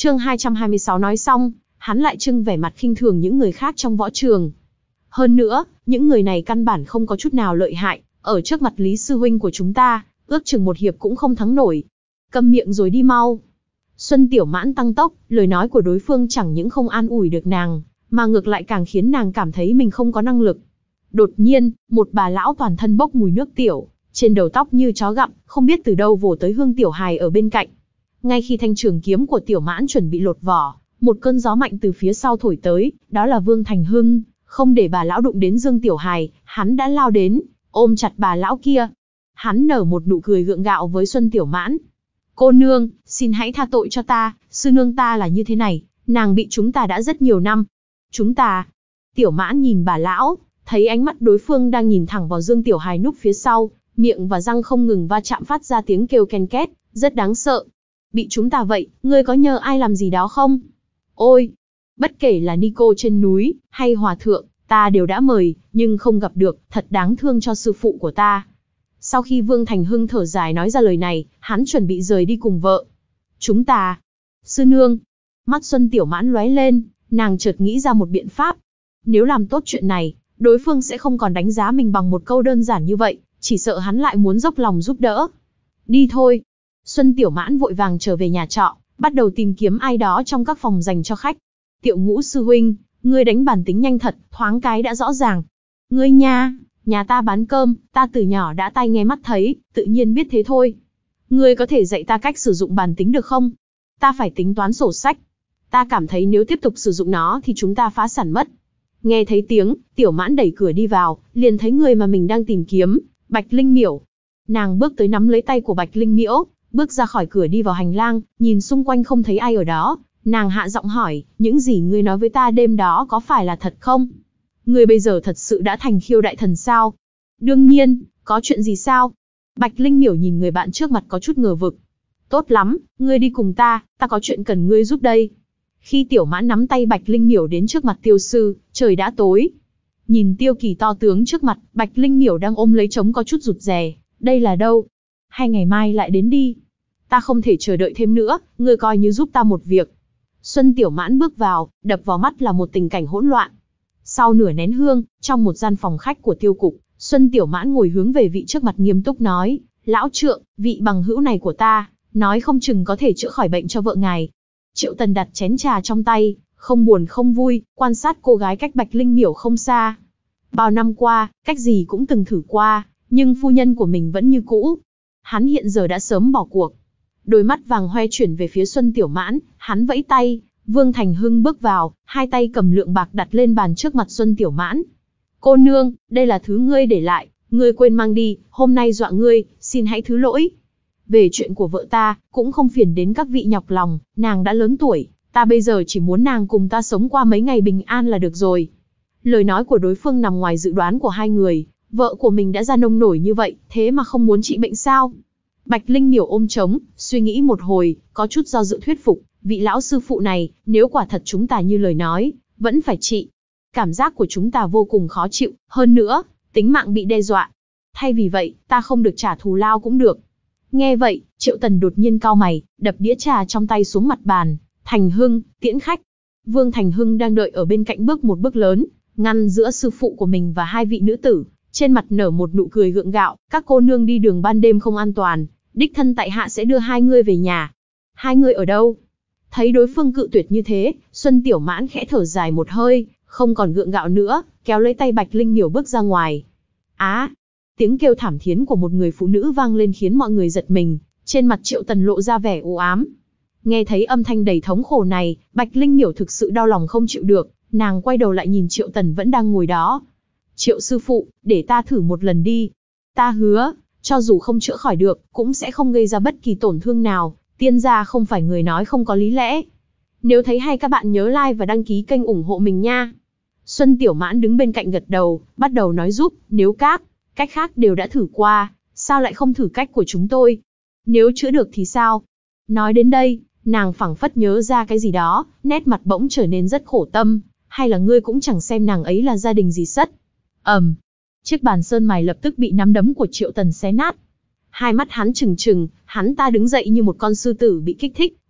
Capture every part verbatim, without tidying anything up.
Chương hai trăm hai mươi sáu nói xong, hắn lại trưng vẻ mặt khinh thường những người khác trong võ trường. Hơn nữa, những người này căn bản không có chút nào lợi hại, ở trước mặt Lý sư huynh của chúng ta, ước chừng một hiệp cũng không thắng nổi. Câm miệng rồi đi mau. Xuân Tiểu Mãn tăng tốc, lời nói của đối phương chẳng những không an ủi được nàng, mà ngược lại càng khiến nàng cảm thấy mình không có năng lực. Đột nhiên, một bà lão toàn thân bốc mùi nước tiểu, trên đầu tóc như chó gặm, không biết từ đâu vồ tới Hương Tiểu Hài ở bên cạnh. Ngay khi thanh trường kiếm của Tiểu Mãn chuẩn bị lột vỏ, một cơn gió mạnh từ phía sau thổi tới, đó là Vương Thành Hưng. Không để bà lão đụng đến Dương Tiểu Hài, hắn đã lao đến, ôm chặt bà lão kia. Hắn nở một nụ cười gượng gạo với Xuân Tiểu Mãn. Cô nương, xin hãy tha tội cho ta, sư nương ta là như thế này, nàng bị chúng ta đã rất nhiều năm. Chúng ta. Tiểu Mãn nhìn bà lão, thấy ánh mắt đối phương đang nhìn thẳng vào Dương Tiểu Hài núp phía sau, miệng và răng không ngừng va chạm phát ra tiếng kêu ken két, rất đáng sợ. Bị chúng ta vậy, ngươi có nhờ ai làm gì đó không? Ôi, bất kể là Nico trên núi, hay Hòa Thượng, ta đều đã mời, nhưng không gặp được, thật đáng thương cho sư phụ của ta. Sau khi Vương Thành Hưng thở dài nói ra lời này, hắn chuẩn bị rời đi cùng vợ. Chúng ta. Sư nương. Mắt Xuân Tiểu Mãn lóe lên, nàng chợt nghĩ ra một biện pháp. Nếu làm tốt chuyện này, đối phương sẽ không còn đánh giá mình bằng một câu đơn giản như vậy, chỉ sợ hắn lại muốn dốc lòng giúp đỡ. Đi thôi. Xuân Tiểu Mãn vội vàng trở về nhà trọ, bắt đầu tìm kiếm ai đó trong các phòng dành cho khách. Tiệu Ngũ sư huynh, ngươi đánh bản tính nhanh thật, thoáng cái đã rõ ràng. Ngươi nha, nhà ta bán cơm, ta từ nhỏ đã tai nghe mắt thấy, tự nhiên biết thế thôi. Ngươi có thể dạy ta cách sử dụng bản tính được không? Ta phải tính toán sổ sách. Ta cảm thấy nếu tiếp tục sử dụng nó thì chúng ta phá sản mất. Nghe thấy tiếng, Tiểu Mãn đẩy cửa đi vào, liền thấy người mà mình đang tìm kiếm, Bạch Linh Miểu. Nàng bước tới nắm lấy tay của Bạch Linh Miểu, bước ra khỏi cửa đi vào hành lang, nhìn xung quanh không thấy ai ở đó, nàng hạ giọng hỏi, những gì ngươi nói với ta đêm đó có phải là thật không? Ngươi bây giờ thật sự đã thành Khiêu đại thần sao? Đương nhiên, có chuyện gì sao? Bạch Linh Miểu nhìn người bạn trước mặt có chút ngờ vực. Tốt lắm, ngươi đi cùng ta, ta có chuyện cần ngươi giúp đây. Khi Tiểu Mãn nắm tay Bạch Linh Miểu đến trước mặt Tiêu sư, trời đã tối. Nhìn Tiêu Kỳ to tướng trước mặt, Bạch Linh Miểu đang ôm lấy trống có chút rụt rè. Đây là đâu? Hay ngày mai lại đến đi? Ta không thể chờ đợi thêm nữa, ngươi coi như giúp ta một việc. Xuân Tiểu Mãn bước vào, đập vào mắt là một tình cảnh hỗn loạn. Sau nửa nén hương, trong một gian phòng khách của Tiêu cục, Xuân Tiểu Mãn ngồi hướng về vị trước mặt nghiêm túc nói, lão trượng, vị bằng hữu này của ta, nói không chừng có thể chữa khỏi bệnh cho vợ ngài. Triệu Tần đặt chén trà trong tay, không buồn không vui, quan sát cô gái cách Bạch Linh Miểu không xa. Bao năm qua, cách gì cũng từng thử qua, nhưng phu nhân của mình vẫn như cũ. Hắn hiện giờ đã sớm bỏ cuộc. Đôi mắt vàng hoe chuyển về phía Xuân Tiểu Mãn, hắn vẫy tay, Vương Thành Hưng bước vào, hai tay cầm lượng bạc đặt lên bàn trước mặt Xuân Tiểu Mãn. Cô nương, đây là thứ ngươi để lại, ngươi quên mang đi, hôm nay dọa ngươi, xin hãy thứ lỗi. Về chuyện của vợ ta, cũng không phiền đến các vị nhọc lòng, nàng đã lớn tuổi, ta bây giờ chỉ muốn nàng cùng ta sống qua mấy ngày bình an là được rồi. Lời nói của đối phương nằm ngoài dự đoán của hai người, vợ của mình đã ra nông nổi như vậy, thế mà không muốn trị bệnh sao? Bạch Linh Miểu ôm trống, suy nghĩ một hồi, có chút do dự thuyết phục, vị lão sư phụ này, nếu quả thật chúng ta như lời nói, vẫn phải trị. Cảm giác của chúng ta vô cùng khó chịu, hơn nữa, tính mạng bị đe dọa. Thay vì vậy, ta không được trả thù lao cũng được. Nghe vậy, Triệu Tần đột nhiên cau mày, đập đĩa trà trong tay xuống mặt bàn. Thành Hưng, tiễn khách. Vương Thành Hưng đang đợi ở bên cạnh bước một bước lớn, ngăn giữa sư phụ của mình và hai vị nữ tử. Trên mặt nở một nụ cười gượng gạo, các cô nương đi đường ban đêm không an toàn, đích thân tại hạ sẽ đưa hai người về nhà. Hai người ở đâu? Thấy đối phương cự tuyệt như thế, Xuân Tiểu Mãn khẽ thở dài một hơi, không còn gượng gạo nữa, kéo lấy tay Bạch Linh Miểu bước ra ngoài. Á! Tiếng kêu thảm thiết của một người phụ nữ vang lên khiến mọi người giật mình, trên mặt Triệu Tần lộ ra vẻ u ám. Nghe thấy âm thanh đầy thống khổ này, Bạch Linh Miểu thực sự đau lòng không chịu được, nàng quay đầu lại nhìn Triệu Tần vẫn đang ngồi đó. Triệu sư phụ, để ta thử một lần đi. Ta hứa, cho dù không chữa khỏi được, cũng sẽ không gây ra bất kỳ tổn thương nào, tiên gia không phải người nói không có lý lẽ. Nếu thấy hay các bạn nhớ like và đăng ký kênh ủng hộ mình nha. Xuân Tiểu Mãn đứng bên cạnh gật đầu, bắt đầu nói giúp, nếu các cách khác đều đã thử qua, sao lại không thử cách của chúng tôi? Nếu chữa được thì sao? Nói đến đây, nàng phảng phất nhớ ra cái gì đó, nét mặt bỗng trở nên rất khổ tâm, hay là ngươi cũng chẳng xem nàng ấy là gia đình gì sất. Ầm, um, chiếc bàn sơn mài lập tức bị nắm đấm của Triệu Tần xé nát. Hai mắt hắn trừng trừng, hắn ta đứng dậy như một con sư tử bị kích thích,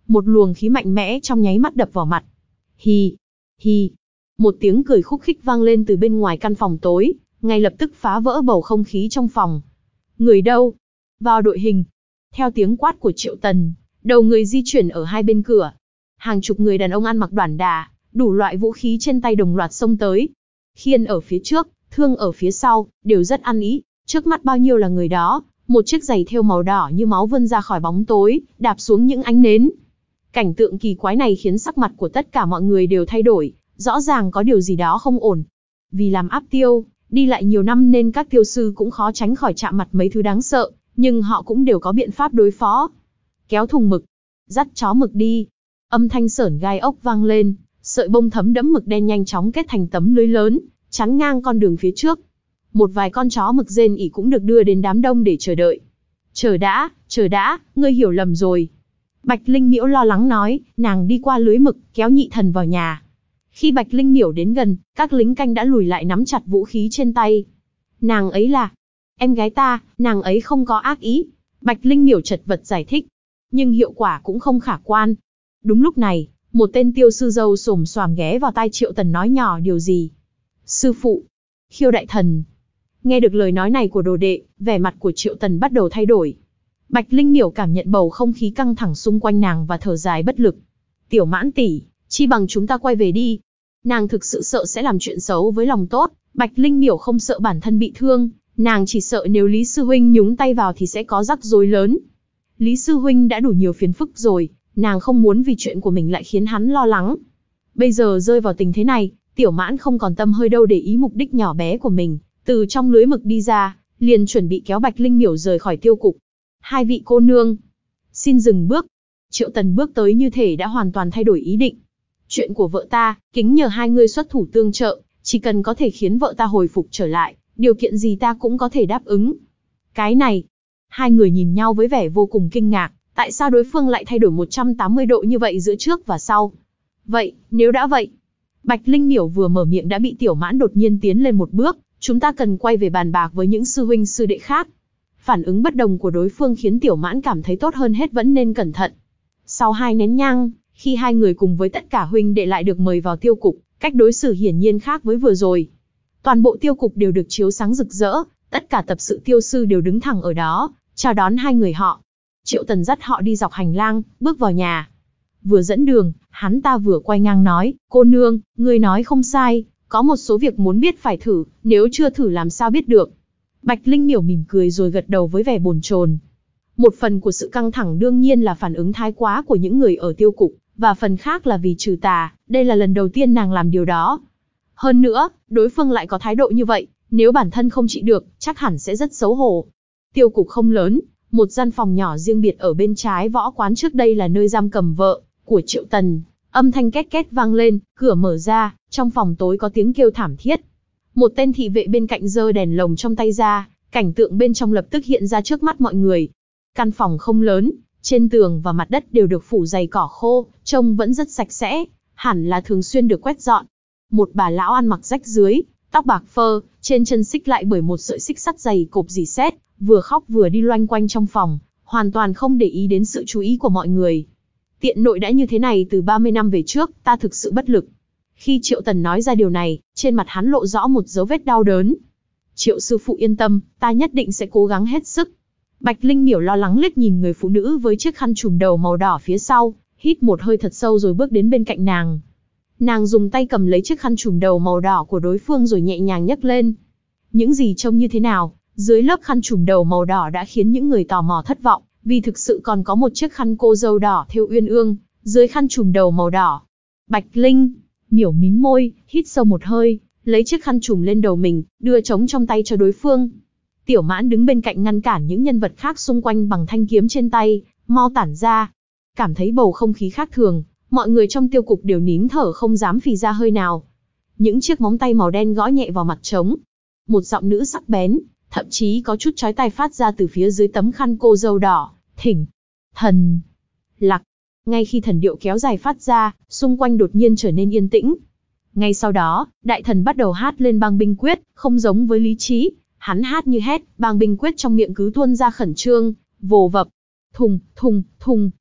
Một luồng khí mạnh mẽ trong nháy mắt đập vào mặt. Hì, hì. Một tiếng cười khúc khích vang lên từ bên ngoài căn phòng tối, ngay lập tức phá vỡ bầu không khí trong phòng. Người đâu? Vào đội hình. Theo tiếng quát của Triệu Tần, đầu người di chuyển ở hai bên cửa. Hàng chục người đàn ông ăn mặc đoản đà, đủ loại vũ khí trên tay đồng loạt xông tới. Khiên ở phía trước, thương ở phía sau, đều rất ăn ý. Trước mắt bao nhiêu là người đó, một chiếc giày thêu màu đỏ như máu vươn ra khỏi bóng tối, đạp xuống những ánh nến. Cảnh tượng kỳ quái này khiến sắc mặt của tất cả mọi người đều thay đổi, rõ ràng có điều gì đó không ổn. Vì làm áp tiêu, đi lại nhiều năm nên các tiêu sư cũng khó tránh khỏi chạm mặt mấy thứ đáng sợ, nhưng họ cũng đều có biện pháp đối phó. Kéo thùng mực, dắt chó mực đi. Âm thanh sởn gai ốc vang lên, sợi bông thấm đẫm mực đen nhanh chóng kết thành tấm lưới lớn, chắn ngang con đường phía trước. Một vài con chó mực rên ỉ cũng được đưa đến đám đông để chờ đợi. Chờ đã, chờ đã, ngươi hiểu lầm rồi. Bạch Linh Miễu lo lắng nói, nàng đi qua lưới mực, kéo nhị thần vào nhà. Khi Bạch Linh Miểu đến gần, các lính canh đã lùi lại nắm chặt vũ khí trên tay. Nàng ấy là em gái ta, nàng ấy không có ác ý. Bạch Linh Miểu chật vật giải thích. Nhưng hiệu quả cũng không khả quan. Đúng lúc này, một tên tiêu sư râu xồm xoàm ghé vào tai Triệu Tần nói nhỏ điều gì. Sư phụ, Khiêu đại thần. Nghe được lời nói này của đồ đệ, vẻ mặt của Triệu Tần bắt đầu thay đổi. Bạch Linh Miểu cảm nhận bầu không khí căng thẳng xung quanh nàng và thở dài bất lực. Tiểu Mãn tỷ, chi bằng chúng ta quay về đi. Nàng thực sự sợ sẽ làm chuyện xấu với lòng tốt. Bạch Linh Miểu không sợ bản thân bị thương, nàng chỉ sợ nếu Lý Sư Huynh nhúng tay vào thì sẽ có rắc rối lớn. Lý Sư Huynh đã đủ nhiều phiền phức rồi, nàng không muốn vì chuyện của mình lại khiến hắn lo lắng. Bây giờ rơi vào tình thế này, Tiểu Mãn không còn tâm hơi đâu để ý mục đích nhỏ bé của mình, từ trong lưới mực đi ra, liền chuẩn bị kéo Bạch Linh Miểu rời khỏi tiêu cục. Hai vị cô nương, xin dừng bước. Triệu Tần bước tới như thể đã hoàn toàn thay đổi ý định. Chuyện của vợ ta, kính nhờ hai người xuất thủ tương trợ, chỉ cần có thể khiến vợ ta hồi phục trở lại, điều kiện gì ta cũng có thể đáp ứng. Cái này, hai người nhìn nhau với vẻ vô cùng kinh ngạc, tại sao đối phương lại thay đổi một trăm tám mươi độ như vậy giữa trước và sau. Vậy, nếu đã vậy, Bạch Linh Miểu vừa mở miệng đã bị Tiểu Mãn đột nhiên tiến lên một bước, chúng ta cần quay về bàn bạc với những sư huynh sư đệ khác. Phản ứng bất đồng của đối phương khiến Tiểu Mãn cảm thấy tốt hơn hết vẫn nên cẩn thận. Sau hai nén nhang, khi hai người cùng với tất cả huynh đệ lại được mời vào tiêu cục, cách đối xử hiển nhiên khác với vừa rồi. Toàn bộ tiêu cục đều được chiếu sáng rực rỡ, tất cả tập sự tiêu sư đều đứng thẳng ở đó, chào đón hai người họ. Triệu Tần dắt họ đi dọc hành lang, bước vào nhà. Vừa dẫn đường, hắn ta vừa quay ngang nói, cô nương, ngươi nói không sai, có một số việc muốn biết phải thử, nếu chưa thử làm sao biết được. Bạch Linh Miểu mỉm cười rồi gật đầu với vẻ bồn chồn. Một phần của sự căng thẳng đương nhiên là phản ứng thái quá của những người ở tiêu cục, và phần khác là vì trừ tà, đây là lần đầu tiên nàng làm điều đó. Hơn nữa, đối phương lại có thái độ như vậy, nếu bản thân không trị được, chắc hẳn sẽ rất xấu hổ. Tiêu cục không lớn, một gian phòng nhỏ riêng biệt ở bên trái võ quán, trước đây là nơi giam cầm vợ của Triệu Tần. Âm thanh két két vang lên, cửa mở ra, trong phòng tối có tiếng kêu thảm thiết. Một tên thị vệ bên cạnh giơ đèn lồng trong tay ra, cảnh tượng bên trong lập tức hiện ra trước mắt mọi người. Căn phòng không lớn, trên tường và mặt đất đều được phủ dày cỏ khô, trông vẫn rất sạch sẽ, hẳn là thường xuyên được quét dọn. Một bà lão ăn mặc rách rưới, tóc bạc phơ, trên chân xích lại bởi một sợi xích sắt dày cộp rỉ sét, vừa khóc vừa đi loanh quanh trong phòng, hoàn toàn không để ý đến sự chú ý của mọi người. Tiện nội đã như thế này từ ba mươi năm về trước, ta thực sự bất lực. Khi Triệu Tần nói ra điều này, trên mặt hắn lộ rõ một dấu vết đau đớn. Triệu sư phụ yên tâm, ta nhất định sẽ cố gắng hết sức. Bạch Linh Miểu lo lắng liếc nhìn người phụ nữ với chiếc khăn trùm đầu màu đỏ phía sau, hít một hơi thật sâu rồi bước đến bên cạnh nàng. Nàng dùng tay cầm lấy chiếc khăn trùm đầu màu đỏ của đối phương rồi nhẹ nhàng nhấc lên. Những gì trông như thế nào, dưới lớp khăn trùm đầu màu đỏ đã khiến những người tò mò thất vọng, vì thực sự còn có một chiếc khăn cô dâu đỏ thêu uyên ương, dưới khăn trùm đầu màu đỏ. Bạch Linh Miểu mím môi, hít sâu một hơi, lấy chiếc khăn trùm lên đầu mình, đưa trống trong tay cho đối phương. Tiểu Mãn đứng bên cạnh ngăn cản những nhân vật khác xung quanh bằng thanh kiếm trên tay, mau tản ra. Cảm thấy bầu không khí khác thường, mọi người trong tiêu cục đều nín thở không dám phì ra hơi nào. Những chiếc móng tay màu đen gõ nhẹ vào mặt trống. Một giọng nữ sắc bén, thậm chí có chút chói tai phát ra từ phía dưới tấm khăn cô dâu đỏ, thỉnh, thần, lạc. Ngay khi thần điệu kéo dài phát ra, xung quanh đột nhiên trở nên yên tĩnh. Ngay sau đó, đại thần bắt đầu hát lên bang binh quyết, không giống với lý trí. Hắn hát như hét, bang binh quyết trong miệng cứ tuôn ra khẩn trương, vồ vập, thùng, thùng, thùng.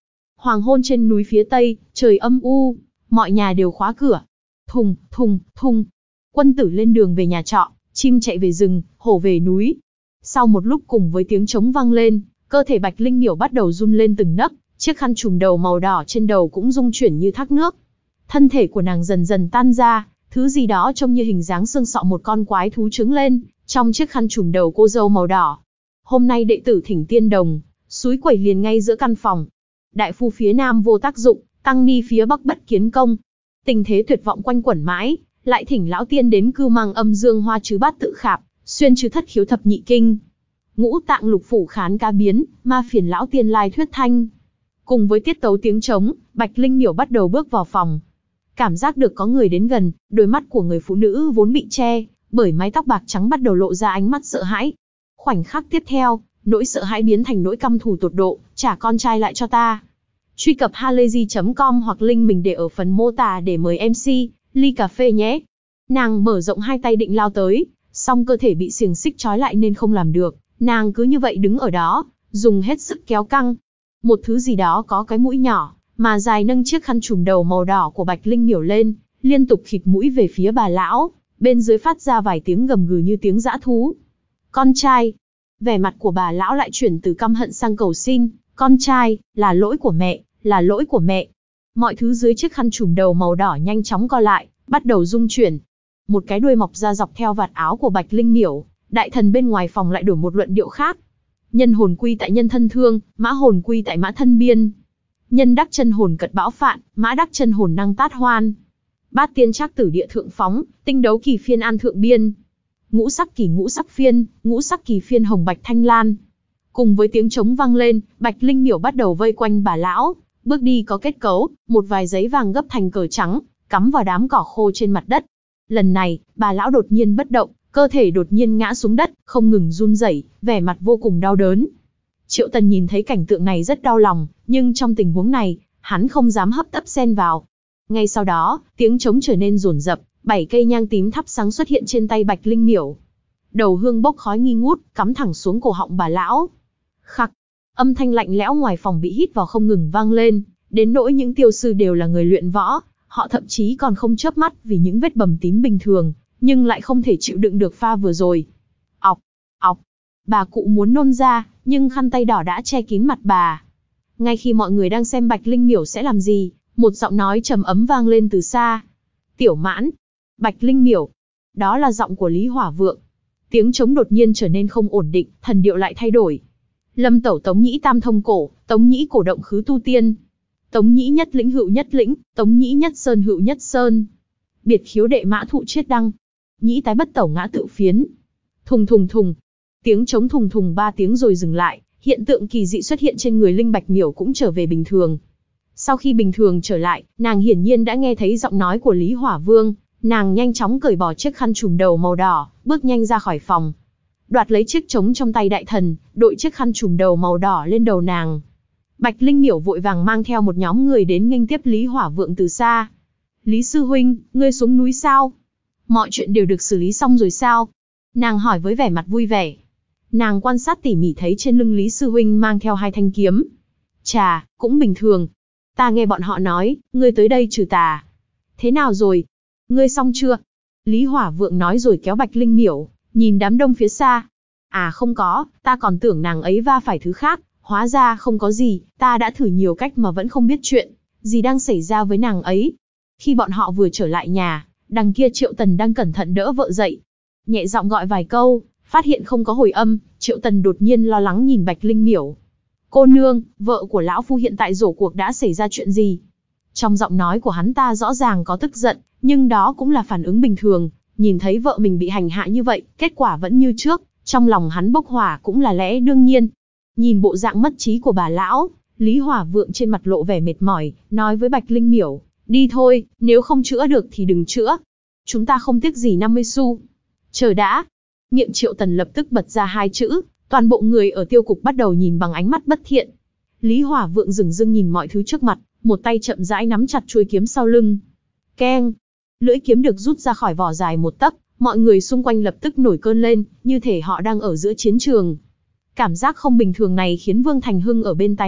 Hoàng hôn trên núi phía tây, trời âm u, mọi nhà đều khóa cửa. Thùng, thùng, thùng. Quân tử lên đường về nhà trọ, chim chạy về rừng, hổ về núi. Sau một lúc cùng với tiếng trống vang lên, cơ thể Bạch Linh Miểu bắt đầu run lên từng nấc, chiếc khăn trùm đầu màu đỏ trên đầu cũng rung chuyển như thác nước. Thân thể của nàng dần dần tan ra, thứ gì đó trông như hình dáng xương sọ một con quái thú trứng lên, trong chiếc khăn trùm đầu cô dâu màu đỏ. Hôm nay đệ tử thỉnh tiên đồng, suối quẩy liền ngay giữa căn phòng. Đại phu phía nam vô tác dụng, tăng ni phía bắc bất kiến công. Tình thế tuyệt vọng quanh quẩn mãi, lại thỉnh lão tiên đến cưu mang âm dương hoa chứ bát tự khạp, xuyên chứ thất khiếu thập nhị kinh. Ngũ tạng lục phủ khán ca biến, ma phiền lão tiên lai thuyết thanh. Cùng với tiết tấu tiếng trống, Bạch Linh Miểu bắt đầu bước vào phòng. Cảm giác được có người đến gần, đôi mắt của người phụ nữ vốn bị che bởi mái tóc bạc trắng bắt đầu lộ ra ánh mắt sợ hãi. Khoảnh khắc tiếp theo, nỗi sợ hãi biến thành nỗi căm thù tột độ, trả con trai lại cho ta. Truy cập halayzi chấm com hoặc link mình để ở phần mô tả để mời em xê, ly cà phê nhé. Nàng mở rộng hai tay định lao tới, song cơ thể bị xiềng xích trói lại nên không làm được, nàng cứ như vậy đứng ở đó, dùng hết sức kéo căng. Một thứ gì đó có cái mũi nhỏ, mà dài nâng chiếc khăn trùm đầu màu đỏ của Bạch Linh Miểu lên, liên tục khịt mũi về phía bà lão, bên dưới phát ra vài tiếng gầm gừ như tiếng dã thú. Con trai. Vẻ mặt của bà lão lại chuyển từ căm hận sang cầu xin, con trai, là lỗi của mẹ, là lỗi của mẹ. Mọi thứ dưới chiếc khăn trùm đầu màu đỏ nhanh chóng co lại, bắt đầu rung chuyển. Một cái đuôi mọc ra dọc theo vạt áo của Bạch Linh Miểu, đại thần bên ngoài phòng lại đổi một luận điệu khác. Nhân hồn quy tại nhân thân thương, mã hồn quy tại mã thân biên. Nhân đắc chân hồn cật bão phạn, mã đắc chân hồn năng tát hoan. Bát tiên trác tử địa thượng phóng, tinh đấu kỳ phiên an thượng biên. Ngũ sắc kỳ ngũ sắc phiên, ngũ sắc kỳ phiên hồng bạch thanh lan. Cùng với tiếng trống vang lên, Bạch Linh Miểu bắt đầu vây quanh bà lão, bước đi có kết cấu, một vài giấy vàng gấp thành cờ trắng, cắm vào đám cỏ khô trên mặt đất. Lần này, bà lão đột nhiên bất động, cơ thể đột nhiên ngã xuống đất, không ngừng run rẩy, vẻ mặt vô cùng đau đớn. Triệu Tần nhìn thấy cảnh tượng này rất đau lòng, nhưng trong tình huống này, hắn không dám hấp tấp xen vào. Ngay sau đó, tiếng trống trở nên dồn dập, bảy cây nhang tím thắp sáng xuất hiện trên tay Bạch Linh Miểu. Đầu hương bốc khói nghi ngút, cắm thẳng xuống cổ họng bà lão. Khặc, âm thanh lạnh lẽo ngoài phòng bị hít vào không ngừng vang lên, đến nỗi những tiêu sư đều là người luyện võ, họ thậm chí còn không chớp mắt vì những vết bầm tím bình thường, nhưng lại không thể chịu đựng được pha vừa rồi. Ọc, ọc, bà cụ muốn nôn ra, nhưng khăn tay đỏ đã che kín mặt bà. Ngay khi mọi người đang xem Bạch Linh Miểu sẽ làm gì, một giọng nói trầm ấm vang lên từ xa. Tiểu Mãn, Bạch Linh Miểu. Đó là giọng của Lý Hỏa Vượng. Tiếng trống đột nhiên trở nên không ổn định, thần điệu lại thay đổi. Lâm tẩu Tống Nhĩ tam thông cổ, Tống Nhĩ cổ động khứ tu tiên. Tống Nhĩ nhất lĩnh hữu nhất lĩnh, Tống Nhĩ nhất sơn hữu nhất sơn. Biệt khiếu đệ mã thụ chiết đăng. Nhĩ tái bất tẩu ngã tự phiến. Thùng thùng thùng. Tiếng trống thùng thùng ba tiếng rồi dừng lại, hiện tượng kỳ dị xuất hiện trên người Linh Bạch Miểu cũng trở về bình thường. Sau khi bình thường trở lại, nàng hiển nhiên đã nghe thấy giọng nói của Lý Hỏa Vương, nàng nhanh chóng cởi bỏ chiếc khăn trùm đầu màu đỏ, bước nhanh ra khỏi phòng. Đoạt lấy chiếc trống trong tay đại thần, đội chiếc khăn trùm đầu màu đỏ lên đầu nàng. Bạch Linh Miểu vội vàng mang theo một nhóm người đến nghênh tiếp Lý Hỏa Vượng từ xa. Lý sư huynh, ngươi xuống núi sao? Mọi chuyện đều được xử lý xong rồi sao? Nàng hỏi với vẻ mặt vui vẻ. Nàng quan sát tỉ mỉ thấy trên lưng Lý sư huynh mang theo hai thanh kiếm. Chà, cũng bình thường. Ta nghe bọn họ nói, ngươi tới đây trừ tà. Thế nào rồi? Ngươi xong chưa? Lý Hỏa Vượng nói rồi kéo Bạch Linh Miểu, nhìn đám đông phía xa. À không có, ta còn tưởng nàng ấy va phải thứ khác, hóa ra không có gì, ta đã thử nhiều cách mà vẫn không biết chuyện gì đang xảy ra với nàng ấy. Khi bọn họ vừa trở lại nhà, đằng kia Triệu Tần đang cẩn thận đỡ vợ dậy. Nhẹ giọng gọi vài câu, phát hiện không có hồi âm, Triệu Tần đột nhiên lo lắng nhìn Bạch Linh Miểu. Cô nương, vợ của lão phu hiện tại rổ cuộc đã xảy ra chuyện gì? Trong giọng nói của hắn ta rõ ràng có tức giận, nhưng đó cũng là phản ứng bình thường, nhìn thấy vợ mình bị hành hạ như vậy, kết quả vẫn như trước, trong lòng hắn bốc hỏa cũng là lẽ đương nhiên. Nhìn bộ dạng mất trí của bà lão, Lý Hỏa Vượng trên mặt lộ vẻ mệt mỏi, nói với Bạch Linh Miểu, đi thôi, nếu không chữa được thì đừng chữa. Chúng ta không tiếc gì năm mươi xu. Chờ đã. Miệng Triệu Tần lập tức bật ra hai chữ, toàn bộ người ở tiêu cục bắt đầu nhìn bằng ánh mắt bất thiện. Lý Hỏa Vượng dửng dưng nhìn mọi thứ trước mặt, một tay chậm rãi nắm chặt chuôi kiếm sau lưng. Keng! Lưỡi kiếm được rút ra khỏi vỏ dài một tấc, mọi người xung quanh lập tức nổi cơn lên, như thể họ đang ở giữa chiến trường. Cảm giác không bình thường này khiến Vương Thành Hưng ở bên tái mặt,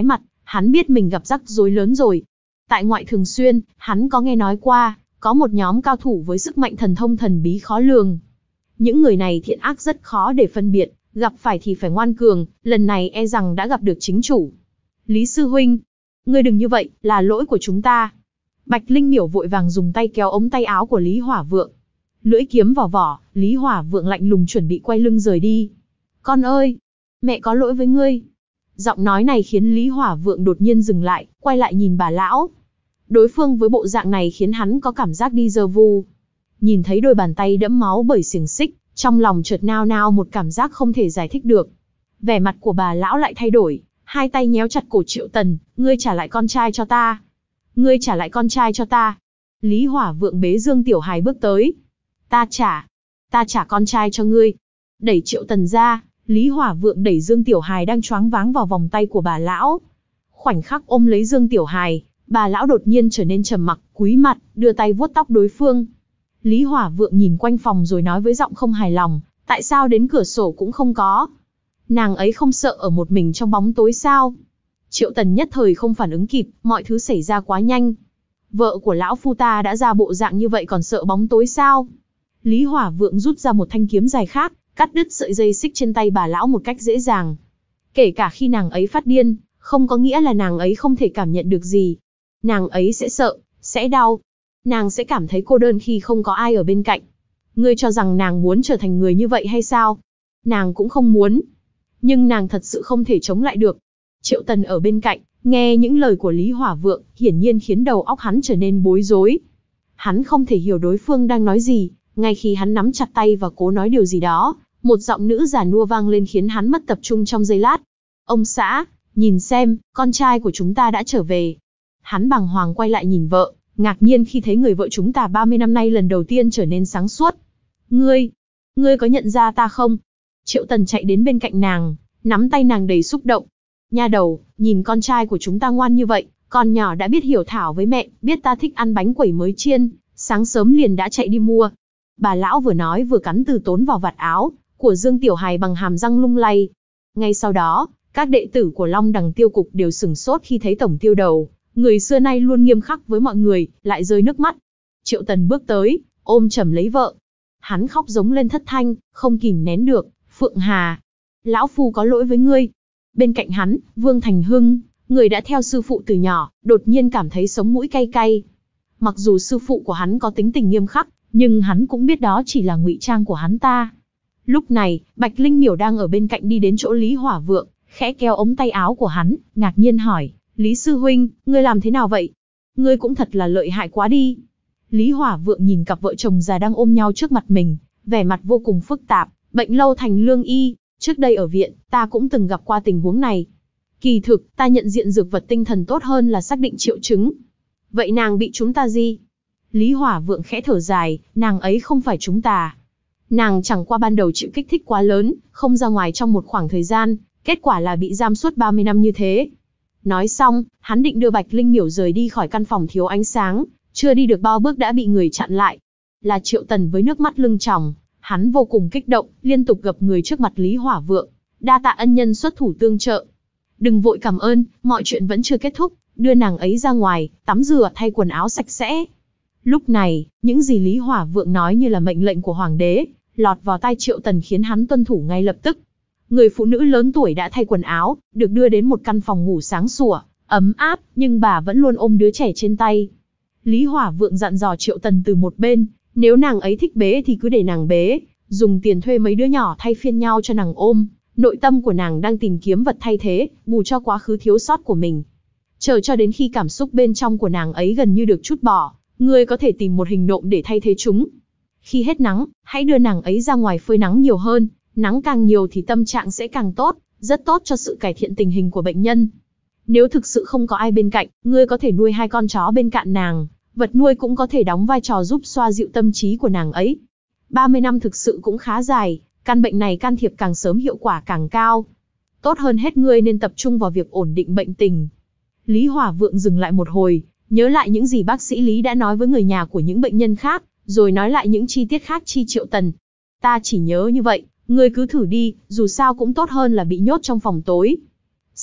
Hắn biết mình gặp rắc rối lớn rồi. Tại ngoại Thường Xuyên, hắn có nghe nói qua, có một nhóm cao thủ với sức mạnh thần thông thần bí khó lường. Những người này thiện ác rất khó để phân biệt, gặp phải thì phải ngoan cường, lần này e rằng đã gặp được chính chủ. Lý sư huynh, ngươi đừng như vậy, là lỗi của chúng ta. Bạch Linh Miểu vội vàng dùng tay kéo ống tay áo của Lý Hỏa Vượng. Lưỡi kiếm vào vỏ, Lý Hỏa Vượng lạnh lùng chuẩn bị quay lưng rời đi. Con ơi, mẹ có lỗi với ngươi. Giọng nói này khiến Lý Hỏa Vượng đột nhiên dừng lại, quay lại nhìn bà lão. Đối phương với bộ dạng này khiến hắn có cảm giác déjà vu. Nhìn thấy đôi bàn tay đẫm máu bởi xiềng xích, trong lòng chợt nao nao một cảm giác không thể giải thích được. Vẻ mặt của bà lão lại thay đổi, hai tay nhéo chặt cổ Triệu Tần, ngươi trả lại con trai cho ta. Ngươi trả lại con trai cho ta. Lý Hỏa Vượng bế Dương Tiểu Hài bước tới. Ta trả, ta trả con trai cho ngươi. Đẩy Triệu Tần ra, Lý Hỏa Vượng đẩy Dương Tiểu Hài đang choáng váng vào vòng tay của bà lão. Khoảnh khắc ôm lấy Dương Tiểu Hài, bà lão đột nhiên trở nên trầm mặc, cúi mặt, đưa tay vuốt tóc đối phương. Lý Hỏa Vượng nhìn quanh phòng rồi nói với giọng không hài lòng, tại sao đến cửa sổ cũng không có? Nàng ấy không sợ ở một mình trong bóng tối sao? Triệu Tần nhất thời không phản ứng kịp, mọi thứ xảy ra quá nhanh. Vợ của lão phu ta đã ra bộ dạng như vậy còn sợ bóng tối sao? Lý Hỏa Vượng rút ra một thanh kiếm dài khác, cắt đứt sợi dây xích trên tay bà lão một cách dễ dàng. Kể cả khi nàng ấy phát điên, không có nghĩa là nàng ấy không thể cảm nhận được gì. Nàng ấy sẽ sợ, sẽ đau. Nàng sẽ cảm thấy cô đơn khi không có ai ở bên cạnh. Ngươi cho rằng nàng muốn trở thành người như vậy hay sao? Nàng cũng không muốn. Nhưng nàng thật sự không thể chống lại được. Triệu Tần ở bên cạnh, nghe những lời của Lý Hỏa Vượng, hiển nhiên khiến đầu óc hắn trở nên bối rối. Hắn không thể hiểu đối phương đang nói gì, ngay khi hắn nắm chặt tay và cố nói điều gì đó, một giọng nữ già nua vang lên khiến hắn mất tập trung trong giây lát. Ông xã, nhìn xem, con trai của chúng ta đã trở về. Hắn bàng hoàng quay lại nhìn vợ, ngạc nhiên khi thấy người vợ chúng ta ba mươi năm nay lần đầu tiên trở nên sáng suốt. Ngươi, ngươi có nhận ra ta không? Triệu Tần chạy đến bên cạnh nàng, nắm tay nàng đầy xúc động. Nha đầu, nhìn con trai của chúng ta ngoan như vậy, con nhỏ đã biết hiểu thảo với mẹ, biết ta thích ăn bánh quẩy mới chiên, sáng sớm liền đã chạy đi mua. Bà lão vừa nói vừa cắn từ tốn vào vạt áo của Dương Tiểu Hài bằng hàm răng lung lay. Ngay sau đó, các đệ tử của Long Đằng Tiêu Cục đều sửng sốt khi thấy tổng tiêu đầu, người xưa nay luôn nghiêm khắc với mọi người, lại rơi nước mắt. Triệu Tần bước tới, ôm chầm lấy vợ. Hắn khóc giống lên thất thanh, không kìm nén được. Phượng Hà, lão phu có lỗi với ngươi. Bên cạnh hắn, Vương Thành Hưng, người đã theo sư phụ từ nhỏ, đột nhiên cảm thấy sống mũi cay cay. Mặc dù sư phụ của hắn có tính tình nghiêm khắc, nhưng hắn cũng biết đó chỉ là ngụy trang của hắn ta. Lúc này, Bạch Linh Miểu đang ở bên cạnh đi đến chỗ Lý Hỏa Vượng, khẽ kéo ống tay áo của hắn, ngạc nhiên hỏi, Lý sư huynh, ngươi làm thế nào vậy? Ngươi cũng thật là lợi hại quá đi. Lý Hỏa Vượng nhìn cặp vợ chồng già đang ôm nhau trước mặt mình, vẻ mặt vô cùng phức tạp. Bệnh lâu thành lương y, trước đây ở viện, ta cũng từng gặp qua tình huống này. Kỳ thực, ta nhận diện dược vật tinh thần tốt hơn là xác định triệu chứng. Vậy nàng bị chúng ta gì? Lý Hỏa Vượng khẽ thở dài, nàng ấy không phải chúng ta. Nàng chẳng qua ban đầu chịu kích thích quá lớn, không ra ngoài trong một khoảng thời gian, kết quả là bị giam suốt ba mươi năm như thế. Nói xong, hắn định đưa Bạch Linh Miểu rời đi khỏi căn phòng thiếu ánh sáng, chưa đi được bao bước đã bị người chặn lại. Là Triệu Tần với nước mắt lưng tròng. Hắn vô cùng kích động, liên tục gập người trước mặt Lý Hỏa Vượng, đa tạ ân nhân xuất thủ tương trợ. Đừng vội cảm ơn, mọi chuyện vẫn chưa kết thúc, đưa nàng ấy ra ngoài, tắm rửa thay quần áo sạch sẽ. Lúc này, những gì Lý Hỏa Vượng nói như là mệnh lệnh của hoàng đế, lọt vào tai Triệu Tần khiến hắn tuân thủ ngay lập tức. Người phụ nữ lớn tuổi đã thay quần áo, được đưa đến một căn phòng ngủ sáng sủa, ấm áp, nhưng bà vẫn luôn ôm đứa trẻ trên tay. Lý Hỏa Vượng dặn dò Triệu Tần từ một bên, nếu nàng ấy thích bế thì cứ để nàng bế, dùng tiền thuê mấy đứa nhỏ thay phiên nhau cho nàng ôm. Nội tâm của nàng đang tìm kiếm vật thay thế, bù cho quá khứ thiếu sót của mình. Chờ cho đến khi cảm xúc bên trong của nàng ấy gần như được trút bỏ, ngươi có thể tìm một hình nộm để thay thế chúng. Khi hết nắng, hãy đưa nàng ấy ra ngoài phơi nắng nhiều hơn, nắng càng nhiều thì tâm trạng sẽ càng tốt, rất tốt cho sự cải thiện tình hình của bệnh nhân. Nếu thực sự không có ai bên cạnh, ngươi có thể nuôi hai con chó bên cạnh nàng. Vật nuôi cũng có thể đóng vai trò giúp xoa dịu tâm trí của nàng ấy. ba mươi năm thực sự cũng khá dài, căn bệnh này can thiệp càng sớm hiệu quả càng cao. Tốt hơn hết ngươi nên tập trung vào việc ổn định bệnh tình. Lý Hỏa Vượng dừng lại một hồi, nhớ lại những gì bác sĩ Lý đã nói với người nhà của những bệnh nhân khác, rồi nói lại những chi tiết khác chi Triệu Tần. Ta chỉ nhớ như vậy, ngươi cứ thử đi, dù sao cũng tốt hơn là bị nhốt trong phòng tối.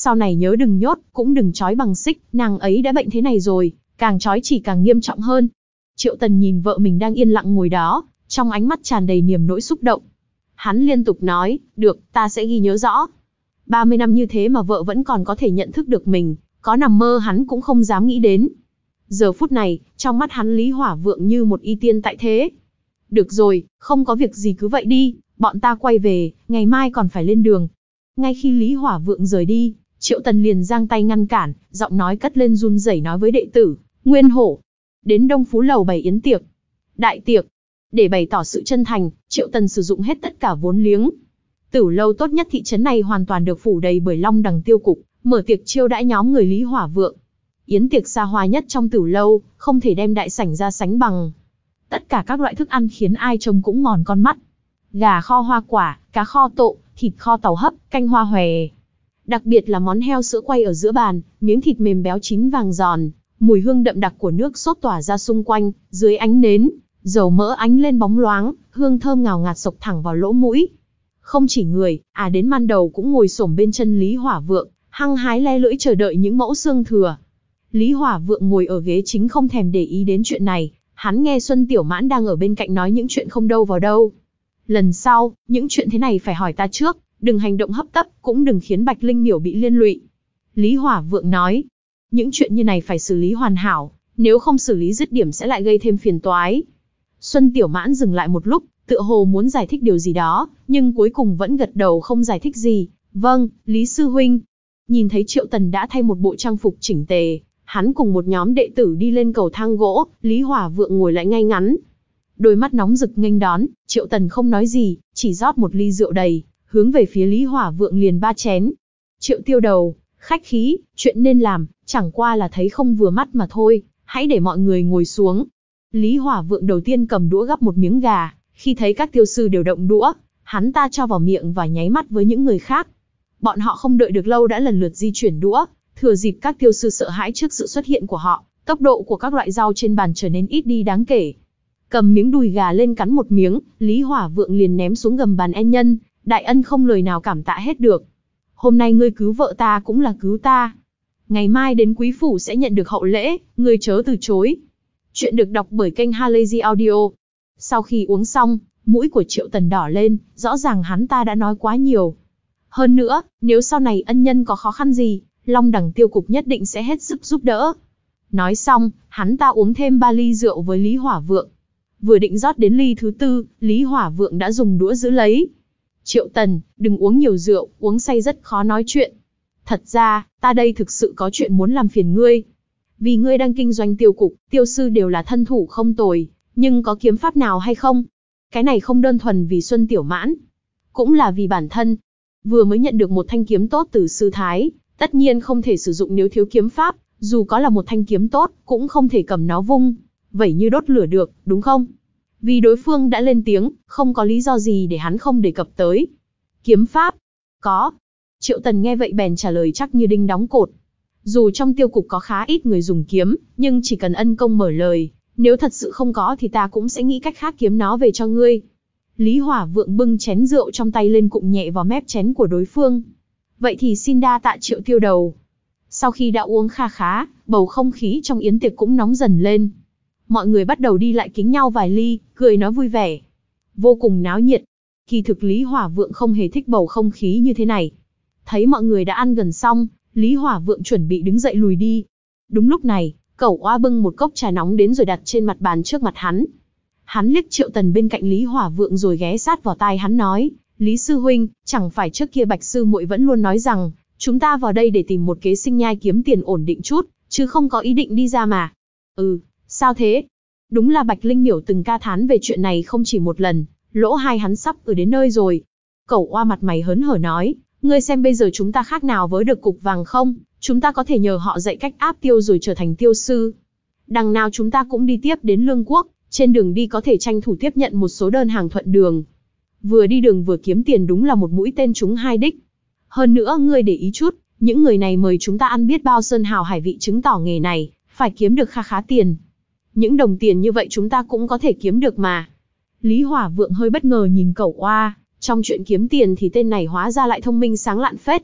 Sau này nhớ đừng nhốt, cũng đừng trói bằng xích, nàng ấy đã bệnh thế này rồi, càng trói chỉ càng nghiêm trọng hơn. Triệu Tần nhìn vợ mình đang yên lặng ngồi đó, trong ánh mắt tràn đầy niềm nỗi xúc động. Hắn liên tục nói, được, ta sẽ ghi nhớ rõ. ba mươi năm như thế mà vợ vẫn còn có thể nhận thức được mình, có nằm mơ hắn cũng không dám nghĩ đến. Giờ phút này, trong mắt hắn Lý Hỏa Vượng như một y tiên tại thế. Được rồi, không có việc gì cứ vậy đi, bọn ta quay về, ngày mai còn phải lên đường. Ngay khi Lý Hỏa Vượng rời đi, Triệu Tần liền giang tay ngăn cản, giọng nói cất lên run rẩy nói với đệ tử, Nguyên Hổ, đến Đông Phú Lầu bày yến tiệc. Đại tiệc. Để bày tỏ sự chân thành, Triệu Tần sử dụng hết tất cả vốn liếng. Tửu lâu tốt nhất thị trấn này hoàn toàn được phủ đầy bởi Long Đằng Tiêu Cục, mở tiệc chiêu đãi nhóm người Lý Hỏa Vượng. Yến tiệc xa hoa nhất trong tửu lâu, không thể đem đại sảnh ra sánh bằng. Tất cả các loại thức ăn khiến ai trông cũng ngòn con mắt. Gà kho hoa quả, cá kho tộ, thịt kho tàu hấp, canh hoa hòe. Đặc biệt là món heo sữa quay ở giữa bàn, miếng thịt mềm béo chín vàng giòn, mùi hương đậm đặc của nước sốt tỏa ra xung quanh, dưới ánh nến, dầu mỡ ánh lên bóng loáng, hương thơm ngào ngạt xộc thẳng vào lỗ mũi. Không chỉ người, à đến man đầu cũng ngồi xổm bên chân Lý Hỏa Vượng, hăng hái le lưỡi chờ đợi những mẫu xương thừa. Lý Hỏa Vượng ngồi ở ghế chính không thèm để ý đến chuyện này, hắn nghe Xuân Tiểu Mãn đang ở bên cạnh nói những chuyện không đâu vào đâu. Lần sau, những chuyện thế này phải hỏi ta trước, đừng hành động hấp tấp, cũng đừng khiến Bạch Linh Miểu bị liên lụy. Lý Hỏa Vượng nói, những chuyện như này phải xử lý hoàn hảo, nếu không xử lý dứt điểm sẽ lại gây thêm phiền toái. Xuân Tiểu Mãn dừng lại một lúc, tựa hồ muốn giải thích điều gì đó, nhưng cuối cùng vẫn gật đầu không giải thích gì. Vâng, Lý Sư Huynh. Nhìn thấy Triệu Tần đã thay một bộ trang phục chỉnh tề, hắn cùng một nhóm đệ tử đi lên cầu thang gỗ, Lý Hỏa Vượng ngồi lại ngay ngắn. Đôi mắt nóng rực nghênh đón, Triệu Tần không nói gì, chỉ rót một ly rượu đầy, hướng về phía Lý Hỏa Vượng liền ba chén. Triệu Tiêu Đầu, khách khí, chuyện nên làm, chẳng qua là thấy không vừa mắt mà thôi, hãy để mọi người ngồi xuống. Lý Hỏa Vượng đầu tiên cầm đũa gắp một miếng gà, khi thấy các tiêu sư đều động đũa, hắn ta cho vào miệng và nháy mắt với những người khác. Bọn họ không đợi được lâu đã lần lượt di chuyển đũa, thừa dịp các tiêu sư sợ hãi trước sự xuất hiện của họ, tốc độ của các loại rau trên bàn trở nên ít đi đáng kể. Cầm miếng đùi gà lên cắn một miếng, Lý Hỏa Vượng liền ném xuống gầm bàn ân nhân, đại ân không lời nào cảm tạ hết được. Hôm nay ngươi cứu vợ ta cũng là cứu ta. Ngày mai đến quý phủ sẽ nhận được hậu lễ, ngươi chớ từ chối. Chuyện được đọc bởi kênh Halazy Audio. Sau khi uống xong, mũi của Triệu Tần đỏ lên, rõ ràng hắn ta đã nói quá nhiều. Hơn nữa, nếu sau này ân nhân có khó khăn gì, Long Đằng Tiêu Cục nhất định sẽ hết sức giúp đỡ. Nói xong, hắn ta uống thêm ba ly rượu với Lý Hỏa Vượng. Vừa định rót đến ly thứ tư, Lý Hỏa Vượng đã dùng đũa giữ lấy. Triệu Tần, đừng uống nhiều rượu, uống say rất khó nói chuyện. Thật ra, ta đây thực sự có chuyện muốn làm phiền ngươi. Vì ngươi đang kinh doanh tiêu cục, tiêu sư đều là thân thủ không tồi, nhưng có kiếm pháp nào hay không? Cái này không đơn thuần vì Xuân Tiểu Mãn, cũng là vì bản thân. Vừa mới nhận được một thanh kiếm tốt từ sư thái, tất nhiên không thể sử dụng nếu thiếu kiếm pháp, dù có là một thanh kiếm tốt, cũng không thể cầm nó vung, vẩy như đốt lửa được, đúng không? Vì đối phương đã lên tiếng, không có lý do gì để hắn không đề cập tới. Kiếm pháp? Có. Triệu Tần nghe vậy bèn trả lời chắc như đinh đóng cột. Dù trong tiêu cục có khá ít người dùng kiếm, nhưng chỉ cần ân công mở lời, nếu thật sự không có thì ta cũng sẽ nghĩ cách khác kiếm nó về cho ngươi. Lý Hỏa Vượng bưng chén rượu trong tay lên cụng nhẹ vào mép chén của đối phương. Vậy thì xin đa tạ Triệu Tiêu Đầu. Sau khi đã uống kha khá, bầu không khí trong yến tiệc cũng nóng dần lên. Mọi người bắt đầu đi lại kính nhau vài ly, cười nói vui vẻ. Vô cùng náo nhiệt. Kỳ thực Lý Hỏa Vượng không hề thích bầu không khí như thế này. Thấy mọi người đã ăn gần xong, Lý Hỏa Vượng chuẩn bị đứng dậy lùi đi. Đúng lúc này, Cẩu Oa bưng một cốc trà nóng đến rồi đặt trên mặt bàn trước mặt hắn. Hắn liếc Triệu Tần bên cạnh Lý Hỏa Vượng rồi ghé sát vào tai hắn nói, Lý Sư Huynh, chẳng phải trước kia Bạch Sư Muội vẫn luôn nói rằng, chúng ta vào đây để tìm một kế sinh nhai kiếm tiền ổn định chút, chứ không có ý định đi ra mà. Ừ, sao thế? Đúng là Bạch Linh Miểu từng ca thán về chuyện này không chỉ một lần, lỗ hai hắn sắp ở đến nơi rồi. Cẩu Oa mặt mày hớn hở nói, ngươi xem bây giờ chúng ta khác nào với được cục vàng không, chúng ta có thể nhờ họ dạy cách áp tiêu rồi trở thành tiêu sư. Đằng nào chúng ta cũng đi tiếp đến Lương Quốc, trên đường đi có thể tranh thủ tiếp nhận một số đơn hàng thuận đường. Vừa đi đường vừa kiếm tiền đúng là một mũi tên trúng hai đích. Hơn nữa ngươi để ý chút, những người này mời chúng ta ăn biết bao sơn hào hải vị chứng tỏ nghề này, phải kiếm được kha khá tiền. Những đồng tiền như vậy chúng ta cũng có thể kiếm được mà. Lý Hỏa Vượng hơi bất ngờ nhìn Cẩu Oa, trong chuyện kiếm tiền thì tên này hóa ra lại thông minh sáng lạn phết.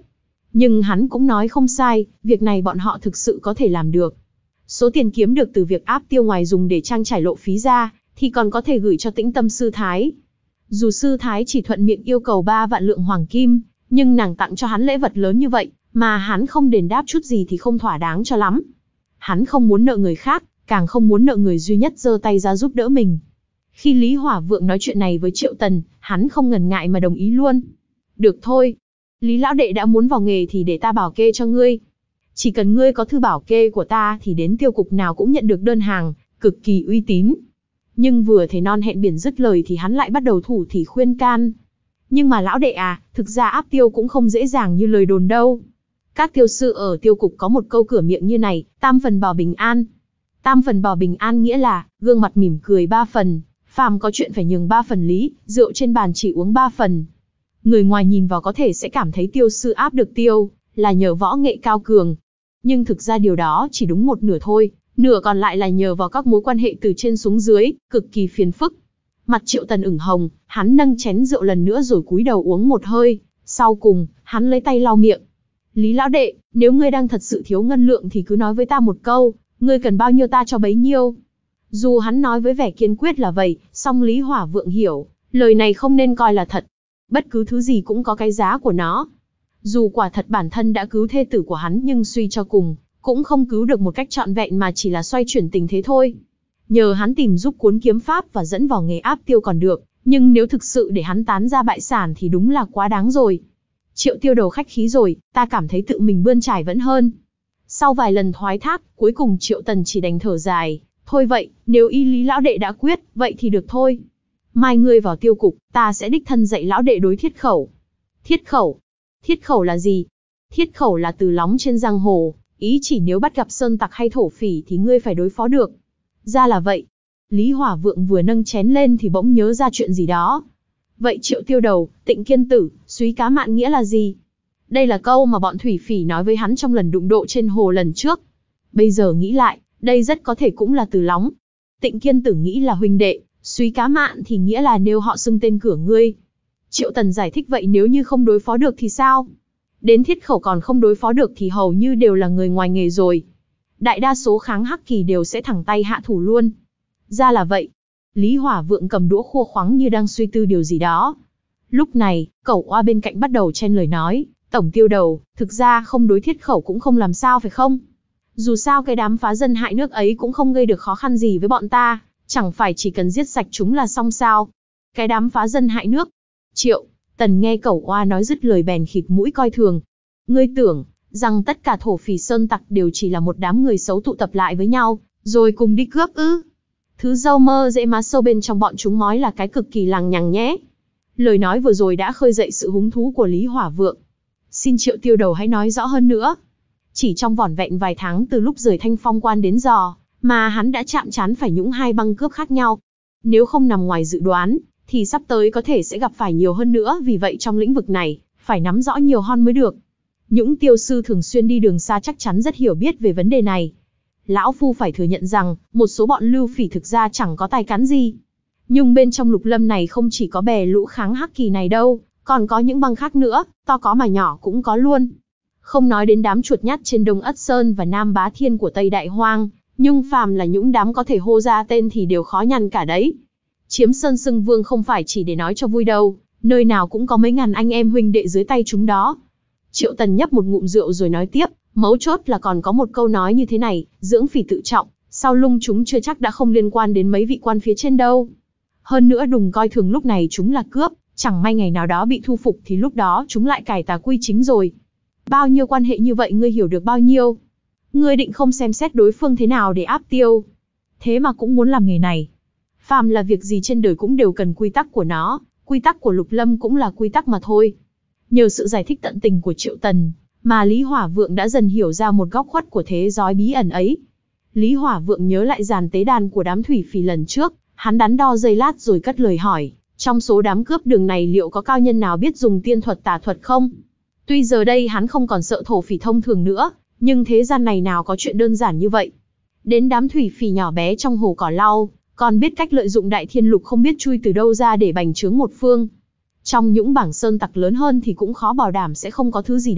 Nhưng hắn cũng nói không sai, việc này bọn họ thực sự có thể làm được. Số tiền kiếm được từ việc áp tiêu ngoài dùng để trang trải lộ phí ra, thì còn có thể gửi cho Tĩnh Tâm sư thái. Dù sư thái chỉ thuận miệng yêu cầu ba vạn lượng hoàng kim, nhưng nàng tặng cho hắn lễ vật lớn như vậy, mà hắn không đền đáp chút gì thì không thỏa đáng cho lắm. Hắn không muốn nợ người khác, càng không muốn nợ người duy nhất giơ tay ra giúp đỡ mình. Khi Lý Hỏa Vượng nói chuyện này với Triệu Tần, hắn không ngần ngại mà đồng ý luôn. Được thôi. Lý lão đệ đã muốn vào nghề thì để ta bảo kê cho ngươi. Chỉ cần ngươi có thư bảo kê của ta thì đến tiêu cục nào cũng nhận được đơn hàng, cực kỳ uy tín. Nhưng vừa thấy non hẹn biển dứt lời thì hắn lại bắt đầu thủ thỉ khuyên can. Nhưng mà lão đệ à, thực ra áp tiêu cũng không dễ dàng như lời đồn đâu. Các tiêu sư ở tiêu cục có một câu cửa miệng như này, tam phần bảo bình an. Tam phần bảo bình an nghĩa là, gương mặt mỉm cười ba phần, phàm có chuyện phải nhường ba phần lý, rượu trên bàn chỉ uống ba phần. Người ngoài nhìn vào có thể sẽ cảm thấy tiêu sư áp được tiêu, là nhờ võ nghệ cao cường. Nhưng thực ra điều đó chỉ đúng một nửa thôi, nửa còn lại là nhờ vào các mối quan hệ từ trên xuống dưới, cực kỳ phiền phức. Mặt Triệu Tần ửng hồng, hắn nâng chén rượu lần nữa rồi cúi đầu uống một hơi, sau cùng, hắn lấy tay lau miệng. Lý lão đệ, nếu ngươi đang thật sự thiếu ngân lượng thì cứ nói với ta một câu, ngươi cần bao nhiêu ta cho bấy nhiêu. Dù hắn nói với vẻ kiên quyết là vậy, song Lý Hỏa Vượng hiểu, lời này không nên coi là thật. Bất cứ thứ gì cũng có cái giá của nó. Dù quả thật bản thân đã cứu thê tử của hắn nhưng suy cho cùng, cũng không cứu được một cách trọn vẹn mà chỉ là xoay chuyển tình thế thôi. Nhờ hắn tìm giúp cuốn kiếm pháp và dẫn vào nghề áp tiêu còn được, nhưng nếu thực sự để hắn tán ra bại sản thì đúng là quá đáng rồi. Triệu Tiêu Đầu khách khí rồi, ta cảm thấy tự mình bươn trải vẫn hơn. Sau vài lần thoái thác, cuối cùng Triệu Tần chỉ đành thở dài. Thôi vậy, nếu y Lý lão đệ đã quyết, vậy thì được thôi. Mai ngươi vào tiêu cục, ta sẽ đích thân dạy lão đệ đối thiết khẩu. Thiết khẩu? Thiết khẩu là gì? Thiết khẩu là từ lóng trên giang hồ, ý chỉ nếu bắt gặp sơn tặc hay thổ phỉ thì ngươi phải đối phó được. Ra là vậy. Lý Hỏa Vượng vừa nâng chén lên thì bỗng nhớ ra chuyện gì đó. Vậy Triệu Tiêu Đầu, Tịnh Kiên Tử, Súy Cá Mạn nghĩa là gì? Đây là câu mà bọn thủy phỉ nói với hắn trong lần đụng độ trên hồ lần trước. Bây giờ nghĩ lại, đây rất có thể cũng là từ lóng. Tịnh Kiên Tử nghĩ là huynh đệ, Súy Cá Mạn thì nghĩa là nếu họ xưng tên cửa ngươi. Triệu Tần giải thích vậy nếu như không đối phó được thì sao? Đến thiết khẩu còn không đối phó được thì hầu như đều là người ngoài nghề rồi. Đại đa số kháng hắc kỳ đều sẽ thẳng tay hạ thủ luôn. Ra là vậy. Lý Hỏa Vượng cầm đũa khua khoắng như đang suy tư điều gì đó. Lúc này, Cẩu Oa bên cạnh bắt đầu chen lời nói, Tổng Tiêu Đầu, thực ra không đối thiết khẩu cũng không làm sao phải không? Dù sao cái đám phá dân hại nước ấy cũng không gây được khó khăn gì với bọn ta, chẳng phải chỉ cần giết sạch chúng là xong sao? Cái đám phá dân hại nước. Triệu Tần nghe Cẩu Oa nói dứt lời bèn khịt mũi coi thường. Ngươi tưởng rằng tất cả thổ phỉ sơn tặc đều chỉ là một đám người xấu tụ tập lại với nhau, rồi cùng đi cướp ư? Thứ dâu mơ dễ má sâu bên trong bọn chúng mói là cái cực kỳ lằng nhằng nhé. Lời nói vừa rồi đã khơi dậy sự hứng thú của Lý Hỏa Vượng. Xin Triệu Tiêu Đầu hãy nói rõ hơn nữa. Chỉ trong vỏn vẹn vài tháng từ lúc rời Thanh Phong Quan đến giờ, mà hắn đã chạm trán phải nhũng hai băng cướp khác nhau. Nếu không nằm ngoài dự đoán, thì sắp tới có thể sẽ gặp phải nhiều hơn nữa, vì vậy trong lĩnh vực này, phải nắm rõ nhiều hơn mới được. Những tiêu sư thường xuyên đi đường xa chắc chắn rất hiểu biết về vấn đề này. Lão Phu phải thừa nhận rằng, một số bọn lưu phỉ thực ra chẳng có tài cán gì. Nhưng bên trong lục lâm này không chỉ có bè lũ kháng hắc kỳ này đâu, còn có những băng khác nữa, to có mà nhỏ cũng có luôn. Không nói đến đám chuột nhắt trên Đông Ất Sơn và Nam Bá Thiên của Tây Đại Hoang, nhưng phàm là những đám có thể hô ra tên thì đều khó nhằn cả đấy. Chiếm Sơn xưng vương không phải chỉ để nói cho vui đâu, nơi nào cũng có mấy ngàn anh em huynh đệ dưới tay chúng đó. Triệu Tần nhấp một ngụm rượu rồi nói tiếp, mấu chốt là còn có một câu nói như thế này, dưỡng phỉ tự trọng, sau lưng chúng chưa chắc đã không liên quan đến mấy vị quan phía trên đâu. Hơn nữa đừng coi thường lúc này chúng là cướp, chẳng may ngày nào đó bị thu phục thì lúc đó chúng lại cải tà quy chính rồi. Bao nhiêu quan hệ như vậy ngươi hiểu được bao nhiêu? Ngươi định không xem xét đối phương thế nào để áp tiêu? Thế mà cũng muốn làm nghề này. Phàm là việc gì trên đời cũng đều cần quy tắc của nó, quy tắc của Lục Lâm cũng là quy tắc mà thôi. Nhờ sự giải thích tận tình của Triệu Tần, mà Lý Hỏa Vượng đã dần hiểu ra một góc khuất của thế giới bí ẩn ấy. Lý Hỏa Vượng nhớ lại dàn tế đàn của đám thủy phỉ lần trước, hắn đắn đo giây lát rồi cất lời hỏi, trong số đám cướp đường này liệu có cao nhân nào biết dùng tiên thuật tà thuật không? Tuy giờ đây hắn không còn sợ thổ phỉ thông thường nữa, nhưng thế gian này nào có chuyện đơn giản như vậy. Đến đám thủy phỉ nhỏ bé trong hồ cỏ lau, còn biết cách lợi dụng đại thiên lục không biết chui từ đâu ra để bành trướng một phương. Trong những bảng sơn tặc lớn hơn thì cũng khó bảo đảm sẽ không có thứ gì đó,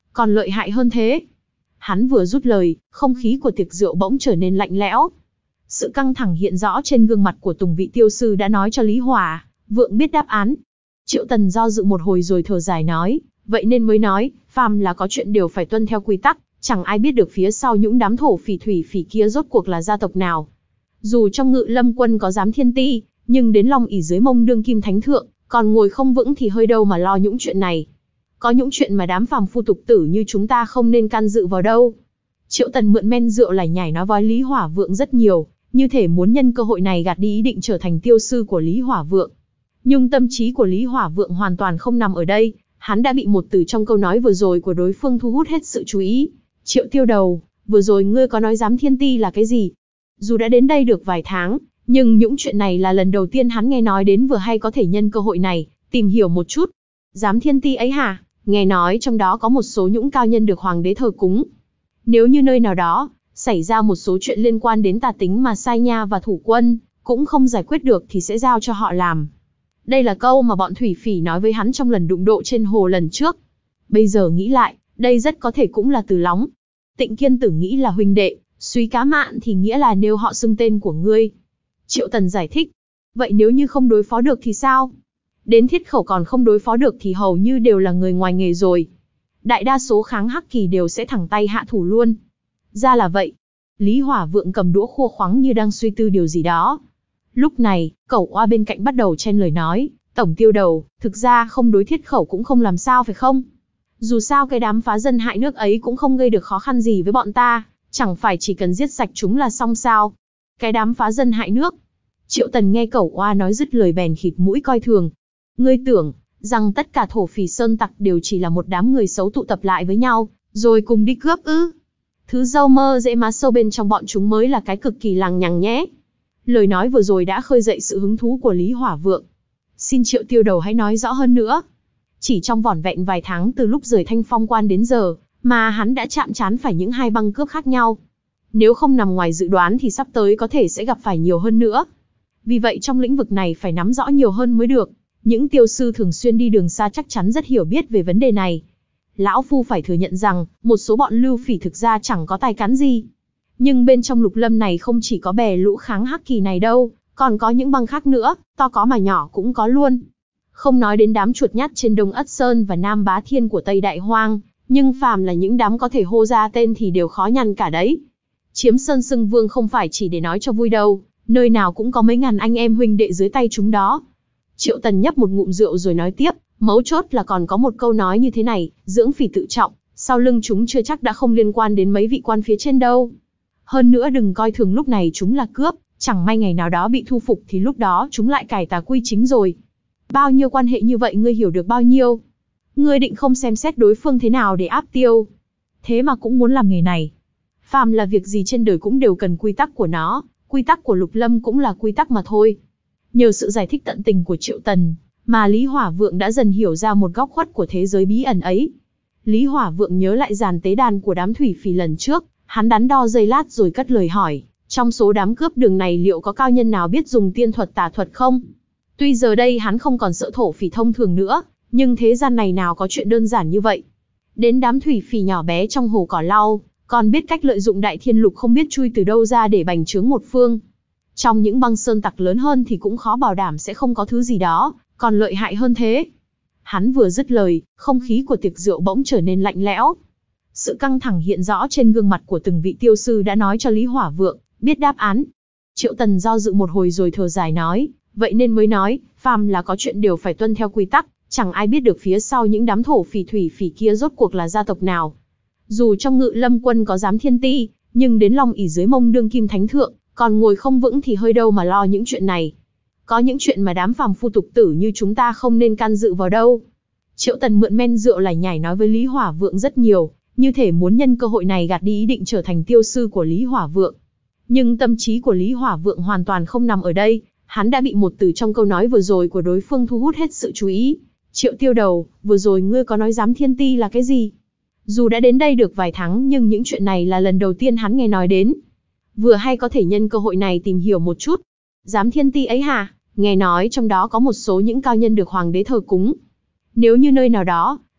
Còn lợi hại hơn thế. Hắn vừa dứt lời, không khí của tiệc rượu bỗng trở nên lạnh lẽo. Sự căng thẳng hiện rõ trên gương mặt của Tùng vị tiêu sư đã nói cho Lý Hỏa Vượng biết đáp án. Triệu Tần do dự một hồi rồi thở dài nói, vậy nên mới nói, phàm là có chuyện đều phải tuân theo quy tắc, chẳng ai biết được phía sau những đám thổ phỉ thủy phỉ kia rốt cuộc là gia tộc nào. Dù trong Ngự Lâm quân có Giám Thiên Ti, nhưng đến Long ỷ dưới mông đương kim thánh thượng, còn ngồi không vững thì hơi đâu mà lo những chuyện này. Có những chuyện mà đám phàm phu tục tử như chúng ta không nên can dự vào đâu. Triệu Tần mượn men rượu lải nhải nói với Lý Hỏa Vượng rất nhiều, như thể muốn nhân cơ hội này gạt đi ý định trở thành tiêu sư của Lý Hỏa Vượng. Nhưng tâm trí của Lý Hỏa Vượng hoàn toàn không nằm ở đây, hắn đã bị một từ trong câu nói vừa rồi của đối phương thu hút hết sự chú ý. Triệu Tiêu Đầu, vừa rồi ngươi có nói Giám Thiên Ti là cái gì? Dù đã đến đây được vài tháng, nhưng những chuyện này là lần đầu tiên hắn nghe nói đến, vừa hay có thể nhân cơ hội này, tìm hiểu một chút. Giám Thiên Ti ấy hả? Nghe nói trong đó có một số những cao nhân được hoàng đế thờ cúng. Nếu như nơi nào đó xảy ra một số chuyện liên quan đến tà tính mà Sai Nha và Thủ Quân cũng không giải quyết được thì sẽ giao cho họ làm. Đây là câu mà bọn thủy phỉ nói với hắn trong lần đụng độ trên hồ lần trước. Bây giờ nghĩ lại, đây rất có thể cũng là Từ Lóng. Tịnh Kiên Tử nghĩ là huynh đệ, Súy Cá Mạn thì nghĩa là nêu họ xưng tên của ngươi. Triệu Tần giải thích, vậy nếu như không đối phó được thì sao? Đến Thiết Khẩu còn không đối phó được thì hầu như đều là người ngoài nghề rồi. Đại đa số kháng hắc kỳ đều sẽ thẳng tay hạ thủ luôn. Ra là vậy. Lý Hỏa Vượng cầm đũa khua khoắng như đang suy tư điều gì đó. Lúc này, Cẩu Oa bên cạnh bắt đầu chen lời nói, Tổng Tiêu Đầu, thực ra không đối Thiết Khẩu cũng không làm sao phải không? Dù sao cái đám phá dân hại nước ấy cũng không gây được khó khăn gì với bọn ta, chẳng phải chỉ cần giết sạch chúng là xong sao? Cái đám phá dân hại nước. Triệu Tần nghe Cẩu Oa nói dứt lời bèn khịt mũi coi thường. Ngươi tưởng rằng tất cả thổ phỉ sơn tặc đều chỉ là một đám người xấu tụ tập lại với nhau, rồi cùng đi cướp ư? Thứ dâu mơ dễ má sâu bên trong bọn chúng mới là cái cực kỳ lằng nhằng nhẽ. Lời nói vừa rồi đã khơi dậy sự hứng thú của Lý Hỏa Vượng. Xin Triệu Tiêu Đầu hãy nói rõ hơn nữa. Chỉ trong vỏn vẹn vài tháng từ lúc rời Thanh Phong Quan đến giờ, mà hắn đã chạm trán phải những hai băng cướp khác nhau. Nếu không nằm ngoài dự đoán thì sắp tới có thể sẽ gặp phải nhiều hơn nữa. Vì vậy trong lĩnh vực này phải nắm rõ nhiều hơn mới được. Những tiêu sư thường xuyên đi đường xa chắc chắn rất hiểu biết về vấn đề này. Lão Phu phải thừa nhận rằng, một số bọn lưu phỉ thực ra chẳng có tài cán gì. Nhưng bên trong Lục Lâm này không chỉ có bè lũ kháng hắc kỳ này đâu, còn có những băng khác nữa, to có mà nhỏ cũng có luôn. Không nói đến đám chuột nhắt trên Đông Ất Sơn và Nam Bá Thiên của Tây Đại Hoang, nhưng phàm là những đám có thể hô ra tên thì đều khó nhằn cả đấy. Chiếm Sơn xưng vương không phải chỉ để nói cho vui đâu, nơi nào cũng có mấy ngàn anh em huynh đệ dưới tay chúng đó. Triệu Tần nhấp một ngụm rượu rồi nói tiếp, mấu chốt là còn có một câu nói như thế này, dưỡng phỉ tự trọng, sau lưng chúng chưa chắc đã không liên quan đến mấy vị quan phía trên đâu. Hơn nữa đừng coi thường lúc này chúng là cướp, chẳng may ngày nào đó bị thu phục thì lúc đó chúng lại cải tà quy chính rồi. Bao nhiêu quan hệ như vậy ngươi hiểu được bao nhiêu? Ngươi định không xem xét đối phương thế nào để áp tiêu? Thế mà cũng muốn làm nghề này. Phàm là việc gì trên đời cũng đều cần quy tắc của nó, quy tắc của Lục Lâm cũng là quy tắc mà thôi. Nhờ sự giải thích tận tình của Triệu Tần, mà Lý Hỏa Vượng đã dần hiểu ra một góc khuất của thế giới bí ẩn ấy. Lý Hỏa Vượng nhớ lại dàn tế đàn của đám thủy phỉ lần trước, hắn đắn đo giây lát rồi cất lời hỏi, trong số đám cướp đường này liệu có cao nhân nào biết dùng tiên thuật tà thuật không? Tuy giờ đây hắn không còn sợ thổ phỉ thông thường nữa, nhưng thế gian này nào có chuyện đơn giản như vậy. Đến đám thủy phỉ nhỏ bé trong hồ cỏ lau, còn biết cách lợi dụng đại thiên lục không biết chui từ đâu ra để bành trướng một phương. Trong những băng sơn tặc lớn hơn thì cũng khó bảo đảm sẽ không có thứ gì đó, còn lợi hại hơn thế. Hắn vừa dứt lời, không khí của tiệc rượu bỗng trở nên lạnh lẽo. Sự căng thẳng hiện rõ trên gương mặt của từng vị tiêu sư đã nói cho Lý Hỏa Vượng biết đáp án. Triệu Tần do dự một hồi rồi thở dài nói, vậy nên mới nói, phàm là có chuyện đều phải tuân theo quy tắc, chẳng ai biết được phía sau những đám thổ phỉ thủy phỉ kia rốt cuộc là gia tộc nào. Dù trong Ngự Lâm quân có Giám Thiên Ti, nhưng đến Long ỷ dưới mông đương kim thánh thượng, còn ngồi không vững thì hơi đâu mà lo những chuyện này. Có những chuyện mà đám phàm phu tục tử như chúng ta không nên can dự vào đâu. Triệu Tần mượn men rượu lải nhải nói với Lý Hỏa Vượng rất nhiều, như thể muốn nhân cơ hội này gạt đi ý định trở thành tiêu sư của Lý Hỏa Vượng. Nhưng tâm trí của Lý Hỏa Vượng hoàn toàn không nằm ở đây, hắn đã bị một từ trong câu nói vừa rồi của đối phương thu hút hết sự chú ý. Triệu Tiêu Đầu, vừa rồi ngươi có nói Giám Thiên Ti là cái gì? Dù đã đến đây được vài tháng nhưng những chuyện này là lần đầu tiên hắn nghe nói đến. Vừa hay có thể nhân cơ hội này tìm hiểu một chút. Giám Thiên Ti ấy hả? Nghe nói trong đó có một số những cao nhân được hoàng đế thờ cúng. Nếu như nơi nào đó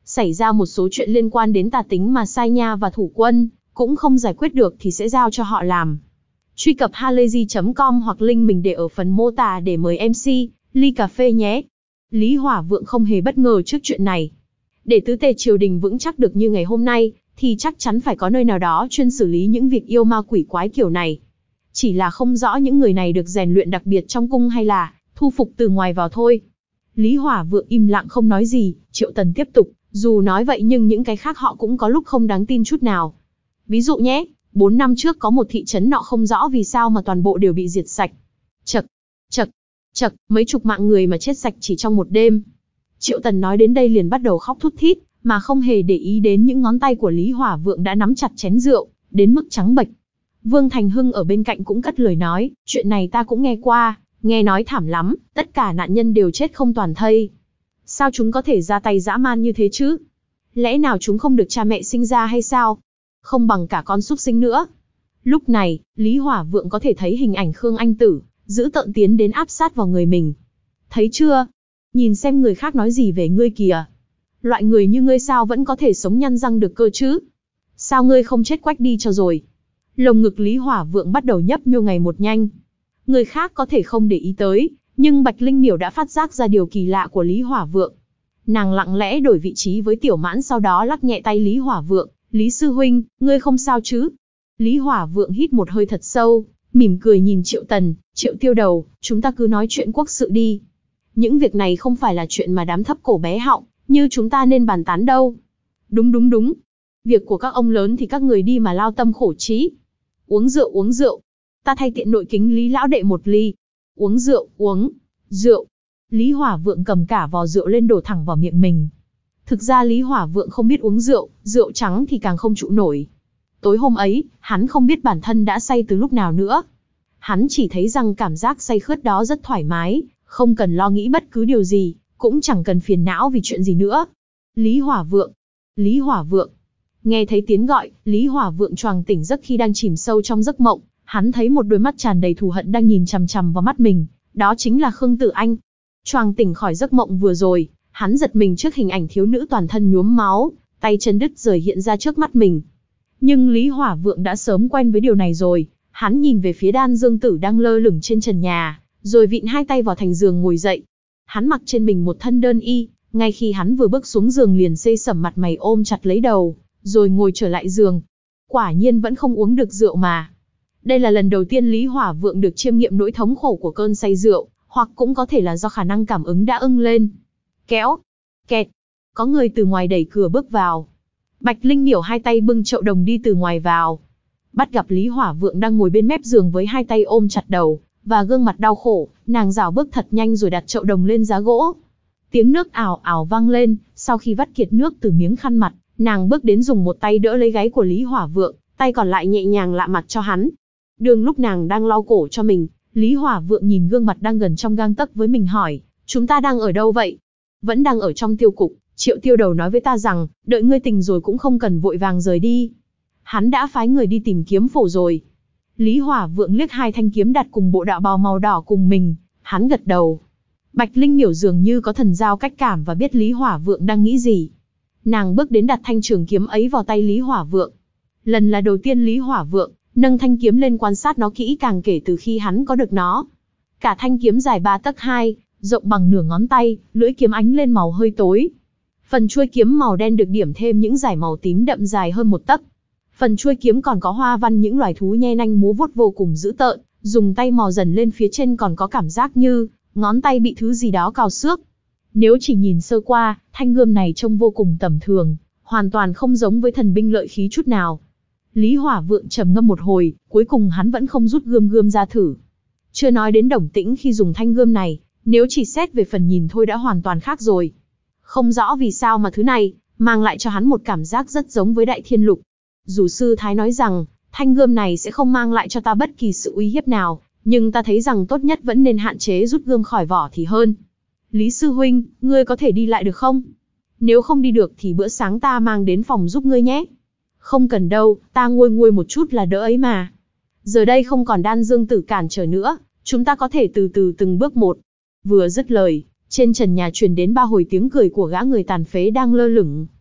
xảy ra một số chuyện liên quan đến tà tính mà Sai Nha và thủ quân cũng không giải quyết được thì sẽ giao cho họ làm. Truy cập halayzi chấm com hoặc link mình để ở phần mô tả để mời em xê, ly cà phê nhé. Lý Hỏa Vượng không hề bất ngờ trước chuyện này. Để tứ tề triều đình vững chắc được như ngày hôm nay, thì chắc chắn phải có nơi nào đó chuyên xử lý những việc yêu ma quỷ quái kiểu này. Chỉ là không rõ những người này được rèn luyện đặc biệt trong cung hay là thu phục từ ngoài vào thôi. Lý Hỏa Vượng im lặng không nói gì, Triệu Tần tiếp tục, dù nói vậy nhưng những cái khác họ cũng có lúc không đáng tin chút nào. Ví dụ nhé, bốn năm trước có một thị trấn nọ không rõ vì sao mà toàn bộ đều bị diệt sạch. Chật, chật, chật, mấy chục mạng người mà chết sạch chỉ trong một đêm. Triệu Tần nói đến đây liền bắt đầu khóc thút thít, mà không hề để ý đến những ngón tay của Lý Hỏa Vượng đã nắm chặt chén rượu, đến mức trắng bệch. Vương Thành Hưng ở bên cạnh cũng cất lời nói, chuyện này ta cũng nghe qua, nghe nói thảm lắm, tất cả nạn nhân đều chết không toàn thây. Sao chúng có thể ra tay dã man như thế chứ? Lẽ nào chúng không được cha mẹ sinh ra hay sao? Không bằng cả con súc sinh nữa. Lúc này, Lý Hỏa Vượng có thể thấy hình ảnh Khương Anh Tử, giữ tợn tiến đến áp sát vào người mình. Thấy chưa? Nhìn xem người khác nói gì về ngươi kìa. Loại người như ngươi sao vẫn có thể sống nhăn răng được cơ chứ? Sao ngươi không chết quách đi cho rồi? Lồng ngực Lý Hỏa Vượng bắt đầu nhấp nhô ngày một nhanh. Người khác có thể không để ý tới, nhưng Bạch Linh Miểu đã phát giác ra điều kỳ lạ của Lý Hỏa Vượng. Nàng lặng lẽ đổi vị trí với Tiểu Mãn, sau đó lắc nhẹ tay Lý Hỏa Vượng. Lý sư huynh, ngươi không sao chứ? Lý Hỏa Vượng hít một hơi thật sâu, mỉm cười nhìn Triệu Tần, Triệu Tiêu Đầu, chúng ta cứ nói chuyện quốc sự đi. Những việc này không phải là chuyện mà đám thấp cổ bé họng, như chúng ta nên bàn tán đâu. Đúng đúng đúng. Việc của các ông lớn thì các người đi mà lao tâm khổ trí. Uống rượu uống rượu. Ta thay tiện nội kính Lý lão đệ một ly. Uống rượu, uống. Rượu. Lý Hỏa Vượng cầm cả vò rượu lên đổ thẳng vào miệng mình. Thực ra Lý Hỏa Vượng không biết uống rượu, rượu trắng thì càng không trụ nổi. Tối hôm ấy, hắn không biết bản thân đã say từ lúc nào nữa. Hắn chỉ thấy rằng cảm giác say khướt đó rất thoải mái, không cần lo nghĩ bất cứ điều gì, cũng chẳng cần phiền não vì chuyện gì nữa. Lý Hỏa Vượng, Lý Hỏa Vượng. Nghe thấy tiếng gọi, Lý Hỏa Vượng choàng tỉnh giấc khi đang chìm sâu trong giấc mộng. Hắn thấy một đôi mắt tràn đầy thù hận đang nhìn chằm chằm vào mắt mình, đó chính là Khương Tử Anh. Choàng tỉnh khỏi giấc mộng vừa rồi, hắn giật mình trước hình ảnh thiếu nữ toàn thân nhuốm máu, tay chân đứt rời hiện ra trước mắt mình. Nhưng Lý Hỏa Vượng đã sớm quen với điều này rồi, hắn nhìn về phía Đan Dương Tử đang lơ lửng trên trần nhà, rồi vịn hai tay vào thành giường ngồi dậy. Hắn mặc trên mình một thân đơn y, ngay khi hắn vừa bước xuống giường liền xây sẩm mặt mày ôm chặt lấy đầu, rồi ngồi trở lại giường. Quả nhiên vẫn không uống được rượu mà. Đây là lần đầu tiên Lý Hỏa Vượng được chiêm nghiệm nỗi thống khổ của cơn say rượu, hoặc cũng có thể là do khả năng cảm ứng đã ưng lên. Kéo, kẹt, có người từ ngoài đẩy cửa bước vào. Bạch Linh Miểu hai tay bưng chậu đồng đi từ ngoài vào. Bắt gặp Lý Hỏa Vượng đang ngồi bên mép giường với hai tay ôm chặt đầu, và gương mặt đau khổ, nàng rảo bước thật nhanh rồi đặt chậu đồng lên giá gỗ. Tiếng nước ào ào vang lên, sau khi vắt kiệt nước từ miếng khăn mặt, nàng bước đến dùng một tay đỡ lấy gáy của Lý Hỏa Vượng, tay còn lại nhẹ nhàng lạ mặt cho hắn. Đường lúc nàng đang lau cổ cho mình, Lý Hỏa Vượng nhìn gương mặt đang gần trong gang tấc với mình hỏi, chúng ta đang ở đâu vậy? Vẫn đang ở trong tiêu cục, Triệu Tiêu Đầu nói với ta rằng, đợi ngươi tỉnh rồi cũng không cần vội vàng rời đi. Hắn đã phái người đi tìm kiếm phổ rồi. Lý Hỏa Vượng liếc hai thanh kiếm đặt cùng bộ đạo bào màu đỏ cùng mình, hắn gật đầu. Bạch Linh Miểu dường như có thần giao cách cảm và biết Lý Hỏa Vượng đang nghĩ gì. Nàng bước đến đặt thanh trường kiếm ấy vào tay Lý Hỏa Vượng. Lần là đầu tiên Lý Hỏa Vượng nâng thanh kiếm lên quan sát nó kỹ càng kể từ khi hắn có được nó. Cả thanh kiếm dài ba tấc hai, rộng bằng nửa ngón tay, lưỡi kiếm ánh lên màu hơi tối. Phần chuôi kiếm màu đen được điểm thêm những dải màu tím đậm dài hơn một tấc. Phần chuôi kiếm còn có hoa văn những loài thú nhe nanh múa vuốt vô cùng dữ tợn, dùng tay mò dần lên phía trên còn có cảm giác như ngón tay bị thứ gì đó cào xước. Nếu chỉ nhìn sơ qua, thanh gươm này trông vô cùng tầm thường, hoàn toàn không giống với thần binh lợi khí chút nào. Lý Hỏa Vượng trầm ngâm một hồi, cuối cùng hắn vẫn không rút gươm gươm ra thử. Chưa nói đến Đồng Tĩnh khi dùng thanh gươm này, nếu chỉ xét về phần nhìn thôi đã hoàn toàn khác rồi. Không rõ vì sao mà thứ này mang lại cho hắn một cảm giác rất giống với Đại Thiên Lục. Dù sư thái nói rằng thanh gươm này sẽ không mang lại cho ta bất kỳ sự uy hiếp nào, nhưng ta thấy rằng tốt nhất vẫn nên hạn chế rút gươm khỏi vỏ thì hơn. Lý sư huynh, ngươi có thể đi lại được không? Nếu không đi được thì bữa sáng ta mang đến phòng giúp ngươi nhé. Không cần đâu, ta nguôi nguôi một chút là đỡ ấy mà. Giờ đây không còn Đan Dương Tử cản trở nữa, chúng ta có thể từ từ từng bước một. Vừa dứt lời, trên trần nhà truyền đến ba hồi tiếng cười của gã người tàn phế đang lơ lửng.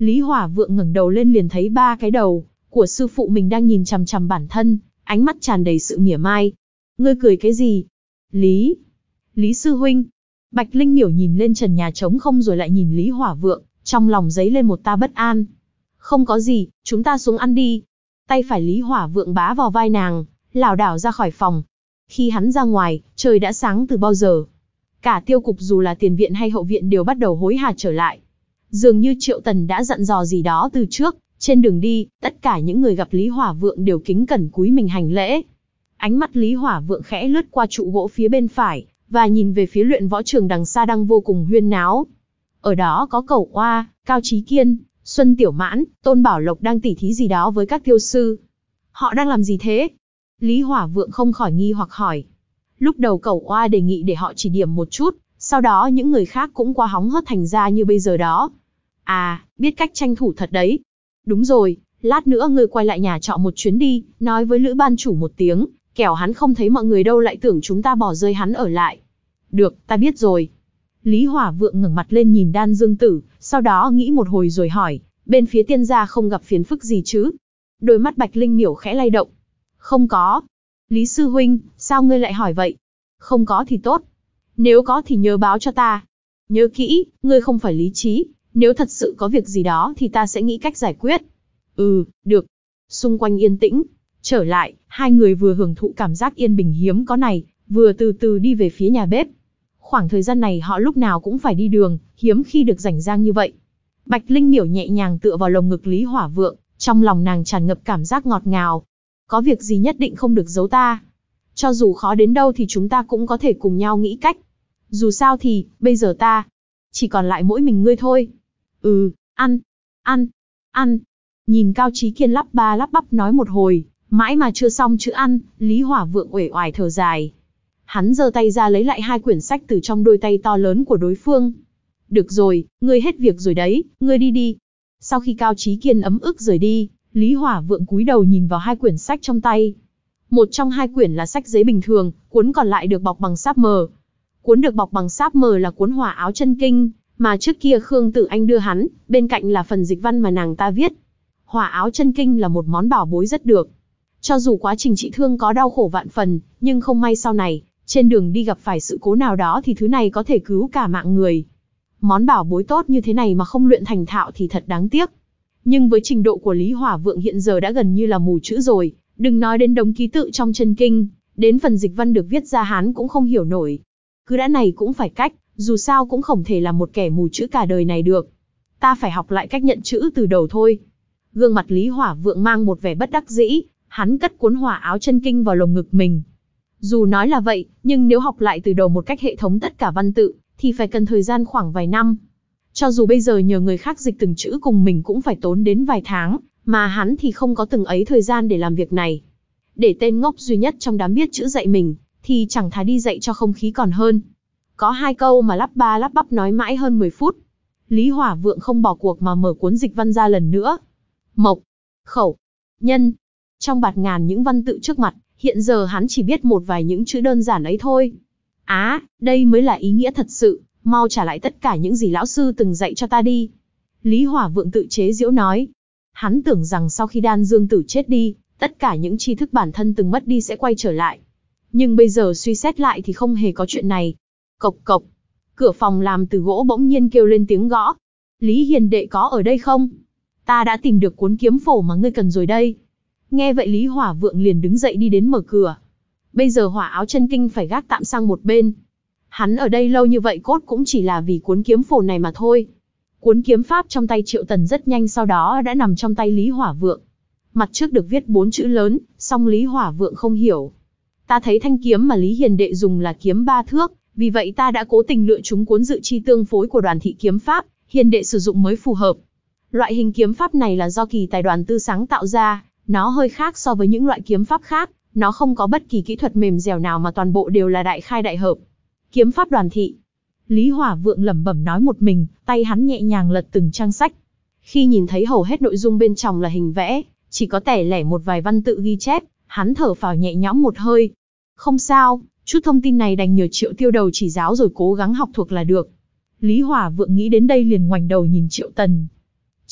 Lý Hỏa Vượng ngẩng đầu lên liền thấy ba cái đầu của sư phụ mình đang nhìn chằm chằm bản thân, ánh mắt tràn đầy sự mỉa mai. Ngươi cười cái gì? Lý... Lý sư huynh. Bạch Linh Miểu nhìn lên trần nhà trống không rồi lại nhìn Lý Hỏa Vượng, trong lòng dấy lên một tia bất an. Không có gì, chúng ta xuống ăn đi. Tay phải Lý Hỏa Vượng bá vào vai nàng, lảo đảo ra khỏi phòng. Khi hắn ra ngoài, trời đã sáng từ bao giờ. Cả tiêu cục dù là tiền viện hay hậu viện đều bắt đầu hối hả trở lại. Dường như Triệu Tần đã dặn dò gì đó từ trước, trên đường đi, tất cả những người gặp Lý Hỏa Vượng đều kính cẩn cúi mình hành lễ. Ánh mắt Lý Hỏa Vượng khẽ lướt qua trụ gỗ phía bên phải, và nhìn về phía luyện võ trường đằng xa đang vô cùng huyên náo. Ở đó có Cẩu Oa, Cao Chí Kiên, Xuân Tiểu Mãn, Tôn Bảo Lộc đang tỉ thí gì đó với các tiêu sư. Họ đang làm gì thế? Lý Hỏa Vượng không khỏi nghi hoặc hỏi. Lúc đầu Cẩu Oa đề nghị để họ chỉ điểm một chút, sau đó những người khác cũng qua hóng hớt thành ra như bây giờ đó. À, biết cách tranh thủ thật đấy. Đúng rồi, lát nữa ngươi quay lại nhà trọ một chuyến đi, nói với Lữ ban chủ một tiếng, kẻo hắn không thấy mọi người đâu lại tưởng chúng ta bỏ rơi hắn ở lại. Được, ta biết rồi. Lý Hỏa Vượng ngẩng mặt lên nhìn Đan Dương Tử, sau đó nghĩ một hồi rồi hỏi, bên phía tiên gia không gặp phiền phức gì chứ? Đôi mắt Bạch Linh Miểu khẽ lay động. Không có. Lý sư huynh, sao ngươi lại hỏi vậy? Không có thì tốt. Nếu có thì nhớ báo cho ta. Nhớ kỹ, ngươi không phải Lý Trí, nếu thật sự có việc gì đó thì ta sẽ nghĩ cách giải quyết. Ừ, được. Xung quanh yên tĩnh. Trở lại, hai người vừa hưởng thụ cảm giác yên bình hiếm có này, vừa từ từ đi về phía nhà bếp. Khoảng thời gian này họ lúc nào cũng phải đi đường, hiếm khi được rảnh rang như vậy. Bạch Linh Miểu nhẹ nhàng tựa vào lồng ngực Lý Hỏa Vượng, trong lòng nàng tràn ngập cảm giác ngọt ngào. Có việc gì nhất định không được giấu ta. Cho dù khó đến đâu thì chúng ta cũng có thể cùng nhau nghĩ cách. Dù sao thì, bây giờ ta, chỉ còn lại mỗi mình ngươi thôi. Ừ, ăn, ăn, ăn. Nhìn Cao Chí Kiên lắp ba lắp bắp nói một hồi, mãi mà chưa xong chữ ăn, Lý Hỏa Vượng uể oải thở dài. Hắn giơ tay ra lấy lại hai quyển sách từ trong đôi tay to lớn của đối phương. Được rồi, ngươi hết việc rồi đấy, ngươi đi đi. Sau khi Cao Chí Kiên ấm ức rời đi, Lý Hỏa Vượng cúi đầu nhìn vào hai quyển sách trong tay. Một trong hai quyển là sách giấy bình thường, cuốn còn lại được bọc bằng sáp mờ. Cuốn được bọc bằng sáp mờ là cuốn Hỏa Áo Chân Kinh, mà trước kia Khương Tử Anh đưa hắn, bên cạnh là phần dịch văn mà nàng ta viết. Hỏa Áo Chân Kinh là một món bảo bối rất được. Cho dù quá trình trị thương có đau khổ vạn phần, nhưng không may sau này, trên đường đi gặp phải sự cố nào đó thì thứ này có thể cứu cả mạng người. Món bảo bối tốt như thế này mà không luyện thành thạo thì thật đáng tiếc. Nhưng với trình độ của Lý Hỏa Vượng hiện giờ đã gần như là mù chữ rồi, đừng nói đến đống ký tự trong chân kinh, đến phần dịch văn được viết ra hắn cũng không hiểu nổi. Cứ đã này cũng phải cách, dù sao cũng không thể là một kẻ mù chữ cả đời này được. Ta phải học lại cách nhận chữ từ đầu thôi. Gương mặt Lý Hỏa Vượng mang một vẻ bất đắc dĩ, hắn cất cuốn Hỏa Áo Chân Kinh vào lồng ngực mình. Dù nói là vậy, nhưng nếu học lại từ đầu một cách hệ thống tất cả văn tự, thì phải cần thời gian khoảng vài năm. Cho dù bây giờ nhờ người khác dịch từng chữ cùng mình cũng phải tốn đến vài tháng, mà hắn thì không có từng ấy thời gian để làm việc này. Để tên ngốc duy nhất trong đám biết chữ dạy mình, thì chẳng thà đi dạy cho không khí còn hơn. Có hai câu mà lắp ba lắp bắp nói mãi hơn mười phút. Lý Hỏa Vượng không bỏ cuộc mà mở cuốn dịch văn ra lần nữa. Mộc, khẩu, nhân. Trong bạt ngàn những văn tự trước mặt, hiện giờ hắn chỉ biết một vài những chữ đơn giản ấy thôi. Á, à, đây mới là ý nghĩa thật sự, mau trả lại tất cả những gì lão sư từng dạy cho ta đi. Lý Hỏa Vượng tự chế giễu nói. Hắn tưởng rằng sau khi Đan Dương Tử chết đi, tất cả những tri thức bản thân từng mất đi sẽ quay trở lại. Nhưng bây giờ suy xét lại thì không hề có chuyện này. Cộc cộc. Cửa phòng làm từ gỗ bỗng nhiên kêu lên tiếng gõ. Lý Hiền đệ có ở đây không? Ta đã tìm được cuốn kiếm phổ mà ngươi cần rồi đây. Nghe vậy Lý Hỏa Vượng liền đứng dậy đi đến mở cửa. Bây giờ Hỏa Áo Chân Kinh phải gác tạm sang một bên. Hắn ở đây lâu như vậy cốt cũng chỉ là vì cuốn kiếm phổ này mà thôi. Cuốn kiếm pháp trong tay Triệu Tần rất nhanh sau đó đã nằm trong tay Lý Hỏa Vượng. Mặt trước được viết bốn chữ lớn, song Lý Hỏa Vượng không hiểu. Ta thấy thanh kiếm mà Lý Hiền đệ dùng là kiếm ba thước, vì vậy ta đã cố tình lựa chúng cuốn dự chi tương phối của Đoàn thị kiếm pháp, Hiền đệ sử dụng mới phù hợp. Loại hình kiếm pháp này là do kỳ tài Đoàn Tư sáng tạo ra, nó hơi khác so với những loại kiếm pháp khác, nó không có bất kỳ kỹ thuật mềm dẻo nào mà toàn bộ đều là đại khai đại hợp. Kiếm pháp Đoàn thị. Lý Hỏa Vượng lẩm bẩm nói một mình, tay hắn nhẹ nhàng lật từng trang sách. Khi nhìn thấy hầu hết nội dung bên trong là hình vẽ, chỉ có tẻ lẻ một vài văn tự ghi chép, hắn thở phào nhẹ nhõm một hơi. Không sao, chút thông tin này đành nhờ Triệu Tiêu đầu chỉ giáo rồi cố gắng học thuộc là được. Lý Hỏa Vượng nghĩ đến đây liền ngoảnh đầu nhìn Triệu Tần.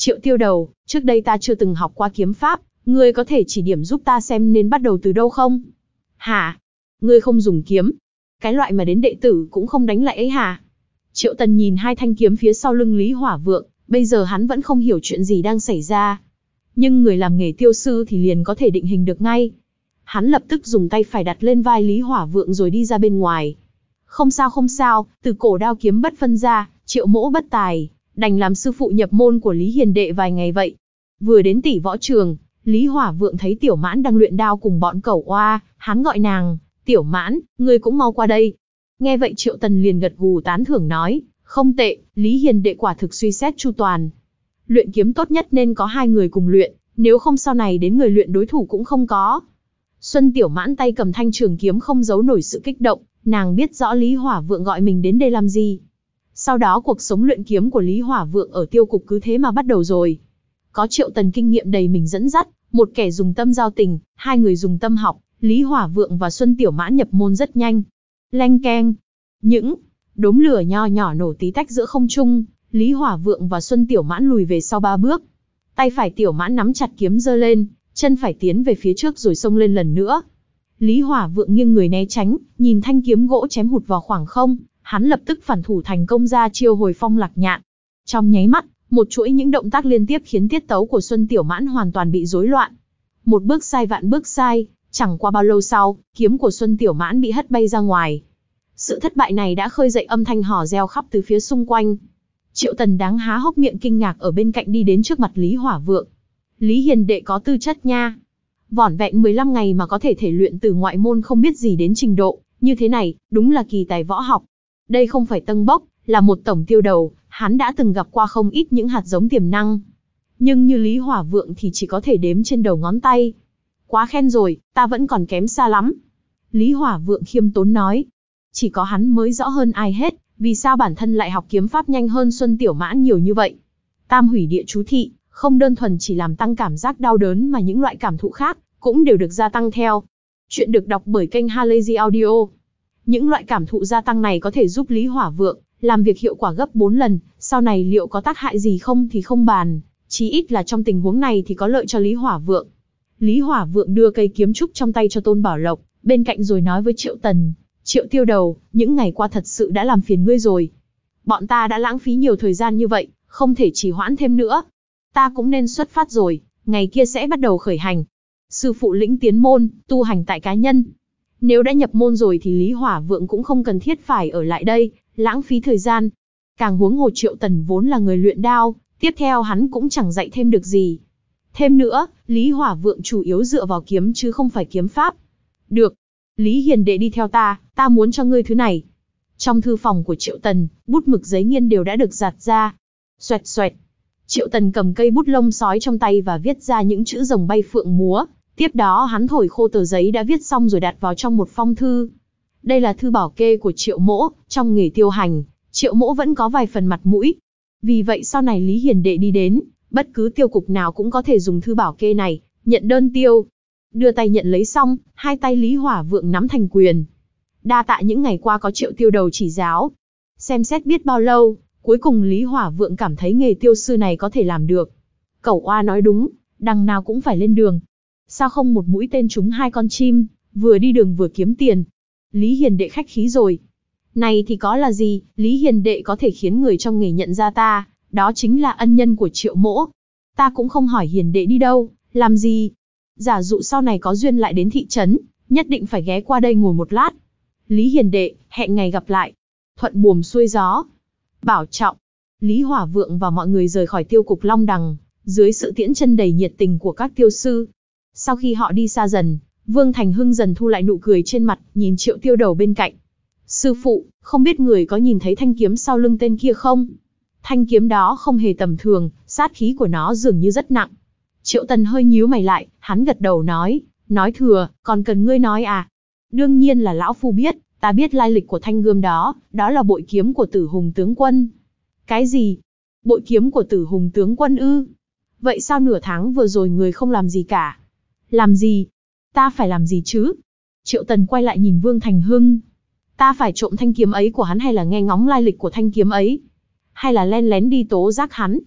Triệu Tiêu Đầu, trước đây ta chưa từng học qua kiếm pháp, ngươi có thể chỉ điểm giúp ta xem nên bắt đầu từ đâu không? Hả? Ngươi không dùng kiếm? Cái loại mà đến đệ tử cũng không đánh lại ấy hả? Triệu Tần nhìn hai thanh kiếm phía sau lưng Lý Hỏa Vượng, bây giờ hắn vẫn không hiểu chuyện gì đang xảy ra. Nhưng người làm nghề tiêu sư thì liền có thể định hình được ngay. Hắn lập tức dùng tay phải đặt lên vai Lý Hỏa Vượng rồi đi ra bên ngoài. Không sao không sao, từ cổ đao kiếm bất phân ra, Triệu mỗ bất tài, đành làm sư phụ nhập môn của Lý Hiền đệ vài ngày vậy. Vừa đến tỷ võ trường, Lý Hỏa Vượng thấy Tiểu Mãn đang luyện đao cùng bọn cẩu oa, hắn gọi nàng, Tiểu Mãn, ngươi cũng mau qua đây. Nghe vậy Triệu Tần liền gật gù tán thưởng nói, không tệ, Lý Hiền đệ quả thực suy xét chu toàn. Luyện kiếm tốt nhất nên có hai người cùng luyện, nếu không sau này đến người luyện đối thủ cũng không có. Xuân Tiểu Mãn tay cầm thanh trường kiếm không giấu nổi sự kích động, nàng biết rõ Lý Hỏa Vượng gọi mình đến đây làm gì. Sau đó cuộc sống luyện kiếm của Lý Hỏa Vượng ở tiêu cục cứ thế mà bắt đầu rồi. Có Triệu Tần kinh nghiệm đầy mình dẫn dắt, một kẻ dùng tâm giao tình, hai người dùng tâm học, Lý Hỏa Vượng và Xuân Tiểu Mãn nhập môn rất nhanh. Leng keng, những đốm lửa nho nhỏ nổ tí tách giữa không trung, Lý Hỏa Vượng và Xuân Tiểu Mãn lùi về sau ba bước. Tay phải Tiểu Mãn nắm chặt kiếm giơ lên, chân phải tiến về phía trước rồi xông lên lần nữa. Lý Hỏa Vượng nghiêng người né tránh, nhìn thanh kiếm gỗ chém hụt vào khoảng không, hắn lập tức phản thủ thành công ra chiêu hồi phong lạc nhạn. Trong nháy mắt, một chuỗi những động tác liên tiếp khiến tiết tấu của Xuân Tiểu Mãn hoàn toàn bị rối loạn. Một bước sai vạn bước sai, chẳng qua bao lâu sau, kiếm của Xuân Tiểu Mãn bị hất bay ra ngoài. Sự thất bại này đã khơi dậy âm thanh hò reo khắp từ phía xung quanh. Triệu Tần đáng há hốc miệng kinh ngạc ở bên cạnh đi đến trước mặt Lý Hỏa Vượng. Lý Hiền đệ có tư chất nha. Vỏn vẹn mười lăm ngày mà có thể thể luyện từ ngoại môn không biết gì đến trình độ như thế này, đúng là kỳ tài võ học. Đây không phải tân bốc, là một tổng tiêu đầu, hắn đã từng gặp qua không ít những hạt giống tiềm năng. Nhưng như Lý Hỏa Vượng thì chỉ có thể đếm trên đầu ngón tay. Quá khen rồi, ta vẫn còn kém xa lắm. Lý Hỏa Vượng khiêm tốn nói. Chỉ có hắn mới rõ hơn ai hết, vì sao bản thân lại học kiếm pháp nhanh hơn Xuân Tiểu Mãn nhiều như vậy. Tam hủy địa chú thị, không đơn thuần chỉ làm tăng cảm giác đau đớn mà những loại cảm thụ khác, cũng đều được gia tăng theo. Chuyện được đọc bởi kênh Halazy Audio. Những loại cảm thụ gia tăng này có thể giúp Lý Hỏa Vượng làm việc hiệu quả gấp bốn lần, sau này liệu có tác hại gì không thì không bàn, chí ít là trong tình huống này thì có lợi cho Lý Hỏa Vượng. Lý Hỏa Vượng đưa cây kiếm trúc trong tay cho Tôn Bảo Lộc, bên cạnh rồi nói với Triệu Tần, Triệu Tiêu Đầu, những ngày qua thật sự đã làm phiền ngươi rồi. Bọn ta đã lãng phí nhiều thời gian như vậy, không thể trì hoãn thêm nữa. Ta cũng nên xuất phát rồi, ngày kia sẽ bắt đầu khởi hành. Sư phụ lĩnh tiến môn, tu hành tại cá nhân. Nếu đã nhập môn rồi thì Lý Hỏa Vượng cũng không cần thiết phải ở lại đây, lãng phí thời gian. Càng huống hồ Triệu Tần vốn là người luyện đao, tiếp theo hắn cũng chẳng dạy thêm được gì. Thêm nữa, Lý Hỏa Vượng chủ yếu dựa vào kiếm chứ không phải kiếm pháp. Được. Lý Hiền đệ đi theo ta, ta muốn cho ngươi thứ này. Trong thư phòng của Triệu Tần, bút mực giấy nghiên đều đã được giạt ra. Xoẹt xoẹt. Triệu Tần cầm cây bút lông sói trong tay và viết ra những chữ rồng bay phượng múa. Tiếp đó hắn thổi khô tờ giấy đã viết xong rồi đặt vào trong một phong thư. Đây là thư bảo kê của Triệu mỗ, trong nghề tiêu hành, Triệu mỗ vẫn có vài phần mặt mũi. Vì vậy sau này Lý Hiền đệ đi đến, bất cứ tiêu cục nào cũng có thể dùng thư bảo kê này, nhận đơn tiêu. Đưa tay nhận lấy xong, hai tay Lý Hỏa Vượng nắm thành quyền. Đa tạ những ngày qua có Triệu Tiêu Đầu chỉ giáo. Xem xét biết bao lâu, cuối cùng Lý Hỏa Vượng cảm thấy nghề tiêu sư này có thể làm được. Cẩu oa nói đúng, đằng nào cũng phải lên đường. Sao không một mũi tên trúng hai con chim, vừa đi đường vừa kiếm tiền. Lý Hiền đệ khách khí rồi. Này thì có là gì, Lý Hiền đệ có thể khiến người trong nghề nhận ra ta, đó chính là ân nhân của Triệu mỗ. Ta cũng không hỏi Hiền đệ đi đâu, làm gì. Giả dụ sau này có duyên lại đến thị trấn, nhất định phải ghé qua đây ngồi một lát. Lý Hiền đệ, hẹn ngày gặp lại. Thuận buồm xuôi gió. Bảo trọng. Lý Hỏa Vượng và mọi người rời khỏi tiêu cục Long Đằng, dưới sự tiễn chân đầy nhiệt tình của các tiêu sư. Sau khi họ đi xa dần, Vương Thành Hưng dần thu lại nụ cười trên mặt, nhìn Triệu Tiêu Đầu bên cạnh. Sư phụ, không biết người có nhìn thấy thanh kiếm sau lưng tên kia không? Thanh kiếm đó không hề tầm thường, sát khí của nó dường như rất nặng. Triệu Tần hơi nhíu mày lại, hắn gật đầu nói, nói thừa, còn cần ngươi nói à? Đương nhiên là lão phu biết, ta biết lai lịch của thanh gươm đó, đó là bội kiếm của Tử Hùng tướng quân. Cái gì? Bội kiếm của Tử Hùng tướng quân ư? Vậy sao nửa tháng vừa rồi người không làm gì cả? Làm gì? Ta phải làm gì chứ? Triệu Tần quay lại nhìn Vương Thành Hưng. Ta phải trộm thanh kiếm ấy của hắn hay là nghe ngóng lai lịch của thanh kiếm ấy? Hay là len lén đi tố giác hắn?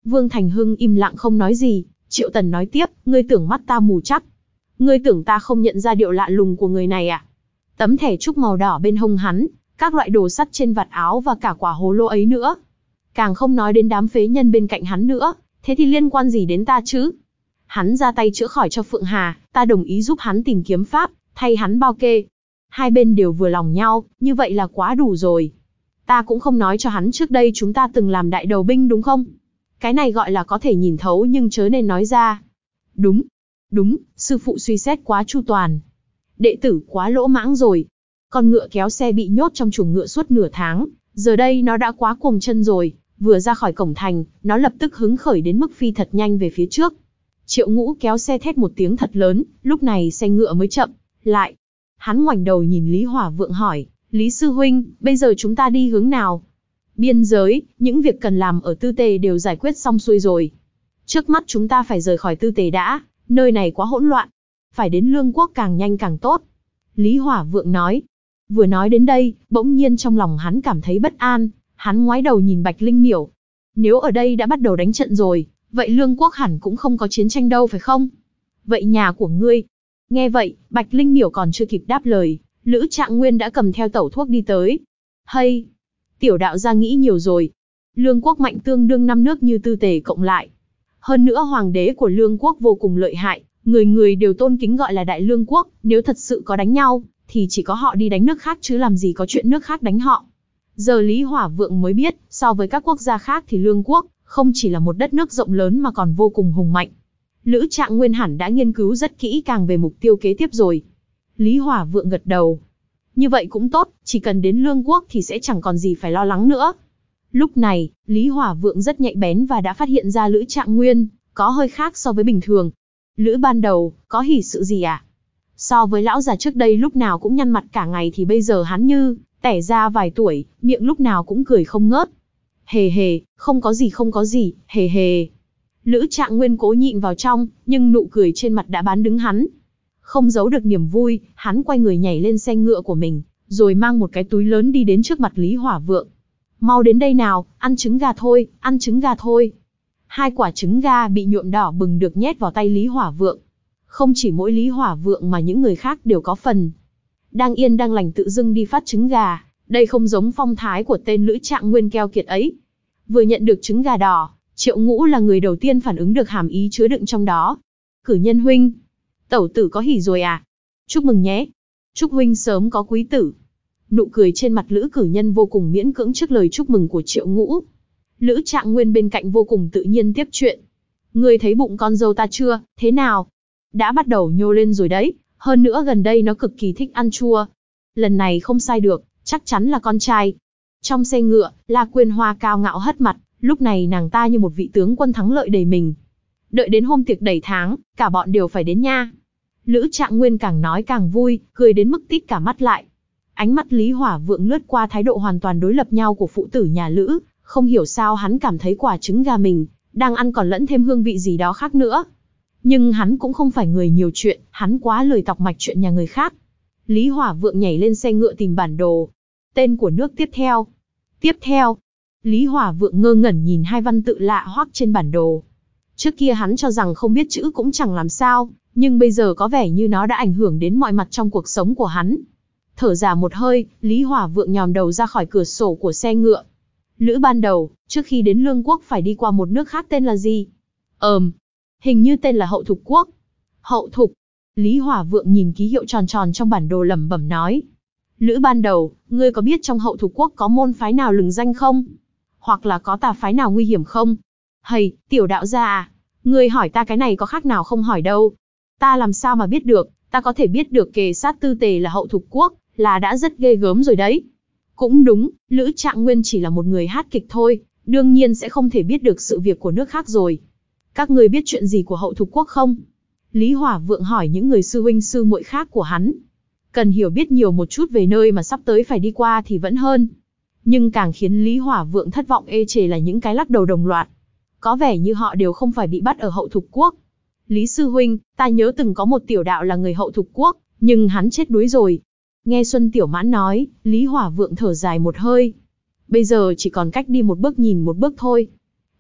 Vương Thành Hưng im lặng không nói gì. Triệu Tần nói tiếp, ngươi tưởng mắt ta mù chắc? Ngươi tưởng ta không nhận ra điệu lạ lùng của người này à? Tấm thẻ trúc màu đỏ bên hông hắn, các loại đồ sắt trên vạt áo và cả quả hồ lô ấy nữa. Càng không nói đến đám phế nhân bên cạnh hắn nữa, thế thì liên quan gì đến ta chứ? Hắn ra tay chữa khỏi cho Phượng Hà, ta đồng ý giúp hắn tìm kiếm pháp, thay hắn bao kê. Hai bên đều vừa lòng nhau, như vậy là quá đủ rồi. Ta cũng không nói cho hắn trước đây chúng ta từng làm đại đầu binh đúng không? Cái này gọi là có thể nhìn thấu nhưng chớ nên nói ra. Đúng, đúng, sư phụ suy xét quá chu toàn. Đệ tử quá lỗ mãng rồi. Con ngựa kéo xe bị nhốt trong chuồng ngựa suốt nửa tháng, giờ đây nó đã quá cuồng chân rồi, vừa ra khỏi cổng thành, nó lập tức hứng khởi đến mức phi thật nhanh về phía trước. Triệu Ngũ kéo xe thét một tiếng thật lớn, lúc này xe ngựa mới chậm lại. Hắn ngoảnh đầu nhìn Lý Hỏa Vượng hỏi, Lý Sư Huynh, bây giờ chúng ta đi hướng nào? Biên giới, những việc cần làm ở Tư Tề đều giải quyết xong xuôi rồi. Trước mắt chúng ta phải rời khỏi Tư Tề đã, nơi này quá hỗn loạn. Phải đến Lương Quốc càng nhanh càng tốt. Lý Hỏa Vượng nói. Vừa nói đến đây, bỗng nhiên trong lòng hắn cảm thấy bất an, hắn ngoái đầu nhìn Bạch Linh Miểu. Nếu ở đây đã bắt đầu đánh trận rồi, vậy Lương Quốc hẳn cũng không có chiến tranh đâu phải không? Vậy nhà của ngươi? Nghe vậy, Bạch Linh Miểu còn chưa kịp đáp lời, Lữ Trạng Nguyên đã cầm theo tẩu thuốc đi tới. Hay, tiểu đạo gia nghĩ nhiều rồi. Lương Quốc mạnh tương đương năm nước như Tư Tề cộng lại. Hơn nữa hoàng đế của Lương Quốc vô cùng lợi hại, người người đều tôn kính gọi là Đại Lương Quốc, nếu thật sự có đánh nhau, thì chỉ có họ đi đánh nước khác chứ làm gì có chuyện nước khác đánh họ. Giờ Lý Hỏa Vượng mới biết, so với các quốc gia khác thì Lương Quốc không chỉ là một đất nước rộng lớn mà còn vô cùng hùng mạnh. Lữ Trạng Nguyên hẳn đã nghiên cứu rất kỹ càng về mục tiêu kế tiếp rồi. Lý Hỏa Vượng gật đầu. Như vậy cũng tốt, chỉ cần đến Lương Quốc thì sẽ chẳng còn gì phải lo lắng nữa. Lúc này, Lý Hỏa Vượng rất nhạy bén và đã phát hiện ra Lữ Trạng Nguyên có hơi khác so với bình thường. Lữ ban đầu, có hỉ sự gì à? So với lão già trước đây lúc nào cũng nhăn mặt cả ngày thì bây giờ hắn như tẻ ra vài tuổi, miệng lúc nào cũng cười không ngớt. Hề hề, không có gì không có gì, hề hề. Lữ Trạng Nguyên cố nhịn vào trong, nhưng nụ cười trên mặt đã bán đứng hắn. Không giấu được niềm vui, hắn quay người nhảy lên xe ngựa của mình, rồi mang một cái túi lớn đi đến trước mặt Lý Hỏa Vượng. Mau đến đây nào, ăn trứng gà thôi, ăn trứng gà thôi. Hai quả trứng gà bị nhuộm đỏ bừng được nhét vào tay Lý Hỏa Vượng. Không chỉ mỗi Lý Hỏa Vượng mà những người khác đều có phần. Đang yên đang lành tự dưng đi phát trứng gà, đây không giống phong thái của tên Lữ Trạng Nguyên keo kiệt ấy. Vừa nhận được trứng gà đỏ, Triệu Ngũ là người đầu tiên phản ứng được hàm ý chứa đựng trong đó. Cử nhân huynh, tẩu tử có hỉ rồi à? Chúc mừng nhé. Chúc huynh sớm có quý tử. Nụ cười trên mặt Lữ Cử Nhân vô cùng miễn cưỡng trước lời chúc mừng của Triệu Ngũ. Lữ Trạng Nguyên bên cạnh vô cùng tự nhiên tiếp chuyện. Ngươi thấy bụng con dâu ta chưa, thế nào? Đã bắt đầu nhô lên rồi đấy, hơn nữa gần đây nó cực kỳ thích ăn chua. Lần này không sai được, chắc chắn là con trai. Trong xe ngựa, La Quyên Hoa cao ngạo hất mặt, lúc này nàng ta như một vị tướng quân thắng lợi đầy mình. Đợi đến hôm tiệc đầy tháng, cả bọn đều phải đến nha. Lữ Trạng Nguyên càng nói càng vui, cười đến mức tít cả mắt lại. Ánh mắt Lý Hỏa Vượng lướt qua thái độ hoàn toàn đối lập nhau của phụ tử nhà Lữ, không hiểu sao hắn cảm thấy quả trứng gà mình đang ăn còn lẫn thêm hương vị gì đó khác nữa. Nhưng hắn cũng không phải người nhiều chuyện, hắn quá lười tọc mạch chuyện nhà người khác. Lý Hỏa Vượng nhảy lên xe ngựa tìm bản đồ. Tên của nước tiếp theo. Tiếp theo. Lý Hỏa Vượng ngơ ngẩn nhìn hai văn tự lạ hoắc trên bản đồ. Trước kia hắn cho rằng không biết chữ cũng chẳng làm sao, nhưng bây giờ có vẻ như nó đã ảnh hưởng đến mọi mặt trong cuộc sống của hắn. Thở ra một hơi, Lý Hỏa Vượng nhòm đầu ra khỏi cửa sổ của xe ngựa. Lữ ban đầu, trước khi đến Lương Quốc phải đi qua một nước khác tên là gì? Ờm, hình như tên là Hậu Thục Quốc. Hậu Thục. Lý Hỏa Vượng nhìn ký hiệu tròn tròn trong bản đồ lẩm bẩm nói. Lữ ban đầu, ngươi có biết trong Hậu Thục Quốc có môn phái nào lừng danh không? Hoặc là có tà phái nào nguy hiểm không? Hầy, tiểu đạo gia à, ngươi hỏi ta cái này có khác nào không hỏi đâu. Ta làm sao mà biết được, ta có thể biết được kề sát Tư Tề là Hậu Thục Quốc, là đã rất ghê gớm rồi đấy. Cũng đúng, Lữ Trạng Nguyên chỉ là một người hát kịch thôi, đương nhiên sẽ không thể biết được sự việc của nước khác rồi. Các ngươi biết chuyện gì của Hậu Thục Quốc không? Lý Hỏa Vượng hỏi những người sư huynh sư muội khác của hắn. Cần hiểu biết nhiều một chút về nơi mà sắp tới phải đi qua thì vẫn hơn. Nhưng càng khiến Lý Hỏa Vượng thất vọng ê chề là những cái lắc đầu đồng loạt. Có vẻ như họ đều không phải bị bắt ở Hậu Thục Quốc. Lý sư huynh, ta nhớ từng có một tiểu đạo là người Hậu Thục Quốc, nhưng hắn chết đuối rồi. Nghe Xuân Tiểu Mãn nói, Lý Hỏa Vượng thở dài một hơi. Bây giờ chỉ còn cách đi một bước nhìn một bước thôi.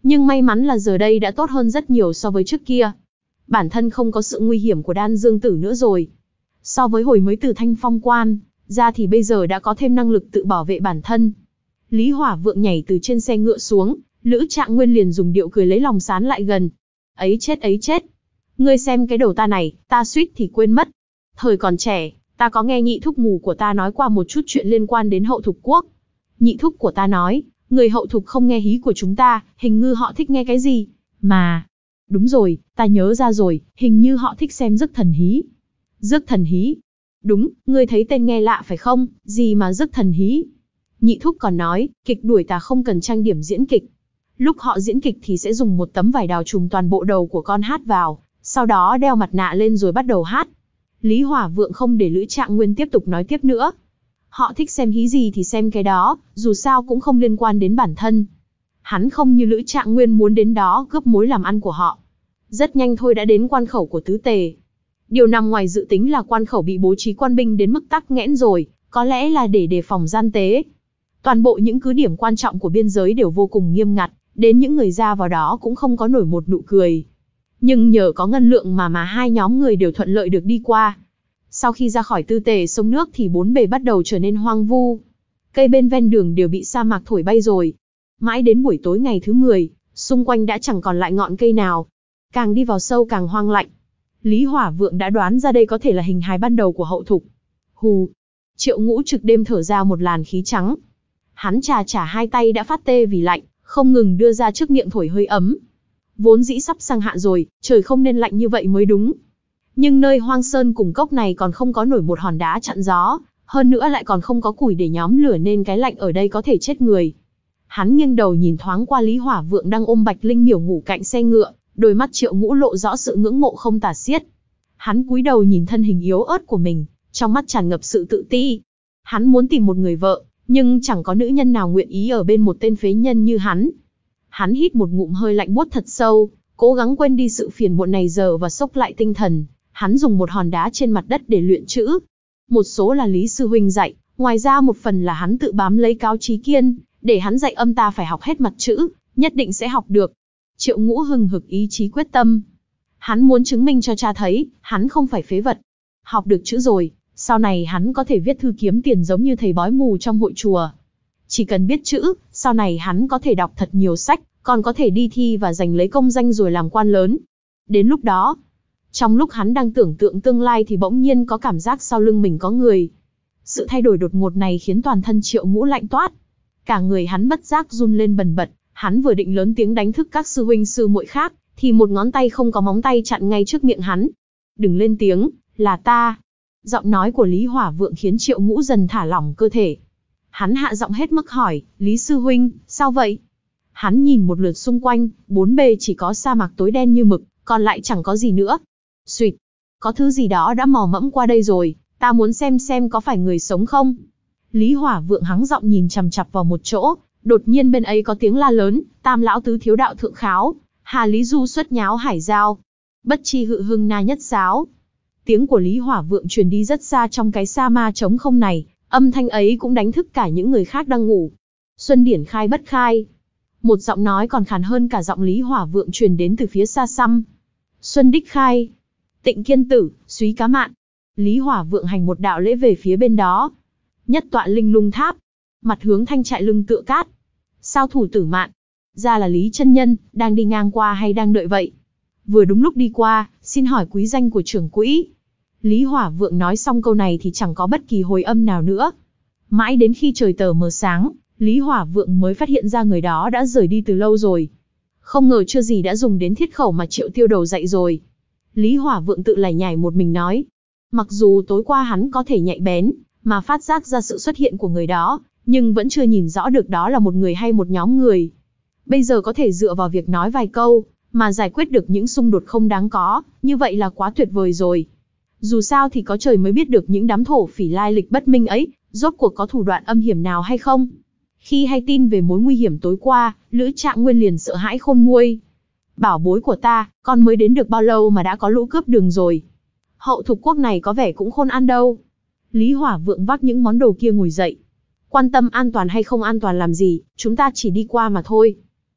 Nhưng may mắn là giờ đây đã tốt hơn rất nhiều so với trước kia. Bản thân không có sự nguy hiểm của đan dương tử nữa rồi. So với hồi mới từ Thanh Phong Quan ra thì bây giờ đã có thêm năng lực tự bảo vệ bản thân. Lý Hỏa Vượng nhảy từ trên xe ngựa xuống, Lữ Trạng Nguyên liền dùng điệu cười lấy lòng sán lại gần. Ấy chết ấy chết. Ngươi xem cái đầu ta này, ta suýt thì quên mất. Thời còn trẻ, ta có nghe nhị thúc mù của ta nói qua một chút chuyện liên quan đến Hậu Thục Quốc. Nhị thúc của ta nói, người Hậu Thục không nghe hí của chúng ta, hình như họ thích nghe cái gì. Mà, đúng rồi, ta nhớ ra rồi, hình như họ thích xem rước thần hí. Rước thần hí. Đúng, ngươi thấy tên nghe lạ phải không, gì mà rước thần hí. Nhị thúc còn nói, kịch đuổi tà không cần trang điểm diễn kịch. Lúc họ diễn kịch thì sẽ dùng một tấm vải đào trùm toàn bộ đầu của con hát vào, sau đó đeo mặt nạ lên rồi bắt đầu hát. Lý Hỏa Vượng không để Lữ Trạng Nguyên tiếp tục nói tiếp nữa. Họ thích xem hí gì thì xem cái đó, dù sao cũng không liên quan đến bản thân. Hắn không như Lữ Trạng Nguyên muốn đến đó cướp mối làm ăn của họ. Rất nhanh thôi đã đến quan khẩu của Tứ Tề. Điều nằm ngoài dự tính là quan khẩu bị bố trí quan binh đến mức tắc nghẽn rồi, có lẽ là để đề phòng gian tế. Toàn bộ những cứ điểm quan trọng của biên giới đều vô cùng nghiêm ngặt, đến những người ra vào đó cũng không có nổi một nụ cười. Nhưng nhờ có ngân lượng mà mà hai nhóm người đều thuận lợi được đi qua. Sau khi ra khỏi Tư Tề sông nước thì bốn bề bắt đầu trở nên hoang vu. Cây bên ven đường đều bị sa mạc thổi bay rồi. Mãi đến buổi tối ngày thứ mười, xung quanh đã chẳng còn lại ngọn cây nào. Càng đi vào sâu càng hoang lạnh. Lý Hỏa Vượng đã đoán ra đây có thể là hình hài ban đầu của Hậu Thục. Hù! Triệu Ngũ Trực đêm thở ra một làn khí trắng. Hắn chà chà hai tay đã phát tê vì lạnh, không ngừng đưa ra trước miệng thổi hơi ấm. Vốn dĩ sắp sang hạ rồi, trời không nên lạnh như vậy mới đúng. Nhưng nơi hoang sơn cùng cốc này còn không có nổi một hòn đá chặn gió, hơn nữa lại còn không có củi để nhóm lửa nên cái lạnh ở đây có thể chết người. Hắn nghiêng đầu nhìn thoáng qua Lý Hỏa Vượng đang ôm Bạch Linh Miểu ngủ cạnh xe ngựa, đôi mắt Triệu Ngũ lộ rõ sự ngưỡng mộ không tả xiết. Hắn cúi đầu nhìn thân hình yếu ớt của mình, trong mắt tràn ngập sự tự ti. Hắn muốn tìm một người vợ, nhưng chẳng có nữ nhân nào nguyện ý ở bên một tên phế nhân như hắn. Hắn hít một ngụm hơi lạnh buốt thật sâu, cố gắng quên đi sự phiền muộn này giờ và xốc lại tinh thần. Hắn dùng một hòn đá trên mặt đất để luyện chữ. Một số là Lý Sư Huynh dạy, ngoài ra một phần là hắn tự bám lấy Cao Chí Kiên, để hắn dạy âm ta phải học hết mặt chữ, nhất định sẽ học được. Triệu Ngũ hừng hực ý chí quyết tâm. Hắn muốn chứng minh cho cha thấy, hắn không phải phế vật. Học được chữ rồi, sau này hắn có thể viết thư kiếm tiền giống như thầy bói mù trong hội chùa. Chỉ cần biết chữ, sau này hắn có thể đọc thật nhiều sách, còn có thể đi thi và giành lấy công danh rồi làm quan lớn. Đến lúc đó, trong lúc hắn đang tưởng tượng tương lai thì bỗng nhiên có cảm giác sau lưng mình có người. Sự thay đổi đột ngột này khiến toàn thân Triệu Ngũ lạnh toát. Cả người hắn bất giác run lên bần bật, hắn vừa định lớn tiếng đánh thức các sư huynh sư muội khác, thì một ngón tay không có móng tay chặn ngay trước miệng hắn. Đừng lên tiếng, là ta. Giọng nói của Lý Hỏa Vượng khiến Triệu Ngũ dần thả lỏng cơ thể. Hắn hạ giọng hết mức hỏi, Lý Sư Huynh, sao vậy? Hắn nhìn một lượt xung quanh, bốn bề chỉ có sa mạc tối đen như mực, còn lại chẳng có gì nữa. Xuyệt, có thứ gì đó đã mò mẫm qua đây rồi, ta muốn xem xem có phải người sống không? Lý Hỏa Vượng hắng giọng nhìn chằm chằm vào một chỗ, đột nhiên bên ấy có tiếng la lớn, Tam lão tứ thiếu đạo thượng kháo, Hà Lý Du xuất nháo hải giao, bất chi hự hưng na nhất giáo. Tiếng của Lý Hỏa Vượng truyền đi rất xa trong cái sa ma trống không này, âm thanh ấy cũng đánh thức cả những người khác đang ngủ. Xuân điển khai bất khai. Một giọng nói còn khàn hơn cả giọng Lý Hỏa Vượng truyền đến từ phía xa xăm. Xuân đích khai. Tịnh Kiên Tử, Súy Cá Mạn. Lý Hỏa Vượng hành một đạo lễ về phía bên đó. Nhất tọa linh lung tháp. Mặt hướng thanh trại lưng tựa cát. Sao thủ Tử Mạn. Ra là Lý chân nhân, đang đi ngang qua hay đang đợi vậy? Vừa đúng lúc đi qua, xin hỏi quý danh của trưởng quỹ. Lý Hỏa Vượng nói xong câu này thì chẳng có bất kỳ hồi âm nào nữa. Mãi đến khi trời tờ mờ sáng, Lý Hỏa Vượng mới phát hiện ra người đó đã rời đi từ lâu rồi. Không ngờ chưa gì đã dùng đến thiết khẩu mà Triệu Tiêu Đầu dạy rồi. Lý Hỏa Vượng tự lải nhải một mình nói. Mặc dù tối qua hắn có thể nhạy bén, mà phát giác ra sự xuất hiện của người đó, nhưng vẫn chưa nhìn rõ được đó là một người hay một nhóm người. Bây giờ có thể dựa vào việc nói vài câu, mà giải quyết được những xung đột không đáng có, như vậy là quá tuyệt vời rồi. Dù sao thì có trời mới biết được những đám thổ phỉ lai lịch bất minh ấy, rốt cuộc có thủ đoạn âm hiểm nào hay không. Khi hay tin về mối nguy hiểm tối qua, Lữ Trạng Nguyên liền sợ hãi khôn nguôi. Bảo bối của ta, con mới đến được bao lâu mà đã có lũ cướp đường rồi. Hậu Thục Quốc này có vẻ cũng khôn ăn đâu. Lý Hỏa Vượng vác những món đồ kia ngồi dậy. Quan tâm an toàn hay không an toàn làm gì, chúng ta chỉ đi qua mà thôi.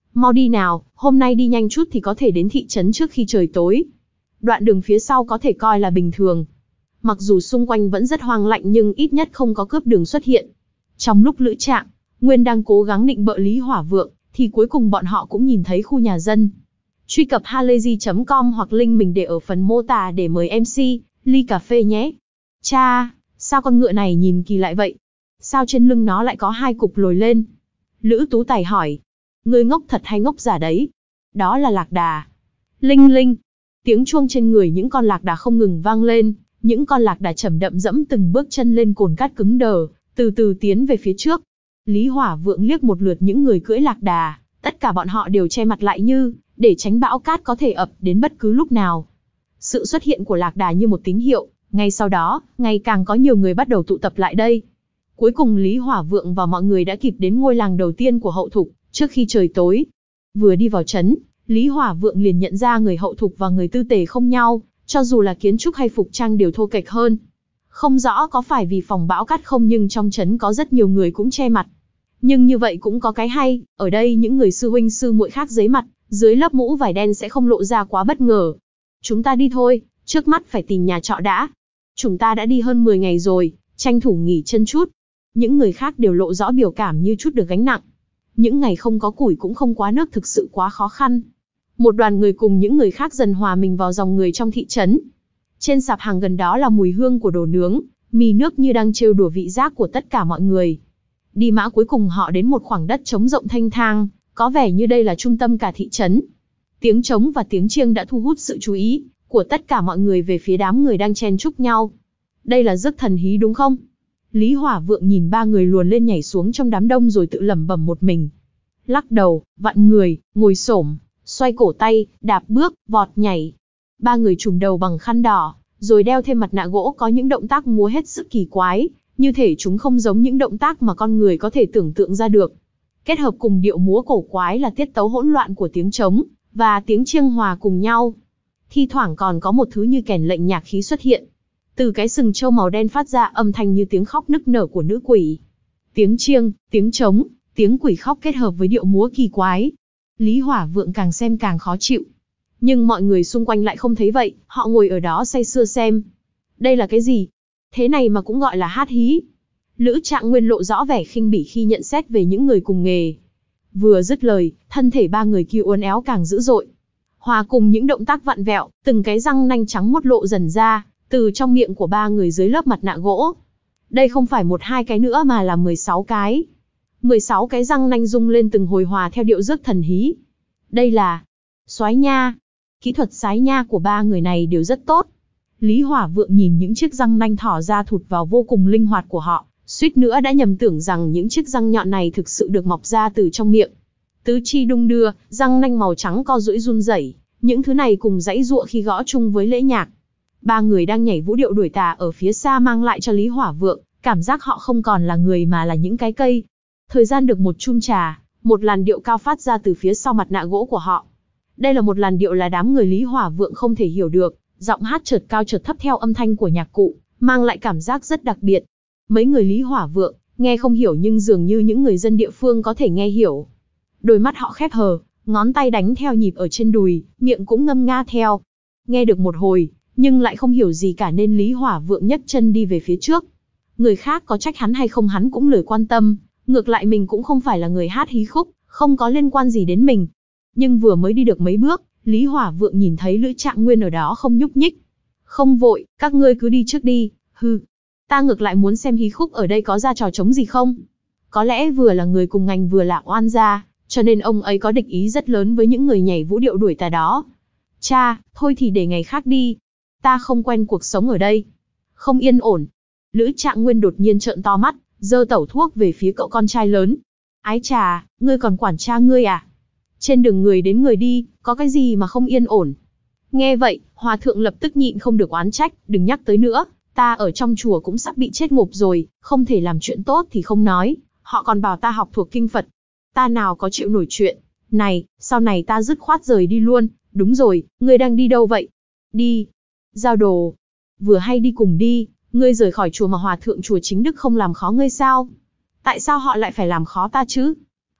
Mau đi nào, hôm nay đi nhanh chút thì có thể đến thị trấn trước khi trời tối. Đoạn đường phía sau có thể coi là bình thường. Mặc dù xung quanh vẫn rất hoang lạnh nhưng ít nhất không có cướp đường xuất hiện. Trong lúc Lữ Trạng, Nguyên đang cố gắng định bợ Lý Hỏa Vượng, thì cuối cùng bọn họ cũng nhìn thấy khu nhà dân. Truy cập halayzi chấm com hoặc link mình để ở phần mô tả để mời em xê, ly cà phê nhé. Cha, sao con ngựa này nhìn kỳ lạ vậy? Sao trên lưng nó lại có hai cục lồi lên? Lữ Tú Tài hỏi. Ngươi ngốc thật hay ngốc giả đấy? Đó là lạc đà. Linh linh. Tiếng chuông trên người những con lạc đà không ngừng vang lên, những con lạc đà chậm đậm dẫm từng bước chân lên cồn cát cứng đờ, từ từ tiến về phía trước. Lý Hỏa Vượng liếc một lượt những người cưỡi lạc đà, tất cả bọn họ đều che mặt lại như để tránh bão cát có thể ập đến bất cứ lúc nào. Sự xuất hiện của lạc đà như một tín hiệu, ngay sau đó, ngày càng có nhiều người bắt đầu tụ tập lại đây. Cuối cùng Lý Hỏa Vượng và mọi người đã kịp đến ngôi làng đầu tiên của Hậu Thục, trước khi trời tối. Vừa đi vào trấn, Lý Hỏa Vượng liền nhận ra người Hậu Thục và người Tư Tề không nhau, cho dù là kiến trúc hay phục trang đều thô kệch hơn. Không rõ có phải vì phòng bão cát không nhưng trong trấn có rất nhiều người cũng che mặt. Nhưng như vậy cũng có cái hay, ở đây những người sư huynh sư muội khác giấy mặt, dưới lớp mũ vải đen sẽ không lộ ra quá bất ngờ. Chúng ta đi thôi, trước mắt phải tìm nhà trọ đã. Chúng ta đã đi hơn mười ngày rồi, tranh thủ nghỉ chân chút. Những người khác đều lộ rõ biểu cảm như chút được gánh nặng. Những ngày không có củi cũng không quá nước thực sự quá khó khăn. Một đoàn người cùng những người khác dần hòa mình vào dòng người trong thị trấn. Trên sạp hàng gần đó là mùi hương của đồ nướng, mì nước như đang trêu đùa vị giác của tất cả mọi người. Đi mã cuối cùng họ đến một khoảng đất trống rộng thanh thang, có vẻ như đây là trung tâm cả thị trấn. Tiếng trống và tiếng chiêng đã thu hút sự chú ý của tất cả mọi người về phía đám người đang chen chúc nhau. Đây là rước thần hí đúng không? Lý Hỏa Vượng nhìn ba người luồn lên nhảy xuống trong đám đông rồi tự lẩm bẩm một mình. Lắc đầu, vặn người, ngồi xổm, xoay cổ tay, đạp bước, vọt nhảy. Ba người trùm đầu bằng khăn đỏ, rồi đeo thêm mặt nạ gỗ có những động tác múa hết sức kỳ quái, như thể chúng không giống những động tác mà con người có thể tưởng tượng ra được. Kết hợp cùng điệu múa cổ quái là tiết tấu hỗn loạn của tiếng trống và tiếng chiêng hòa cùng nhau. Thi thoảng còn có một thứ như kèn lệnh nhạc khí xuất hiện. Từ cái sừng trâu màu đen phát ra âm thanh như tiếng khóc nức nở của nữ quỷ. Tiếng chiêng, tiếng trống, tiếng quỷ khóc kết hợp với điệu múa kỳ quái. Lý Hỏa Vượng càng xem càng khó chịu. Nhưng mọi người xung quanh lại không thấy vậy, họ ngồi ở đó say sưa xem. Đây là cái gì? Thế này mà cũng gọi là hát hí. Lữ Trạng Nguyên lộ rõ vẻ khinh bỉ khi nhận xét về những người cùng nghề. Vừa dứt lời, thân thể ba người kia uốn éo càng dữ dội. Hòa cùng những động tác vặn vẹo, từng cái răng nanh trắng muốt lộ dần ra, từ trong miệng của ba người dưới lớp mặt nạ gỗ. Đây không phải một hai cái nữa mà là mười sáu cái. mười sáu cái răng nanh rung lên từng hồi hòa theo điệu rước thần hí. Đây là xoái nha. Kỹ thuật sái nha của ba người này đều rất tốt. Lý Hỏa Vượng nhìn những chiếc răng nanh thỏ ra thụt vào vô cùng linh hoạt của họ, suýt nữa đã nhầm tưởng rằng những chiếc răng nhọn này thực sự được mọc ra từ trong miệng. Tứ chi đung đưa, răng nanh màu trắng co duỗi run rẩy, những thứ này cùng giãy giụa khi gõ chung với lễ nhạc. Ba người đang nhảy vũ điệu đuổi tà ở phía xa mang lại cho Lý Hỏa Vượng cảm giác họ không còn là người mà là những cái cây. Thời gian được một chum trà, một làn điệu cao phát ra từ phía sau mặt nạ gỗ của họ. Đây là một làn điệu là đám người Lý Hỏa Vượng không thể hiểu được, giọng hát chợt cao chợt thấp theo âm thanh của nhạc cụ, mang lại cảm giác rất đặc biệt. Mấy người Lý Hỏa Vượng nghe không hiểu nhưng dường như những người dân địa phương có thể nghe hiểu. Đôi mắt họ khép hờ, ngón tay đánh theo nhịp ở trên đùi, miệng cũng ngâm nga theo. Nghe được một hồi, nhưng lại không hiểu gì cả nên Lý Hỏa Vượng nhấc chân đi về phía trước. Người khác có trách hắn hay không hắn cũng lười quan tâm, ngược lại mình cũng không phải là người hát hí khúc, không có liên quan gì đến mình. Nhưng vừa mới đi được mấy bước, Lý Hỏa Vượng nhìn thấy Lữ Trạng Nguyên ở đó không nhúc nhích. Không vội, các ngươi cứ đi trước đi, hừ. Ta ngược lại muốn xem hí khúc ở đây có ra trò trống gì không. Có lẽ vừa là người cùng ngành vừa là oan gia, cho nên ông ấy có địch ý rất lớn với những người nhảy vũ điệu đuổi tà đó. Cha, thôi thì để ngày khác đi. Ta không quen cuộc sống ở đây. Không yên ổn. Lữ Trạng Nguyên đột nhiên trợn to mắt, giơ tẩu thuốc về phía cậu con trai lớn. Ái chà, ngươi còn quản cha ngươi à? Trên đường người đến người đi, có cái gì mà không yên ổn? Nghe vậy, Hòa thượng lập tức nhịn không được oán trách, đừng nhắc tới nữa, ta ở trong chùa cũng sắp bị chết ngộp rồi, không thể làm chuyện tốt thì không nói, họ còn bảo ta học thuộc kinh Phật. Ta nào có chịu nổi chuyện. Này, sau này ta dứt khoát rời đi luôn. Đúng rồi, ngươi đang đi đâu vậy? Đi. Giao đồ. Vừa hay đi cùng đi, ngươi rời khỏi chùa mà Hòa thượng chùa Chính Đức không làm khó ngươi sao? Tại sao họ lại phải làm khó ta chứ?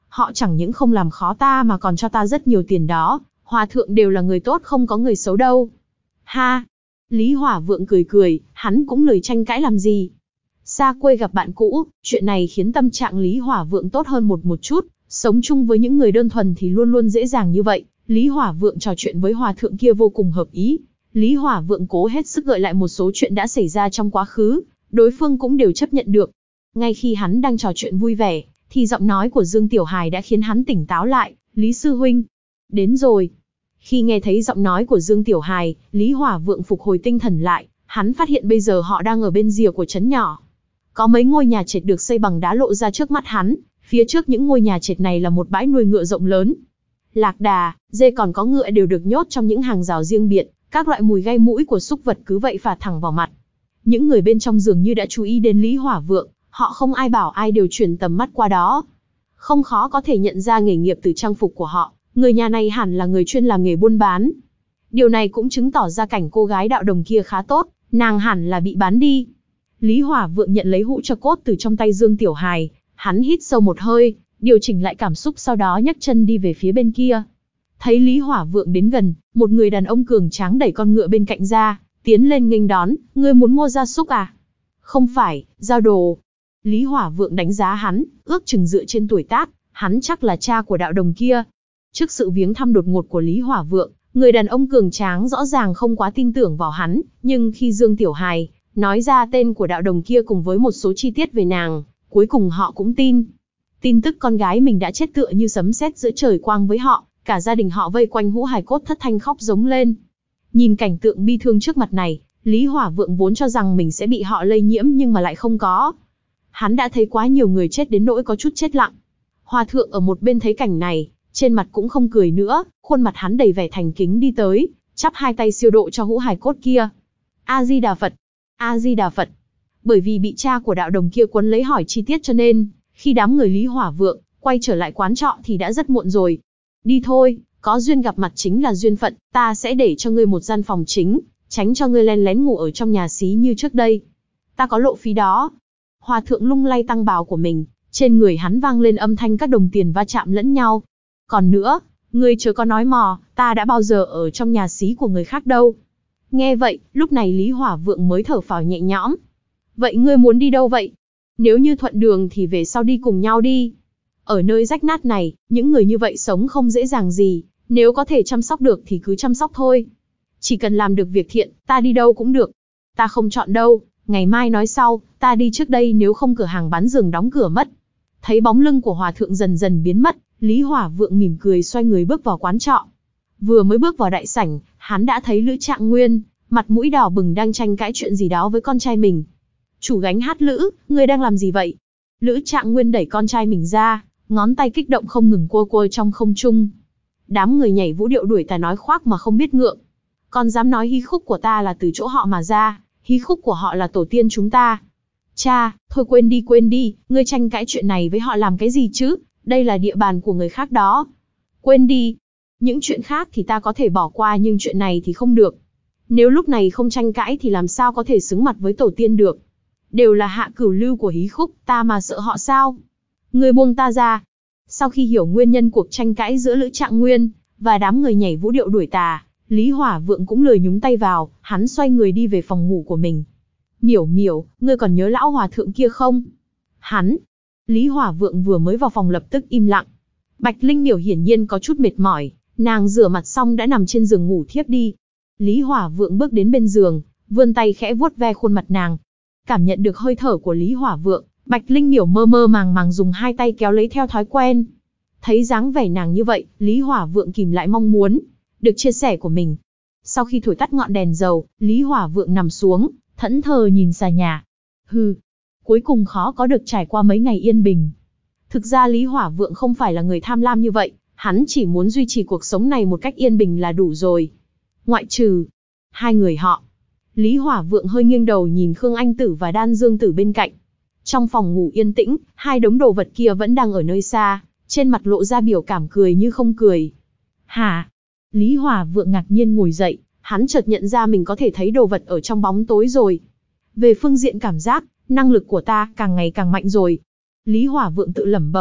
họ chẳng những không làm khó ta mà còn cho ta rất nhiều tiền đó, Hòa thượng đều là người tốt không có người xấu đâu. Ha! Lý Hỏa Vượng cười cười, hắn cũng lười tranh cãi làm gì. Xa quê gặp bạn cũ, chuyện này khiến tâm trạng Lý Hỏa Vượng tốt hơn một một chút, sống chung với những người đơn thuần thì luôn luôn dễ dàng như vậy. Lý Hỏa Vượng trò chuyện với Hòa thượng kia vô cùng hợp ý. Lý Hỏa Vượng cố hết sức gợi lại một số chuyện đã xảy ra trong quá khứ, đối phương cũng đều chấp nhận được. Ngay khi hắn đang trò chuyện vui vẻ, thì giọng nói của Dương Tiểu Hài đã khiến hắn tỉnh táo lại. Lý sư huynh, đến rồi. Khi nghe thấy giọng nói của Dương Tiểu Hài, Lý Hỏa Vượng phục hồi tinh thần lại, hắn phát hiện bây giờ họ đang ở bên rìa của trấn nhỏ. Có mấy ngôi nhà trệt được xây bằng đá lộ ra trước mắt hắn, phía trước những ngôi nhà trệt này là một bãi nuôi ngựa rộng lớn. Lạc đà, dê còn có ngựa đều được nhốt trong những hàng rào riêng biệt, các loại mùi gây mũi của súc vật cứ vậy phả thẳng vào mặt. Những người bên trong dường như đã chú ý đến Lý Hỏa Vượng, họ không ai bảo ai đều chuyển tầm mắt qua đó. Không khó có thể nhận ra nghề nghiệp từ trang phục của họ, người nhà này hẳn là người chuyên làm nghề buôn bán. Điều này cũng chứng tỏ ra cảnh cô gái đạo đồng kia khá tốt, nàng hẳn là bị bán đi. Lý Hỏa Vượng nhận lấy hũ cho cốt từ trong tay Dương Tiểu Hài, hắn hít sâu một hơi, điều chỉnh lại cảm xúc sau đó nhấc chân đi về phía bên kia. Thấy Lý Hỏa Vượng đến gần, một người đàn ông cường tráng đẩy con ngựa bên cạnh ra, tiến lên nghênh đón, ngươi muốn mua gia súc à? Không phải, giao đồ. Lý Hỏa Vượng đánh giá hắn, ước chừng dựa trên tuổi tác, hắn chắc là cha của đạo đồng kia. Trước sự viếng thăm đột ngột của Lý Hỏa Vượng, người đàn ông cường tráng rõ ràng không quá tin tưởng vào hắn, nhưng khi Dương Tiểu Hài nói ra tên của đạo đồng kia cùng với một số chi tiết về nàng, cuối cùng họ cũng tin. Tin tức con gái mình đã chết tựa như sấm sét giữa trời quang với họ, cả gia đình họ vây quanh hũ hài cốt thất thanh khóc giống lên. Nhìn cảnh tượng bi thương trước mặt này, Lý Hỏa Vượng vốn cho rằng mình sẽ bị họ lây nhiễm nhưng mà lại không có. Hắn đã thấy quá nhiều người chết đến nỗi có chút chết lặng. Hòa thượng ở một bên thấy cảnh này, trên mặt cũng không cười nữa, khuôn mặt hắn đầy vẻ thành kính đi tới, chắp hai tay siêu độ cho hũ hài cốt kia. A Di Đà Phật, A Di Đà Phật. Bởi vì bị cha của đạo đồng kia quấn lấy hỏi chi tiết cho nên, khi đám người Lý Hỏa Vượng quay trở lại quán trọ thì đã rất muộn rồi. Đi thôi, có duyên gặp mặt chính là duyên phận, ta sẽ để cho ngươi một gian phòng chính, tránh cho ngươi len lén ngủ ở trong nhà xí như trước đây. Ta có lộ phí đó. Hòa thượng lung lay tăng bào của mình, trên người hắn vang lên âm thanh các đồng tiền va chạm lẫn nhau. Còn nữa, ngươi chớ có nói mò, ta đã bao giờ ở trong nhà xí của người khác đâu. Nghe vậy, lúc này Lý Hỏa Vượng mới thở phào nhẹ nhõm. Vậy ngươi muốn đi đâu vậy? Nếu như thuận đường thì về sau đi cùng nhau đi. Ở nơi rách nát này, những người như vậy sống không dễ dàng gì, nếu có thể chăm sóc được thì cứ chăm sóc thôi. Chỉ cần làm được việc thiện, ta đi đâu cũng được. Ta không chọn đâu, ngày mai nói sau, ta đi trước đây nếu không cửa hàng bán giường đóng cửa mất. Thấy bóng lưng của Hòa thượng dần dần biến mất, Lý Hỏa Vượng mỉm cười xoay người bước vào quán trọ. Vừa mới bước vào đại sảnh, hắn đã thấy Lữ Trạng Nguyên, mặt mũi đỏ bừng đang tranh cãi chuyện gì đó với con trai mình. Chủ gánh hát Lữ, ngươi đang làm gì vậy? Lữ Trạng Nguyên đẩy con trai mình ra, ngón tay kích động không ngừng cua cua trong không trung. Đám người nhảy vũ điệu đuổi ta nói khoác mà không biết ngượng. Con dám nói hí khúc của ta là từ chỗ họ mà ra, hí khúc của họ là tổ tiên chúng ta. Cha, thôi quên đi quên đi, ngươi tranh cãi chuyện này với họ làm cái gì chứ, đây là địa bàn của người khác đó. Quên đi, những chuyện khác thì ta có thể bỏ qua nhưng chuyện này thì không được. Nếu lúc này không tranh cãi thì làm sao có thể xứng mặt với tổ tiên được. Đều là hạ cửu lưu của hí khúc, ta mà sợ họ sao? Ngươi buông ta ra. Sau khi hiểu nguyên nhân cuộc tranh cãi giữa Lữ Trạng Nguyên và đám người nhảy vũ điệu đuổi tà, Lý Hỏa Vượng cũng lười nhúng tay vào, hắn xoay người đi về phòng ngủ của mình. Miểu miểu, ngươi còn nhớ lão hòa thượng kia không? Hắn. Lý Hỏa Vượng vừa mới vào phòng lập tức im lặng. Bạch Linh Miểu hiển nhiên có chút mệt mỏi, nàng rửa mặt xong đã nằm trên giường ngủ thiếp đi. Lý Hỏa Vượng bước đến bên giường, vươn tay khẽ vuốt ve khuôn mặt nàng. Cảm nhận được hơi thở của Lý Hỏa Vượng, Bạch Linh Miểu mơ mơ màng màng dùng hai tay kéo lấy theo thói quen. Thấy dáng vẻ nàng như vậy, Lý Hỏa Vượng kìm lại mong muốn được chia sẻ của mình. Sau khi thổi tắt ngọn đèn dầu, Lý Hỏa Vượng nằm xuống, thẫn thờ nhìn xà nhà. Hừ, cuối cùng khó có được trải qua mấy ngày yên bình. Thực ra Lý Hỏa Vượng không phải là người tham lam như vậy, hắn chỉ muốn duy trì cuộc sống này một cách yên bình là đủ rồi. Ngoại trừ hai người họ. Lý Hỏa Vượng hơi nghiêng đầu nhìn Khương Anh Tử và Đan Dương Tử bên cạnh. Trong phòng ngủ yên tĩnh, hai đống đồ vật kia vẫn đang ở nơi xa, trên mặt lộ ra biểu cảm cười như không cười. Hả? Lý Hỏa Vượng ngạc nhiên ngồi dậy, hắn chợt nhận ra mình có thể thấy đồ vật ở trong bóng tối rồi. Về phương diện cảm giác, năng lực của ta càng ngày càng mạnh rồi. Lý Hỏa Vượng tự lẩm bẩm,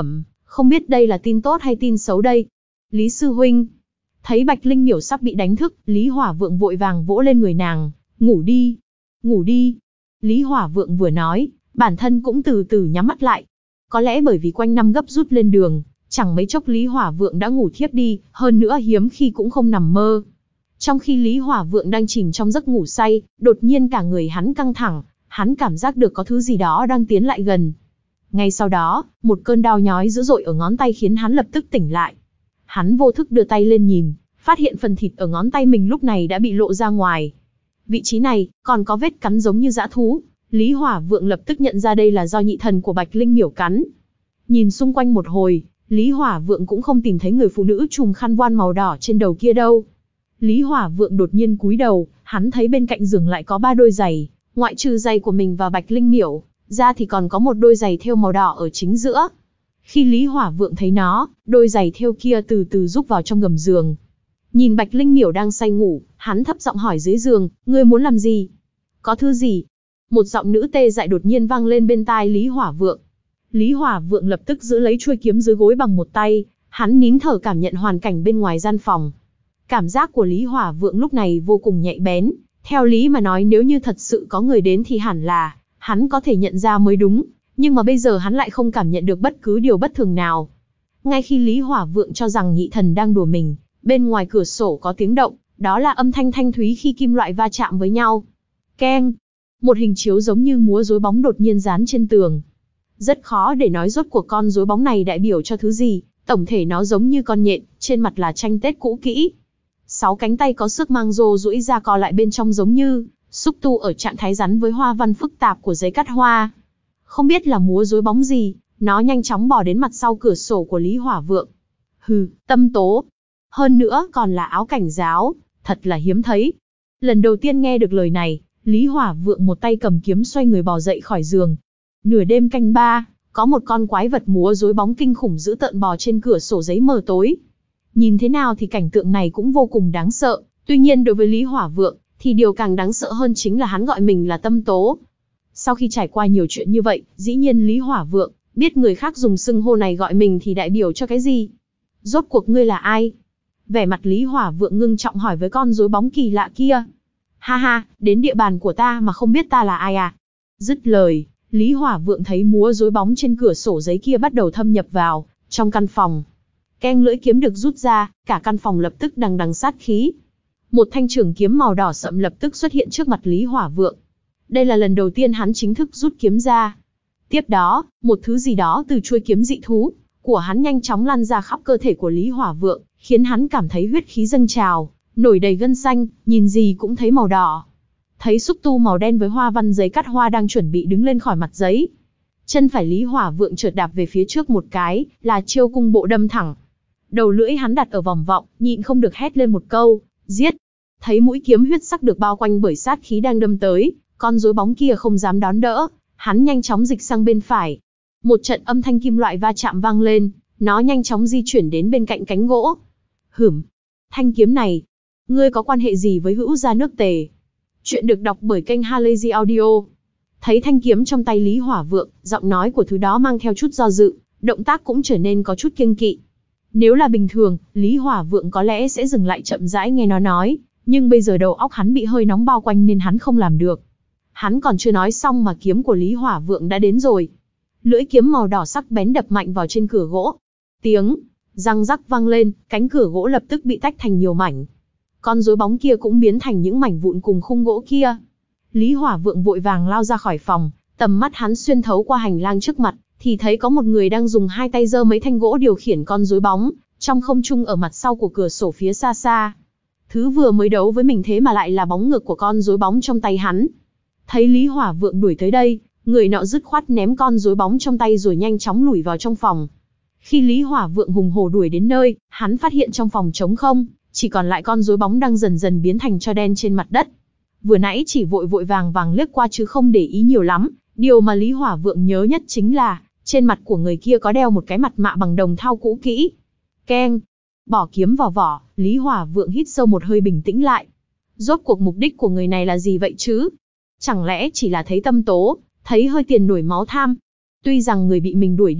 Không biết đây là tin tốt hay tin xấu đây? Lý sư huynh. Thấy Bạch Linh Miểu sắp bị đánh thức, Lý Hỏa Vượng vội vàng vỗ lên người nàng. Ngủ đi. Ngủ đi. Lý Hỏa Vượng vừa nói, bản thân cũng từ từ nhắm mắt lại. Có lẽ bởi vì quanh năm gấp rút lên đường, chẳng mấy chốc Lý Hỏa Vượng đã ngủ thiếp đi, hơn nữa hiếm khi cũng không nằm mơ. Trong khi Lý Hỏa Vượng đang chìm trong giấc ngủ say, đột nhiên cả người hắn căng thẳng, hắn cảm giác được có thứ gì đó đang tiến lại gần. Ngay sau đó, một cơn đau nhói dữ dội ở ngón tay khiến hắn lập tức tỉnh lại. Hắn vô thức đưa tay lên nhìn, phát hiện phần thịt ở ngón tay mình lúc này đã bị lộ ra ngoài. Vị trí này, còn có vết cắn giống như dã thú. Lý Hỏa Vượng lập tức nhận ra đây là do nhị thần của Bạch Linh Miểu cắn. Nhìn xung quanh một hồi, Lý Hỏa Vượng cũng không tìm thấy người phụ nữ trùm khăn voan màu đỏ trên đầu kia đâu. Lý Hỏa Vượng đột nhiên cúi đầu, hắn thấy bên cạnh giường lại có ba đôi giày, ngoại trừ giày của mình và Bạch Linh Miểu, ra thì còn có một đôi giày thêu màu đỏ ở chính giữa. Khi Lý Hỏa Vượng thấy nó, đôi giày thêu kia từ từ rúc vào trong gầm giường. Nhìn Bạch Linh Miểu đang say ngủ, hắn thấp giọng hỏi dưới giường, ngươi muốn làm gì? Có thứ gì? Một giọng nữ tê dại đột nhiên vang lên bên tai Lý Hỏa Vượng. Lý Hỏa Vượng lập tức giữ lấy chuôi kiếm dưới gối bằng một tay, hắn nín thở cảm nhận hoàn cảnh bên ngoài gian phòng. Cảm giác của Lý Hỏa Vượng lúc này vô cùng nhạy bén, theo lý mà nói nếu như thật sự có người đến thì hẳn là hắn có thể nhận ra mới đúng, nhưng mà bây giờ hắn lại không cảm nhận được bất cứ điều bất thường nào. Ngay khi Lý Hỏa Vượng cho rằng nhị thần đang đùa mình, bên ngoài cửa sổ có tiếng động, đó là âm thanh thanh thúy khi kim loại va chạm với nhau. Keng! Một hình chiếu giống như múa rối bóng đột nhiên dán trên tường. Rất khó để nói rốt cuộc con rối bóng này đại biểu cho thứ gì, tổng thể nó giống như con nhện, trên mặt là tranh Tết cũ kỹ. Sáu cánh tay có sức mang rô duỗi ra co lại bên trong giống như xúc tu ở trạng thái rắn với hoa văn phức tạp của giấy cắt hoa. Không biết là múa rối bóng gì, nó nhanh chóng bò đến mặt sau cửa sổ của Lý Hỏa Vượng. Hừ, tâm tố. Hơn nữa còn là áo cảnh giáo, thật là hiếm thấy. Lần đầu tiên nghe được lời này, Lý Hỏa Vượng một tay cầm kiếm xoay người bò dậy khỏi giường. Nửa đêm canh ba, có một con quái vật múa rối bóng kinh khủng dữ tợn bò trên cửa sổ giấy mờ tối. Nhìn thế nào thì cảnh tượng này cũng vô cùng đáng sợ, tuy nhiên đối với Lý Hỏa Vượng, thì điều càng đáng sợ hơn chính là hắn gọi mình là tâm tố. Sau khi trải qua nhiều chuyện như vậy, dĩ nhiên Lý Hỏa Vượng biết người khác dùng xưng hô này gọi mình thì đại biểu cho cái gì. Rốt cuộc ngươi là ai? Vẻ mặt Lý Hỏa Vượng ngưng trọng hỏi với con rối bóng kỳ lạ kia. Ha ha, đến địa bàn của ta mà không biết ta là ai à? Dứt lời, Lý Hỏa Vượng thấy múa rối bóng trên cửa sổ giấy kia bắt đầu thâm nhập vào trong căn phòng. Keng, lưỡi kiếm được rút ra, cả căn phòng lập tức đằng đằng sát khí. Một thanh trường kiếm màu đỏ sậm lập tức xuất hiện trước mặt Lý Hỏa Vượng. Đây là lần đầu tiên hắn chính thức rút kiếm ra. Tiếp đó, một thứ gì đó từ chuôi kiếm dị thú của hắn nhanh chóng lan ra khắp cơ thể của Lý Hỏa Vượng, khiến hắn cảm thấy huyết khí dâng trào, nổi đầy gân xanh, nhìn gì cũng thấy màu đỏ. Thấy xúc tu màu đen với hoa văn giấy cắt hoa đang chuẩn bị đứng lên khỏi mặt giấy. Chân phải Lý Hỏa Vượng chợt đạp về phía trước một cái, là chiêu cung bộ đâm thẳng. Đầu lưỡi hắn đặt ở vòng vọng, nhịn không được hét lên một câu, giết. Thấy mũi kiếm huyết sắc được bao quanh bởi sát khí đang đâm tới, con rối bóng kia không dám đón đỡ, hắn nhanh chóng dịch sang bên phải. Một trận âm thanh kim loại va chạm vang lên, nó nhanh chóng di chuyển đến bên cạnh cánh gỗ. Hửm, thanh kiếm này, ngươi có quan hệ gì với Hữu gia nước Tề? Chuyện được đọc bởi kênh Halazy Audio. Thấy thanh kiếm trong tay Lý Hỏa Vượng, giọng nói của thứ đó mang theo chút do dự, động tác cũng trở nên có chút kiêng kỵ. Nếu là bình thường, Lý Hỏa Vượng có lẽ sẽ dừng lại chậm rãi nghe nó nói, nhưng bây giờ đầu óc hắn bị hơi nóng bao quanh nên hắn không làm được. Hắn còn chưa nói xong mà kiếm của Lý Hỏa Vượng đã đến rồi. Lưỡi kiếm màu đỏ sắc bén đập mạnh vào trên cửa gỗ. Tiếng răng rắc vang lên, cánh cửa gỗ lập tức bị tách thành nhiều mảnh. Con rối bóng kia cũng biến thành những mảnh vụn cùng khung gỗ kia. Lý Hỏa Vượng vội vàng lao ra khỏi phòng, tầm mắt hắn xuyên thấu qua hành lang trước mặt, thì thấy có một người đang dùng hai tay giơ mấy thanh gỗ điều khiển con rối bóng, trong không trung ở mặt sau của cửa sổ phía xa xa. Thứ vừa mới đấu với mình thế mà lại là bóng ngược của con rối bóng trong tay hắn. Thấy Lý Hỏa Vượng đuổi tới đây, người nọ dứt khoát ném con rối bóng trong tay rồi nhanh chóng lủi vào trong phòng. Khi Lý Hỏa Vượng hùng hổ đuổi đến nơi, hắn phát hiện trong phòng trống không, chỉ còn lại con rối bóng đang dần dần biến thành tro đen trên mặt đất. Vừa nãy chỉ vội vội vàng vàng liếc qua chứ không để ý nhiều lắm, điều mà Lý Hỏa Vượng nhớ nhất chính là, trên mặt của người kia có đeo một cái mặt mạ bằng đồng thau cũ kỹ. Keng! Bỏ kiếm vào vỏ, Lý Hỏa Vượng hít sâu một hơi bình tĩnh lại. Rốt cuộc mục đích của người này là gì vậy chứ? Chẳng lẽ chỉ là thấy tâm tố, thấy hơi tiền nổi máu tham? Tuy rằng người bị mình đuổi đi,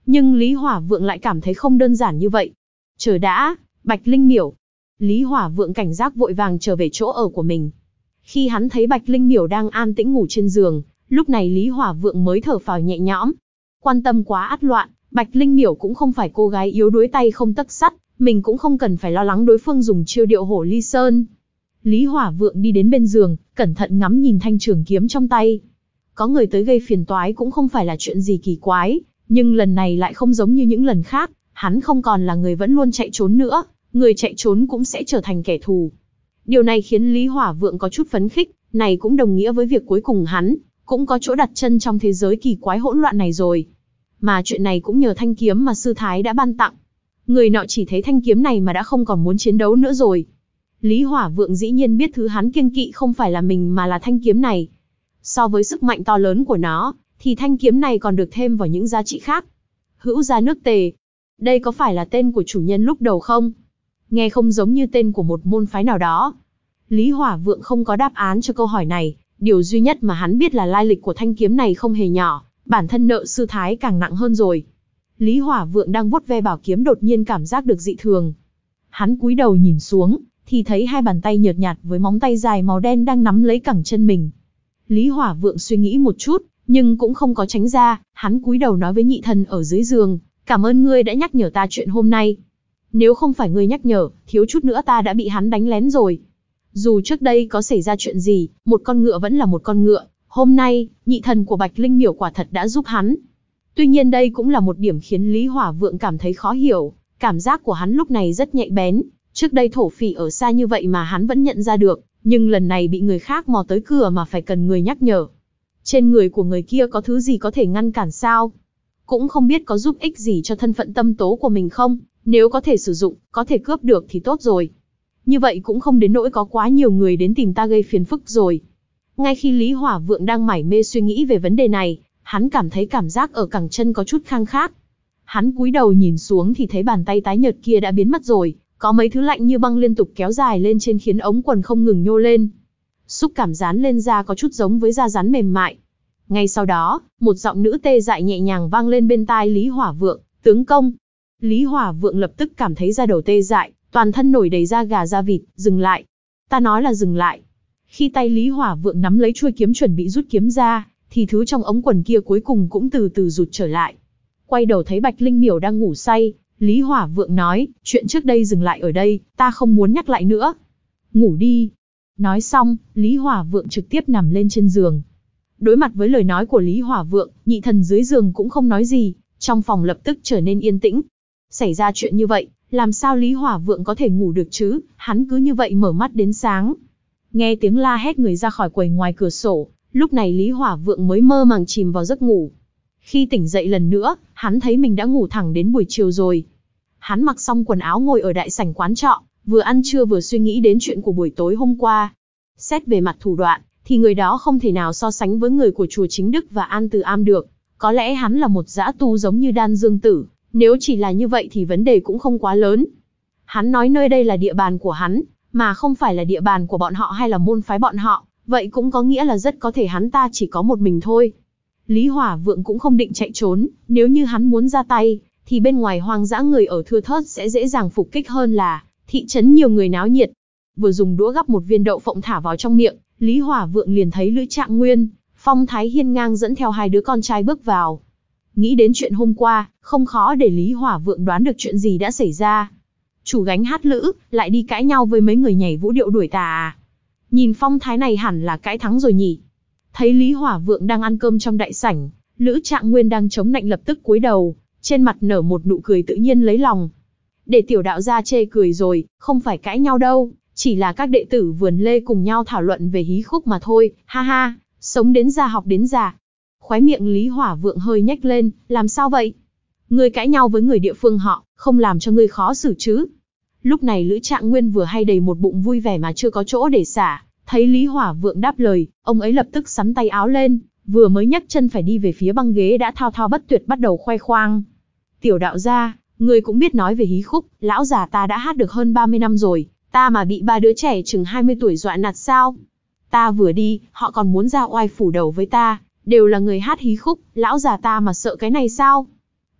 Nhưng Lý Hỏa Vượng lại cảm thấy không đơn giản như vậy. Chờ đã, Bạch Linh Miểu. Lý Hỏa Vượng cảnh giác vội vàng trở về chỗ ở của mình. Khi hắn thấy Bạch Linh Miểu đang an tĩnh ngủ trên giường, lúc này Lý Hỏa Vượng mới thở phào nhẹ nhõm. Quan tâm quá ắt loạn, Bạch Linh Miểu cũng không phải cô gái yếu đuối tay không tấc sắt, mình cũng không cần phải lo lắng đối phương dùng chiêu điệu hổ ly sơn. Lý Hỏa Vượng đi đến bên giường, cẩn thận ngắm nhìn thanh trường kiếm trong tay. Có người tới gây phiền toái cũng không phải là chuyện gì kỳ quái, nhưng lần này lại không giống như những lần khác, hắn không còn là người vẫn luôn chạy trốn nữa, người chạy trốn cũng sẽ trở thành kẻ thù. Điều này khiến Lý Hỏa Vượng có chút phấn khích, này cũng đồng nghĩa với việc cuối cùng hắn cũng có chỗ đặt chân trong thế giới kỳ quái hỗn loạn này rồi. Mà chuyện này cũng nhờ thanh kiếm mà sư thái đã ban tặng. Người nọ chỉ thấy thanh kiếm này mà đã không còn muốn chiến đấu nữa rồi. Lý Hỏa Vượng dĩ nhiên biết thứ hắn kiêng kỵ không phải là mình mà là thanh kiếm này. So với sức mạnh to lớn của nó, thì thanh kiếm này còn được thêm vào những giá trị khác. Hữu gia nước Tề. Đây có phải là tên của chủ nhân lúc đầu không? Nghe không giống như tên của một môn phái nào đó. Lý Hỏa Vượng không có đáp án cho câu hỏi này, điều duy nhất mà hắn biết là lai lịch của thanh kiếm này không hề nhỏ, bản thân nợ sư thái càng nặng hơn rồi. Lý Hỏa Vượng đang vuốt ve bảo kiếm đột nhiên cảm giác được dị thường. Hắn cúi đầu nhìn xuống, thì thấy hai bàn tay nhợt nhạt với móng tay dài màu đen đang nắm lấy cẳng chân mình. Lý Hỏa Vượng suy nghĩ một chút, nhưng cũng không có tránh ra, hắn cúi đầu nói với nhị thần ở dưới giường, cảm ơn ngươi đã nhắc nhở ta chuyện hôm nay. Nếu không phải ngươi nhắc nhở, thiếu chút nữa ta đã bị hắn đánh lén rồi. Dù trước đây có xảy ra chuyện gì, một con ngựa vẫn là một con ngựa, hôm nay, nhị thần của Bạch Linh Miểu quả thật đã giúp hắn. Tuy nhiên đây cũng là một điểm khiến Lý Hỏa Vượng cảm thấy khó hiểu, cảm giác của hắn lúc này rất nhạy bén, trước đây thổ phỉ ở xa như vậy mà hắn vẫn nhận ra được, nhưng lần này bị người khác mò tới cửa mà phải cần người nhắc nhở. Trên người của người kia có thứ gì có thể ngăn cản sao? Cũng không biết có giúp ích gì cho thân phận tâm tố của mình không, nếu có thể sử dụng, có thể cướp được thì tốt rồi. Như vậy cũng không đến nỗi có quá nhiều người đến tìm ta gây phiền phức rồi. Ngay khi Lý Hỏa Vượng đang mải mê suy nghĩ về vấn đề này, hắn cảm thấy cảm giác ở cẳng chân có chút khang khác. Hắn cúi đầu nhìn xuống thì thấy bàn tay tái nhợt kia đã biến mất rồi, có mấy thứ lạnh như băng liên tục kéo dài lên trên khiến ống quần không ngừng nhô lên. Xúc cảm dán lên da có chút giống với da rắn mềm mại. Ngay sau đó, một giọng nữ tê dại nhẹ nhàng vang lên bên tai Lý Hỏa Vượng, tướng công. Lý Hỏa Vượng lập tức cảm thấy da đầu tê dại, toàn thân nổi đầy da gà da vịt, dừng lại. Ta nói là dừng lại. Khi tay Lý Hỏa Vượng nắm lấy chuôi kiếm chuẩn bị rút kiếm ra, thì thứ trong ống quần kia cuối cùng cũng từ từ rụt trở lại. Quay đầu thấy Bạch Linh Miểu đang ngủ say, Lý Hỏa Vượng nói, chuyện trước đây dừng lại ở đây, ta không muốn nhắc lại nữa. Ngủ đi. Nói xong, Lý Hỏa Vượng trực tiếp nằm lên trên giường. Đối mặt với lời nói của Lý Hỏa Vượng, nhị thần dưới giường cũng không nói gì, trong phòng lập tức trở nên yên tĩnh. Xảy ra chuyện như vậy, làm sao Lý Hỏa Vượng có thể ngủ được chứ, hắn cứ như vậy mở mắt đến sáng. Nghe tiếng la hét người ra khỏi quầy ngoài cửa sổ, lúc này Lý Hỏa Vượng mới mơ màng chìm vào giấc ngủ. Khi tỉnh dậy lần nữa, hắn thấy mình đã ngủ thẳng đến buổi chiều rồi. Hắn mặc xong quần áo ngồi ở đại sảnh quán trọ, vừa ăn trưa vừa suy nghĩ đến chuyện của buổi tối hôm qua. Xét về mặt thủ đoạn, thì người đó không thể nào so sánh với người của chùa Chính Đức và An Từ Am được. Có lẽ hắn là một dã tu giống như Đan Dương Tử, nếu chỉ là như vậy thì vấn đề cũng không quá lớn. Hắn nói nơi đây là địa bàn của hắn, mà không phải là địa bàn của bọn họ hay là môn phái bọn họ, vậy cũng có nghĩa là rất có thể hắn ta chỉ có một mình thôi. Lý Hỏa Vượng cũng không định chạy trốn, nếu như hắn muốn ra tay, thì bên ngoài hoang dã người ở thưa thớt sẽ dễ dàng phục kích hơn là thị trấn nhiều người náo nhiệt. Vừa dùng đũa gắp một viên đậu phộng thả vào trong miệng, Lý Hỏa Vượng liền thấy Lữ Trạng Nguyên, Phong Thái hiên ngang dẫn theo hai đứa con trai bước vào. Nghĩ đến chuyện hôm qua, không khó để Lý Hỏa Vượng đoán được chuyện gì đã xảy ra. Chủ gánh hát lữ, lại đi cãi nhau với mấy người nhảy vũ điệu đuổi tà à? Nhìn Phong Thái này hẳn là cãi thắng rồi nhỉ? Thấy Lý Hỏa Vượng đang ăn cơm trong đại sảnh, Lữ Trạng Nguyên đang chống nạnh lập tức cúi đầu, trên mặt nở một nụ cười tự nhiên lấy lòng. Để tiểu đạo gia chê cười rồi, không phải cãi nhau đâu, chỉ là các đệ tử vườn lê cùng nhau thảo luận về hí khúc mà thôi, ha ha, sống đến già học đến già. Khóe miệng Lý Hỏa Vượng hơi nhếch lên, làm sao vậy? Ngươi cãi nhau với người địa phương họ, không làm cho ngươi khó xử chứ? Lúc này Lữ Trạng Nguyên vừa hay đầy một bụng vui vẻ mà chưa có chỗ để xả, thấy Lý Hỏa Vượng đáp lời, ông ấy lập tức sắn tay áo lên, vừa mới nhấc chân phải đi về phía băng ghế đã thao thao bất tuyệt bắt đầu khoe khoang. Tiểu đạo gia, ngươi cũng biết nói về hí khúc, lão già ta đã hát được hơn ba mươi năm rồi, ta mà bị ba đứa trẻ chừng hai mươi tuổi dọa nạt sao? Ta vừa đi, họ còn muốn ra oai phủ đầu với ta, đều là người hát hí khúc, lão già ta mà sợ cái này sao?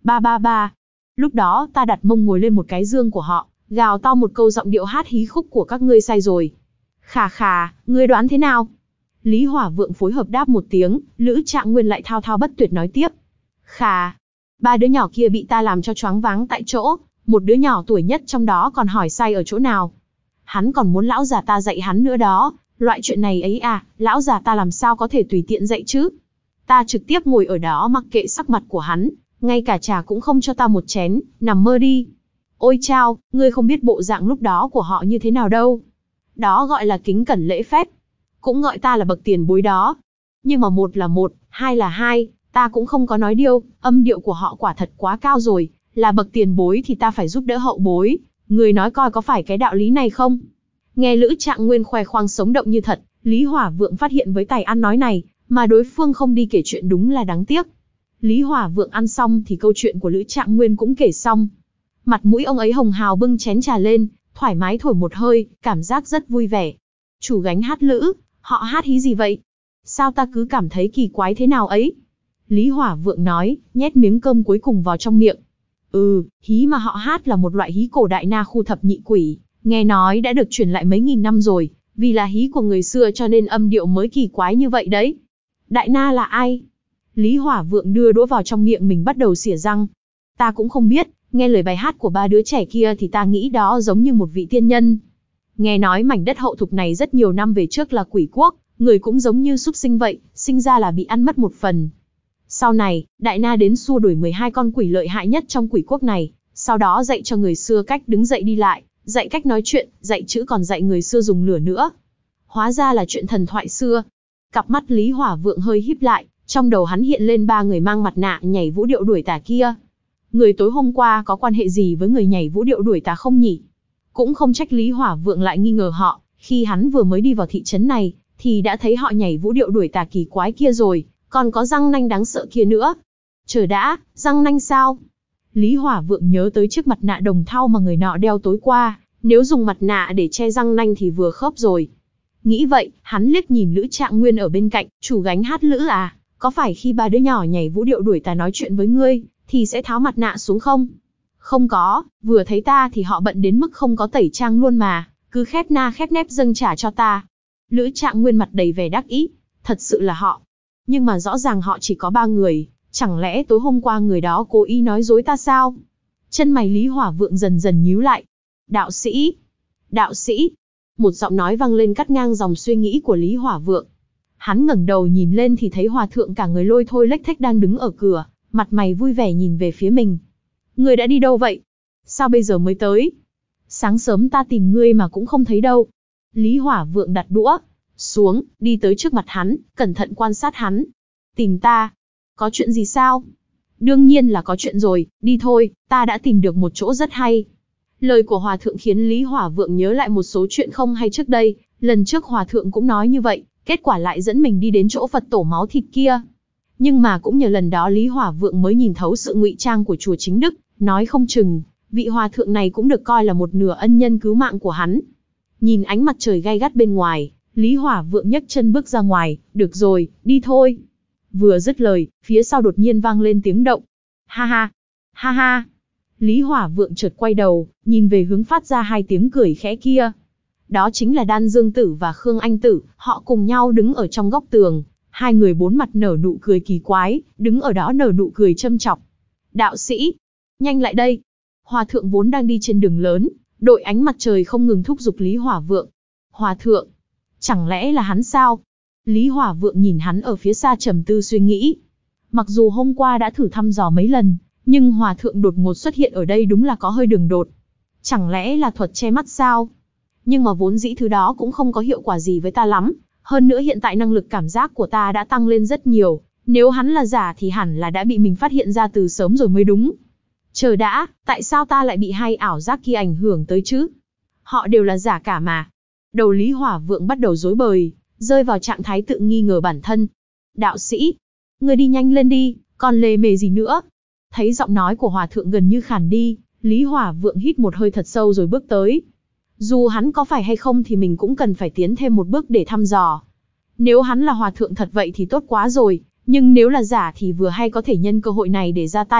Ba ba ba. Lúc đó ta đặt mông ngồi lên một cái dương của họ, gào to một câu giọng điệu hát hí khúc của các ngươi sai rồi. Khà khà, ngươi đoán thế nào? Lý Hỏa Vượng phối hợp đáp một tiếng, Lữ Trạng Nguyên lại thao thao bất tuyệt nói tiếp. Khà, ba đứa nhỏ kia bị ta làm cho choáng váng tại chỗ, một đứa nhỏ tuổi nhất trong đó còn hỏi sai ở chỗ nào. Hắn còn muốn lão già ta dạy hắn nữa đó, loại chuyện này ấy à, lão già ta làm sao có thể tùy tiện dạy chứ? Ta trực tiếp ngồi ở đó mặc kệ sắc mặt của hắn, ngay cả trà cũng không cho ta một chén, nằm mơ đi. Ôi chao, ngươi không biết bộ dạng lúc đó của họ như thế nào đâu. Đó gọi là kính cẩn lễ phép. Cũng gọi ta là bậc tiền bối đó. Nhưng mà một là một, hai là hai, ta cũng không có nói điêu, âm điệu của họ quả thật quá cao rồi, là bậc tiền bối thì ta phải giúp đỡ hậu bối. Người nói coi có phải cái đạo lý này không? Nghe Lữ Trạng Nguyên khoe khoang sống động như thật, Lý Hỏa Vượng phát hiện với tài ăn nói này, mà đối phương không đi kể chuyện đúng là đáng tiếc. Lý Hỏa Vượng ăn xong thì câu chuyện của Lữ Trạng Nguyên cũng kể xong. Mặt mũi ông ấy hồng hào bưng chén trà lên, thoải mái thổi một hơi, cảm giác rất vui vẻ. Chủ gánh hát lữ, họ hát hí gì vậy? Sao ta cứ cảm thấy kỳ quái thế nào ấy? Lý Hỏa Vượng nói, nhét miếng cơm cuối cùng vào trong miệng. Ừ, hí mà họ hát là một loại hí cổ đại na khu thập nhị quỷ, nghe nói đã được truyền lại mấy nghìn năm rồi, vì là hí của người xưa cho nên âm điệu mới kỳ quái như vậy đấy. Đại na là ai? Lý Hỏa Vượng đưa đũa vào trong miệng mình bắt đầu xỉa răng. Ta cũng không biết, nghe lời bài hát của ba đứa trẻ kia thì ta nghĩ đó giống như một vị tiên nhân. Nghe nói mảnh đất hậu thục này rất nhiều năm về trước là quỷ quốc, người cũng giống như súc sinh vậy, sinh ra là bị ăn mất một phần. Sau này, Đại Na đến xua đuổi mười hai con quỷ lợi hại nhất trong quỷ quốc này, sau đó dạy cho người xưa cách đứng dậy đi lại, dạy cách nói chuyện, dạy chữ còn dạy người xưa dùng lửa nữa. Hóa ra là chuyện thần thoại xưa. Cặp mắt Lý Hỏa Vượng hơi híp lại, trong đầu hắn hiện lên ba người mang mặt nạ nhảy vũ điệu đuổi tà kia. Người tối hôm qua có quan hệ gì với người nhảy vũ điệu đuổi tà không nhỉ? Cũng không trách Lý Hỏa Vượng lại nghi ngờ họ, khi hắn vừa mới đi vào thị trấn này, thì đã thấy họ nhảy vũ điệu đuổi tà kỳ quái kia rồi, còn có răng nanh đáng sợ kia nữa. Chờ đã, răng nanh sao? Lý Hỏa Vượng nhớ tới chiếc mặt nạ đồng thau mà người nọ đeo tối qua, nếu dùng mặt nạ để che răng nanh thì vừa khớp rồi. Nghĩ vậy, hắn liếc nhìn Lữ Trạng Nguyên ở bên cạnh, chủ gánh hát lữ à, có phải khi ba đứa nhỏ nhảy vũ điệu đuổi tà nói chuyện với ngươi, thì sẽ tháo mặt nạ xuống không? Không có, vừa thấy ta thì họ bận đến mức không có tẩy trang luôn mà, cứ khép na khép nép dâng trả cho ta. Lữ Trạng Nguyên mặt đầy vẻ đắc ý, thật sự là họ. Nhưng mà rõ ràng họ chỉ có ba người, chẳng lẽ tối hôm qua người đó cố ý nói dối ta sao? Chân mày Lý Hỏa Vượng dần dần nhíu lại. Đạo sĩ! Đạo sĩ! Một giọng nói vang lên cắt ngang dòng suy nghĩ của Lý Hỏa Vượng. Hắn ngẩng đầu nhìn lên thì thấy hòa thượng cả người lôi thôi lếch thếch đang đứng ở cửa, mặt mày vui vẻ nhìn về phía mình. Ngươi đã đi đâu vậy? Sao bây giờ mới tới? Sáng sớm ta tìm ngươi mà cũng không thấy đâu. Lý Hỏa Vượng đặt đũa xuống, đi tới trước mặt hắn, cẩn thận quan sát hắn. Tìm ta? Có chuyện gì sao? Đương nhiên là có chuyện rồi, đi thôi, ta đã tìm được một chỗ rất hay. Lời của hòa thượng khiến Lý Hỏa Vượng nhớ lại một số chuyện không hay trước đây, lần trước hòa thượng cũng nói như vậy, kết quả lại dẫn mình đi đến chỗ Phật tổ máu thịt kia. Nhưng mà cũng nhờ lần đó Lý Hỏa Vượng mới nhìn thấu sự ngụy trang của chùa Chính Đức, nói không chừng, vị hòa thượng này cũng được coi là một nửa ân nhân cứu mạng của hắn. Nhìn ánh mặt trời gay gắt bên ngoài, Lý Hỏa Vượng nhấc chân bước ra ngoài, được rồi, đi thôi. Vừa dứt lời, phía sau đột nhiên vang lên tiếng động. Ha ha, ha ha. Lý Hỏa Vượng chợt quay đầu, nhìn về hướng phát ra hai tiếng cười khẽ kia. Đó chính là Đan Dương Tử và Khương Anh Tử, họ cùng nhau đứng ở trong góc tường. Hai người bốn mặt nở nụ cười kỳ quái, đứng ở đó nở nụ cười châm chọc. Đạo sĩ, nhanh lại đây. Hòa thượng vốn đang đi trên đường lớn, đội ánh mặt trời không ngừng thúc giục Lý Hỏa Vượng. Hòa thượng, chẳng lẽ là hắn sao? Lý Hỏa Vượng nhìn hắn ở phía xa trầm tư suy nghĩ. Mặc dù hôm qua đã thử thăm dò mấy lần, nhưng hòa thượng đột ngột xuất hiện ở đây đúng là có hơi đường đột. Chẳng lẽ là thuật che mắt sao? Nhưng mà vốn dĩ thứ đó cũng không có hiệu quả gì với ta lắm. Hơn nữa hiện tại năng lực cảm giác của ta đã tăng lên rất nhiều. Nếu hắn là giả thì hẳn là đã bị mình phát hiện ra từ sớm rồi mới đúng. Chờ đã, tại sao ta lại bị hai ảo giác kia ảnh hưởng tới chứ? Họ đều là giả cả mà. Đầu Lý Hỏa Vượng bắt đầu rối bời, rơi vào trạng thái tự nghi ngờ bản thân. Đạo sĩ, ngươi đi nhanh lên đi, còn lề mề gì nữa? Thấy giọng nói của hòa thượng gần như khàn đi, Lý Hỏa Vượng hít một hơi thật sâu rồi bước tới. Dù hắn có phải hay không thì mình cũng cần phải tiến thêm một bước để thăm dò. Nếu hắn là hòa thượng thật vậy thì tốt quá rồi, nhưng nếu là giả thì vừa hay có thể nhân cơ hội này để ra tay,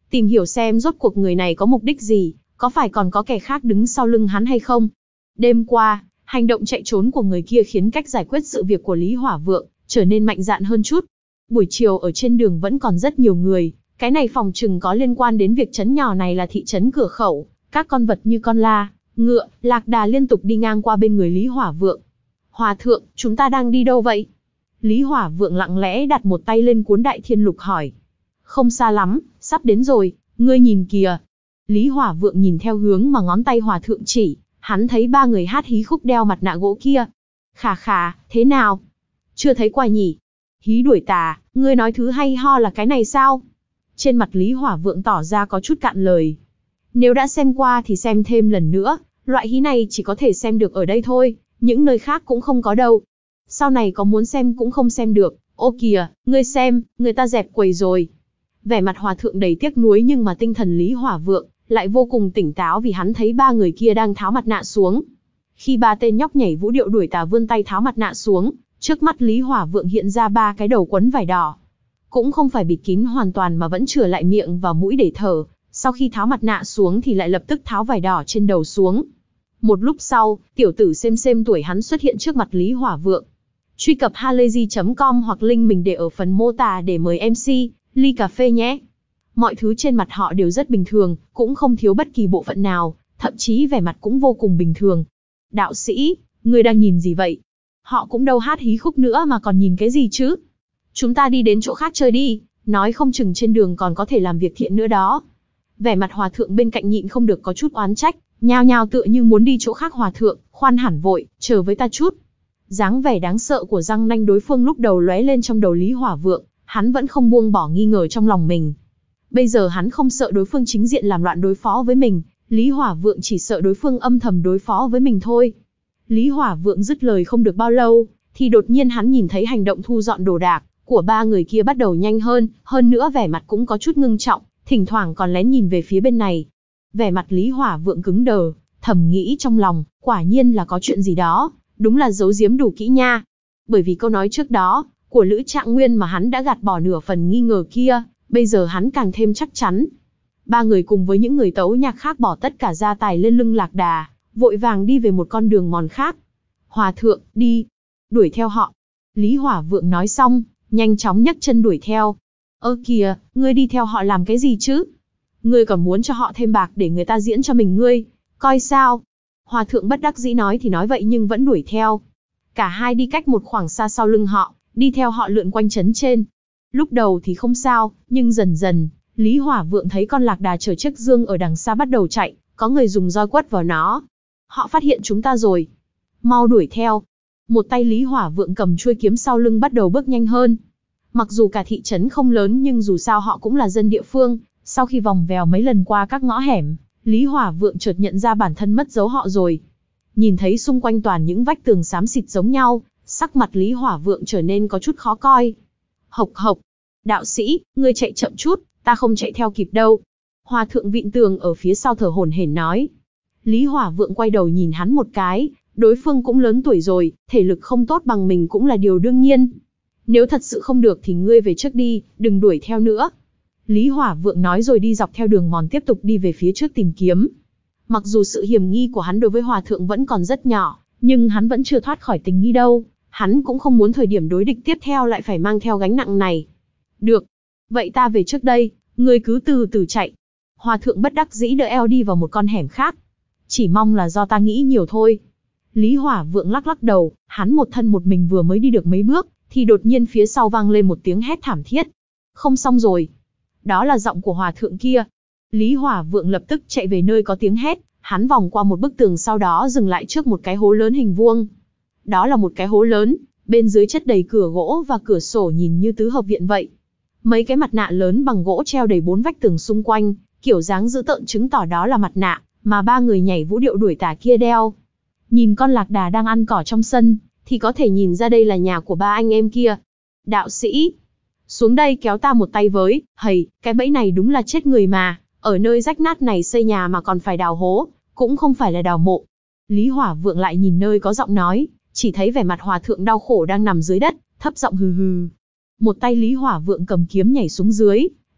tìm hiểu xem rốt cuộc người này có mục đích gì, có phải còn có kẻ khác đứng sau lưng hắn hay không. Đêm qua, hành động chạy trốn của người kia khiến cách giải quyết sự việc của Lý Hỏa Vượng trở nên mạnh dạn hơn chút. Buổi chiều ở trên đường vẫn còn rất nhiều người, cái này phòng chừng có liên quan đến việc trấn nhỏ này là thị trấn cửa khẩu, các con vật như con la, ngựa, lạc đà liên tục đi ngang qua bên người Lý Hỏa Vượng. Hòa thượng, chúng ta đang đi đâu vậy? Lý Hỏa Vượng lặng lẽ đặt một tay lên cuốn Đại Thiên Lục hỏi. Không xa lắm, sắp đến rồi, ngươi nhìn kìa. Lý Hỏa Vượng nhìn theo hướng mà ngón tay hòa thượng chỉ, hắn thấy ba người hát hí khúc đeo mặt nạ gỗ kia. Khà khà, thế nào? Chưa thấy qua nhỉ? Hí đuổi tà, ngươi nói thứ hay ho là cái này sao? Trên mặt Lý Hỏa Vượng tỏ ra có chút cạn lời. Nếu đã xem qua thì xem thêm lần nữa, loại hí này chỉ có thể xem được ở đây thôi, những nơi khác cũng không có đâu. Sau này có muốn xem cũng không xem được, ô kìa, ngươi xem, người ta dẹp quầy rồi. Vẻ mặt hòa thượng đầy tiếc nuối nhưng mà tinh thần Lý Hỏa Vượng lại vô cùng tỉnh táo vì hắn thấy ba người kia đang tháo mặt nạ xuống. Khi ba tên nhóc nhảy vũ điệu đuổi tà vươn tay tháo mặt nạ xuống, trước mắt Lý Hỏa Vượng hiện ra ba cái đầu quấn vải đỏ. Cũng không phải bịt kín hoàn toàn mà vẫn chừa lại miệng và mũi để thở, sau khi tháo mặt nạ xuống thì lại lập tức tháo vải đỏ trên đầu xuống. Một lúc sau, tiểu tử xem xem tuổi hắn xuất hiện trước mặt Lý Hỏa Vượng. Truy cập halayzi chấm com hoặc link mình để ở phần mô tả để mời em xê, ly cà phê nhé. Mọi thứ trên mặt họ đều rất bình thường, cũng không thiếu bất kỳ bộ phận nào, thậm chí vẻ mặt cũng vô cùng bình thường. Đạo sĩ, ngươi đang nhìn gì vậy? Họ cũng đâu hát hí khúc nữa mà còn nhìn cái gì chứ? Chúng ta đi đến chỗ khác chơi đi, nói không chừng trên đường còn có thể làm việc thiện nữa đó. Vẻ mặt hòa thượng bên cạnh nhịn không được có chút oán trách, nhao nhao tựa như muốn đi chỗ khác. Hòa thượng, khoan hẳn vội, chờ với ta chút. Dáng vẻ đáng sợ của răng nanh đối phương lúc đầu lóe lên trong đầu Lý Hỏa Vượng, hắn vẫn không buông bỏ nghi ngờ trong lòng mình. Bây giờ hắn không sợ đối phương chính diện làm loạn đối phó với mình, Lý Hỏa Vượng chỉ sợ đối phương âm thầm đối phó với mình thôi. Lý Hỏa Vượng dứt lời không được bao lâu, thì đột nhiên hắn nhìn thấy hành động thu dọn đồ đạc của ba người kia bắt đầu nhanh hơn, hơn nữa vẻ mặt cũng có chút ngưng trọng, thỉnh thoảng còn lén nhìn về phía bên này. Vẻ mặt Lý Hỏa Vượng cứng đờ, thầm nghĩ trong lòng, quả nhiên là có chuyện gì đó, đúng là giấu giếm đủ kỹ nha. Bởi vì câu nói trước đó của Lữ Trạng Nguyên mà hắn đã gạt bỏ nửa phần nghi ngờ kia, bây giờ hắn càng thêm chắc chắn. Ba người cùng với những người tấu nhạc khác bỏ tất cả gia tài lên lưng lạc đà, vội vàng đi về một con đường mòn khác. Hòa thượng, đi, đuổi theo họ. Lý Hỏa Vượng nói xong, nhanh chóng nhấc chân đuổi theo. Ơ kìa, ngươi đi theo họ làm cái gì chứ? Ngươi còn muốn cho họ thêm bạc để người ta diễn cho mình ngươi, coi sao? Hòa thượng bất đắc dĩ nói thì nói vậy nhưng vẫn đuổi theo. Cả hai đi cách một khoảng xa sau lưng họ, đi theo họ lượn quanh trấn trên. Lúc đầu thì không sao, nhưng dần dần, Lý Hỏa Vượng thấy con lạc đà chở chiếc dương ở đằng xa bắt đầu chạy, có người dùng roi quất vào nó. Họ phát hiện chúng ta rồi. Mau đuổi theo. Một tay Lý Hỏa Vượng cầm chuôi kiếm sau lưng bắt đầu bước nhanh hơn. Mặc dù cả thị trấn không lớn nhưng dù sao họ cũng là dân địa phương, sau khi vòng vèo mấy lần qua các ngõ hẻm, Lý Hỏa Vượng chợt nhận ra bản thân mất dấu họ rồi. Nhìn thấy xung quanh toàn những vách tường xám xịt giống nhau, sắc mặt Lý Hỏa Vượng trở nên có chút khó coi. Hộc hộc, đạo sĩ, ngươi chạy chậm chút, ta không chạy theo kịp đâu. Hòa thượng vịn tường ở phía sau thở hổn hển nói. Lý Hỏa Vượng quay đầu nhìn hắn một cái, đối phương cũng lớn tuổi rồi, thể lực không tốt bằng mình cũng là điều đương nhiên. Nếu thật sự không được thì ngươi về trước đi, đừng đuổi theo nữa. Lý Hỏa Vượng nói rồi đi dọc theo đường mòn tiếp tục đi về phía trước tìm kiếm. Mặc dù sự hiểm nghi của hắn đối với Hòa thượng vẫn còn rất nhỏ, nhưng hắn vẫn chưa thoát khỏi tình nghi đâu. Hắn cũng không muốn thời điểm đối địch tiếp theo lại phải mang theo gánh nặng này. Được, vậy ta về trước đây, ngươi cứ từ từ chạy. Hòa thượng bất đắc dĩ đỡ eo đi vào một con hẻm khác. Chỉ mong là do ta nghĩ nhiều thôi. Lý Hỏa Vượng lắc lắc đầu, hắn một thân một mình vừa mới đi được mấy bước, thì đột nhiên phía sau vang lên một tiếng hét thảm thiết. Không xong rồi. Đó là giọng của hòa thượng kia. Lý Hỏa Vượng lập tức chạy về nơi có tiếng hét, hắn vòng qua một bức tường sau đó dừng lại trước một cái hố lớn hình vuông. Đó là một cái hố lớn, bên dưới chất đầy cửa gỗ và cửa sổ nhìn như tứ hợp viện vậy. Mấy cái mặt nạ lớn bằng gỗ treo đầy bốn vách tường xung quanh, kiểu dáng dữ tợn chứng tỏ đó là mặt nạ mà ba người nhảy vũ điệu đuổi tà kia đeo. Nhìn con lạc đà đang ăn cỏ trong sân, thì có thể nhìn ra đây là nhà của ba anh em kia. Đạo sĩ, xuống đây kéo ta một tay với, hầy, cái bẫy này đúng là chết người mà, ở nơi rách nát này xây nhà mà còn phải đào hố, cũng không phải là đào mộ. Lý Hỏa Vượng lại nhìn nơi có giọng nói, chỉ thấy vẻ mặt hòa thượng đau khổ đang nằm dưới đất, thấp giọng hừ hừ. Một tay Lý Hỏa Vượng cầm kiếm nhảy xuống dưới,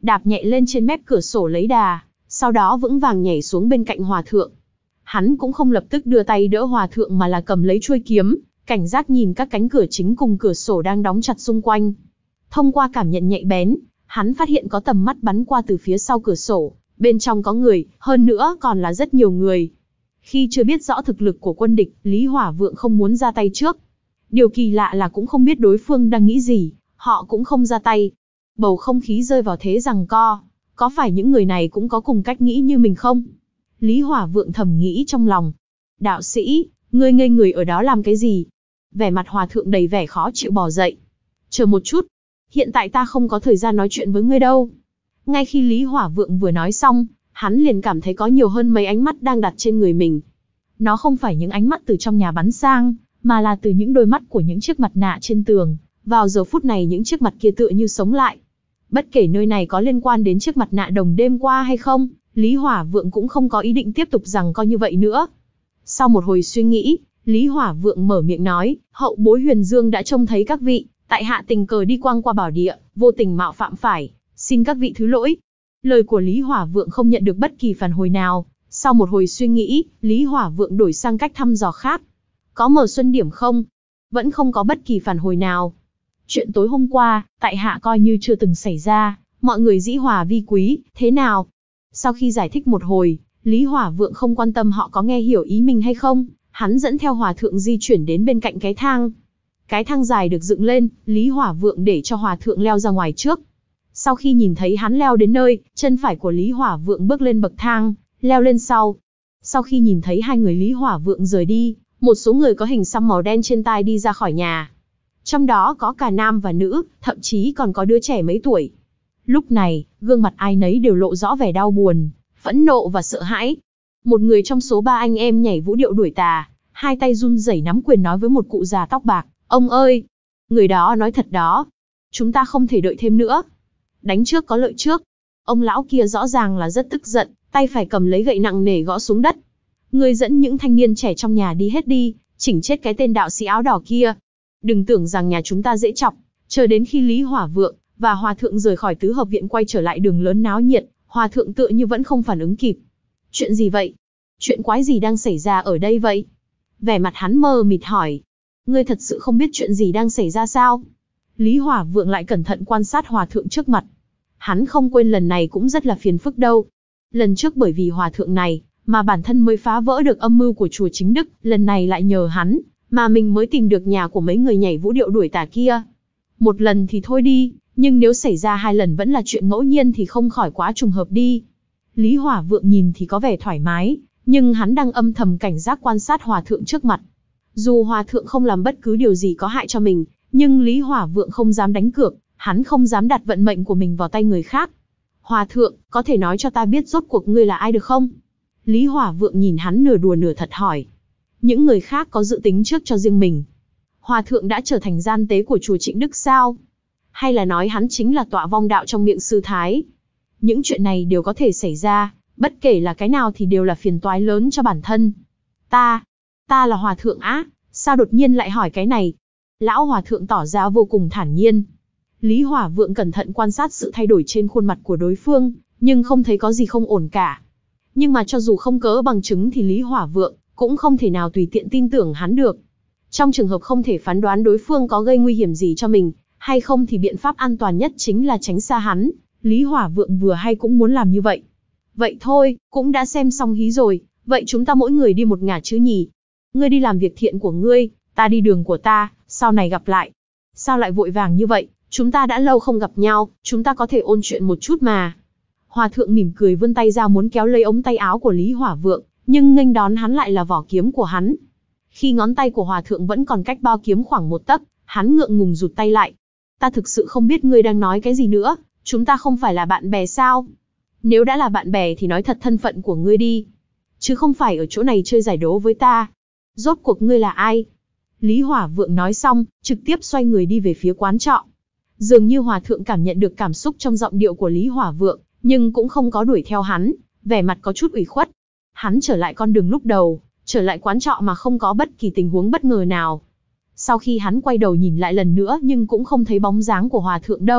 đạp nhẹ lên trên mép cửa sổ lấy đà, sau đó vững vàng nhảy xuống bên cạnh hòa thượng. Hắn cũng không lập tức đưa tay đỡ hòa thượng mà là cầm lấy chuôi kiếm, cảnh giác nhìn các cánh cửa chính cùng cửa sổ đang đóng chặt xung quanh. Thông qua cảm nhận nhạy bén, hắn phát hiện có tầm mắt bắn qua từ phía sau cửa sổ, bên trong có người, hơn nữa còn là rất nhiều người. Khi chưa biết rõ thực lực của quân địch, Lý Hỏa Vượng không muốn ra tay trước. Điều kỳ lạ là cũng không biết đối phương đang nghĩ gì, họ cũng không ra tay. Bầu không khí rơi vào thế giằng co, có phải những người này cũng có cùng cách nghĩ như mình không? Lý Hỏa Vượng thầm nghĩ trong lòng. Đạo sĩ, ngươi ngây người ở đó làm cái gì? Vẻ mặt hòa thượng đầy vẻ khó chịu bò dậy. Chờ một chút, hiện tại ta không có thời gian nói chuyện với ngươi đâu. Ngay khi Lý Hỏa Vượng vừa nói xong, hắn liền cảm thấy có nhiều hơn mấy ánh mắt đang đặt trên người mình. Nó không phải những ánh mắt từ trong nhà bắn sang, mà là từ những đôi mắt của những chiếc mặt nạ trên tường. Vào giờ phút này những chiếc mặt kia tựa như sống lại. Bất kể nơi này có liên quan đến chiếc mặt nạ đồng đêm qua hay không, Lý Hỏa Vượng cũng không có ý định tiếp tục giằng co như vậy nữa. Sau một hồi suy nghĩ, Lý Hỏa Vượng mở miệng nói, hậu bối Huyền Dương đã trông thấy các vị, tại hạ tình cờ đi quang qua bảo địa, vô tình mạo phạm phải, xin các vị thứ lỗi. Lời của Lý Hỏa Vượng không nhận được bất kỳ phản hồi nào. Sau một hồi suy nghĩ, Lý Hỏa Vượng đổi sang cách thăm dò khác. Có mở xuân điểm không? Vẫn không có bất kỳ phản hồi nào. Chuyện tối hôm qua, tại hạ coi như chưa từng xảy ra, mọi người dĩ hòa vi quý, thế nào? Sau khi giải thích một hồi, Lý Hỏa Vượng không quan tâm họ có nghe hiểu ý mình hay không, hắn dẫn theo hòa thượng di chuyển đến bên cạnh cái thang. Cái thang dài được dựng lên, Lý Hỏa Vượng để cho hòa thượng leo ra ngoài trước. Sau khi nhìn thấy hắn leo đến nơi, chân phải của Lý Hỏa Vượng bước lên bậc thang, leo lên sau. Sau khi nhìn thấy hai người Lý Hỏa Vượng rời đi, một số người có hình xăm màu đen trên tai đi ra khỏi nhà. Trong đó có cả nam và nữ, thậm chí còn có đứa trẻ mấy tuổi. Lúc này, gương mặt ai nấy đều lộ rõ vẻ đau buồn, phẫn nộ và sợ hãi. Một người trong số ba anh em nhảy vũ điệu đuổi tà, hai tay run rẩy nắm quyền nói với một cụ già tóc bạc, ông ơi! Người đó nói thật đó. Chúng ta không thể đợi thêm nữa. Đánh trước có lợi trước. Ông lão kia rõ ràng là rất tức giận, tay phải cầm lấy gậy nặng nề gõ xuống đất. Người dẫn những thanh niên trẻ trong nhà đi hết đi, chỉnh chết cái tên đạo sĩ áo đỏ kia. Đừng tưởng rằng nhà chúng ta dễ chọc. Chờ đến khi Lý Hỏa Vượng và hòa thượng rời khỏi tứ hợp viện quay trở lại đường lớn náo nhiệt, hòa thượng tựa như vẫn không phản ứng kịp. Chuyện gì vậy? Chuyện quái gì đang xảy ra ở đây vậy? Vẻ mặt hắn mờ mịt hỏi. Ngươi thật sự không biết chuyện gì đang xảy ra sao? Lý Hỏa Vượng lại cẩn thận quan sát hòa thượng trước mặt. Hắn không quên lần này cũng rất là phiền phức đâu. Lần trước bởi vì hòa thượng này, mà bản thân mới phá vỡ được âm mưu của chùa Chính Đức, lần này lại nhờ hắn, mà mình mới tìm được nhà của mấy người nhảy vũ điệu đuổi tà kia. Một lần thì thôi đi, nhưng nếu xảy ra hai lần vẫn là chuyện ngẫu nhiên thì không khỏi quá trùng hợp đi. Lý Hỏa Vượng nhìn thì có vẻ thoải mái, nhưng hắn đang âm thầm cảnh giác quan sát hòa thượng trước mặt. Dù hòa thượng không làm bất cứ điều gì có hại cho mình, nhưng Lý Hỏa Vượng không dám đánh cược, hắn không dám đặt vận mệnh của mình vào tay người khác. Hòa thượng, có thể nói cho ta biết rốt cuộc ngươi là ai được không? Lý Hỏa Vượng nhìn hắn nửa đùa nửa thật hỏi. Những người khác có dự tính trước cho riêng mình. Hòa thượng đã trở thành gian tế của chùa Trịnh Đức sao? Hay là nói hắn chính là tọa vong đạo trong miệng sư Thái? Những chuyện này đều có thể xảy ra, bất kể là cái nào thì đều là phiền toái lớn cho bản thân. Ta, ta là hòa thượng á, sao đột nhiên lại hỏi cái này? Lão hòa thượng tỏ ra vô cùng thản nhiên. Lý Hỏa Vượng cẩn thận quan sát sự thay đổi trên khuôn mặt của đối phương, nhưng không thấy có gì không ổn cả. Nhưng mà cho dù không cớ bằng chứng thì Lý Hỏa Vượng cũng không thể nào tùy tiện tin tưởng hắn được. Trong trường hợp không thể phán đoán đối phương có gây nguy hiểm gì cho mình, hay không thì biện pháp an toàn nhất chính là tránh xa hắn. Lý Hỏa Vượng vừa hay cũng muốn làm như vậy. Vậy thôi, cũng đã xem xong hí rồi, vậy chúng ta mỗi người đi một ngả chứ nhỉ? Ngươi đi làm việc thiện của ngươi, ta đi đường của ta, sau này gặp lại. Sao lại vội vàng như vậy, chúng ta đã lâu không gặp nhau, chúng ta có thể ôn chuyện một chút mà. Hòa thượng mỉm cười vươn tay ra muốn kéo lấy ống tay áo của Lý Hỏa Vượng, nhưng nghênh đón hắn lại là vỏ kiếm của hắn. Khi ngón tay của hòa thượng vẫn còn cách bao kiếm khoảng một tấc, hắn ngượng ngùng rụt tay lại. Ta thực sự không biết ngươi đang nói cái gì nữa, chúng ta không phải là bạn bè sao? Nếu đã là bạn bè thì nói thật thân phận của ngươi đi, chứ không phải ở chỗ này chơi giải đố với ta. Rốt cuộc ngươi là ai? Lý Hỏa Vượng nói xong, trực tiếp xoay người đi về phía quán trọ. Dường như hòa thượng cảm nhận được cảm xúc trong giọng điệu của Lý Hỏa Vượng, nhưng cũng không có đuổi theo hắn, vẻ mặt có chút ủy khuất. Hắn trở lại con đường lúc đầu, trở lại quán trọ mà không có bất kỳ tình huống bất ngờ nào. Sau khi hắn quay đầu nhìn lại lần nữa nhưng cũng không thấy bóng dáng của hòa thượng đâu,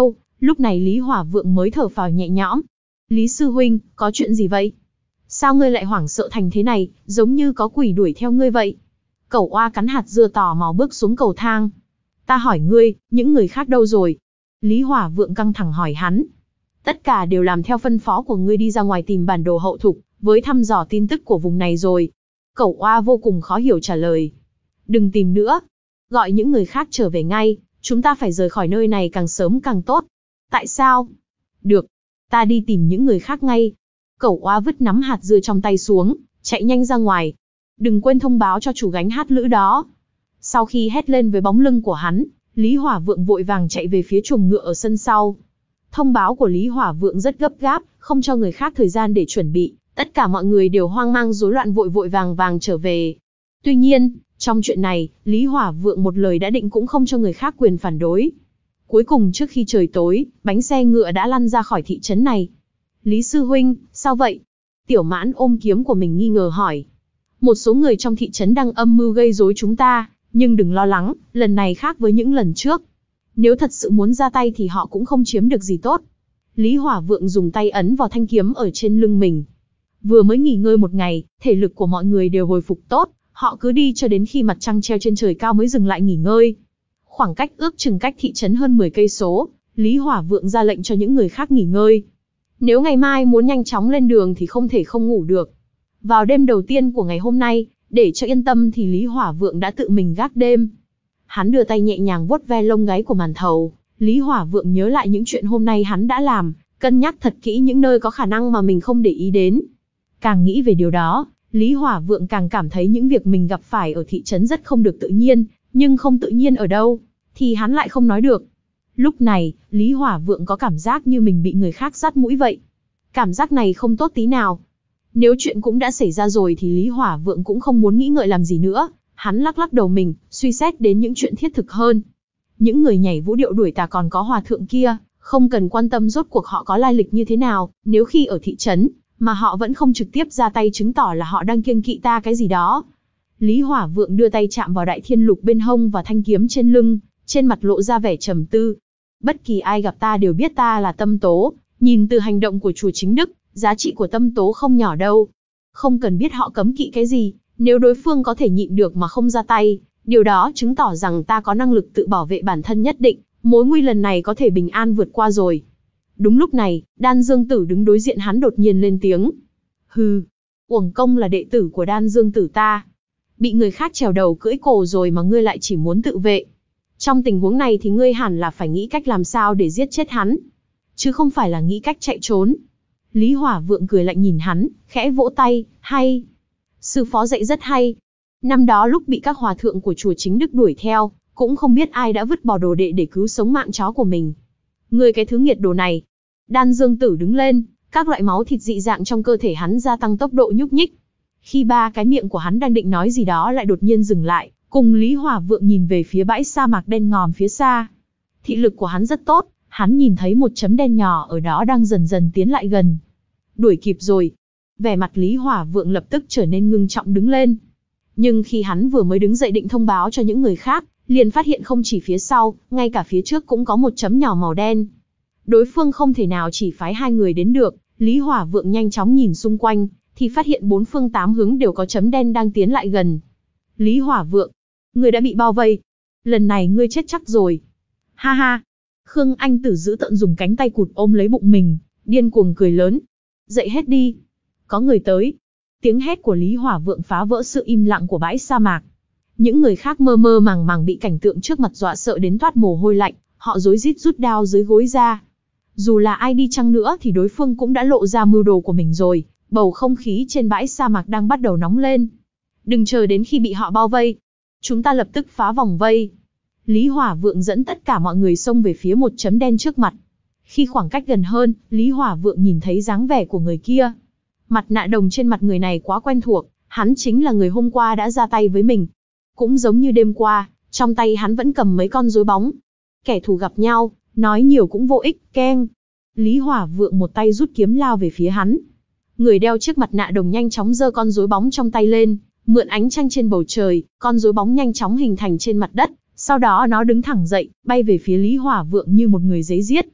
Lúc này Lý Hỏa Vượng mới thở phào nhẹ nhõm. Lý sư huynh, có chuyện gì vậy? Sao ngươi lại hoảng sợ thành thế này, giống như có quỷ đuổi theo ngươi vậy? Cẩu oa cắn hạt dưa tò mò bước xuống cầu thang. Ta hỏi ngươi, những người khác đâu rồi? Lý Hỏa Vượng căng thẳng hỏi hắn. Tất cả đều làm theo phân phó của ngươi đi ra ngoài tìm bản đồ hậu thục, với thăm dò tin tức của vùng này rồi. Cẩu oa vô cùng khó hiểu trả lời. Đừng tìm nữa. Gọi những người khác trở về ngay, chúng ta phải rời khỏi nơi này càng sớm càng tốt. Tại sao? Được, ta đi tìm những người khác ngay. Cẩu oa vứt nắm hạt dưa trong tay xuống, chạy nhanh ra ngoài. Đừng quên thông báo cho chủ gánh hát lữ đó. Sau khi hét lên với bóng lưng của hắn, Lý Hỏa Vượng vội vàng chạy về phía chuồng ngựa ở sân sau. Thông báo của Lý Hỏa Vượng rất gấp gáp, không cho người khác thời gian để chuẩn bị, tất cả mọi người đều hoang mang rối loạn vội vội vàng vàng trở về. Tuy nhiên, trong chuyện này, Lý Hỏa Vượng một lời đã định cũng không cho người khác quyền phản đối. Cuối cùng trước khi trời tối, bánh xe ngựa đã lăn ra khỏi thị trấn này. Lý sư huynh, sao vậy? Tiểu Mãn ôm kiếm của mình nghi ngờ hỏi. Một số người trong thị trấn đang âm mưu gây rối chúng ta, nhưng đừng lo lắng, lần này khác với những lần trước. Nếu thật sự muốn ra tay thì họ cũng không chiếm được gì tốt. Lý Hỏa Vượng dùng tay ấn vào thanh kiếm ở trên lưng mình. Vừa mới nghỉ ngơi một ngày, thể lực của mọi người đều hồi phục tốt, họ cứ đi cho đến khi mặt trăng treo trên trời cao mới dừng lại nghỉ ngơi. Khoảng cách ước chừng cách thị trấn hơn mười cây số, Lý Hỏa Vượng ra lệnh cho những người khác nghỉ ngơi. Nếu ngày mai muốn nhanh chóng lên đường thì không thể không ngủ được. Vào đêm đầu tiên của ngày hôm nay, để cho yên tâm thì Lý Hỏa Vượng đã tự mình gác đêm. Hắn đưa tay nhẹ nhàng vuốt ve lông gáy của Màn Thầu. Lý Hỏa Vượng nhớ lại những chuyện hôm nay hắn đã làm, cân nhắc thật kỹ những nơi có khả năng mà mình không để ý đến. Càng nghĩ về điều đó, Lý Hỏa Vượng càng cảm thấy những việc mình gặp phải ở thị trấn rất không được tự nhiên, nhưng không tự nhiên ở đâu, thì hắn lại không nói được. Lúc này, Lý Hỏa Vượng có cảm giác như mình bị người khác dắt mũi vậy. Cảm giác này không tốt tí nào. Nếu chuyện cũng đã xảy ra rồi thì Lý Hỏa Vượng cũng không muốn nghĩ ngợi làm gì nữa. Hắn lắc lắc đầu mình, suy xét đến những chuyện thiết thực hơn. Những người nhảy vũ điệu đuổi tà còn có hòa thượng kia, không cần quan tâm rốt cuộc họ có lai lịch như thế nào, nếu khi ở thị trấn, mà họ vẫn không trực tiếp ra tay chứng tỏ là họ đang kiêng kỵ ta cái gì đó. Lý Hỏa Vượng đưa tay chạm vào đại thiên lục bên hông và thanh kiếm trên lưng, trên mặt lộ ra vẻ trầm tư. Bất kỳ ai gặp ta đều biết ta là Tâm Tố, nhìn từ hành động của chùa Chính Đức, giá trị của Tâm Tố không nhỏ đâu. Không cần biết họ cấm kỵ cái gì, nếu đối phương có thể nhịn được mà không ra tay, điều đó chứng tỏ rằng ta có năng lực tự bảo vệ bản thân nhất định, mối nguy lần này có thể bình an vượt qua rồi. Đúng lúc này, Đan Dương Tử đứng đối diện hắn đột nhiên lên tiếng. Hừ, Uổng Công là đệ tử của Đan Dương Tử ta. Bị người khác trèo đầu cưỡi cổ rồi mà ngươi lại chỉ muốn tự vệ. Trong tình huống này thì ngươi hẳn là phải nghĩ cách làm sao để giết chết hắn, chứ không phải là nghĩ cách chạy trốn. Lý Hỏa Vượng cười lạnh nhìn hắn, khẽ vỗ tay, hay. Sư phó dạy rất hay. Năm đó lúc bị các hòa thượng của chùa Chính Đức đuổi theo, cũng không biết ai đã vứt bỏ đồ đệ để cứu sống mạng chó của mình. Ngươi cái thứ nghiệt đồ này. Đan Dương Tử đứng lên, các loại máu thịt dị dạng trong cơ thể hắn gia tăng tốc độ nhúc nhích. Khi ba cái miệng của hắn đang định nói gì đó lại đột nhiên dừng lại, cùng Lý Hỏa Vượng nhìn về phía bãi sa mạc đen ngòm phía xa. Thị lực của hắn rất tốt, hắn nhìn thấy một chấm đen nhỏ ở đó đang dần dần tiến lại gần. Đuổi kịp rồi. Vẻ mặt Lý Hỏa Vượng lập tức trở nên ngưng trọng đứng lên. Nhưng khi hắn vừa mới đứng dậy định thông báo cho những người khác, liền phát hiện không chỉ phía sau, ngay cả phía trước cũng có một chấm nhỏ màu đen. Đối phương không thể nào chỉ phái hai người đến được, Lý Hỏa Vượng nhanh chóng nhìn xung quanh, thì phát hiện bốn phương tám hướng đều có chấm đen đang tiến lại gần. Lý Hỏa Vượng, ngươi đã bị bao vây. Lần này ngươi chết chắc rồi. Ha ha. Khương Anh Tử giữ tợn dùng cánh tay cụt ôm lấy bụng mình, điên cuồng cười lớn. Dậy hết đi. Có người tới. Tiếng hét của Lý Hỏa Vượng phá vỡ sự im lặng của bãi sa mạc. Những người khác mơ mơ màng màng bị cảnh tượng trước mặt dọa sợ đến toát mồ hôi lạnh, họ rối rít rút đao dưới gối ra. Dù là ai đi chăng nữa thì đối phương cũng đã lộ ra mưu đồ của mình rồi, bầu không khí trên bãi sa mạc đang bắt đầu nóng lên. Đừng chờ đến khi bị họ bao vây. Chúng ta lập tức phá vòng vây. Lý Hỏa Vượng dẫn tất cả mọi người xông về phía một chấm đen trước mặt. Khi khoảng cách gần hơn, Lý Hỏa Vượng nhìn thấy dáng vẻ của người kia. Mặt nạ đồng trên mặt người này quá quen thuộc, hắn chính là người hôm qua đã ra tay với mình. Cũng giống như đêm qua, trong tay hắn vẫn cầm mấy con rối bóng. Kẻ thù gặp nhau, nói nhiều cũng vô ích, keng. Lý Hỏa Vượng một tay rút kiếm lao về phía hắn. Người đeo chiếc mặt nạ đồng nhanh chóng giơ con rối bóng trong tay lên, mượn ánh trăng trên bầu trời, con rối bóng nhanh chóng hình thành trên mặt đất, sau đó nó đứng thẳng dậy, bay về phía Lý Hỏa Vượng như một người giấy giết.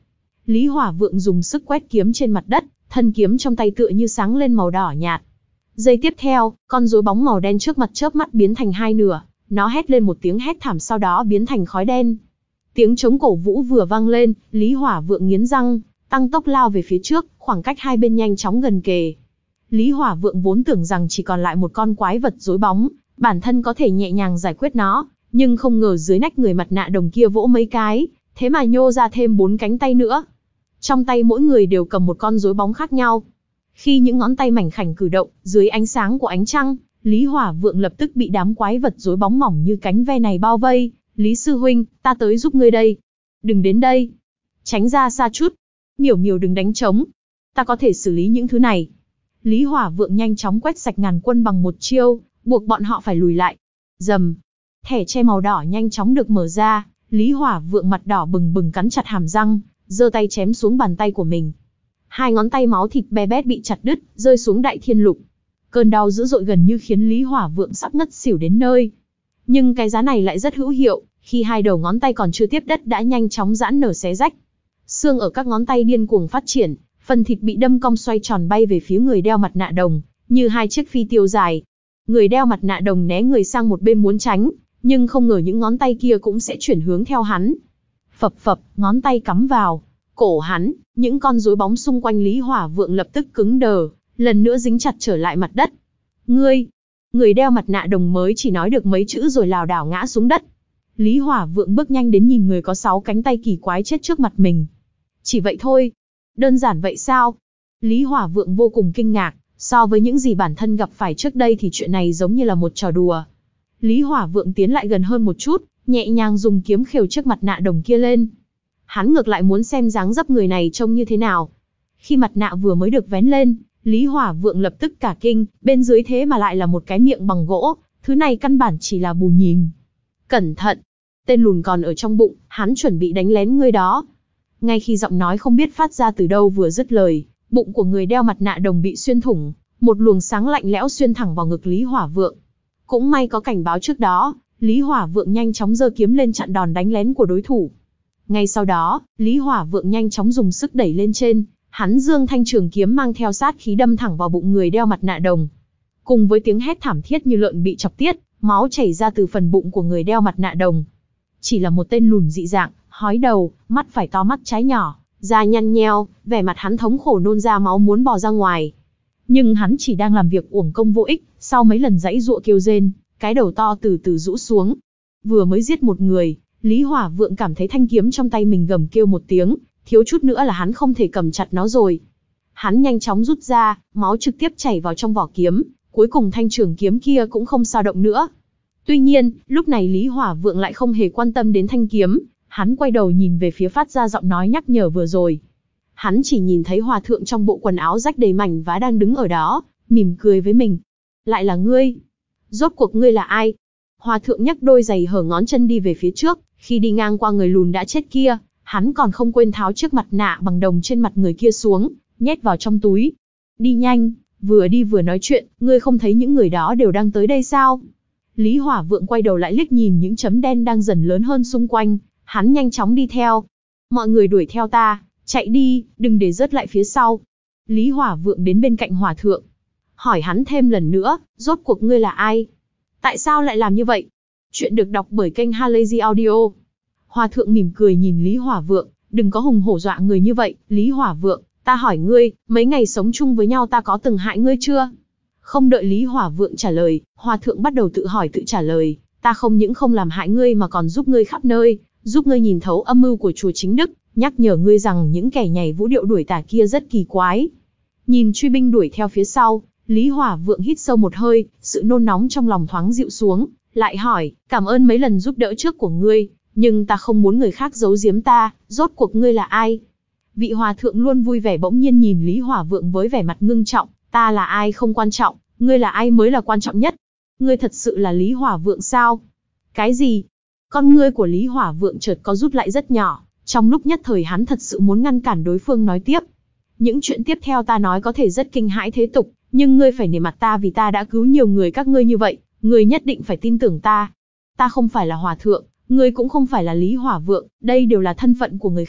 Lý Hỏa Vượng dùng sức quét kiếm trên mặt đất, thân kiếm trong tay tựa như sáng lên màu đỏ nhạt. Giây tiếp theo, con rối bóng màu đen trước mặt chớp mắt biến thành hai nửa, nó hét lên một tiếng hét thảm sau đó biến thành khói đen. Tiếng trống cổ vũ vừa vang lên, Lý Hỏa Vượng nghiến răng, tăng tốc lao về phía trước, khoảng cách hai bên nhanh chóng gần kề. Lý Hỏa Vượng vốn tưởng rằng chỉ còn lại một con quái vật rối bóng, bản thân có thể nhẹ nhàng giải quyết nó, nhưng không ngờ dưới nách người mặt nạ đồng kia vỗ mấy cái, thế mà nhô ra thêm bốn cánh tay nữa. Trong tay mỗi người đều cầm một con rối bóng khác nhau. Khi những ngón tay mảnh khảnh cử động, dưới ánh sáng của ánh trăng, Lý Hỏa Vượng lập tức bị đám quái vật rối bóng mỏng như cánh ve này bao vây. Lý sư huynh, ta tới giúp ngươi đây. Đừng đến đây. Tránh ra xa chút. Miểu miểu đừng đánh trống. Ta có thể xử lý những thứ này. Lý Hỏa Vượng nhanh chóng quét sạch ngàn quân bằng một chiêu, buộc bọn họ phải lùi lại. Rầm. Thẻ che màu đỏ nhanh chóng được mở ra. Lý Hỏa Vượng mặt đỏ bừng bừng cắn chặt hàm răng, giơ tay chém xuống bàn tay của mình. Hai ngón tay máu thịt be bét bị chặt đứt, rơi xuống đại thiên lục. Cơn đau dữ dội gần như khiến Lý Hỏa Vượng sắp ngất xỉu đến nơi. Nhưng cái giá này lại rất hữu hiệu, khi hai đầu ngón tay còn chưa tiếp đất đã nhanh chóng giãn nở xé rách. Xương ở các ngón tay điên cuồng phát triển, phần thịt bị đâm cong xoay tròn bay về phía người đeo mặt nạ đồng, như hai chiếc phi tiêu dài. Người đeo mặt nạ đồng né người sang một bên muốn tránh, nhưng không ngờ những ngón tay kia cũng sẽ chuyển hướng theo hắn. Phập phập, ngón tay cắm vào cổ hắn, những con rối bóng xung quanh Lý Hỏa Vượng lập tức cứng đờ, lần nữa dính chặt trở lại mặt đất. Ngươi! Người đeo mặt nạ đồng mới chỉ nói được mấy chữ rồi lảo đảo ngã xuống đất. Lý Hỏa Vượng bước nhanh đến nhìn người có sáu cánh tay kỳ quái chết trước mặt mình. Chỉ vậy thôi? Đơn giản vậy sao? Lý Hỏa Vượng vô cùng kinh ngạc, so với những gì bản thân gặp phải trước đây thì chuyện này giống như là một trò đùa. Lý Hỏa Vượng tiến lại gần hơn một chút, nhẹ nhàng dùng kiếm khều chiếc mặt nạ đồng kia lên. Hắn ngược lại muốn xem dáng dấp người này trông như thế nào. Khi mặt nạ vừa mới được vén lên, Lý Hỏa Vượng lập tức cả kinh, bên dưới thế mà lại là một cái miệng bằng gỗ, thứ này căn bản chỉ là bù nhìn. Cẩn thận! Tên lùn còn ở trong bụng, hắn chuẩn bị đánh lén ngươi đó. Ngay khi giọng nói không biết phát ra từ đâu vừa dứt lời, bụng của người đeo mặt nạ đồng bị xuyên thủng, một luồng sáng lạnh lẽo xuyên thẳng vào ngực Lý Hỏa Vượng. Cũng may có cảnh báo trước đó, Lý Hỏa Vượng nhanh chóng giơ kiếm lên chặn đòn đánh lén của đối thủ. Ngay sau đó, Lý Hỏa Vượng nhanh chóng dùng sức đẩy lên trên, hắn giương thanh trường kiếm mang theo sát khí đâm thẳng vào bụng người đeo mặt nạ đồng. Cùng với tiếng hét thảm thiết như lợn bị chọc tiết, máu chảy ra từ phần bụng của người đeo mặt nạ đồng. Chỉ là một tên lùn dị dạng, hói đầu, mắt phải to mắt trái nhỏ, da nhăn nheo, vẻ mặt hắn thống khổ nôn ra máu muốn bò ra ngoài. Nhưng hắn chỉ đang làm việc uổng công vô ích, sau mấy lần giãy giụa kêu rên, cái đầu to từ từ rũ xuống. Vừa mới giết một người, Lý Hỏa Vượng cảm thấy thanh kiếm trong tay mình gầm kêu một tiếng, thiếu chút nữa là hắn không thể cầm chặt nó rồi. Hắn nhanh chóng rút ra, máu trực tiếp chảy vào trong vỏ kiếm, cuối cùng thanh trường kiếm kia cũng không sao động nữa. Tuy nhiên, lúc này Lý Hỏa Vượng lại không hề quan tâm đến thanh kiếm, hắn quay đầu nhìn về phía phát ra giọng nói nhắc nhở vừa rồi. Hắn chỉ nhìn thấy hòa thượng trong bộ quần áo rách đầy mảnh vá đang đứng ở đó, mỉm cười với mình. Lại là ngươi? Rốt cuộc ngươi là ai? Hòa thượng nhấc đôi giày hở ngón chân đi về phía trước, khi đi ngang qua người lùn đã chết kia, hắn còn không quên tháo chiếc mặt nạ bằng đồng trên mặt người kia xuống, nhét vào trong túi. Đi nhanh, vừa đi vừa nói chuyện, ngươi không thấy những người đó đều đang tới đây sao? Lý Hỏa Vượng quay đầu lại liếc nhìn những chấm đen đang dần lớn hơn xung quanh, hắn nhanh chóng đi theo. Mọi người đuổi theo ta, chạy đi, đừng để rớt lại phía sau. Lý Hỏa Vượng đến bên cạnh hòa thượng, hỏi hắn thêm lần nữa, rốt cuộc ngươi là ai? Tại sao lại làm như vậy? Chuyện được đọc bởi kênh Halazy Audio. Hòa thượng mỉm cười nhìn Lý Hỏa Vượng, đừng có hùng hổ dọa người như vậy, Lý Hỏa Vượng, ta hỏi ngươi, mấy ngày sống chung với nhau ta có từng hại ngươi chưa? Không đợi Lý Hỏa Vượng trả lời, hòa thượng bắt đầu tự hỏi tự trả lời, ta không những không làm hại ngươi mà còn giúp ngươi khắp nơi, giúp ngươi nhìn thấu âm mưu của chùa Chính Đức, nhắc nhở ngươi rằng những kẻ nhảy vũ điệu đuổi tà kia rất kỳ quái. Nhìn truy binh đuổi theo phía sau, Lý Hỏa Vượng hít sâu một hơi, sự nôn nóng trong lòng thoáng dịu xuống, lại hỏi, cảm ơn mấy lần giúp đỡ trước của ngươi, nhưng ta không muốn người khác giấu giếm ta, rốt cuộc ngươi là ai? Vị hòa thượng luôn vui vẻ bỗng nhiên nhìn Lý Hỏa Vượng với vẻ mặt ngưng trọng, ta là ai không quan trọng, ngươi là ai mới là quan trọng nhất. Ngươi thật sự là Lý Hỏa Vượng sao? Cái gì? Con ngươi của Lý Hỏa Vượng chợt có rút lại rất nhỏ, trong lúc nhất thời hắn thật sự muốn ngăn cản đối phương nói tiếp. Những chuyện tiếp theo ta nói có thể rất kinh hãi thế tục, nhưng ngươi phải nể mặt ta vì ta đã cứu nhiều người các ngươi như vậy, ngươi nhất định phải tin tưởng ta. Ta không phải là hòa thượng, ngươi cũng không phải là Lý Hỏa Vượng, đây đều là thân phận của người khác,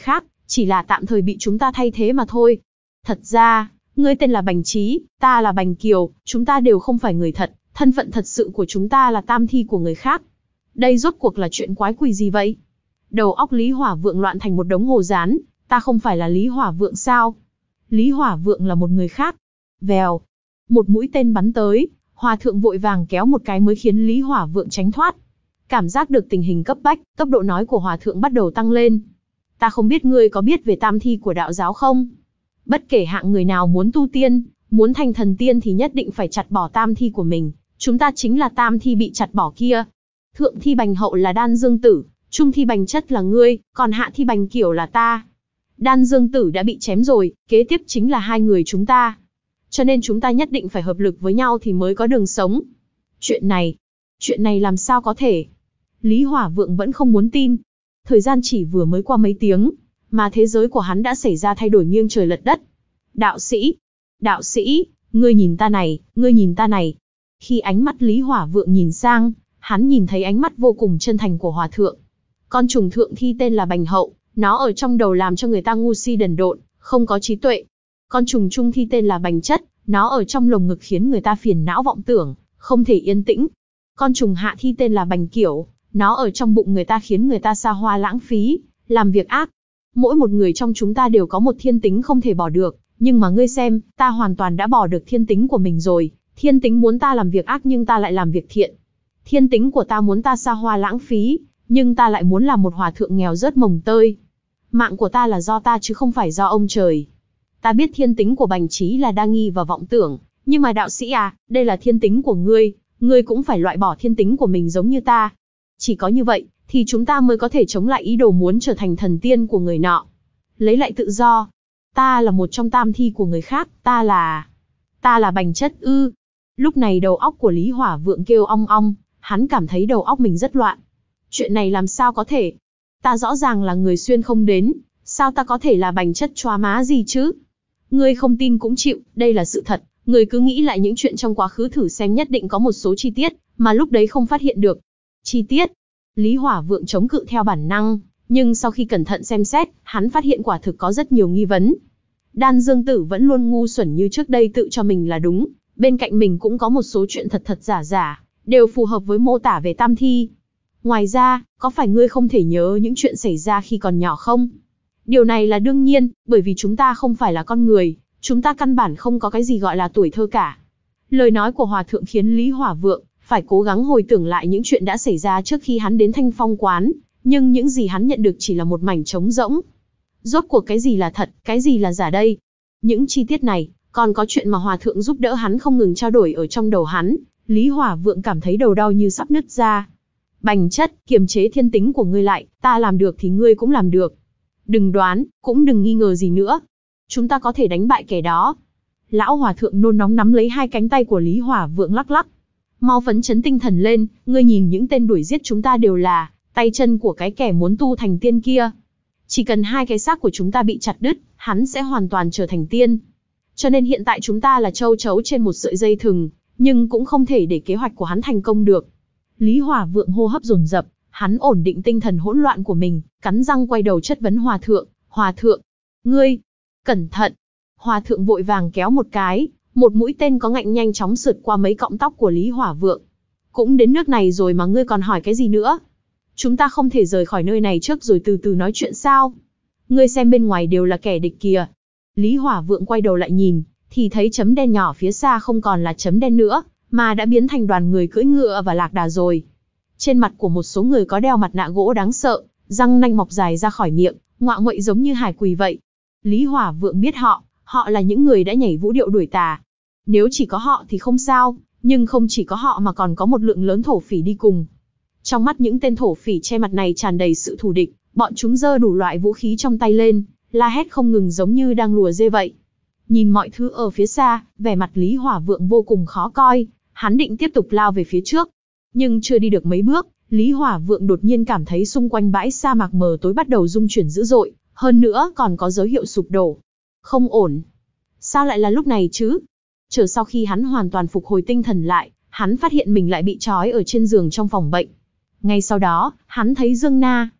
chỉ là tạm thời bị chúng ta thay thế mà thôi. Thật ra, ngươi tên là Bành Trí, ta là Bành Kiều, chúng ta đều không phải người thật, thân phận thật sự của chúng ta là tam thi của người khác. Đây rốt cuộc là chuyện quái quỷ gì vậy? Đầu óc Lý Hỏa Vượng loạn thành một đống hồ dán, ta không phải là Lý Hỏa Vượng sao? Lý Hỏa Vượng là một người khác. Vèo, một mũi tên bắn tới, Hòa thượng vội vàng kéo một cái mới khiến Lý Hỏa Vượng tránh thoát. Cảm giác được tình hình cấp bách, tốc độ nói của Hòa thượng bắt đầu tăng lên. Ta không biết ngươi có biết về tam thi của đạo giáo không? Bất kể hạng người nào muốn tu tiên, muốn thành thần tiên thì nhất định phải chặt bỏ tam thi của mình. Chúng ta chính là tam thi bị chặt bỏ kia. Thượng thi Bành Hậu là Đan Dương Tử, trung thi Bành Chất là ngươi, còn hạ thi Bành Kiểu là ta. Đan Dương Tử đã bị chém rồi, kế tiếp chính là hai người chúng ta. Cho nên chúng ta nhất định phải hợp lực với nhau thì mới có đường sống. Chuyện này, chuyện này làm sao có thể? Lý Hỏa Vượng vẫn không muốn tin. Thời gian chỉ vừa mới qua mấy tiếng, mà thế giới của hắn đã xảy ra thay đổi nghiêng trời lật đất. Đạo sĩ, đạo sĩ, ngươi nhìn ta này, ngươi nhìn ta này. Khi ánh mắt Lý Hỏa Vượng nhìn sang, hắn nhìn thấy ánh mắt vô cùng chân thành của Hòa thượng. Con trùng thượng thi tên là Bành Hậu, nó ở trong đầu làm cho người ta ngu si đần độn, không có trí tuệ. Con trùng trung thi tên là Bành Chất, nó ở trong lồng ngực khiến người ta phiền não vọng tưởng, không thể yên tĩnh. Con trùng hạ thi tên là Bành Kiểu, nó ở trong bụng người ta khiến người ta xa hoa lãng phí, làm việc ác. Mỗi một người trong chúng ta đều có một thiên tính không thể bỏ được, nhưng mà ngươi xem, ta hoàn toàn đã bỏ được thiên tính của mình rồi. Thiên tính muốn ta làm việc ác nhưng ta lại làm việc thiện. Thiên tính của ta muốn ta xa hoa lãng phí, nhưng ta lại muốn làm một hòa thượng nghèo rớt mồng tơi. Mạng của ta là do ta chứ không phải do ông trời. Ta biết thiên tính của Bành Trí là đa nghi và vọng tưởng, nhưng mà đạo sĩ à, đây là thiên tính của ngươi, ngươi cũng phải loại bỏ thiên tính của mình giống như ta. Chỉ có như vậy, thì chúng ta mới có thể chống lại ý đồ muốn trở thành thần tiên của người nọ. Lấy lại tự do. Ta là một trong tam thi của người khác, ta là... Ta là Bành Chất ư. Lúc này đầu óc của Lý Hỏa Vượng kêu ong ong, hắn cảm thấy đầu óc mình rất loạn. Chuyện này làm sao có thể? Ta rõ ràng là người xuyên không đến, sao ta có thể là Bành Chất chóa má gì chứ? Ngươi không tin cũng chịu, đây là sự thật. Ngươi cứ nghĩ lại những chuyện trong quá khứ thử xem, nhất định có một số chi tiết mà lúc đấy không phát hiện được. Chi tiết? Lý Hỏa Vượng chống cự theo bản năng, nhưng sau khi cẩn thận xem xét, hắn phát hiện quả thực có rất nhiều nghi vấn. Đan Dương Tử vẫn luôn ngu xuẩn như trước đây tự cho mình là đúng, bên cạnh mình cũng có một số chuyện thật thật giả giả, đều phù hợp với mô tả về tam thi. Ngoài ra, có phải ngươi không thể nhớ những chuyện xảy ra khi còn nhỏ không? Điều này là đương nhiên, bởi vì chúng ta không phải là con người, chúng ta căn bản không có cái gì gọi là tuổi thơ cả. Lời nói của Hòa thượng khiến Lý Hỏa Vượng phải cố gắng hồi tưởng lại những chuyện đã xảy ra trước khi hắn đến Thanh Phong quán, nhưng những gì hắn nhận được chỉ là một mảnh trống rỗng. Rốt cuộc cái gì là thật, cái gì là giả đây? Những chi tiết này, còn có chuyện mà Hòa thượng giúp đỡ hắn không ngừng trao đổi ở trong đầu hắn, Lý Hỏa Vượng cảm thấy đầu đau như sắp nứt ra. Bành Chất, kiềm chế thiên tính của ngươi lại, ta làm được thì ngươi cũng làm được. Đừng đoán, cũng đừng nghi ngờ gì nữa. Chúng ta có thể đánh bại kẻ đó. Lão Hòa thượng nôn nóng nắm lấy hai cánh tay của Lý Hỏa Vượng lắc lắc. Mau phấn chấn tinh thần lên, ngươi nhìn những tên đuổi giết chúng ta đều là tay chân của cái kẻ muốn tu thành tiên kia. Chỉ cần hai cái xác của chúng ta bị chặt đứt, hắn sẽ hoàn toàn trở thành tiên. Cho nên hiện tại chúng ta là châu chấu trên một sợi dây thừng, nhưng cũng không thể để kế hoạch của hắn thành công được. Lý Hỏa Vượng hô hấp dồn dập, hắn ổn định tinh thần hỗn loạn của mình, cắn răng quay đầu chất vấn Hòa thượng. Hòa thượng, ngươi, cẩn thận. Hòa thượng vội vàng kéo một cái, một mũi tên có ngạnh nhanh chóng sượt qua mấy cọng tóc của Lý Hỏa Vượng. Cũng đến nước này rồi mà ngươi còn hỏi cái gì nữa? Chúng ta không thể rời khỏi nơi này trước rồi từ từ nói chuyện sao? Ngươi xem bên ngoài đều là kẻ địch kìa. Lý Hỏa Vượng quay đầu lại nhìn, thì thấy chấm đen nhỏ phía xa không còn là chấm đen nữa, mà đã biến thành đoàn người cưỡi ngựa và lạc đà rồi. Trên mặt của một số người có đeo mặt nạ gỗ đáng sợ, răng nanh mọc dài ra khỏi miệng, ngoạ nguậy giống như hải quỳ vậy. Lý Hỏa Vượng biết họ, họ là những người đã nhảy vũ điệu đuổi tà. Nếu chỉ có họ thì không sao, nhưng không chỉ có họ mà còn có một lượng lớn thổ phỉ đi cùng. Trong mắt những tên thổ phỉ che mặt này tràn đầy sự thù địch, bọn chúng giơ đủ loại vũ khí trong tay lên, la hét không ngừng giống như đang lùa dê vậy. Nhìn mọi thứ ở phía xa, vẻ mặt Lý Hỏa Vượng vô cùng khó coi, hắn định tiếp tục lao về phía trước. Nhưng chưa đi được mấy bước, Lý Hỏa Vượng đột nhiên cảm thấy xung quanh bãi sa mạc mờ tối bắt đầu rung chuyển dữ dội, hơn nữa còn có dấu hiệu sụp đổ. Không ổn. Sao lại là lúc này chứ? Chờ sau khi hắn hoàn toàn phục hồi tinh thần lại, hắn phát hiện mình lại bị trói ở trên giường trong phòng bệnh. Ngay sau đó, hắn thấy Dương Na,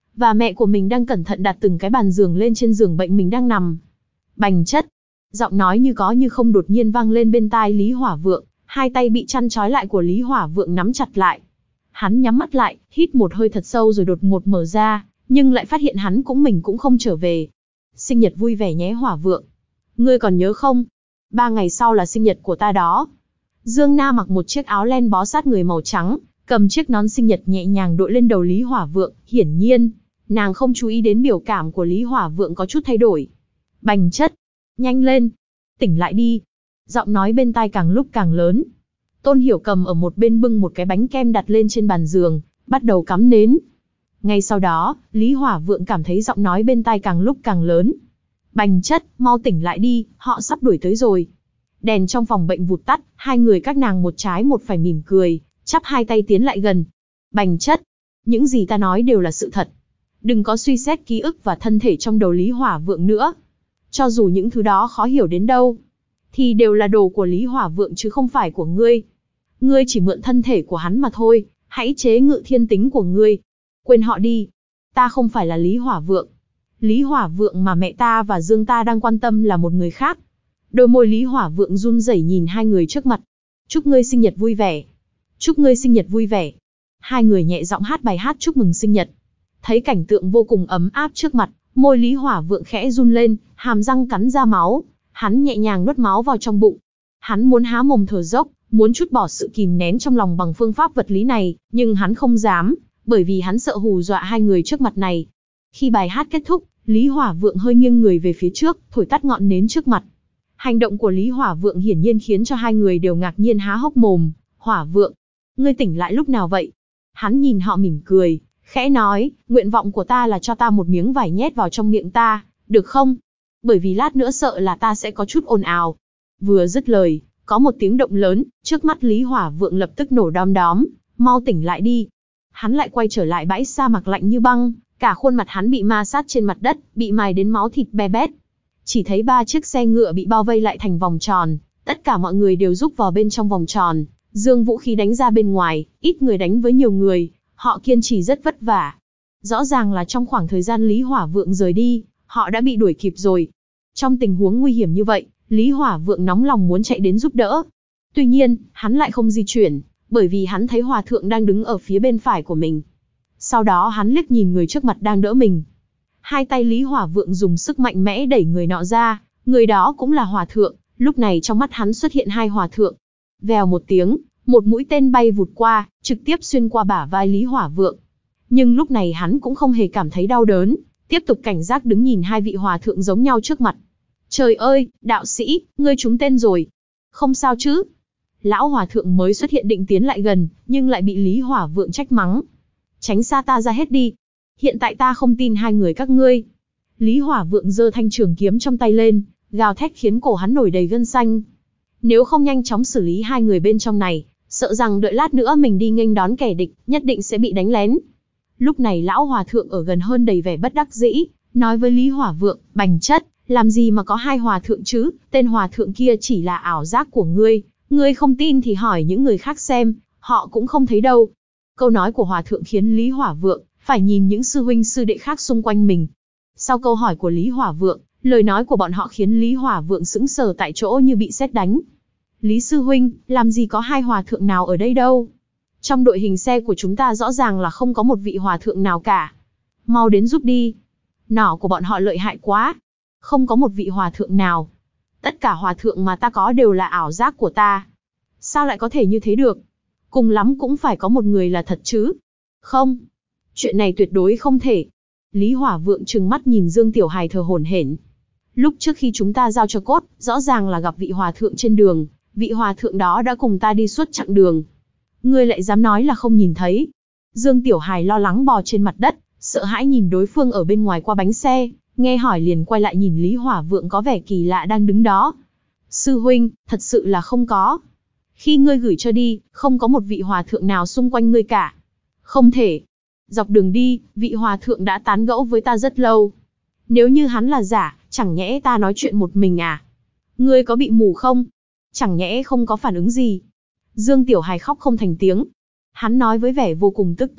và mẹ của mình đang cẩn thận đặt từng cái bàn giường lên trên giường bệnh mình đang nằm. Bành chất, giọng nói như có như không đột nhiên vang lên bên tai Lý Hỏa Vượng, hai tay bị chăn trói lại của Lý Hỏa Vượng nắm chặt lại. Hắn nhắm mắt lại, hít một hơi thật sâu rồi đột ngột mở ra, nhưng lại phát hiện hắn cũng mình cũng không trở về. Sinh nhật vui vẻ nhé Hỏa Vượng. Ngươi còn nhớ không? Ba ngày sau là sinh nhật của ta đó. Dương Na mặc một chiếc áo len bó sát người màu trắng, cầm chiếc nón sinh nhật nhẹ nhàng đội lên đầu Lý Hỏa Vượng, hiển nhiên, nàng không chú ý đến biểu cảm của Lý Hỏa Vượng có chút thay đổi. Bành chất, nhanh lên, tỉnh lại đi. Giọng nói bên tai càng lúc càng lớn. Tôn Hiểu Cầm ở một bên bưng một cái bánh kem đặt lên trên bàn giường, bắt đầu cắm nến. Ngay sau đó, Lý Hỏa Vượng cảm thấy giọng nói bên tai càng lúc càng lớn. Bành chất, mau tỉnh lại đi, họ sắp đuổi tới rồi. Đèn trong phòng bệnh vụt tắt, hai người các nàng một trái một phải mỉm cười, chắp hai tay tiến lại gần. Bành chất, những gì ta nói đều là sự thật. Đừng có suy xét ký ức và thân thể trong đầu Lý Hỏa Vượng nữa. Cho dù những thứ đó khó hiểu đến đâu, thì đều là đồ của Lý Hỏa Vượng chứ không phải của ngươi. Ngươi chỉ mượn thân thể của hắn mà thôi, hãy chế ngự thiên tính của ngươi. Quên họ đi. Ta không phải là Lý Hỏa Vượng. Lý Hỏa Vượng mà mẹ ta và Dương ta đang quan tâm là một người khác. Đôi môi Lý Hỏa Vượng run rẩy nhìn hai người trước mặt. Chúc ngươi sinh nhật vui vẻ. Chúc ngươi sinh nhật vui vẻ. Hai người nhẹ giọng hát bài hát chúc mừng sinh nhật. Thấy cảnh tượng vô cùng ấm áp trước mặt, môi Lý Hỏa Vượng khẽ run lên, hàm răng cắn ra máu. Hắn nhẹ nhàng nuốt máu vào trong bụng. Hắn muốn há mồm thở dốc, muốn trút bỏ sự kìm nén trong lòng bằng phương pháp vật lý này, nhưng hắn không dám, bởi vì hắn sợ hù dọa hai người trước mặt này. Khi bài hát kết thúc, Lý Hỏa Vượng hơi nghiêng người về phía trước, thổi tắt ngọn nến trước mặt. Hành động của Lý Hỏa Vượng hiển nhiên khiến cho hai người đều ngạc nhiên há hốc mồm. Hỏa Vượng, ngươi tỉnh lại lúc nào vậy? Hắn nhìn họ mỉm cười, khẽ nói, nguyện vọng của ta là cho ta một miếng vải nhét vào trong miệng ta, được không? Bởi vì lát nữa sợ là ta sẽ có chút ồn ào. Vừa dứt lời, có một tiếng động lớn, trước mắt Lý Hỏa Vượng lập tức nổ đom đóm, mau tỉnh lại đi. Hắn lại quay trở lại bãi sa mạc lạnh như băng, cả khuôn mặt hắn bị ma sát trên mặt đất, bị mài đến máu thịt be bét. Chỉ thấy ba chiếc xe ngựa bị bao vây lại thành vòng tròn, tất cả mọi người đều rúc vào bên trong vòng tròn, giương vũ khí đánh ra bên ngoài, ít người đánh với nhiều người, họ kiên trì rất vất vả. Rõ ràng là trong khoảng thời gian Lý Hỏa Vượng rời đi, họ đã bị đuổi kịp rồi. Trong tình huống nguy hiểm như vậy, Lý Hỏa Vượng nóng lòng muốn chạy đến giúp đỡ. Tuy nhiên, hắn lại không di chuyển, bởi vì hắn thấy Hòa Thượng đang đứng ở phía bên phải của mình. Sau đó hắn liếc nhìn người trước mặt đang đỡ mình. Hai tay Lý Hỏa Vượng dùng sức mạnh mẽ đẩy người nọ ra, người đó cũng là Hòa Thượng, lúc này trong mắt hắn xuất hiện hai Hòa Thượng. Vèo một tiếng, một mũi tên bay vụt qua, trực tiếp xuyên qua bả vai Lý Hỏa Vượng. Nhưng lúc này hắn cũng không hề cảm thấy đau đớn, tiếp tục cảnh giác đứng nhìn hai vị Hòa Thượng giống nhau trước mặt. Trời ơi, đạo sĩ, ngươi trúng tên rồi. Không sao chứ? Lão Hòa Thượng mới xuất hiện định tiến lại gần, nhưng lại bị Lý Hỏa Vượng trách mắng. Tránh xa ta ra hết đi. Hiện tại ta không tin hai người các ngươi. Lý Hỏa Vượng giơ thanh trường kiếm trong tay lên, gào thét khiến cổ hắn nổi đầy gân xanh. Nếu không nhanh chóng xử lý hai người bên trong này, sợ rằng đợi lát nữa mình đi nghênh đón kẻ địch, nhất định sẽ bị đánh lén. Lúc này lão Hòa Thượng ở gần hơn đầy vẻ bất đắc dĩ, nói với Lý Hỏa Vượng, bành chất, làm gì mà có hai Hòa Thượng chứ, tên Hòa Thượng kia chỉ là ảo giác của ngươi, ngươi không tin thì hỏi những người khác xem, họ cũng không thấy đâu. Câu nói của Hòa Thượng khiến Lý Hỏa Vượng phải nhìn những sư huynh sư đệ khác xung quanh mình. Sau câu hỏi của Lý Hỏa Vượng, lời nói của bọn họ khiến Lý Hỏa Vượng sững sờ tại chỗ như bị sét đánh. Lý sư huynh, làm gì có hai Hòa Thượng nào ở đây đâu? Trong đội hình xe của chúng ta rõ ràng là không có một vị Hòa Thượng nào cả. Mau đến giúp đi. Nỏ của bọn họ lợi hại quá. Không có một vị Hòa Thượng nào. Tất cả Hòa Thượng mà ta có đều là ảo giác của ta. Sao lại có thể như thế được? Cùng lắm cũng phải có một người là thật chứ. Không. Chuyện này tuyệt đối không thể. Lý Hỏa Vượng trừng mắt nhìn Dương Tiểu Hài thờ hổn hển. Lúc trước khi chúng ta giao cho cốt, rõ ràng là gặp vị Hòa Thượng trên đường. Vị Hòa Thượng đó đã cùng ta đi suốt chặng đường. Ngươi lại dám nói là không nhìn thấy. Dương Tiểu Hài lo lắng bò trên mặt đất, sợ hãi nhìn đối phương ở bên ngoài qua bánh xe, nghe hỏi liền quay lại nhìn Lý Hỏa Vượng có vẻ kỳ lạ đang đứng đó. Sư huynh, thật sự là không có. Khi ngươi gửi cho đi, không có một vị Hòa Thượng nào xung quanh ngươi cả. Không thể. Dọc đường đi, vị Hòa Thượng đã tán gẫu với ta rất lâu. Nếu như hắn là giả, chẳng nhẽ ta nói chuyện một mình à? Ngươi có bị mù không? Chẳng nhẽ không có phản ứng gì? Dương Tiểu Hài khóc không thành tiếng. Hắn nói với vẻ vô cùng tức tối,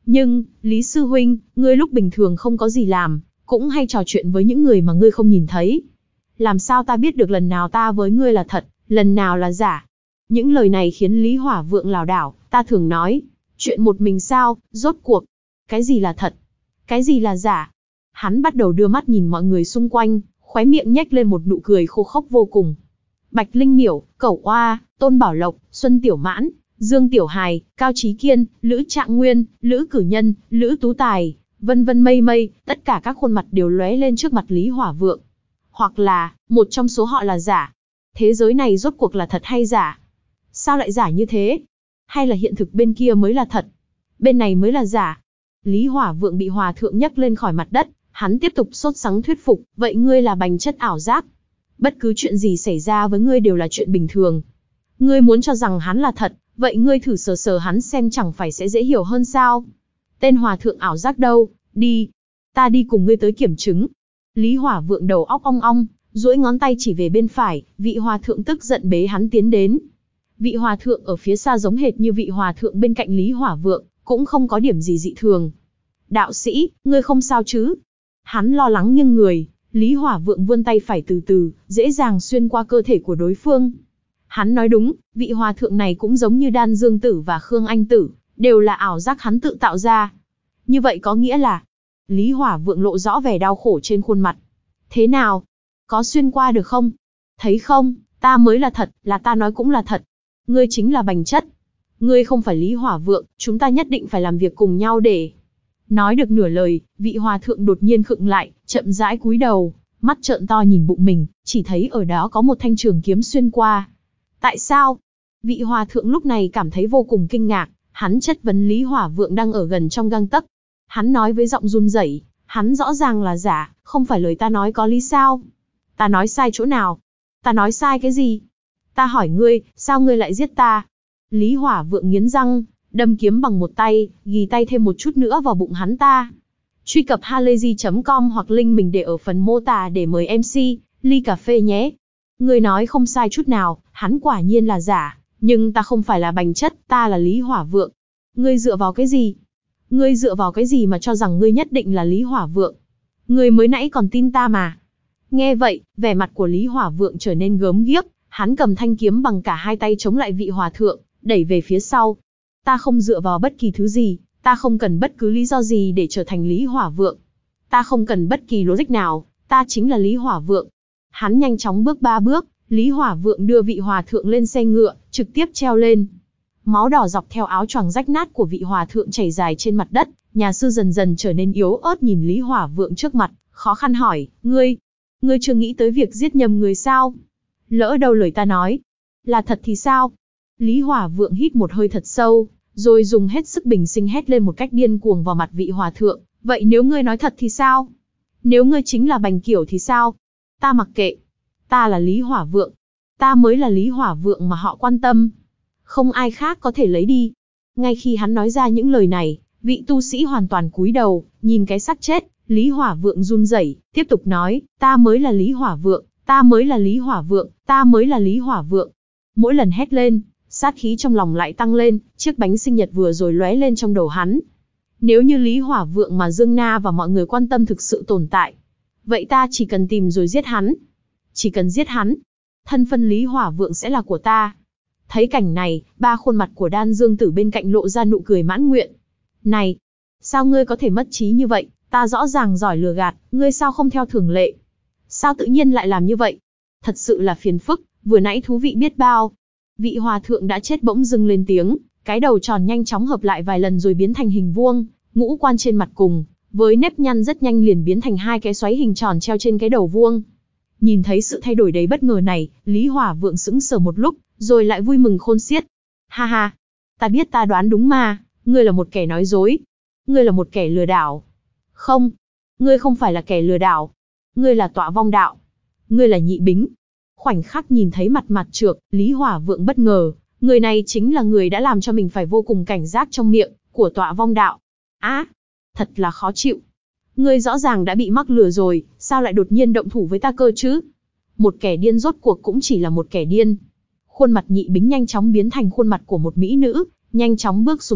Nhưng, Lý Sư Huynh, ngươi lúc bình thường không có gì làm, cũng hay trò chuyện với những người mà ngươi không nhìn thấy. Làm sao ta biết được lần nào ta với ngươi là thật, lần nào là giả? Những lời này khiến Lý Hỏa Vượng lảo đảo, ta thường nói, chuyện một mình sao, rốt cuộc, cái gì là thật, cái gì là giả? Hắn bắt đầu đưa mắt nhìn mọi người xung quanh, khóe miệng nhếch lên một nụ cười khô khốc vô cùng. Bạch Linh Miểu, Cẩu Oa, Tôn Bảo Lộc, Xuân Tiểu Mãn, Dương Tiểu Hài, Cao Chí Kiên, Lữ Trạng Nguyên, Lữ Cử Nhân, Lữ Tú Tài, vân vân mây mây, tất cả các khuôn mặt đều lóe lên trước mặt Lý Hỏa Vượng. Hoặc là, một trong số họ là giả. Thế giới này rốt cuộc là thật hay giả? Sao lại giả như thế? Hay là hiện thực bên kia mới là thật? Bên này mới là giả? Lý Hỏa Vượng bị Hòa Thượng nhấc lên khỏi mặt đất, hắn tiếp tục sốt sắng thuyết phục, vậy ngươi là bành chất ảo giác. Bất cứ chuyện gì xảy ra với ngươi đều là chuyện bình thường. Ngươi muốn cho rằng hắn là thật, vậy ngươi thử sờ sờ hắn xem chẳng phải sẽ dễ hiểu hơn sao? Tên Hòa Thượng ảo giác đâu, đi. Ta đi cùng ngươi tới kiểm chứng. Lý Hỏa Vượng đầu óc ong ong, duỗi ngón tay chỉ về bên phải, vị Hòa Thượng tức giận bế hắn tiến đến. Vị Hòa Thượng ở phía xa giống hệt như vị Hòa Thượng bên cạnh Lý Hỏa Vượng, cũng không có điểm gì dị thường. Đạo sĩ, ngươi không sao chứ? Hắn lo lắng nghiêng người, Lý Hỏa Vượng vươn tay phải từ từ, dễ dàng xuyên qua cơ thể của đối phương. Hắn nói đúng, vị Hòa Thượng này cũng giống như Đan Dương Tử và Khương Anh Tử, đều là ảo giác hắn tự tạo ra. Như vậy có nghĩa là, Lý Hỏa Vượng lộ rõ vẻ đau khổ trên khuôn mặt. Thế nào? Có xuyên qua được không? Thấy không, ta mới là thật, là ta nói cũng là thật. Ngươi chính là bành chất. Ngươi không phải Lý Hỏa Vượng, chúng ta nhất định phải làm việc cùng nhau để... Nói được nửa lời, vị Hòa Thượng đột nhiên khựng lại, chậm rãi cúi đầu, mắt trợn to nhìn bụng mình, chỉ thấy ở đó có một thanh trường kiếm xuyên qua. Tại sao? Vị Hòa Thượng lúc này cảm thấy vô cùng kinh ngạc, hắn chất vấn Lý Hỏa Vượng đang ở gần trong gang tấc. Hắn nói với giọng run rẩy, hắn rõ ràng là giả, không phải lời ta nói có lý sao? Ta nói sai chỗ nào? Ta nói sai cái gì? Ta hỏi ngươi, sao ngươi lại giết ta? Lý Hỏa Vượng nghiến răng, đâm kiếm bằng một tay, ghi tay thêm một chút nữa vào bụng hắn ta. Truy cập halayzi chấm com hoặc link mình để ở phần mô tả để mời em xê, ly cà phê nhé. Ngươi nói không sai chút nào, hắn quả nhiên là giả, nhưng ta không phải là bành chất, ta là Lý Hỏa Vượng. Ngươi dựa vào cái gì? Ngươi dựa vào cái gì mà cho rằng ngươi nhất định là Lý Hỏa Vượng? Ngươi mới nãy còn tin ta mà. Nghe vậy, vẻ mặt của Lý Hỏa Vượng trở nên gớm ghiếc, hắn cầm thanh kiếm bằng cả hai tay chống lại vị Hòa Thượng, đẩy về phía sau. Ta không dựa vào bất kỳ thứ gì, ta không cần bất cứ lý do gì để trở thành Lý Hỏa Vượng. Ta không cần bất kỳ logic nào, ta chính là Lý Hỏa Vượng. Hắn nhanh chóng bước ba bước, Lý Hỏa Vượng đưa vị Hòa Thượng lên xe ngựa, trực tiếp treo lên. Máu đỏ dọc theo áo choàng rách nát của vị Hòa Thượng chảy dài trên mặt đất, nhà sư dần dần trở nên yếu ớt nhìn Lý Hỏa Vượng trước mặt, khó khăn hỏi, ngươi, ngươi chưa nghĩ tới việc giết nhầm người sao? Lỡ đâu lời ta nói, là thật thì sao? Lý Hỏa Vượng hít một hơi thật sâu, rồi dùng hết sức bình sinh hét lên một cách điên cuồng vào mặt vị Hòa Thượng, vậy nếu ngươi nói thật thì sao? Nếu ngươi chính là Bành Kiểu thì sao? Ta mặc kệ. Ta là Lý Hỏa Vượng. Ta mới là Lý Hỏa Vượng mà họ quan tâm. Không ai khác có thể lấy đi. Ngay khi hắn nói ra những lời này, vị tu sĩ hoàn toàn cúi đầu, nhìn cái xác chết, Lý Hỏa Vượng run rẩy, tiếp tục nói, ta mới là Lý Hỏa Vượng, ta mới là Lý Hỏa Vượng, ta mới là Lý Hỏa Vượng. Mỗi lần hét lên, sát khí trong lòng lại tăng lên, chiếc bánh sinh nhật vừa rồi lóe lên trong đầu hắn. Nếu như Lý Hỏa Vượng mà Dương Na và mọi người quan tâm thực sự tồn tại, vậy ta chỉ cần tìm rồi giết hắn. Chỉ cần giết hắn, thân phân Lý Hỏa Vượng sẽ là của ta. Thấy cảnh này, ba khuôn mặt của Đan Dương Tử bên cạnh lộ ra nụ cười mãn nguyện. Này, sao ngươi có thể mất trí như vậy, ta rõ ràng giỏi lừa gạt, ngươi sao không theo thường lệ? Sao tự nhiên lại làm như vậy? Thật sự là phiền phức, vừa nãy thú vị biết bao. Vị Hòa Thượng đã chết bỗng dưng lên tiếng, cái đầu tròn nhanh chóng hợp lại vài lần rồi biến thành hình vuông, ngũ quan trên mặt cùng, với nếp nhăn rất nhanh liền biến thành hai cái xoáy hình tròn treo trên cái đầu vuông. Nhìn thấy sự thay đổi đầy bất ngờ này, Lý Hỏa Vượng sững sờ một lúc, rồi lại vui mừng khôn xiết. Ha ha, ta biết ta đoán đúng mà, ngươi là một kẻ nói dối. Ngươi là một kẻ lừa đảo. Không, ngươi không phải là kẻ lừa đảo. Ngươi là Tọa Vong Đạo. Ngươi là Nhị Bính. Khoảnh khắc nhìn thấy mặt mặt trược, Lý Hỏa Vượng bất ngờ, người này chính là người đã làm cho mình phải vô cùng cảnh giác trong miệng của Tọa Vong Đạo. Á, thật là khó chịu. Ngươi rõ ràng đã bị mắc lừa rồi, sao lại đột nhiên động thủ với ta cơ chứ? Một kẻ điên rốt cuộc cũng chỉ là một kẻ điên. Khuôn mặt Nhị Bính nhanh chóng biến thành khuôn mặt của một mỹ nữ, nhanh chóng bước xuống đất,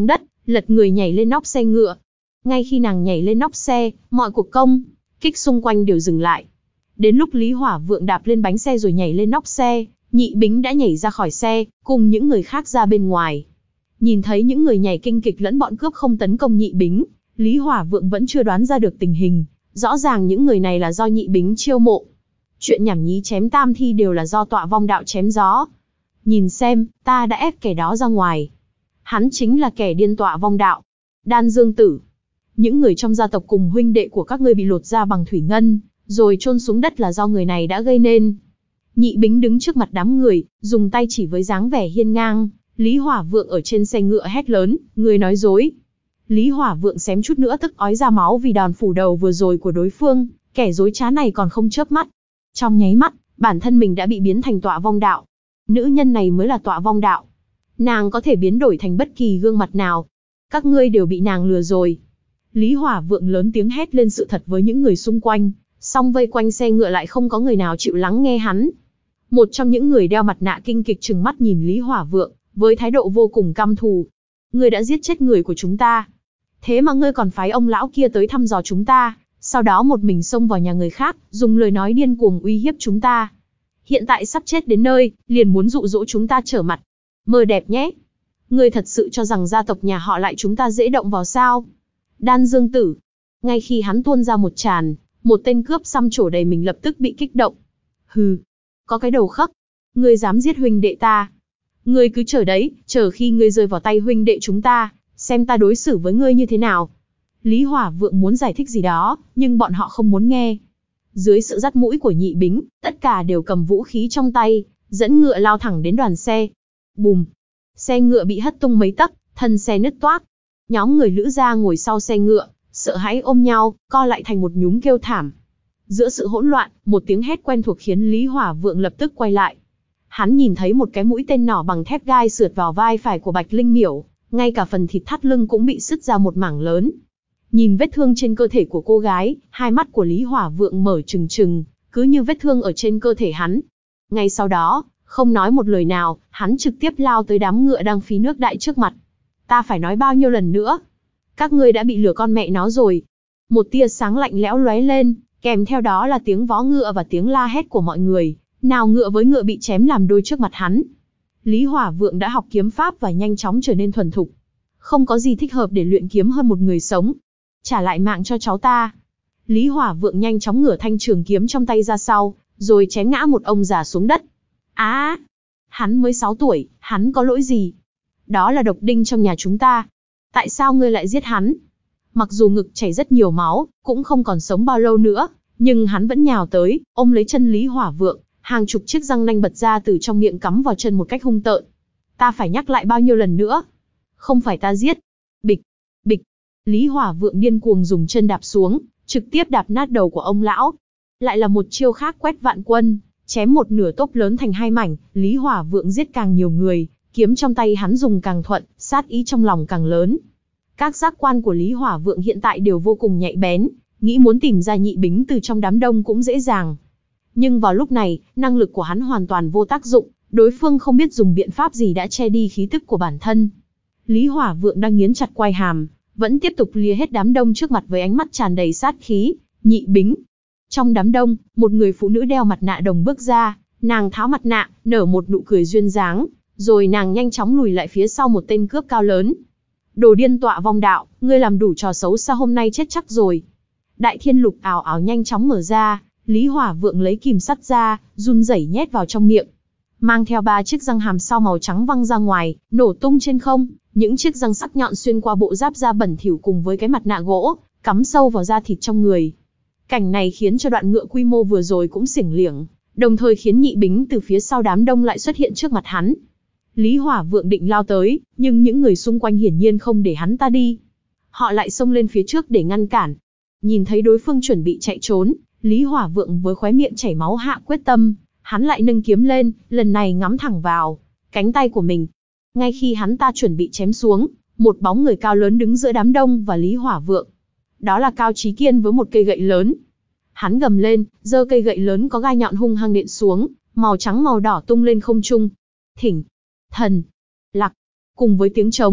lật người nhảy lên nóc xe ngựa. Ngay khi nàng nhảy lên nóc xe, mọi cuộc công kích xung quanh đều dừng lại. Đến lúc Lý Hỏa Vượng đạp lên bánh xe rồi nhảy lên nóc xe, Nhị Bính đã nhảy ra khỏi xe, cùng những người khác ra bên ngoài. Nhìn thấy những người nhảy kinh kịch lẫn bọn cướp không tấn công Nhị Bính, Lý Hỏa Vượng vẫn chưa đoán ra được tình hình. Rõ ràng những người này là do Nhị Bính chiêu mộ. Chuyện nhảm nhí chém tam thi đều là do Tọa Vong Đạo chém gió. Nhìn xem, ta đã ép kẻ đó ra ngoài. Hắn chính là kẻ điên Tọa Vong Đạo. Đan Dương Tử. Những người trong gia tộc cùng huynh đệ của các ngươi bị lột da bằng thủy ngân, rồi chôn xuống đất là do người này đã gây nên. Nhị Bính đứng trước mặt đám người, dùng tay chỉ với dáng vẻ hiên ngang. Lý Hỏa Vượng ở trên xe ngựa hét lớn, người nói dối. Lý Hỏa Vượng xém chút nữa tức ói ra máu vì đòn phủ đầu vừa rồi của đối phương, kẻ dối trá này còn không chớp mắt. Trong nháy mắt, bản thân mình đã bị biến thành Tọa Vong Đạo. Nữ nhân này mới là Tọa Vong Đạo. Nàng có thể biến đổi thành bất kỳ gương mặt nào. Các ngươi đều bị nàng lừa rồi. Lý Hỏa Vượng lớn tiếng hét lên sự thật với những người xung quanh, song vây quanh xe ngựa lại không có người nào chịu lắng nghe hắn. Một trong những người đeo mặt nạ kinh kịch trừng mắt nhìn Lý Hỏa Vượng, với thái độ vô cùng căm thù. Ngươi đã giết chết người của chúng ta. Thế mà ngươi còn phái ông lão kia tới thăm dò chúng ta, sau đó một mình xông vào nhà người khác, dùng lời nói điên cuồng uy hiếp chúng ta. Hiện tại sắp chết đến nơi, liền muốn dụ dỗ chúng ta trở mặt. Mơ đẹp nhé. Ngươi thật sự cho rằng gia tộc nhà họ lại chúng ta dễ động vào sao? Đan Dương Tử. Ngay khi hắn tuôn ra một tràn, một tên cướp xăm trổ đầy mình lập tức bị kích động. Hừ, có cái đầu khấc. Ngươi dám giết huynh đệ ta. Ngươi cứ chờ đấy, chờ khi ngươi rơi vào tay huynh đệ chúng ta, xem ta đối xử với ngươi như thế nào. Lý Hỏa Vượng muốn giải thích gì đó, nhưng bọn họ không muốn nghe. Dưới sự dắt mũi của Nhị Bính, tất cả đều cầm vũ khí trong tay, dẫn ngựa lao thẳng đến đoàn xe. Bùm! Xe ngựa bị hất tung mấy tấc, thân xe nứt toác. Nhóm người Lữ gia ngồi sau xe ngựa, sợ hãi ôm nhau, co lại thành một nhúm kêu thảm. Giữa sự hỗn loạn, một tiếng hét quen thuộc khiến Lý Hỏa Vượng lập tức quay lại. Hắn nhìn thấy một cái mũi tên nỏ bằng thép gai sượt vào vai phải của Bạch Linh Miểu, ngay cả phần thịt thắt lưng cũng bị sứt ra một mảng lớn. Nhìn vết thương trên cơ thể của cô gái, hai mắt của Lý Hỏa Vượng mở trừng trừng, cứ như vết thương ở trên cơ thể hắn. Ngay sau đó, không nói một lời nào, hắn trực tiếp lao tới đám ngựa đang phí nước đại trước mặt. Ta phải nói bao nhiêu lần nữa? Các ngươi đã bị lừa con mẹ nó rồi. Một tia sáng lạnh lẽo lóe lên, kèm theo đó là tiếng vó ngựa và tiếng la hét của mọi người. Nào ngựa với ngựa bị chém làm đôi trước mặt hắn. Lý Hỏa Vượng đã học kiếm pháp và nhanh chóng trở nên thuần thục. Không có gì thích hợp để luyện kiếm hơn một người sống. Trả lại mạng cho cháu ta. Lý Hỏa Vượng nhanh chóng ngửa thanh trường kiếm trong tay ra sau, rồi chém ngã một ông già xuống đất. Á! À, hắn mới sáu tuổi, hắn có lỗi gì? Đó là độc đinh trong nhà chúng ta. Tại sao ngươi lại giết hắn? Mặc dù ngực chảy rất nhiều máu, cũng không còn sống bao lâu nữa, nhưng hắn vẫn nhào tới, ôm lấy chân Lý Hỏa Vượng, hàng chục chiếc răng nanh bật ra từ trong miệng cắm vào chân một cách hung tợn. Ta phải nhắc lại bao nhiêu lần nữa? Không phải ta giết. Bịch, bịch. Lý Hỏa Vượng điên cuồng dùng chân đạp xuống, trực tiếp đạp nát đầu của ông lão. Lại là một chiêu khác quét vạn quân, chém một nửa tốp lớn thành hai mảnh. Lý Hỏa Vượng giết càng nhiều người, kiếm trong tay hắn dùng càng thuận, sát ý trong lòng càng lớn. Các giác quan của Lý Hỏa Vượng hiện tại đều vô cùng nhạy bén, nghĩ muốn tìm ra Nhị Bính từ trong đám đông cũng dễ dàng. Nhưng vào lúc này, năng lực của hắn hoàn toàn vô tác dụng, đối phương không biết dùng biện pháp gì đã che đi khí tức của bản thân. Lý Hỏa Vượng đang nghiến chặt quai hàm, vẫn tiếp tục lia hết đám đông trước mặt với ánh mắt tràn đầy sát khí. Nhị Bính. Trong đám đông, một người phụ nữ đeo mặt nạ đồng bước ra, nàng tháo mặt nạ, nở một nụ cười duyên dáng, rồi nàng nhanh chóng lùi lại phía sau một tên cướp cao lớn. Đồ điên Tọa Vong Đạo, ngươi làm đủ trò xấu xa hôm nay chết chắc rồi. Đại thiên lục ảo ảo nhanh chóng mở ra, Lý Hỏa Vượng lấy kìm sắt ra, run rẩy nhét vào trong miệng. Mang theo ba chiếc răng hàm sau màu trắng văng ra ngoài, nổ tung trên không, những chiếc răng sắc nhọn xuyên qua bộ giáp da bẩn thỉu cùng với cái mặt nạ gỗ, cắm sâu vào da thịt trong người. Cảnh này khiến cho đoạn ngựa quy mô vừa rồi cũng xỉng liệng, đồng thời khiến Nhị Bính từ phía sau đám đông lại xuất hiện trước mặt hắn. Lý Hỏa Vượng định lao tới, nhưng những người xung quanh hiển nhiên không để hắn ta đi. Họ lại xông lên phía trước để ngăn cản. Nhìn thấy đối phương chuẩn bị chạy trốn, Lý Hỏa Vượng với khóe miệng chảy máu hạ quyết tâm, hắn lại nâng kiếm lên, lần này ngắm thẳng vào cánh tay của mình. Ngay khi hắn ta chuẩn bị chém xuống, một bóng người cao lớn đứng giữa đám đông và Lý Hỏa Vượng. Đó là Cao Chí Kiên với một cây gậy lớn. Hắn gầm lên, giơ cây gậy lớn có gai nhọn hung hăng nện xuống, màu trắng màu đỏ tung lên không trung. Thỉnh, thần, lạc. Cùng với tiếng trống,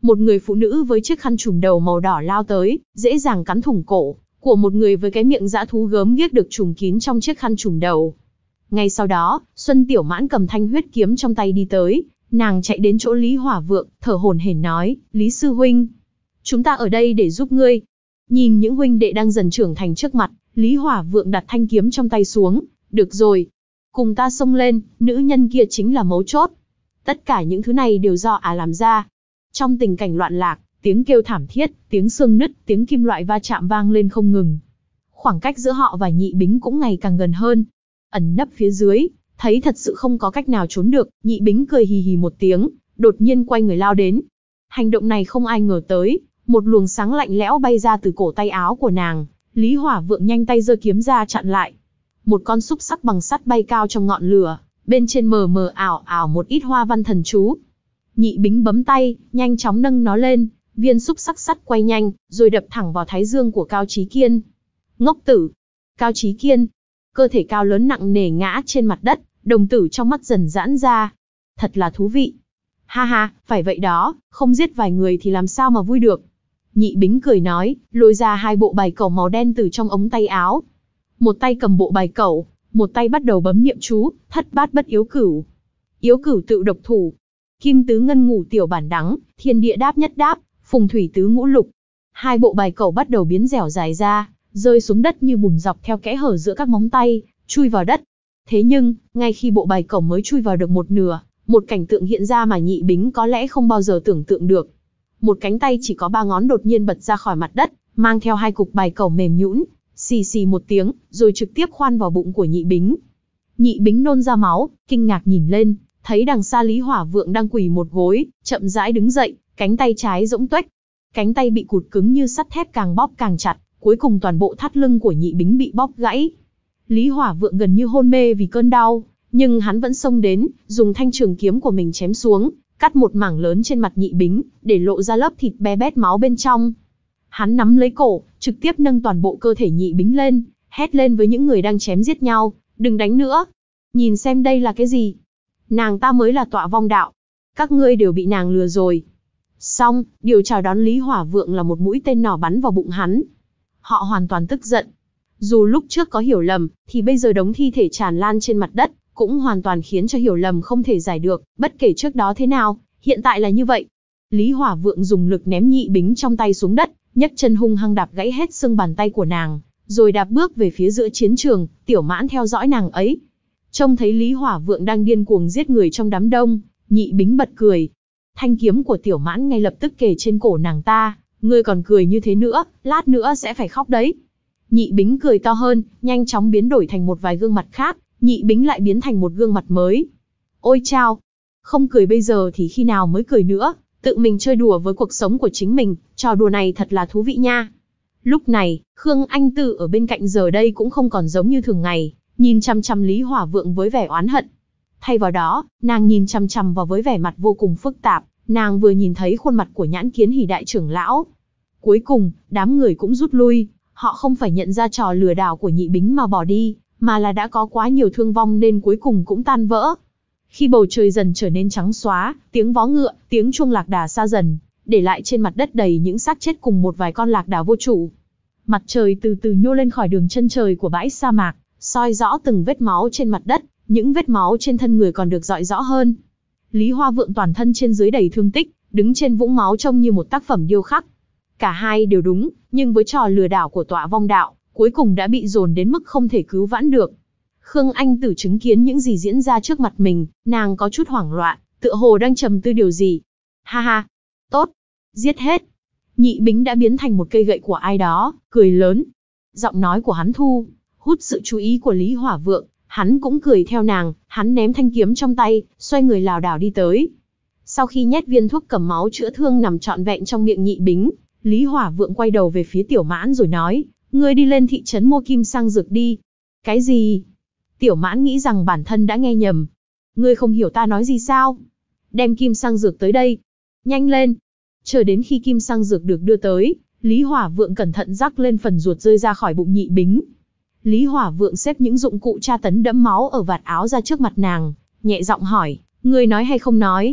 Một người phụ nữ với chiếc khăn trùm đầu màu đỏ lao tới, dễ dàng cắn thủng cổ của một người với cái miệng dã thú gớm ghiếc được trùm kín trong chiếc khăn trùm đầu. Ngay sau đó, Xuân Tiểu Mãn cầm thanh huyết kiếm trong tay đi tới, nàng chạy đến chỗ Lý Hỏa Vượng, thở hổn hển nói, Lý sư huynh, chúng ta ở đây để giúp ngươi. Nhìn những huynh đệ đang dần trưởng thành trước mặt, Lý Hỏa Vượng đặt thanh kiếm trong tay xuống, được rồi, cùng ta xông lên, nữ nhân kia chính là mấu chốt. Tất cả những thứ này đều do ả làm ra. Trong tình cảnh loạn lạc, tiếng kêu thảm thiết, tiếng xương nứt, tiếng kim loại va chạm vang lên không ngừng. Khoảng cách giữa họ và Nhị Bính cũng ngày càng gần hơn. Ẩn nấp phía dưới, thấy thật sự không có cách nào trốn được, Nhị Bính cười hì hì một tiếng, đột nhiên quay người lao đến. Hành động này không ai ngờ tới, một luồng sáng lạnh lẽo bay ra từ cổ tay áo của nàng, Lý Hỏa Vượng nhanh tay giơ kiếm ra chặn lại. Một con xúc sắc bằng sắt bay cao trong ngọn lửa, bên trên mờ mờ ảo ảo một ít hoa văn thần chú. Nhị Bính bấm tay, nhanh chóng nâng nó lên, viên xúc sắc sắt quay nhanh, rồi đập thẳng vào thái dương của Cao Chí Kiên. Ngốc tử! Cao Chí Kiên, cơ thể cao lớn nặng nề ngã trên mặt đất, đồng tử trong mắt dần giãn ra. Thật là thú vị. Ha ha, phải vậy đó, không giết vài người thì làm sao mà vui được. Nhị Bính cười nói, lôi ra hai bộ bài cẩu màu đen từ trong ống tay áo. Một tay cầm bộ bài cẩu, một tay bắt đầu bấm niệm chú, thất bát bất yếu cửu. Yếu cửu tự độc thủ. Kim tứ ngân ngũ tiểu bản đắng, thiên địa đáp nhất đáp, phùng thủy tứ ngũ lục. Hai bộ bài cẩu bắt đầu biến dẻo dài ra, rơi xuống đất như bùn dọc theo kẽ hở giữa các móng tay, chui vào đất. Thế nhưng, ngay khi bộ bài cẩu mới chui vào được một nửa, một cảnh tượng hiện ra mà Nhị Bính có lẽ không bao giờ tưởng tượng được. Một cánh tay chỉ có ba ngón đột nhiên bật ra khỏi mặt đất, mang theo hai cục bài cẩu mềm nhũn, xì xì một tiếng, rồi trực tiếp khoan vào bụng của Nhị Bính. Nhị Bính nôn ra máu, kinh ngạc nhìn lên, thấy đằng xa Lý Hỏa Vượng đang quỳ một gối, chậm rãi đứng dậy, cánh tay trái rỗng tuếch. Cánh tay bị cụt cứng như sắt thép càng bóp càng chặt, cuối cùng toàn bộ thắt lưng của Nhị Bính bị bóp gãy. Lý Hỏa Vượng gần như hôn mê vì cơn đau, nhưng hắn vẫn xông đến, dùng thanh trường kiếm của mình chém xuống, cắt một mảng lớn trên mặt Nhị Bính, để lộ ra lớp thịt be bét máu bên trong. Hắn nắm lấy cổ, trực tiếp nâng toàn bộ cơ thể Nhị Bính lên, hét lên với những người đang chém giết nhau, đừng đánh nữa. Nhìn xem đây là cái gì? Nàng ta mới là tọa vong đạo. Các ngươi đều bị nàng lừa rồi. Xong, điều chào đón Lý Hỏa Vượng là một mũi tên nỏ bắn vào bụng hắn. Họ hoàn toàn tức giận. Dù lúc trước có hiểu lầm, thì bây giờ đống thi thể tràn lan trên mặt đất, cũng hoàn toàn khiến cho hiểu lầm không thể giải được, bất kể trước đó thế nào, hiện tại là như vậy. Lý Hỏa Vượng dùng lực ném Nhị Bính trong tay xuống đất, nhấc chân hung hăng đạp gãy hết xương bàn tay của nàng, rồi đạp bước về phía giữa chiến trường, Tiểu Mãn theo dõi nàng ấy. Trông thấy Lý Hỏa Vượng đang điên cuồng giết người trong đám đông, Nhị Bính bật cười. Thanh kiếm của Tiểu Mãn ngay lập tức kề trên cổ nàng ta, ngươi còn cười như thế nữa, lát nữa sẽ phải khóc đấy. Nhị Bính cười to hơn, nhanh chóng biến đổi thành một vài gương mặt khác, Nhị Bính lại biến thành một gương mặt mới. Ôi chao, không cười bây giờ thì khi nào mới cười nữa, tự mình chơi đùa với cuộc sống của chính mình, trò đùa này thật là thú vị nha. Lúc này, Khương Anh Tư ở bên cạnh giờ đây cũng không còn giống như thường ngày, nhìn chăm chăm Lý Hỏa Vượng với vẻ oán hận. Thay vào đó, nàng nhìn chăm chăm vào với vẻ mặt vô cùng phức tạp, nàng vừa nhìn thấy khuôn mặt của Nhãn Kiến Hỉ đại trưởng lão. Cuối cùng, đám người cũng rút lui, họ không phải nhận ra trò lừa đảo của Nhị Bính mà bỏ đi, mà là đã có quá nhiều thương vong nên cuối cùng cũng tan vỡ. Khi bầu trời dần trở nên trắng xóa, tiếng vó ngựa, tiếng chuông lạc đà xa dần, để lại trên mặt đất đầy những xác chết cùng một vài con lạc đà vô chủ. Mặt trời từ từ nhô lên khỏi đường chân trời của bãi sa mạc, soi rõ từng vết máu trên mặt đất, những vết máu trên thân người còn được rọi rõ hơn. Lý Hoa Vượng toàn thân trên dưới đầy thương tích, đứng trên vũng máu trông như một tác phẩm điêu khắc. Cả hai đều đúng, nhưng với trò lừa đảo của tọa vong đạo, cuối cùng đã bị dồn đến mức không thể cứu vãn được. Khương Anh Tử chứng kiến những gì diễn ra trước mặt mình, nàng có chút hoảng loạn, tựa hồ đang trầm tư điều gì. Ha ha, tốt, giết hết. Nhị Bính đã biến thành một cây gậy của ai đó, cười lớn. Giọng nói của hắn thu hút sự chú ý của Lý Hỏa Vượng, hắn cũng cười theo nàng, hắn ném thanh kiếm trong tay, xoay người lảo đảo đi tới. Sau khi nhét viên thuốc cầm máu chữa thương nằm trọn vẹn trong miệng Nhị Bính, Lý Hỏa Vượng quay đầu về phía Tiểu Mãn rồi nói, ngươi đi lên thị trấn mua kim sang dược đi. Cái gì? Tiểu Mãn nghĩ rằng bản thân đã nghe nhầm. Ngươi không hiểu ta nói gì sao? Đem kim sang dược tới đây. Nhanh lên. Chờ đến khi kim sang dược được đưa tới, Lý Hỏa Vượng cẩn thận rắc lên phần ruột rơi ra khỏi bụng Nhị Bính. Lý Hỏa Vượng xếp những dụng cụ tra tấn đẫm máu ở vạt áo ra trước mặt nàng, nhẹ giọng hỏi, ngươi nói hay không nói?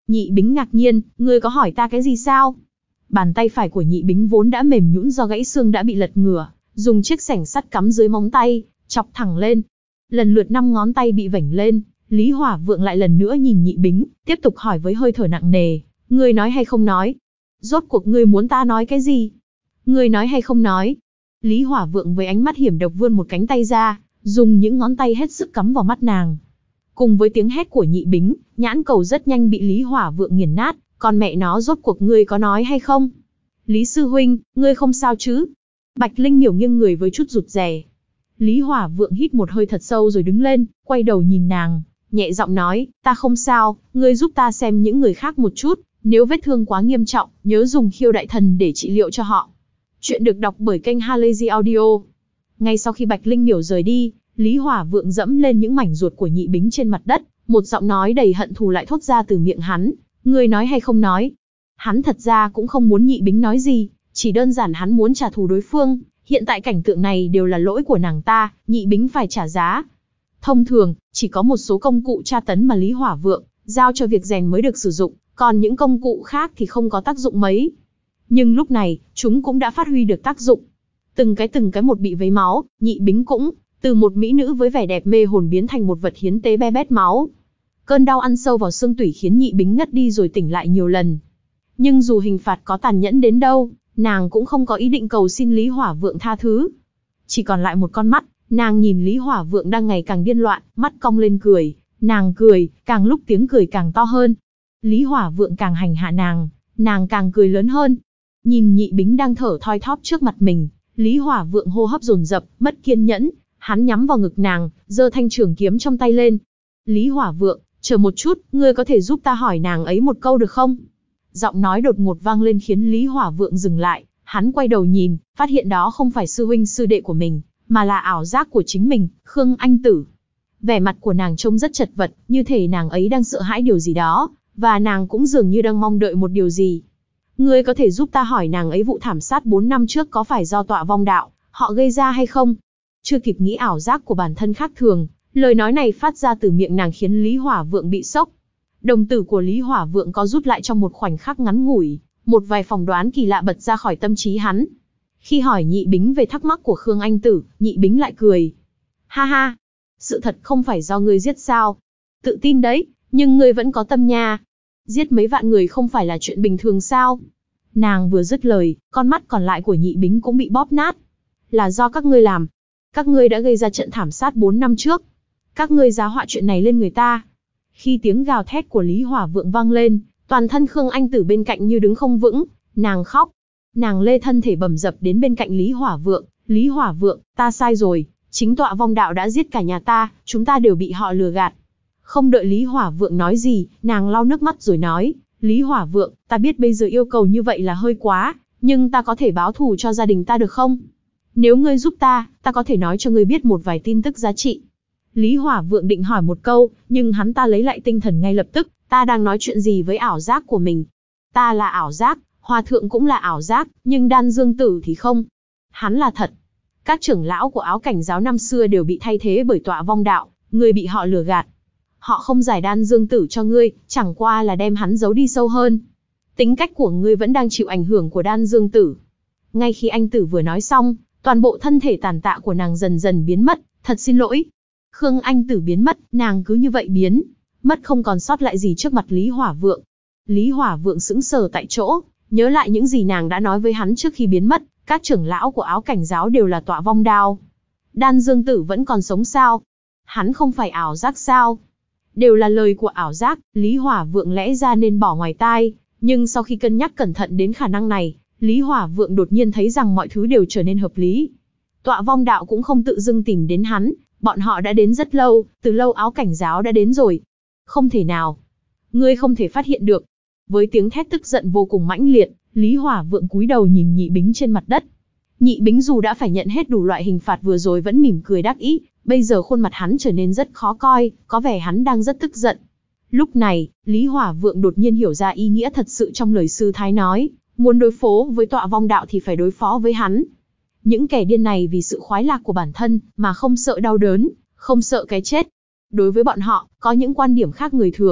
Nhị Bính ngạc nhiên, ngươi có hỏi ta cái gì sao? Bàn tay phải của Nhị Bính vốn đã mềm nhũn do gãy xương đã bị lật ngửa, dùng chiếc xẻng sắt cắm dưới móng tay, chọc thẳng lên. Lần lượt năm ngón tay bị vểnh lên, Lý Hỏa Vượng lại lần nữa nhìn Nhị Bính, tiếp tục hỏi với hơi thở nặng nề, ngươi nói hay không nói? Rốt cuộc ngươi muốn ta nói cái gì? Ngươi nói hay không nói? Lý Hỏa Vượng với ánh mắt hiểm độc vươn một cánh tay ra, dùng những ngón tay hết sức cắm vào mắt nàng. Cùng với tiếng hét của Nhị Bính, nhãn cầu rất nhanh bị Lý Hỏa Vượng nghiền nát, còn mẹ nó rốt cuộc ngươi có nói hay không? Lý sư huynh, ngươi không sao chứ? Bạch Linh Miểu nghiêng người với chút rụt rè. Lý Hỏa Vượng hít một hơi thật sâu rồi đứng lên, quay đầu nhìn nàng, nhẹ giọng nói, ta không sao, ngươi giúp ta xem những người khác một chút, nếu vết thương quá nghiêm trọng, nhớ dùng khiêu đại thần để trị liệu cho họ. Chuyện được đọc bởi kênh Halazy Audio. Ngay sau khi Bạch Linh Miểu rời đi, Lý Hỏa Vượng dẫm lên những mảnh ruột của Nhị Bính trên mặt đất, một giọng nói đầy hận thù lại thốt ra từ miệng hắn, ngươi nói hay không nói? Hắn thật ra cũng không muốn Nhị Bính nói gì, chỉ đơn giản hắn muốn trả thù đối phương, hiện tại cảnh tượng này đều là lỗi của nàng ta, Nhị Bính phải trả giá. Thông thường, chỉ có một số công cụ tra tấn mà Lý Hỏa Vượng giao cho việc rèn mới được sử dụng, còn những công cụ khác thì không có tác dụng mấy. Nhưng lúc này, chúng cũng đã phát huy được tác dụng. Từng cái từng cái một bị vấy máu, Nhị Bính cũng từ một mỹ nữ với vẻ đẹp mê hồn biến thành một vật hiến tế be bét máu. Cơn đau ăn sâu vào xương tủy khiến Nhị Bính ngất đi rồi tỉnh lại nhiều lần. Nhưng dù hình phạt có tàn nhẫn đến đâu, nàng cũng không có ý định cầu xin Lý Hỏa Vượng tha thứ. Chỉ còn lại một con mắt, nàng nhìn Lý Hỏa Vượng đang ngày càng điên loạn, mắt cong lên cười, nàng cười, càng lúc tiếng cười càng to hơn. Lý Hỏa Vượng càng hành hạ nàng, nàng càng cười lớn hơn. Nhìn Nhị Bính đang thở thoi thóp trước mặt mình, Lý Hỏa Vượng hô hấp dồn dập, mất kiên nhẫn, hắn nhắm vào ngực nàng, giơ thanh trường kiếm trong tay lên. Lý Hỏa Vượng, chờ một chút, ngươi có thể giúp ta hỏi nàng ấy một câu được không? Giọng nói đột ngột vang lên khiến Lý Hỏa Vượng dừng lại, hắn quay đầu nhìn, phát hiện đó không phải sư huynh sư đệ của mình, mà là ảo giác của chính mình, Khương Anh Tử. Vẻ mặt của nàng trông rất chật vật, như thể nàng ấy đang sợ hãi điều gì đó, và nàng cũng dường như đang mong đợi một điều gì. Ngươi có thể giúp ta hỏi nàng ấy vụ thảm sát bốn năm trước có phải do Tọa Vong Đạo họ gây ra hay không? Chưa kịp nghĩ ảo giác của bản thân khác thường, lời nói này phát ra từ miệng nàng khiến Lý Hỏa Vượng bị sốc. Đồng tử của Lý Hỏa Vượng có rút lại trong một khoảnh khắc ngắn ngủi, một vài phỏng đoán kỳ lạ bật ra khỏi tâm trí hắn. Khi hỏi Nhị Bính về thắc mắc của Khương Anh Tử, Nhị Bính lại cười. Ha ha, sự thật không phải do ngươi giết sao? Tự tin đấy, nhưng ngươi vẫn có tâm nha. Giết mấy vạn người không phải là chuyện bình thường sao? Nàng vừa dứt lời, con mắt còn lại của Nhị Bính cũng bị bóp nát. Là do các ngươi làm. Các ngươi đã gây ra trận thảm sát bốn năm trước. Các ngươi giá họa chuyện này lên người ta. Khi tiếng gào thét của Lý Hỏa Vượng vang lên, toàn thân Khương Anh Tử bên cạnh như đứng không vững, nàng khóc. Nàng lê thân thể bầm dập đến bên cạnh Lý Hỏa Vượng. Lý Hỏa Vượng, ta sai rồi, chính Tọa Vong Đạo đã giết cả nhà ta, chúng ta đều bị họ lừa gạt. Không đợi Lý Hỏa Vượng nói gì, nàng lau nước mắt rồi nói, Lý Hỏa Vượng, ta biết bây giờ yêu cầu như vậy là hơi quá, nhưng ta có thể báo thù cho gia đình ta được không? Nếu ngươi giúp ta, ta có thể nói cho ngươi biết một vài tin tức giá trị. Lý Hỏa Vượng định hỏi một câu, nhưng hắn ta lấy lại tinh thần ngay lập tức, ta đang nói chuyện gì với ảo giác của mình? Ta là ảo giác, Hòa Thượng cũng là ảo giác, nhưng Đan Dương Tử thì không. Hắn là thật. Các trưởng lão của Áo Cảnh giáo năm xưa đều bị thay thế bởi Tọa Vong Đạo, ngươi bị họ lừa gạt. Họ không giải Đan Dương Tử cho ngươi, chẳng qua là đem hắn giấu đi sâu hơn. Tính cách của ngươi vẫn đang chịu ảnh hưởng của Đan Dương Tử. Ngay khi anh Tử vừa nói xong, toàn bộ thân thể tàn tạ của nàng dần dần biến mất, thật xin lỗi. Khương Anh Tử biến mất, nàng cứ như vậy biến, mất không còn sót lại gì trước mặt Lý Hỏa Vượng. Lý Hỏa Vượng sững sờ tại chỗ, nhớ lại những gì nàng đã nói với hắn trước khi biến mất, các trưởng lão của Áo Cảnh giáo đều là Tọa Vong Đạo. Đan Dương Tử vẫn còn sống sao? Hắn không phải ảo giác sao? Đều là lời của ảo giác, Lý Hỏa Vượng lẽ ra nên bỏ ngoài tai, nhưng sau khi cân nhắc cẩn thận đến khả năng này, Lý Hỏa Vượng đột nhiên thấy rằng mọi thứ đều trở nên hợp lý. Tọa Vong Đạo cũng không tự dưng tìm đến hắn, bọn họ đã đến rất lâu, từ lâu Áo Cảnh giáo đã đến rồi. Không thể nào. Ngươi không thể phát hiện được. Với tiếng thét tức giận vô cùng mãnh liệt, Lý Hỏa Vượng cúi đầu nhìn Nhị Bính trên mặt đất. Nhị Bính dù đã phải nhận hết đủ loại hình phạt vừa rồi vẫn mỉm cười đắc ý, bây giờ khuôn mặt hắn trở nên rất khó coi, có vẻ hắn đang rất tức giận. Lúc này, Lý Hỏa Vượng đột nhiên hiểu ra ý nghĩa thật sự trong lời sư thái nói, muốn đối phó với Tọa Vong Đạo thì phải đối phó với hắn. Những kẻ điên này vì sự khoái lạc của bản thân mà không sợ đau đớn, không sợ cái chết. Đối với bọn họ, có những quan điểm khác người thường,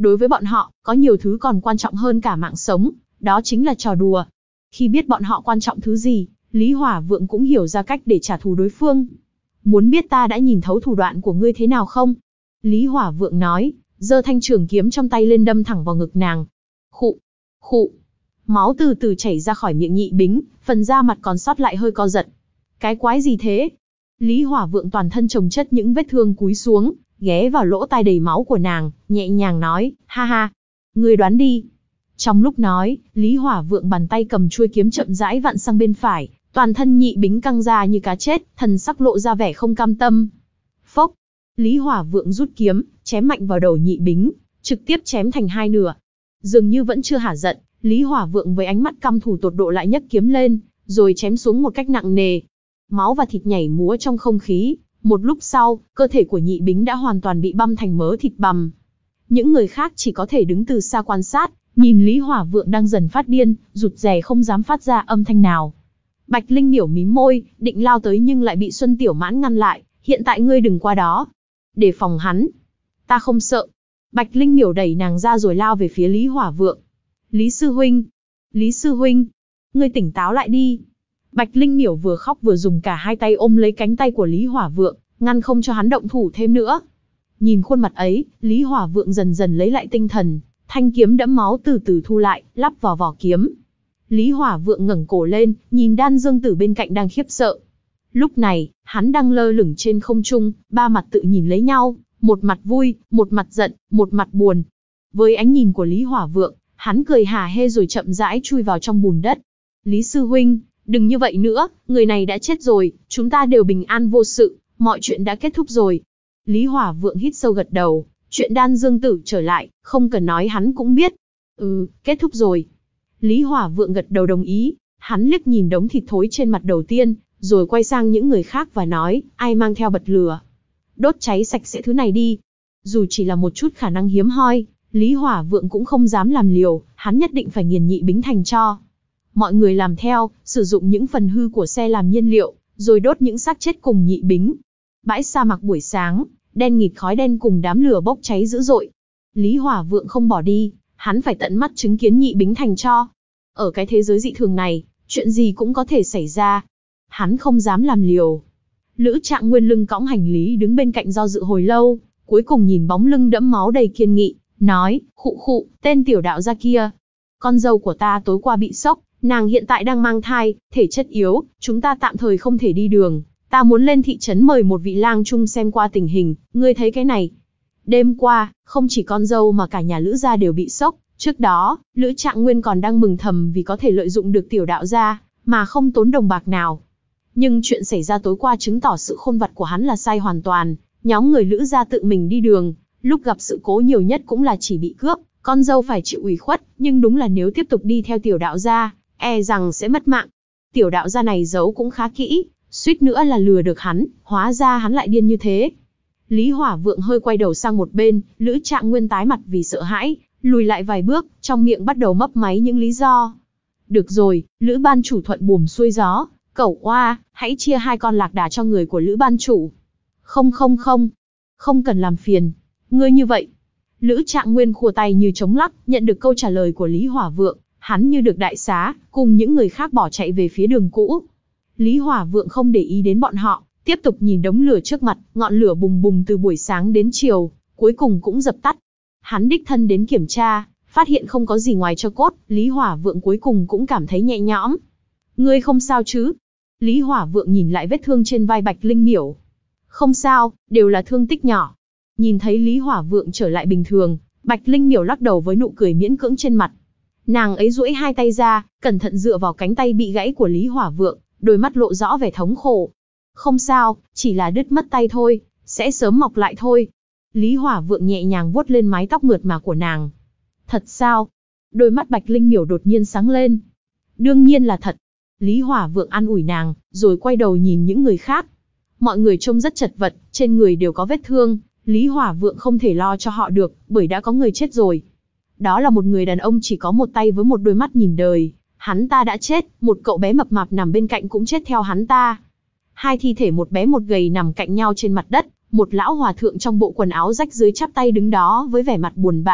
Đối với bọn họ, có nhiều thứ còn quan trọng hơn cả mạng sống, đó chính là trò đùa. Khi biết bọn họ quan trọng thứ gì, Lý Hỏa Vượng cũng hiểu ra cách để trả thù đối phương. Muốn biết ta đã nhìn thấu thủ đoạn của ngươi thế nào không? Lý Hỏa Vượng nói, giơ thanh trường kiếm trong tay lên đâm thẳng vào ngực nàng. Khụ, khụ. Máu từ từ chảy ra khỏi miệng Nhị Bính, phần da mặt còn sót lại hơi co giật. Cái quái gì thế? Lý Hỏa Vượng toàn thân chồng chất những vết thương cúi xuống, ghé vào lỗ tai đầy máu của nàng, nhẹ nhàng nói, ha ha. Ngươi đoán đi. Trong lúc nói, Lý Hỏa Vượng bàn tay cầm chuôi kiếm chậm rãi vặn sang bên phải, toàn thân Nhị Bính căng ra như cá chết, thần sắc lộ ra vẻ không cam tâm. Phốc. Lý Hỏa Vượng rút kiếm, chém mạnh vào đầu Nhị Bính, trực tiếp chém thành hai nửa. Dường như vẫn chưa hả giận, Lý Hỏa Vượng với ánh mắt căm thù tột độ lại nhấc kiếm lên, rồi chém xuống một cách nặng nề. Máu và thịt nhảy múa trong không khí, một lúc sau, cơ thể của Nhị Bính đã hoàn toàn bị băm thành mớ thịt bằm. Những người khác chỉ có thể đứng từ xa quan sát, nhìn Lý Hỏa Vượng đang dần phát điên, rụt rè không dám phát ra âm thanh nào. Bạch Linh Miểu mím môi, định lao tới nhưng lại bị Xuân Tiểu Mãn ngăn lại, hiện tại ngươi đừng qua đó. Để phòng hắn. Ta không sợ. Bạch Linh Miểu đẩy nàng ra rồi lao về phía Lý Hỏa Vượng. Lý sư huynh. Lý sư huynh. Ngươi tỉnh táo lại đi. Bạch Linh Miểu vừa khóc vừa dùng cả hai tay ôm lấy cánh tay của Lý Hỏa Vượng, ngăn không cho hắn động thủ thêm nữa. Nhìn khuôn mặt ấy, Lý Hỏa Vượng dần dần lấy lại tinh thần, thanh kiếm đẫm máu từ từ thu lại, lắp vào vỏ kiếm. Lý Hỏa Vượng ngẩng cổ lên, nhìn Đan Dương Tử bên cạnh đang khiếp sợ. Lúc này, hắn đang lơ lửng trên không trung, ba mặt tự nhìn lấy nhau, một mặt vui, một mặt giận, một mặt buồn. Với ánh nhìn của Lý Hỏa Vượng, hắn cười hà hê rồi chậm rãi chui vào trong bùn đất. Lý sư huynh, đừng như vậy nữa, người này đã chết rồi, chúng ta đều bình an vô sự, mọi chuyện đã kết thúc rồi. Lý Hỏa Vượng hít sâu gật đầu, chuyện Đan Dương Tử trở lại, không cần nói hắn cũng biết. Ừ, kết thúc rồi. Lý Hỏa Vượng gật đầu đồng ý, hắn liếc nhìn đống thịt thối trên mặt đầu tiên, rồi quay sang những người khác và nói, ai mang theo bật lửa. Đốt cháy sạch sẽ thứ này đi. Dù chỉ là một chút khả năng hiếm hoi, Lý Hỏa Vượng cũng không dám làm liều, hắn nhất định phải nghiền Nhị Bính thành tro. Mọi người làm theo, sử dụng những phần hư của xe làm nhiên liệu, rồi đốt những xác chết cùng Nhị Bính. Bãi sa mạc buổi sáng, đen nghịt khói đen cùng đám lửa bốc cháy dữ dội. Lý Hỏa Vượng không bỏ đi, hắn phải tận mắt chứng kiến Nhị Bính thành tro. Ở cái thế giới dị thường này, chuyện gì cũng có thể xảy ra. Hắn không dám làm liều. Lữ Trạng Nguyên lưng cõng hành lý đứng bên cạnh do dự hồi lâu, cuối cùng nhìn bóng lưng đẫm máu đầy kiên nghị, nói, khụ khụ, tên tiểu đạo gia kia. Con dâu của ta tối qua bị sốc, nàng hiện tại đang mang thai, thể chất yếu, chúng ta tạm thời không thể đi đường. Ta muốn lên thị trấn mời một vị lang trung xem qua tình hình, ngươi thấy cái này. Đêm qua, không chỉ con dâu mà cả nhà Lữ gia đều bị sốc. Trước đó, Lữ Trạng Nguyên còn đang mừng thầm vì có thể lợi dụng được tiểu đạo gia, mà không tốn đồng bạc nào. Nhưng chuyện xảy ra tối qua chứng tỏ sự khôn vặt của hắn là sai hoàn toàn. Nhóm người Lữ gia tự mình đi đường, lúc gặp sự cố nhiều nhất cũng là chỉ bị cướp, con dâu phải chịu ủy khuất, nhưng đúng là nếu tiếp tục đi theo tiểu đạo gia, e rằng sẽ mất mạng. Tiểu đạo gia này giấu cũng khá kỹ, suýt nữa là lừa được hắn, hóa ra hắn lại điên như thế. Lý Hỏa Vượng hơi quay đầu sang một bên, Lữ Trạng Nguyên tái mặt vì sợ hãi, lùi lại vài bước, trong miệng bắt đầu mấp máy những lý do. Được rồi, Lữ ban chủ thuận buồm xuôi gió, cẩu oa, hãy chia hai con lạc đà cho người của Lữ ban chủ. Không không không, không cần làm phiền, ngươi như vậy. Lữ Trạng Nguyên khua tay như chống lắc, nhận được câu trả lời của Lý Hỏa Vượng, hắn như được đại xá, cùng những người khác bỏ chạy về phía đường cũ. Lý Hỏa Vượng không để ý đến bọn họ, tiếp tục nhìn đống lửa trước mặt, ngọn lửa bùng bùng từ buổi sáng đến chiều, cuối cùng cũng dập tắt. Hắn đích thân đến kiểm tra, phát hiện không có gì ngoài tro cốt, Lý Hỏa Vượng cuối cùng cũng cảm thấy nhẹ nhõm. Ngươi không sao chứ? Lý Hỏa Vượng nhìn lại vết thương trên vai Bạch Linh Miểu. Không sao, đều là thương tích nhỏ. Nhìn thấy Lý Hỏa Vượng trở lại bình thường, Bạch Linh Miểu lắc đầu với nụ cười miễn cưỡng trên mặt. Nàng ấy duỗi hai tay ra, cẩn thận dựa vào cánh tay bị gãy của Lý Hỏa Vượng, đôi mắt lộ rõ vẻ thống khổ. Không sao, chỉ là đứt mất tay thôi, sẽ sớm mọc lại thôi. Lý Hỏa Vượng nhẹ nhàng vuốt lên mái tóc mượt mà của nàng. Thật sao? Đôi mắt Bạch Linh Miểu đột nhiên sáng lên. Đương nhiên là thật. Lý Hỏa Vượng an ủi nàng, rồi quay đầu nhìn những người khác. Mọi người trông rất chật vật, trên người đều có vết thương. Lý Hỏa Vượng không thể lo cho họ được, bởi đã có người chết rồi. Đó là một người đàn ông chỉ có một tay với một đôi mắt nhìn đời. Hắn ta đã chết, một cậu bé mập mạp nằm bên cạnh cũng chết theo hắn ta. Hai thi thể một bé một gầy nằm cạnh nhau trên mặt đất, một lão hòa thượng trong bộ quần áo rách rưới chắp tay đứng đó với vẻ mặt buồn bã,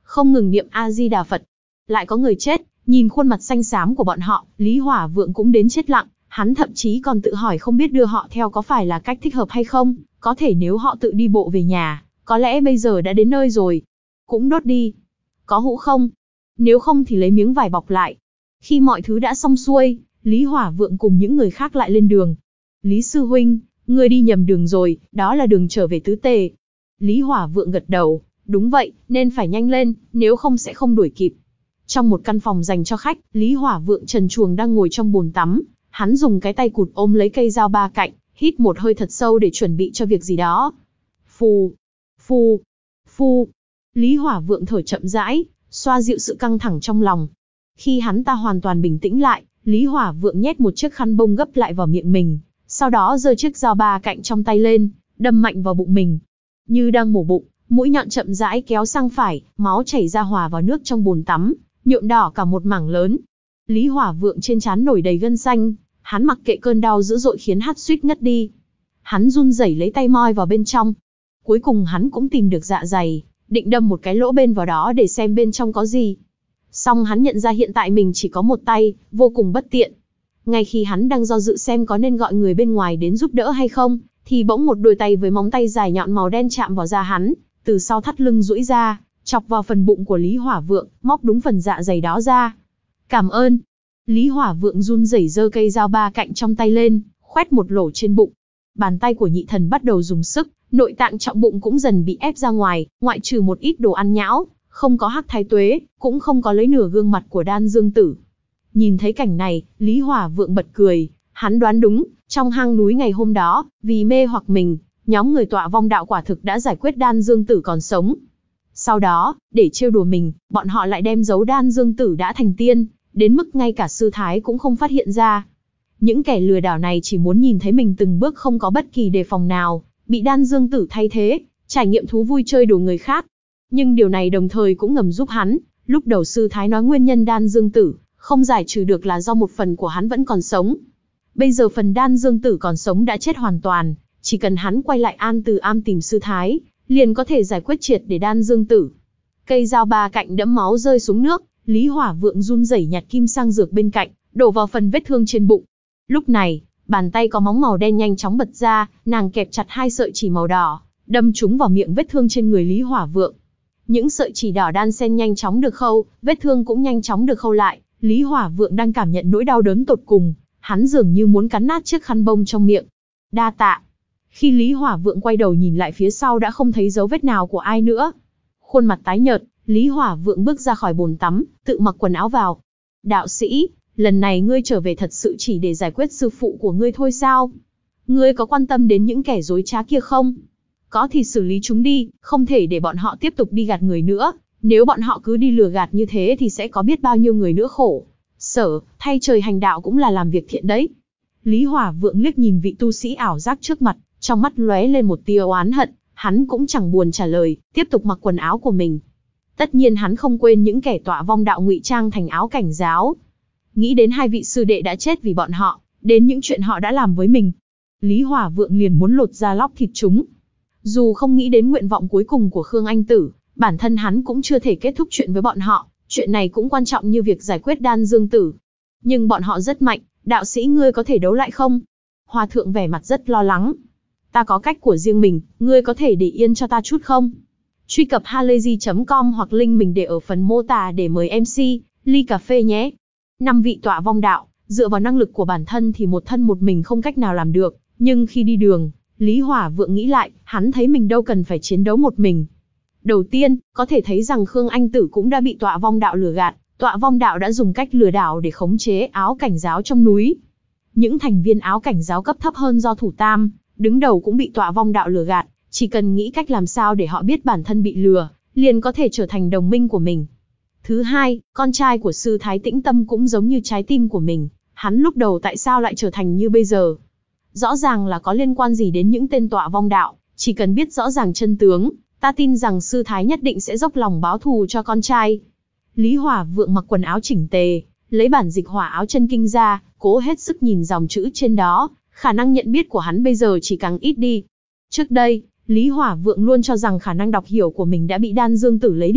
không ngừng niệm A-di-đà Phật. Lại có người chết, nhìn khuôn mặt xanh xám của bọn họ, Lý Hỏa Vượng cũng đến chết lặng, hắn thậm chí còn tự hỏi không biết đưa họ theo có phải là cách thích hợp hay không, có thể nếu họ tự đi bộ về nhà, có lẽ bây giờ đã đến nơi rồi. Cũng đốt đi. Có hũ không? Nếu không thì lấy miếng vải bọc lại. Khi mọi thứ đã xong xuôi, Lý Hỏa Vượng cùng những người khác lại lên đường. Lý sư huynh, ngươi đi nhầm đường rồi, đó là đường trở về Tứ Tề. Lý Hỏa Vượng gật đầu, đúng vậy, nên phải nhanh lên, nếu không sẽ không đuổi kịp. Trong một căn phòng dành cho khách, Lý Hỏa Vượng trần truồng đang ngồi trong bồn tắm, hắn dùng cái tay cụt ôm lấy cây dao ba cạnh, hít một hơi thật sâu để chuẩn bị cho việc gì đó. Phù, phù, phù. Lý Hỏa Vượng thở chậm rãi, xoa dịu sự căng thẳng trong lòng. Khi hắn ta hoàn toàn bình tĩnh lại, Lý Hỏa Vượng nhét một chiếc khăn bông gấp lại vào miệng mình, sau đó giơ chiếc dao ba cạnh trong tay lên, đâm mạnh vào bụng mình. Như đang mổ bụng, mũi nhọn chậm rãi kéo sang phải, máu chảy ra hòa vào nước trong bồn tắm, nhuộm đỏ cả một mảng lớn. Lý Hỏa Vượng trên trán nổi đầy gân xanh, hắn mặc kệ cơn đau dữ dội khiến hắn suýt ngất đi. Hắn run rẩy lấy tay moi vào bên trong. Cuối cùng hắn cũng tìm được dạ dày, định đâm một cái lỗ bên vào đó để xem bên trong có gì. Song hắn nhận ra hiện tại mình chỉ có một tay, vô cùng bất tiện. Ngay khi hắn đang do dự xem có nên gọi người bên ngoài đến giúp đỡ hay không, thì bỗng một đôi tay với móng tay dài nhọn màu đen chạm vào da hắn, từ sau thắt lưng duỗi ra, chọc vào phần bụng của Lý Hỏa Vượng, móc đúng phần dạ dày đó ra. Cảm ơn. Lý Hỏa Vượng run rẩy giơ cây dao ba cạnh trong tay lên, khoét một lỗ trên bụng. Bàn tay của nhị thần bắt đầu dùng sức, nội tạng trọng bụng cũng dần bị ép ra ngoài, ngoại trừ một ít đồ ăn nhão, không có hắc thái tuế, cũng không có lấy nửa gương mặt của Đan Dương Tử. Nhìn thấy cảnh này, Lý Hỏa Vượng bật cười, hắn đoán đúng, trong hang núi ngày hôm đó, vì mê hoặc mình, nhóm người tọa vong đạo quả thực đã giải quyết Đan Dương Tử còn sống. Sau đó, để trêu đùa mình, bọn họ lại đem giấu Đan Dương Tử đã thành tiên, đến mức ngay cả sư thái cũng không phát hiện ra. Những kẻ lừa đảo này chỉ muốn nhìn thấy mình từng bước không có bất kỳ đề phòng nào, bị Đan Dương Tử thay thế, trải nghiệm thú vui chơi đùa người khác. Nhưng điều này đồng thời cũng ngầm giúp hắn, lúc đầu sư thái nói nguyên nhân Đan Dương Tử không giải trừ được là do một phần của hắn vẫn còn sống. Bây giờ phần Đan Dương Tử còn sống đã chết hoàn toàn, chỉ cần hắn quay lại An Từ Am tìm sư thái, liền có thể giải quyết triệt để Đan Dương Tử. Cây dao ba cạnh đẫm máu rơi xuống nước, Lý Hỏa Vượng run rẩy nhặt kim sang dược bên cạnh, đổ vào phần vết thương trên bụng. Lúc này, bàn tay có móng màu đen nhanh chóng bật ra, nàng kẹp chặt hai sợi chỉ màu đỏ, đâm chúng vào miệng vết thương trên người Lý Hỏa Vượng. Những sợi chỉ đỏ đan xen nhanh chóng được khâu, vết thương cũng nhanh chóng được khâu lại. Lý Hỏa Vượng đang cảm nhận nỗi đau đớn tột cùng, hắn dường như muốn cắn nát chiếc khăn bông trong miệng. Đa tạ. Khi Lý Hỏa Vượng quay đầu nhìn lại phía sau đã không thấy dấu vết nào của ai nữa. Khuôn mặt tái nhợt, Lý Hỏa Vượng bước ra khỏi bồn tắm, tự mặc quần áo vào. Đạo sĩ, lần này ngươi trở về thật sự chỉ để giải quyết sư phụ của ngươi thôi sao? Ngươi có quan tâm đến những kẻ dối trá kia không? Có thì xử lý chúng đi, không thể để bọn họ tiếp tục đi gạt người nữa. Nếu bọn họ cứ đi lừa gạt như thế thì sẽ có biết bao nhiêu người nữa khổ sở, thay trời hành đạo cũng là làm việc thiện đấy. Lý Hỏa Vượng liếc nhìn vị tu sĩ ảo giác trước mặt, trong mắt lóe lên một tia oán hận, hắn cũng chẳng buồn trả lời, tiếp tục mặc quần áo của mình. Tất nhiên hắn không quên những kẻ tọa vong đạo ngụy trang thành áo cảnh giáo. Nghĩ đến hai vị sư đệ đã chết vì bọn họ, đến những chuyện họ đã làm với mình. Lý Hỏa Vượng liền muốn lột da lóc thịt chúng. Dù không nghĩ đến nguyện vọng cuối cùng của Khương Anh Tử, bản thân hắn cũng chưa thể kết thúc chuyện với bọn họ, chuyện này cũng quan trọng như việc giải quyết Đan Dương Tử. Nhưng bọn họ rất mạnh, đạo sĩ ngươi có thể đấu lại không? Hòa thượng vẻ mặt rất lo lắng. Ta có cách của riêng mình, ngươi có thể để yên cho ta chút không? Truy cập halayzi chấm com hoặc link mình để ở phần mô tả để mời em xê, ly cà phê nhé. Năm vị tọa vong đạo, dựa vào năng lực của bản thân thì một thân một mình không cách nào làm được, nhưng khi đi đường, Lý Hỏa Vượng nghĩ lại, hắn thấy mình đâu cần phải chiến đấu một mình. Đầu tiên, có thể thấy rằng Khương Anh Tử cũng đã bị tọa vong đạo lừa gạt, tọa vong đạo đã dùng cách lừa đảo để khống chế áo cảnh giáo trong núi. Những thành viên áo cảnh giáo cấp thấp hơn do thủ tam, đứng đầu cũng bị tọa vong đạo lừa gạt, chỉ cần nghĩ cách làm sao để họ biết bản thân bị lừa, liền có thể trở thành đồng minh của mình. Thứ hai, con trai của sư Thái Tĩnh Tâm cũng giống như trái tim của mình, hắn lúc đầu tại sao lại trở thành như bây giờ? Rõ ràng là có liên quan gì đến những tên tọa vong đạo, chỉ cần biết rõ ràng chân tướng, ta tin rằng sư Thái nhất định sẽ dốc lòng báo thù cho con trai. Lý Hỏa Vượng mặc quần áo chỉnh tề, lấy bản dịch hỏa áo chân kinh ra, cố hết sức nhìn dòng chữ trên đó, khả năng nhận biết của hắn bây giờ chỉ càng ít đi. Trước đây, Lý Hỏa Vượng luôn cho rằng khả năng đọc hiểu của mình đã bị Đan Dương Tử lấy đi,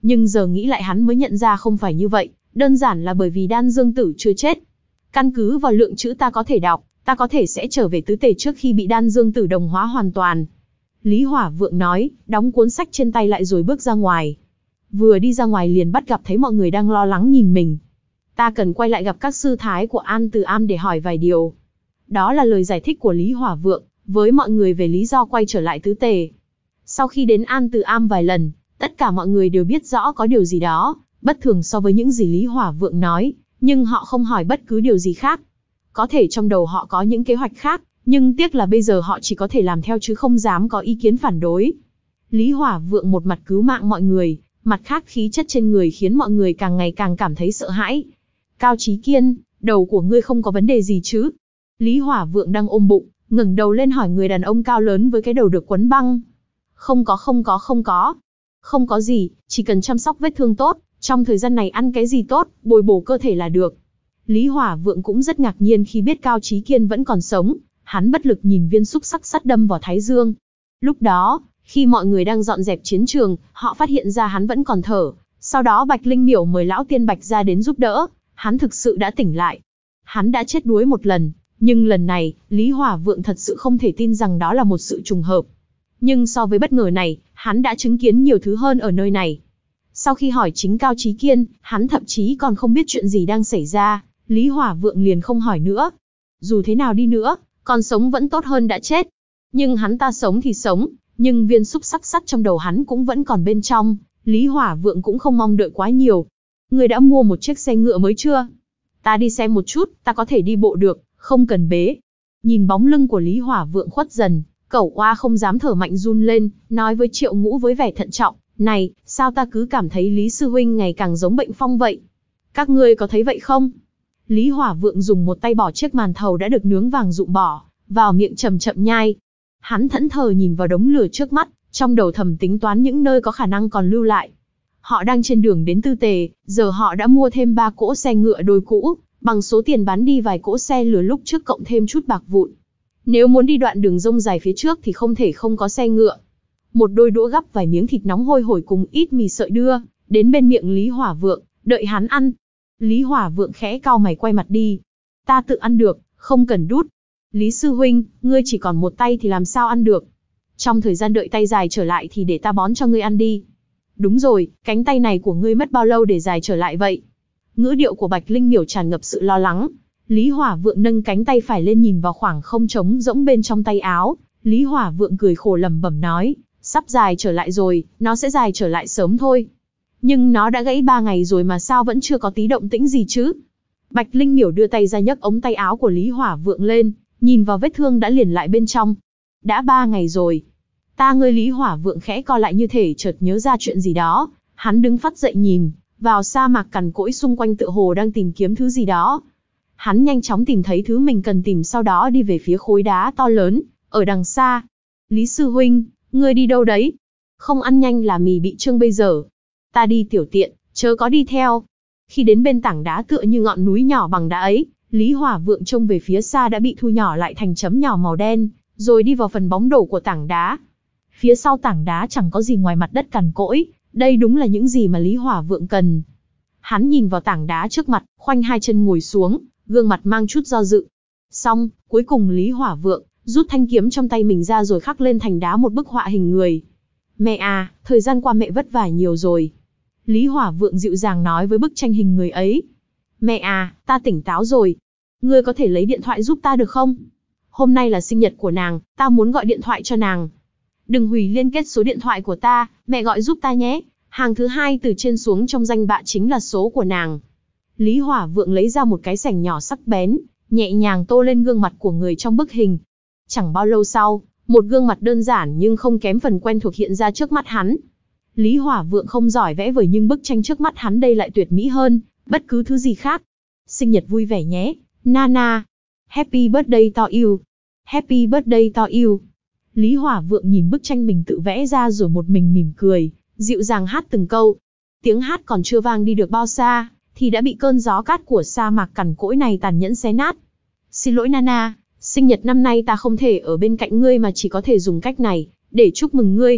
Nhưng giờ nghĩ lại hắn mới nhận ra không phải như vậy, đơn giản là bởi vì Đan Dương Tử chưa chết. Căn cứ vào lượng chữ ta có thể đọc, ta có thể sẽ trở về tứ tề trước khi bị Đan Dương Tử đồng hóa hoàn toàn. Lý Hỏa Vượng nói, đóng cuốn sách trên tay lại rồi bước ra ngoài. Vừa đi ra ngoài liền bắt gặp thấy mọi người đang lo lắng nhìn mình. Ta cần quay lại gặp các sư thái của An Từ Am để hỏi vài điều. Đó là lời giải thích của Lý Hỏa Vượng với mọi người về lý do quay trở lại tứ tề. Sau khi đến An Từ Am vài lần, tất cả mọi người đều biết rõ có điều gì đó bất thường so với những gì Lý Hỏa Vượng nói, nhưng họ không hỏi bất cứ điều gì khác. Có thể trong đầu họ có những kế hoạch khác, nhưng tiếc là bây giờ họ chỉ có thể làm theo chứ không dám có ý kiến phản đối. Lý Hỏa Vượng một mặt cứu mạng mọi người, mặt khác khí chất trên người khiến mọi người càng ngày càng cảm thấy sợ hãi. Cao Chí Kiên, đầu của ngươi không có vấn đề gì chứ? Lý Hỏa Vượng đang ôm bụng, ngẩng đầu lên hỏi người đàn ông cao lớn với cái đầu được quấn băng. Không có không có không có. Không có gì, chỉ cần chăm sóc vết thương tốt, trong thời gian này ăn cái gì tốt, bồi bổ cơ thể là được. Lý Hỏa Vượng cũng rất ngạc nhiên khi biết Cao Chí Kiên vẫn còn sống, hắn bất lực nhìn viên xúc sắc sắt đâm vào thái dương. Lúc đó, khi mọi người đang dọn dẹp chiến trường, họ phát hiện ra hắn vẫn còn thở, sau đó Bạch Linh Miểu mời lão tiên Bạch ra đến giúp đỡ, hắn thực sự đã tỉnh lại. Hắn đã chết đuối một lần, nhưng lần này, Lý Hỏa Vượng thật sự không thể tin rằng đó là một sự trùng hợp. Nhưng so với bất ngờ này, hắn đã chứng kiến nhiều thứ hơn ở nơi này. Sau khi hỏi chính Cao Chí Kiên, hắn thậm chí còn không biết chuyện gì đang xảy ra, Lý Hỏa Vượng liền không hỏi nữa. Dù thế nào đi nữa, còn sống vẫn tốt hơn đã chết. Nhưng hắn ta sống thì sống, nhưng viên xúc sắc sắt trong đầu hắn cũng vẫn còn bên trong, Lý Hỏa Vượng cũng không mong đợi quá nhiều. Người đã mua một chiếc xe ngựa mới chưa? Ta đi xem một chút, ta có thể đi bộ được, không cần bế. Nhìn bóng lưng của Lý Hỏa Vượng khuất dần, Cẩu Oa không dám thở mạnh run lên, nói với Triệu Ngũ với vẻ thận trọng, này, sao ta cứ cảm thấy Lý Sư Huynh ngày càng giống bệnh phong vậy? Các ngươi có thấy vậy không? Lý Hỏa Vượng dùng một tay bỏ chiếc màn thầu đã được nướng vàng rụm bỏ, vào miệng chậm chậm nhai. Hắn thẫn thờ nhìn vào đống lửa trước mắt, trong đầu thầm tính toán những nơi có khả năng còn lưu lại. Họ đang trên đường đến Tư Tề, giờ họ đã mua thêm ba cỗ xe ngựa đôi cũ, bằng số tiền bán đi vài cỗ xe lừa lúc trước cộng thêm chút bạc vụn. Nếu muốn đi đoạn đường rông dài phía trước thì không thể không có xe ngựa. Một đôi đũa gắp vài miếng thịt nóng hôi hổi cùng ít mì sợi đưa đến bên miệng Lý Hỏa Vượng, đợi hắn ăn. Lý Hỏa Vượng khẽ cau mày quay mặt đi. Ta tự ăn được, không cần đút. Lý Sư Huynh, ngươi chỉ còn một tay thì làm sao ăn được? Trong thời gian đợi tay dài trở lại thì để ta bón cho ngươi ăn đi. Đúng rồi, cánh tay này của ngươi mất bao lâu để dài trở lại vậy? Ngữ điệu của Bạch Linh Miểu tràn ngập sự lo lắng. Lý Hỏa Vượng nâng cánh tay phải lên nhìn vào khoảng không trống rỗng bên trong tay áo. Lý Hỏa Vượng cười khổ lẩm bẩm nói, sắp dài trở lại rồi, nó sẽ dài trở lại sớm thôi. Nhưng nó đã gãy ba ngày rồi mà sao vẫn chưa có tí động tĩnh gì chứ? Bạch Linh Miểu đưa tay ra nhấc ống tay áo của Lý Hỏa Vượng lên, nhìn vào vết thương đã liền lại bên trong. Đã ba ngày rồi. Ta ngươi Lý Hỏa Vượng khẽ co lại như thể chợt nhớ ra chuyện gì đó. Hắn đứng phắt dậy nhìn vào sa mạc cằn cỗi xung quanh tựa hồ đang tìm kiếm thứ gì đó. Hắn nhanh chóng tìm thấy thứ mình cần tìm sau đó đi về phía khối đá to lớn, ở đằng xa. Lý Sư Huynh, ngươi đi đâu đấy? Không ăn nhanh là mì bị trương bây giờ. Ta đi tiểu tiện, chớ có đi theo. Khi đến bên tảng đá tựa như ngọn núi nhỏ bằng đá ấy, Lý Hỏa Vượng trông về phía xa đã bị thu nhỏ lại thành chấm nhỏ màu đen, rồi đi vào phần bóng đổ của tảng đá. Phía sau tảng đá chẳng có gì ngoài mặt đất cằn cỗi, đây đúng là những gì mà Lý Hỏa Vượng cần. Hắn nhìn vào tảng đá trước mặt, khoanh hai chân ngồi xuống, gương mặt mang chút do dự. Xong, cuối cùng Lý Hỏa Vượng rút thanh kiếm trong tay mình ra rồi khắc lên thành đá một bức họa hình người. Mẹ à, thời gian qua mẹ vất vả nhiều rồi. Lý Hỏa Vượng dịu dàng nói với bức tranh hình người ấy. Mẹ à, ta tỉnh táo rồi. Ngươi có thể lấy điện thoại giúp ta được không? Hôm nay là sinh nhật của nàng, ta muốn gọi điện thoại cho nàng. Đừng hủy liên kết số điện thoại của ta, mẹ gọi giúp ta nhé. Hàng thứ hai từ trên xuống trong danh bạ chính là số của nàng. Lý Hỏa Vượng lấy ra một cái sành nhỏ sắc bén, nhẹ nhàng tô lên gương mặt của người trong bức hình. Chẳng bao lâu sau, một gương mặt đơn giản nhưng không kém phần quen thuộc hiện ra trước mắt hắn. Lý Hỏa Vượng không giỏi vẽ vời nhưng bức tranh trước mắt hắn đây lại tuyệt mỹ hơn bất cứ thứ gì khác. Sinh nhật vui vẻ nhé, Nana. Happy birthday to you. Happy birthday to you. Lý Hỏa Vượng nhìn bức tranh mình tự vẽ ra rồi một mình mỉm cười, dịu dàng hát từng câu. Tiếng hát còn chưa vang đi được bao xa, thì đã bị cơn gió cát của sa mạc cằn cỗi này tàn nhẫn xé nát. Xin lỗi Nana, sinh nhật năm nay ta không thể ở bên cạnh ngươi mà chỉ có thể dùng cách này, để chúc mừng ngươi.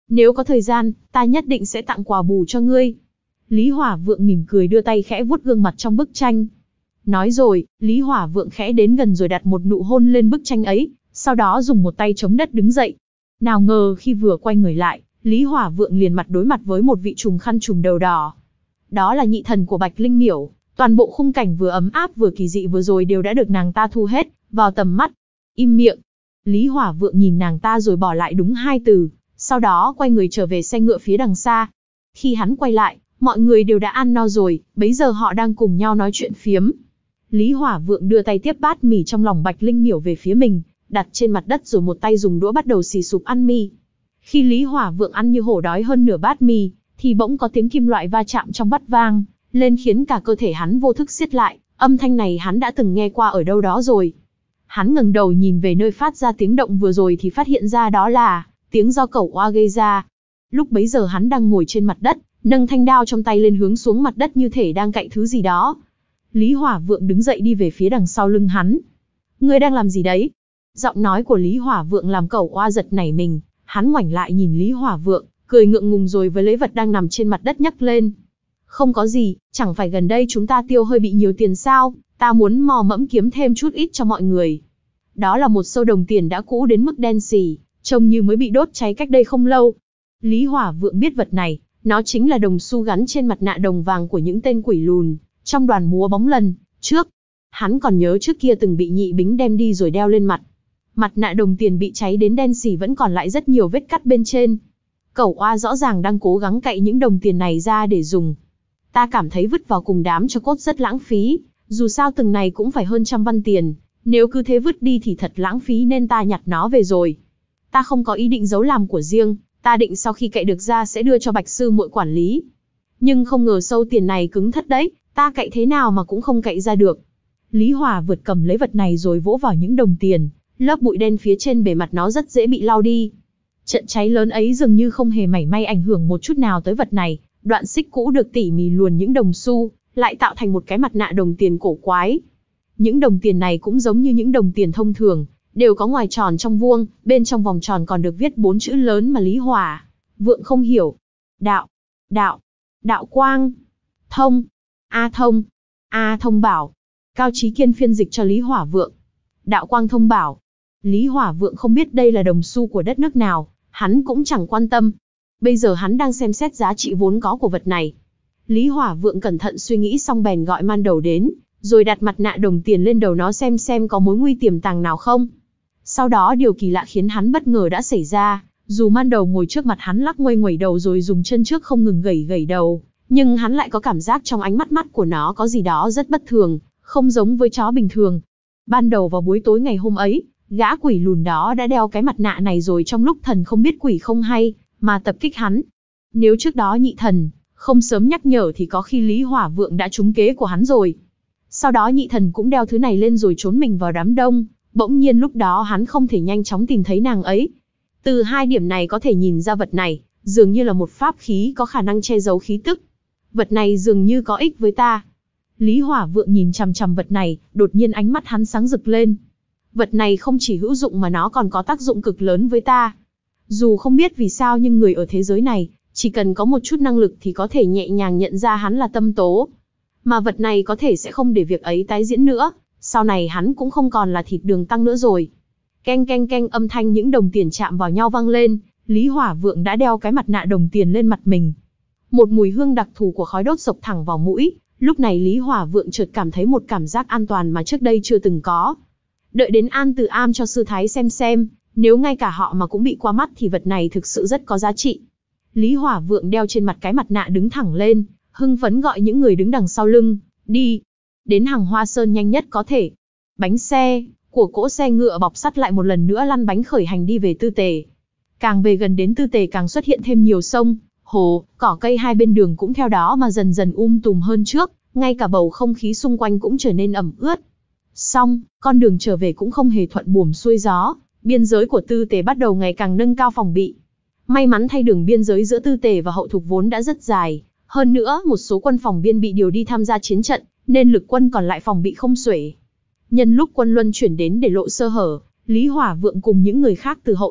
Nếu có thời gian, ta nhất định sẽ tặng quà bù cho ngươi. Lý Hỏa Vượng mỉm cười đưa tay khẽ vuốt gương mặt trong bức tranh. Nói rồi, Lý Hỏa Vượng khẽ đến gần rồi đặt một nụ hôn lên bức tranh ấy, sau đó dùng một tay chống đất đứng dậy. Nào ngờ khi vừa quay người lại, Lý Hỏa Vượng liền mặt đối mặt với một vị trùm khăn trùm đầu đỏ. Đó là nhị thần của Bạch Linh Miểu, toàn bộ khung cảnh vừa ấm áp vừa kỳ dị vừa rồi đều đã được nàng ta thu hết vào tầm mắt. Im miệng. Lý Hỏa Vượng nhìn nàng ta rồi bỏ lại đúng hai từ, sau đó quay người trở về xe ngựa phía đằng xa. Khi hắn quay lại, mọi người đều đã ăn no rồi, bấy giờ họ đang cùng nhau nói chuyện phiếm. Lý Hỏa Vượng đưa tay tiếp bát mì trong lòng Bạch Linh Miểu về phía mình, đặt trên mặt đất rồi một tay dùng đũa bắt đầu xì sụp ăn mì. Khi Lý Hỏa Vượng ăn như hổ đói hơn nửa bát mì, thì bỗng có tiếng kim loại va chạm trong bát vang lên khiến cả cơ thể hắn vô thức siết lại, âm thanh này hắn đã từng nghe qua ở đâu đó rồi. Hắn ngẩng đầu nhìn về nơi phát ra tiếng động vừa rồi thì phát hiện ra đó là tiếng do cẩu oa gây ra. Lúc bấy giờ hắn đang ngồi trên mặt đất, nâng thanh đao trong tay lên hướng xuống mặt đất như thể đang cạy thứ gì đó. Lý Hỏa Vượng đứng dậy đi về phía đằng sau lưng hắn. Ngươi đang làm gì đấy? Giọng nói của Lý Hỏa Vượng làm cẩu oa giật nảy mình, hắn ngoảnh lại nhìn Lý Hỏa Vượng, cười ngượng ngùng rồi với lấy vật đang nằm trên mặt đất nhắc lên. Không có gì, chẳng phải gần đây chúng ta tiêu hơi bị nhiều tiền sao, ta muốn mò mẫm kiếm thêm chút ít cho mọi người. Đó là một xâu đồng tiền đã cũ đến mức đen xì, trông như mới bị đốt cháy cách đây không lâu. Lý Hỏa Vượng biết vật này, nó chính là đồng xu gắn trên mặt nạ đồng vàng của những tên quỷ lùn trong đoàn múa bóng lần trước. Hắn còn nhớ trước kia từng bị nhị bính đem đi rồi đeo lên mặt. Mặt nạ đồng tiền bị cháy đến đen xì vẫn còn lại rất nhiều vết cắt bên trên. Cẩu oa rõ ràng đang cố gắng cạy những đồng tiền này ra để dùng. Ta cảm thấy vứt vào cùng đám cho cốt rất lãng phí, dù sao từng này cũng phải hơn trăm văn tiền, nếu cứ thế vứt đi thì thật lãng phí nên ta nhặt nó về rồi. Ta không có ý định giấu làm của riêng, ta định sau khi cạy được ra sẽ đưa cho Bạch sư muội quản lý. Nhưng không ngờ sâu tiền này cứng thật đấy, ta cạy thế nào mà cũng không cạy ra được. Lý Hỏa vượt cầm lấy vật này rồi vỗ vào những đồng tiền, lớp bụi đen phía trên bề mặt nó rất dễ bị lau đi. Trận cháy lớn ấy dường như không hề mảy may ảnh hưởng một chút nào tới vật này, đoạn xích cũ được tỉ mỉ luồn những đồng xu, lại tạo thành một cái mặt nạ đồng tiền cổ quái. Những đồng tiền này cũng giống như những đồng tiền thông thường, đều có ngoài tròn trong vuông, bên trong vòng tròn còn được viết bốn chữ lớn mà Lý Hỏa Vượng không hiểu. Đạo, đạo, đạo quang, thông, A thông, A thông bảo. Cao Chí Kiên phiên dịch cho Lý Hỏa Vượng. Đạo quang thông bảo. Lý Hỏa Vượng không biết đây là đồng xu của đất nước nào, hắn cũng chẳng quan tâm. Bây giờ hắn đang xem xét giá trị vốn có của vật này. Lý Hỏa Vượng cẩn thận suy nghĩ xong bèn gọi man đầu đến, rồi đặt mặt nạ đồng tiền lên đầu nó xem xem có mối nguy tiềm tàng nào không. Sau đó điều kỳ lạ khiến hắn bất ngờ đã xảy ra, dù man đầu ngồi trước mặt hắn lắc nguây nguẩy đầu rồi dùng chân trước không ngừng gẩy gẩy đầu, nhưng hắn lại có cảm giác trong ánh mắt mắt của nó có gì đó rất bất thường, không giống với chó bình thường. Ban đầu vào buổi tối ngày hôm ấy, gã quỷ lùn đó đã đeo cái mặt nạ này rồi trong lúc thần không biết quỷ không hay, mà tập kích hắn. Nếu trước đó nhị thần không sớm nhắc nhở thì có khi Lý Hỏa Vượng đã trúng kế của hắn rồi. Sau đó nhị thần cũng đeo thứ này lên rồi trốn mình vào đám đông, bỗng nhiên lúc đó hắn không thể nhanh chóng tìm thấy nàng ấy. Từ hai điểm này có thể nhìn ra vật này, dường như là một pháp khí có khả năng che giấu khí tức. Vật này dường như có ích với ta. Lý Hỏa Vượng nhìn chằm chằm vật này, đột nhiên ánh mắt hắn sáng rực lên. Vật này không chỉ hữu dụng mà nó còn có tác dụng cực lớn với ta. Dù không biết vì sao nhưng người ở thế giới này, chỉ cần có một chút năng lực thì có thể nhẹ nhàng nhận ra hắn là tâm tố. Mà vật này có thể sẽ không để việc ấy tái diễn nữa, sau này hắn cũng không còn là thịt đường tăng nữa rồi. Keng keng keng âm thanh những đồng tiền chạm vào nhau vang lên, Lý Hỏa Vượng đã đeo cái mặt nạ đồng tiền lên mặt mình. Một mùi hương đặc thù của khói đốt sộc thẳng vào mũi, lúc này Lý Hỏa Vượng chợt cảm thấy một cảm giác an toàn mà trước đây chưa từng có. Đợi đến An Từ Am cho sư thái xem xem, nếu ngay cả họ mà cũng bị qua mắt thì vật này thực sự rất có giá trị. Lý Hỏa Vượng đeo trên mặt cái mặt nạ đứng thẳng lên, hưng phấn gọi những người đứng đằng sau lưng, đi, đến hàng Hoa Sơn nhanh nhất có thể. Bánh xe của cỗ xe ngựa bọc sắt lại một lần nữa lăn bánh khởi hành đi về Tư Tề. Càng về gần đến Tư Tề càng xuất hiện thêm nhiều sông, hồ, cỏ cây hai bên đường cũng theo đó mà dần dần um tùm hơn trước, ngay cả bầu không khí xung quanh cũng trở nên ẩm ướt. Xong, con đường trở về cũng không hề thuận buồm xuôi gió, biên giới của Tư Tề bắt đầu ngày càng nâng cao phòng bị. May mắn thay đường biên giới giữa Tư Tề và Hậu Thục vốn đã rất dài, hơn nữa một số quân phòng biên bị điều đi tham gia chiến trận, nên lực quân còn lại phòng bị không xuể. Nhân lúc quân luân chuyển đến để lộ sơ hở, Lý Hỏa Vượng cùng những người khác từ Hậu Thục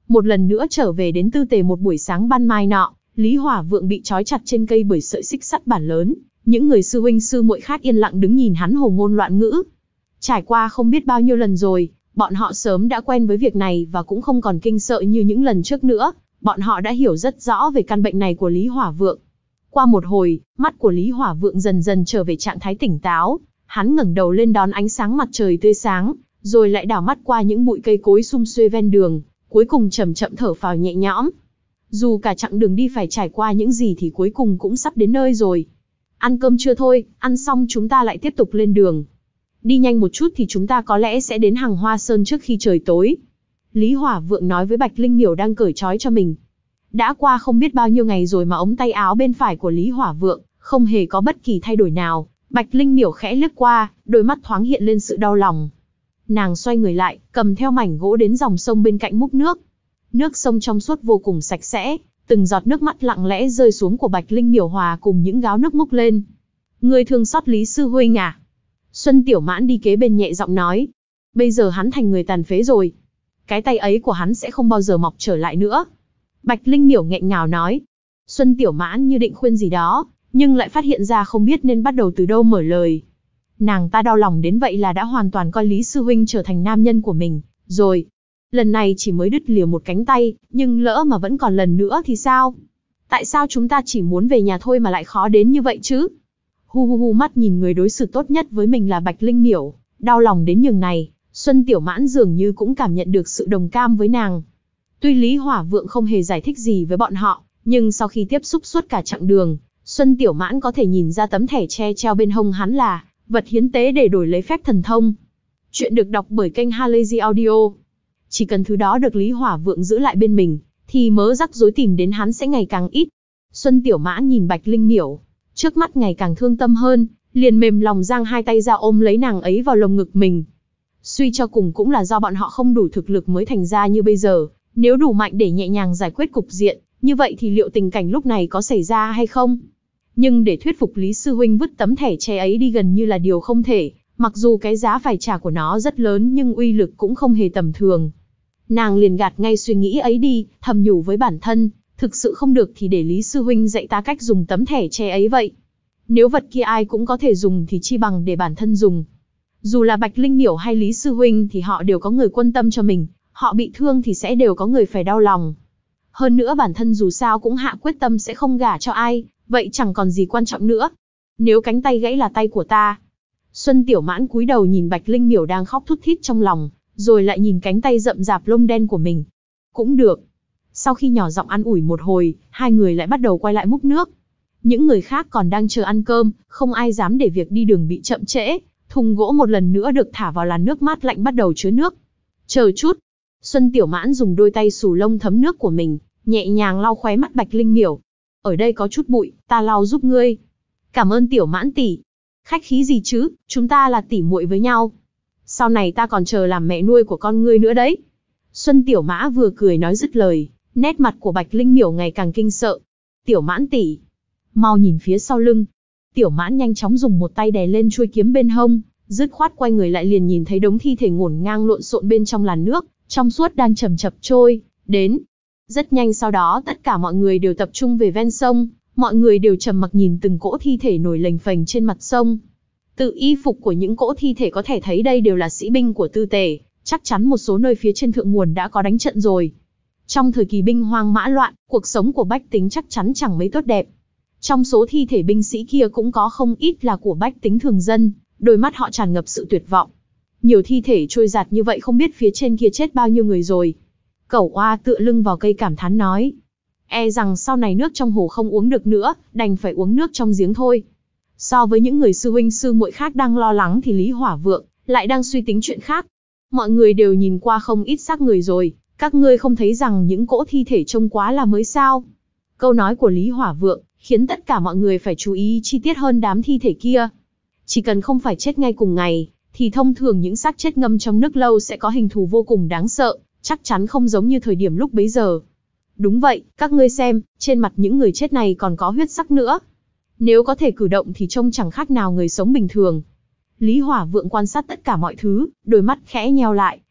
Một lần nữa trở về đến Tư Tề một buổi sáng ban mai nọ, Lý Hỏa Vượng bị trói chặt trên cây bởi sợi xích sắt bản lớn, những người sư huynh sư muội khác yên lặng đứng nhìn hắn hồ ngôn loạn ngữ. Trải qua không biết bao nhiêu lần rồi, bọn họ sớm đã quen với việc này và cũng không còn kinh sợ như những lần trước nữa, bọn họ đã hiểu rất rõ về căn bệnh này của Lý Hỏa Vượng. Qua một hồi, mắt của Lý Hỏa Vượng dần dần trở về trạng thái tỉnh táo, hắn ngẩng đầu lên đón ánh sáng mặt trời tươi sáng, rồi lại đảo mắt qua những bụi cây cối sum xuê ven đường, cuối cùng chậm chậm thở phào nhẹ nhõm. Dù cả chặng đường đi phải trải qua những gì thì cuối cùng cũng sắp đến nơi rồi. Ăn cơm chưa thôi, ăn xong chúng ta lại tiếp tục lên đường. Đi nhanh một chút thì chúng ta có lẽ sẽ đến Hằng Hoa Sơn trước khi trời tối. Lý Hỏa Vượng nói với Bạch Linh Miểu đang cởi trói cho mình. Đã qua không biết bao nhiêu ngày rồi mà ống tay áo bên phải của Lý Hỏa Vượng không hề có bất kỳ thay đổi nào. Bạch Linh Miểu khẽ lướt qua, đôi mắt thoáng hiện lên sự đau lòng. Nàng xoay người lại, cầm theo mảnh gỗ đến dòng sông bên cạnh múc nước. Nước sông trong suốt vô cùng sạch sẽ, từng giọt nước mắt lặng lẽ rơi xuống của Bạch Linh Miểu hòa cùng những gáo nước múc lên. Người thương xót Lý sư huynh à? Xuân Tiểu Mãn đi kế bên nhẹ giọng nói. Bây giờ hắn thành người tàn phế rồi. Cái tay ấy của hắn sẽ không bao giờ mọc trở lại nữa. Bạch Linh Miểu nghẹn ngào nói. Xuân Tiểu Mãn như định khuyên gì đó, nhưng lại phát hiện ra không biết nên bắt đầu từ đâu mở lời. Nàng ta đau lòng đến vậy là đã hoàn toàn coi Lý sư huynh trở thành nam nhân của mình, rồi. Lần này chỉ mới đứt lìa một cánh tay, nhưng lỡ mà vẫn còn lần nữa thì sao? Tại sao chúng ta chỉ muốn về nhà thôi mà lại khó đến như vậy chứ? Hu hu hu, mắt nhìn người đối xử tốt nhất với mình là Bạch Linh Miểu, đau lòng đến nhường này, Xuân Tiểu Mãn dường như cũng cảm nhận được sự đồng cam với nàng. Tuy Lý Hỏa Vượng không hề giải thích gì với bọn họ, nhưng sau khi tiếp xúc suốt cả chặng đường, Xuân Tiểu Mãn có thể nhìn ra tấm thẻ tre treo bên hông hắn là vật hiến tế để đổi lấy phép thần thông. Chuyện được đọc bởi kênh Halazy Audio. Chỉ cần thứ đó được Lý Hỏa Vượng giữ lại bên mình, thì mớ rắc rối tìm đến hắn sẽ ngày càng ít. Xuân Tiểu Mãn nhìn Bạch Linh Miểu, trước mắt ngày càng thương tâm hơn, liền mềm lòng giang hai tay ra ôm lấy nàng ấy vào lồng ngực mình. Suy cho cùng cũng là do bọn họ không đủ thực lực mới thành ra như bây giờ, nếu đủ mạnh để nhẹ nhàng giải quyết cục diện, như vậy thì liệu tình cảnh lúc này có xảy ra hay không? Nhưng để thuyết phục Lý sư huynh vứt tấm thẻ tre ấy đi gần như là điều không thể, mặc dù cái giá phải trả của nó rất lớn nhưng uy lực cũng không hề tầm thường. Nàng liền gạt ngay suy nghĩ ấy đi, thầm nhủ với bản thân, thực sự không được thì để Lý sư huynh dạy ta cách dùng tấm thẻ tre ấy vậy. Nếu vật kia ai cũng có thể dùng thì chi bằng để bản thân dùng. Dù là Bạch Linh Miểu hay Lý sư huynh thì họ đều có người quan tâm cho mình, họ bị thương thì sẽ đều có người phải đau lòng. Hơn nữa bản thân dù sao cũng hạ quyết tâm sẽ không gả cho ai, vậy chẳng còn gì quan trọng nữa. Nếu cánh tay gãy là tay của ta. Xuân Tiểu Mãn cúi đầu nhìn Bạch Linh Miểu đang khóc thút thít trong lòng, rồi lại nhìn cánh tay rậm rạp lông đen của mình. Cũng được. Sau khi nhỏ giọng an ủi một hồi, hai người lại bắt đầu quay lại múc nước. Những người khác còn đang chờ ăn cơm, không ai dám để việc đi đường bị chậm trễ. Thùng gỗ một lần nữa được thả vào làn nước mát lạnh bắt đầu chứa nước. Chờ chút. Xuân Tiểu Mãn dùng đôi tay xù lông thấm nước của mình, nhẹ nhàng lau khóe mắt Bạch Linh Miểu. Ở đây có chút bụi, ta lau giúp ngươi. Cảm ơn Tiểu Mãn tỷ. Khách khí gì chứ, chúng ta là tỷ muội với nhau. Sau này ta còn chờ làm mẹ nuôi của con ngươi nữa đấy. Xuân Tiểu Mã vừa cười nói dứt lời, nét mặt của Bạch Linh Miểu ngày càng kinh sợ. Tiểu Mãn tỷ, mau nhìn phía sau lưng. Tiểu Mãn nhanh chóng dùng một tay đè lên chuôi kiếm bên hông, dứt khoát quay người lại liền nhìn thấy đống thi thể ngổn ngang lộn xộn bên trong làn nước, trong suốt đang chậm chậm trôi đến. Rất nhanh sau đó tất cả mọi người đều tập trung về ven sông, mọi người đều trầm mặc nhìn từng cỗ thi thể nổi lềnh phềnh trên mặt sông. Từ y phục của những cỗ thi thể có thể thấy đây đều là sĩ binh của Tư Tề, chắc chắn một số nơi phía trên thượng nguồn đã có đánh trận rồi. Trong thời kỳ binh hoang mã loạn, cuộc sống của bách tính chắc chắn chẳng mấy tốt đẹp. Trong số thi thể binh sĩ kia cũng có không ít là của bách tính thường dân, đôi mắt họ tràn ngập sự tuyệt vọng. Nhiều thi thể trôi giạt như vậy không biết phía trên kia chết bao nhiêu người rồi. Cẩu Oa tựa lưng vào cây cảm thán nói. E rằng sau này nước trong hồ không uống được nữa, đành phải uống nước trong giếng thôi. So với những người sư huynh sư muội khác đang lo lắng thì Lý Hỏa Vượng lại đang suy tính chuyện khác. Mọi người đều nhìn qua không ít xác người rồi, các ngươi không thấy rằng những cỗ thi thể trông quá là mới sao? Câu nói của Lý Hỏa Vượng khiến tất cả mọi người phải chú ý chi tiết hơn đám thi thể kia. Chỉ cần không phải chết ngay cùng ngày, thì thông thường những xác chết ngâm trong nước lâu sẽ có hình thù vô cùng đáng sợ, chắc chắn không giống như thời điểm lúc bấy giờ. Đúng vậy, các ngươi xem, trên mặt những người chết này còn có huyết sắc nữa. Nếu có thể cử động thì trông chẳng khác nào người sống bình thường. Lý Hỏa Vượng quan sát tất cả mọi thứ, đôi mắt khẽ nheo lại,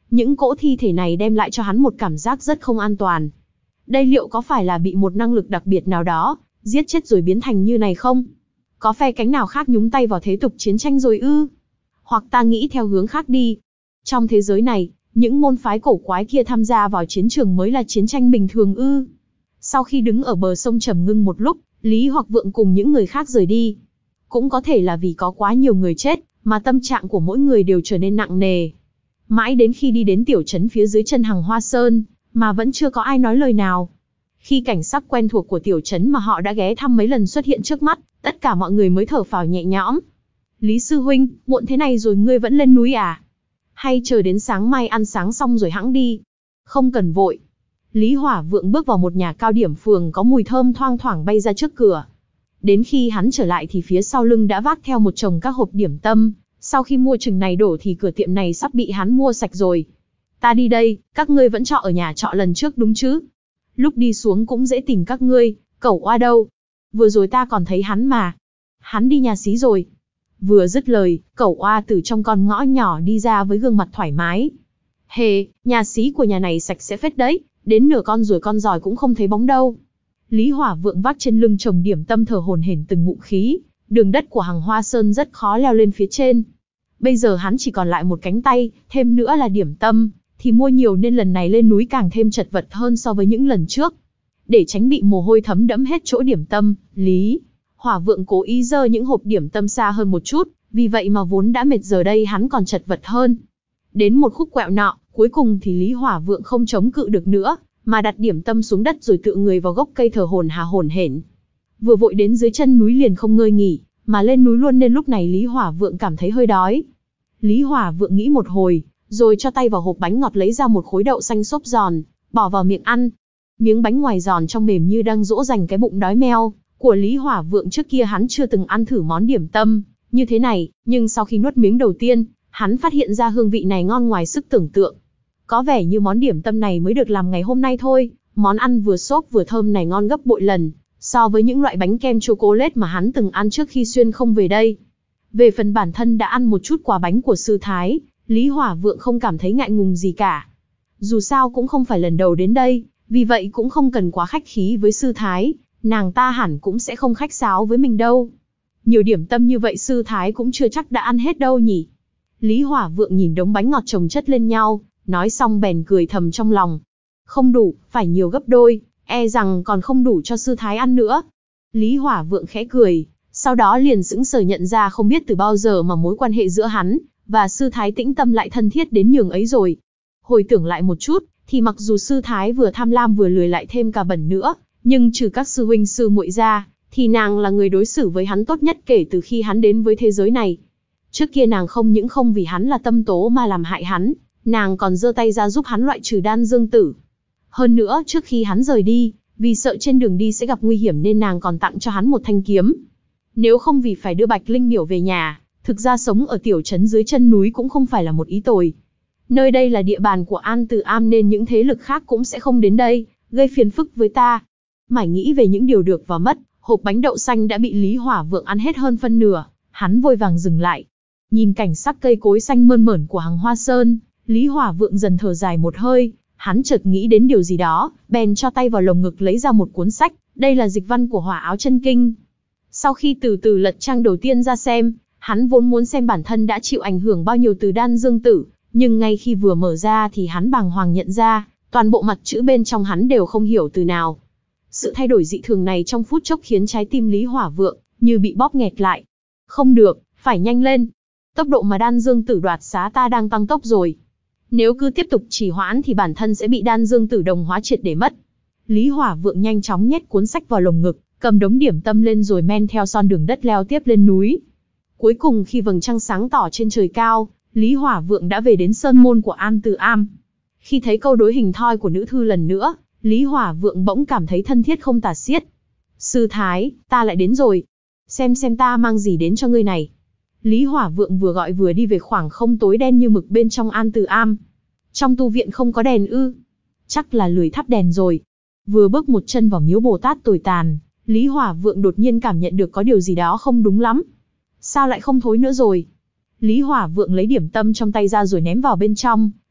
những cỗ thi thể này đem lại cho hắn một cảm giác rất không an toàn. Đây liệu có phải là bị một năng lực đặc biệt nào đó giết chết rồi biến thành như này không? Có phe cánh nào khác nhúng tay vào thế tục chiến tranh rồi ư? Hoặc ta nghĩ theo hướng khác đi. Trong thế giới này, những môn phái cổ quái kia tham gia vào chiến trường mới là chiến tranh bình thường ư? Sau khi đứng ở bờ sông trầm ngưng một lúc, Lý Hoặc Vượng cùng những người khác rời đi. Cũng có thể là vì có quá nhiều người chết, mà tâm trạng của mỗi người đều trở nên nặng nề. Mãi đến khi đi đến tiểu trấn phía dưới chân Hằng Hoa Sơn, mà vẫn chưa có ai nói lời nào. Khi cảnh sắc quen thuộc của tiểu trấn mà họ đã ghé thăm mấy lần xuất hiện trước mắt, tất cả mọi người mới thở phào nhẹ nhõm. Lý sư huynh, muộn thế này rồi ngươi vẫn lên núi à? Hay chờ đến sáng mai ăn sáng xong rồi hẵng đi? Không cần vội. Lý Hỏa Vượng bước vào một nhà cao điểm phường có mùi thơm thoang thoảng bay ra trước cửa. Đến khi hắn trở lại thì phía sau lưng đã vác theo một chồng các hộp điểm tâm. Sau khi mua chừng này đổ thì cửa tiệm này sắp bị hắn mua sạch rồi. Ta đi đây, các ngươi vẫn trọ ở nhà trọ lần trước đúng chứ? Lúc đi xuống cũng dễ tìm các ngươi, Cẩu Oa đâu? Vừa rồi ta còn thấy hắn mà. Hắn đi nhà xí rồi. Vừa dứt lời, Cẩu Oa từ trong con ngõ nhỏ đi ra với gương mặt thoải mái. Hề, nhà xí của nhà này sạch sẽ phết đấy, đến nửa con ruồi con giòi cũng không thấy bóng đâu. Lý Hỏa Vượng vác trên lưng chồng điểm tâm thở hổn hển từng ngụm khí, đường đất của Hằng Hoa Sơn rất khó leo lên phía trên. Bây giờ hắn chỉ còn lại một cánh tay, thêm nữa là điểm tâm, thì mua nhiều nên lần này lên núi càng thêm chật vật hơn so với những lần trước. Để tránh bị mồ hôi thấm đẫm hết chỗ điểm tâm, Lý Hỏa Vượng cố ý dơ những hộp điểm tâm xa hơn một chút, vì vậy mà vốn đã mệt giờ đây hắn còn chật vật hơn. Đến một khúc quẹo nọ, cuối cùng thì Lý Hỏa Vượng không chống cự được nữa, mà đặt điểm tâm xuống đất rồi tựa người vào gốc cây thở hổn hà hổn hển. Vừa vội đến dưới chân núi liền không ngơi nghỉ, mà lên núi luôn nên lúc này Lý Hỏa Vượng cảm thấy hơi đói. Lý Hỏa Vượng nghĩ một hồi, rồi cho tay vào hộp bánh ngọt lấy ra một khối đậu xanh xốp giòn, bỏ vào miệng ăn. Miếng bánh ngoài giòn trong mềm như đang dỗ dành cái bụng đói meo của Lý Hỏa Vượng. Trước kia hắn chưa từng ăn thử món điểm tâm như thế này, nhưng sau khi nuốt miếng đầu tiên, hắn phát hiện ra hương vị này ngon ngoài sức tưởng tượng. Có vẻ như món điểm tâm này mới được làm ngày hôm nay thôi, món ăn vừa xốp vừa thơm này ngon gấp bội lần so với những loại bánh kem chocolate mà hắn từng ăn trước khi xuyên không về đây. Về phần bản thân đã ăn một chút quà bánh của sư thái, Lý Hỏa Vượng không cảm thấy ngại ngùng gì cả. Dù sao cũng không phải lần đầu đến đây, vì vậy cũng không cần quá khách khí với sư thái, nàng ta hẳn cũng sẽ không khách sáo với mình đâu. Nhiều điểm tâm như vậy sư thái cũng chưa chắc đã ăn hết đâu nhỉ. Lý Hỏa Vượng nhìn đống bánh ngọt chồng chất lên nhau, nói xong bèn cười thầm trong lòng. Không đủ, phải nhiều gấp đôi, e rằng còn không đủ cho sư thái ăn nữa. Lý Hỏa Vượng khẽ cười, sau đó liền sững sờ nhận ra không biết từ bao giờ mà mối quan hệ giữa hắn và sư thái Tĩnh Tâm lại thân thiết đến nhường ấy rồi. Hồi tưởng lại một chút, thì mặc dù sư thái vừa tham lam vừa lười lại thêm cả bẩn nữa, nhưng trừ các sư huynh sư muội ra, thì nàng là người đối xử với hắn tốt nhất kể từ khi hắn đến với thế giới này. Trước kia nàng không những không vì hắn là tâm tố mà làm hại hắn, nàng còn giơ tay ra giúp hắn loại trừ đan dương tử. Hơn nữa, trước khi hắn rời đi, vì sợ trên đường đi sẽ gặp nguy hiểm nên nàng còn tặng cho hắn một thanh kiếm. Nếu không vì phải đưa Bạch Linh Miểu về nhà, thực ra sống ở tiểu trấn dưới chân núi cũng không phải là một ý tồi. Nơi đây là địa bàn của An Tử Am nên những thế lực khác cũng sẽ không đến đây, gây phiền phức với ta. Mải nghĩ về những điều được và mất, hộp bánh đậu xanh đã bị Lý Hỏa Vượng ăn hết hơn phân nửa, hắn vội vàng dừng lại. Nhìn cảnh sắc cây cối xanh mơn mởn của Hằng Hoa Sơn, Lý Hỏa Vượng dần thở dài một hơi, hắn chợt nghĩ đến điều gì đó, bèn cho tay vào lồng ngực lấy ra một cuốn sách, đây là dịch văn của Hỏa Áo Chân Kinh. Sau khi từ từ lật trang đầu tiên ra xem, hắn vốn muốn xem bản thân đã chịu ảnh hưởng bao nhiêu từ đan dương tử, nhưng ngay khi vừa mở ra thì hắn bàng hoàng nhận ra, toàn bộ mặt chữ bên trong hắn đều không hiểu từ nào. Sự thay đổi dị thường này trong phút chốc khiến trái tim Lý Hỏa Vượng như bị bóp nghẹt lại. Không được, phải nhanh lên. Tốc độ mà đan dương tử đoạt xá ta đang tăng tốc rồi. Nếu cứ tiếp tục trì hoãn thì bản thân sẽ bị đan dương tử đồng hóa triệt để mất. Lý Hỏa Vượng nhanh chóng nhét cuốn sách vào lồng ngực, cầm đống điểm tâm lên rồi men theo son đường đất leo tiếp lên núi. Cuối cùng khi vầng trăng sáng tỏ trên trời cao, Lý Hỏa Vượng đã về đến sơn môn của An Tử Am. Khi thấy câu đối hình thoi của nữ thư lần nữa, Lý Hỏa Vượng bỗng cảm thấy thân thiết không tả xiết. Sư thái, ta lại đến rồi. Xem xem ta mang gì đến cho ngươi này. Lý Hỏa Vượng vừa gọi vừa đi về khoảng không tối đen như mực bên trong An Tử Am. Trong tu viện không có đèn ư? Chắc là lười thắp đèn rồi. Vừa bước một chân vào miếu Bồ Tát tồi tàn, Lý Hỏa Vượng đột nhiên cảm nhận được có điều gì đó không đúng lắm. Sao lại không thối nữa rồi? Lý Hỏa Vượng lấy điểm tâm trong tay ra rồi ném vào bên trong,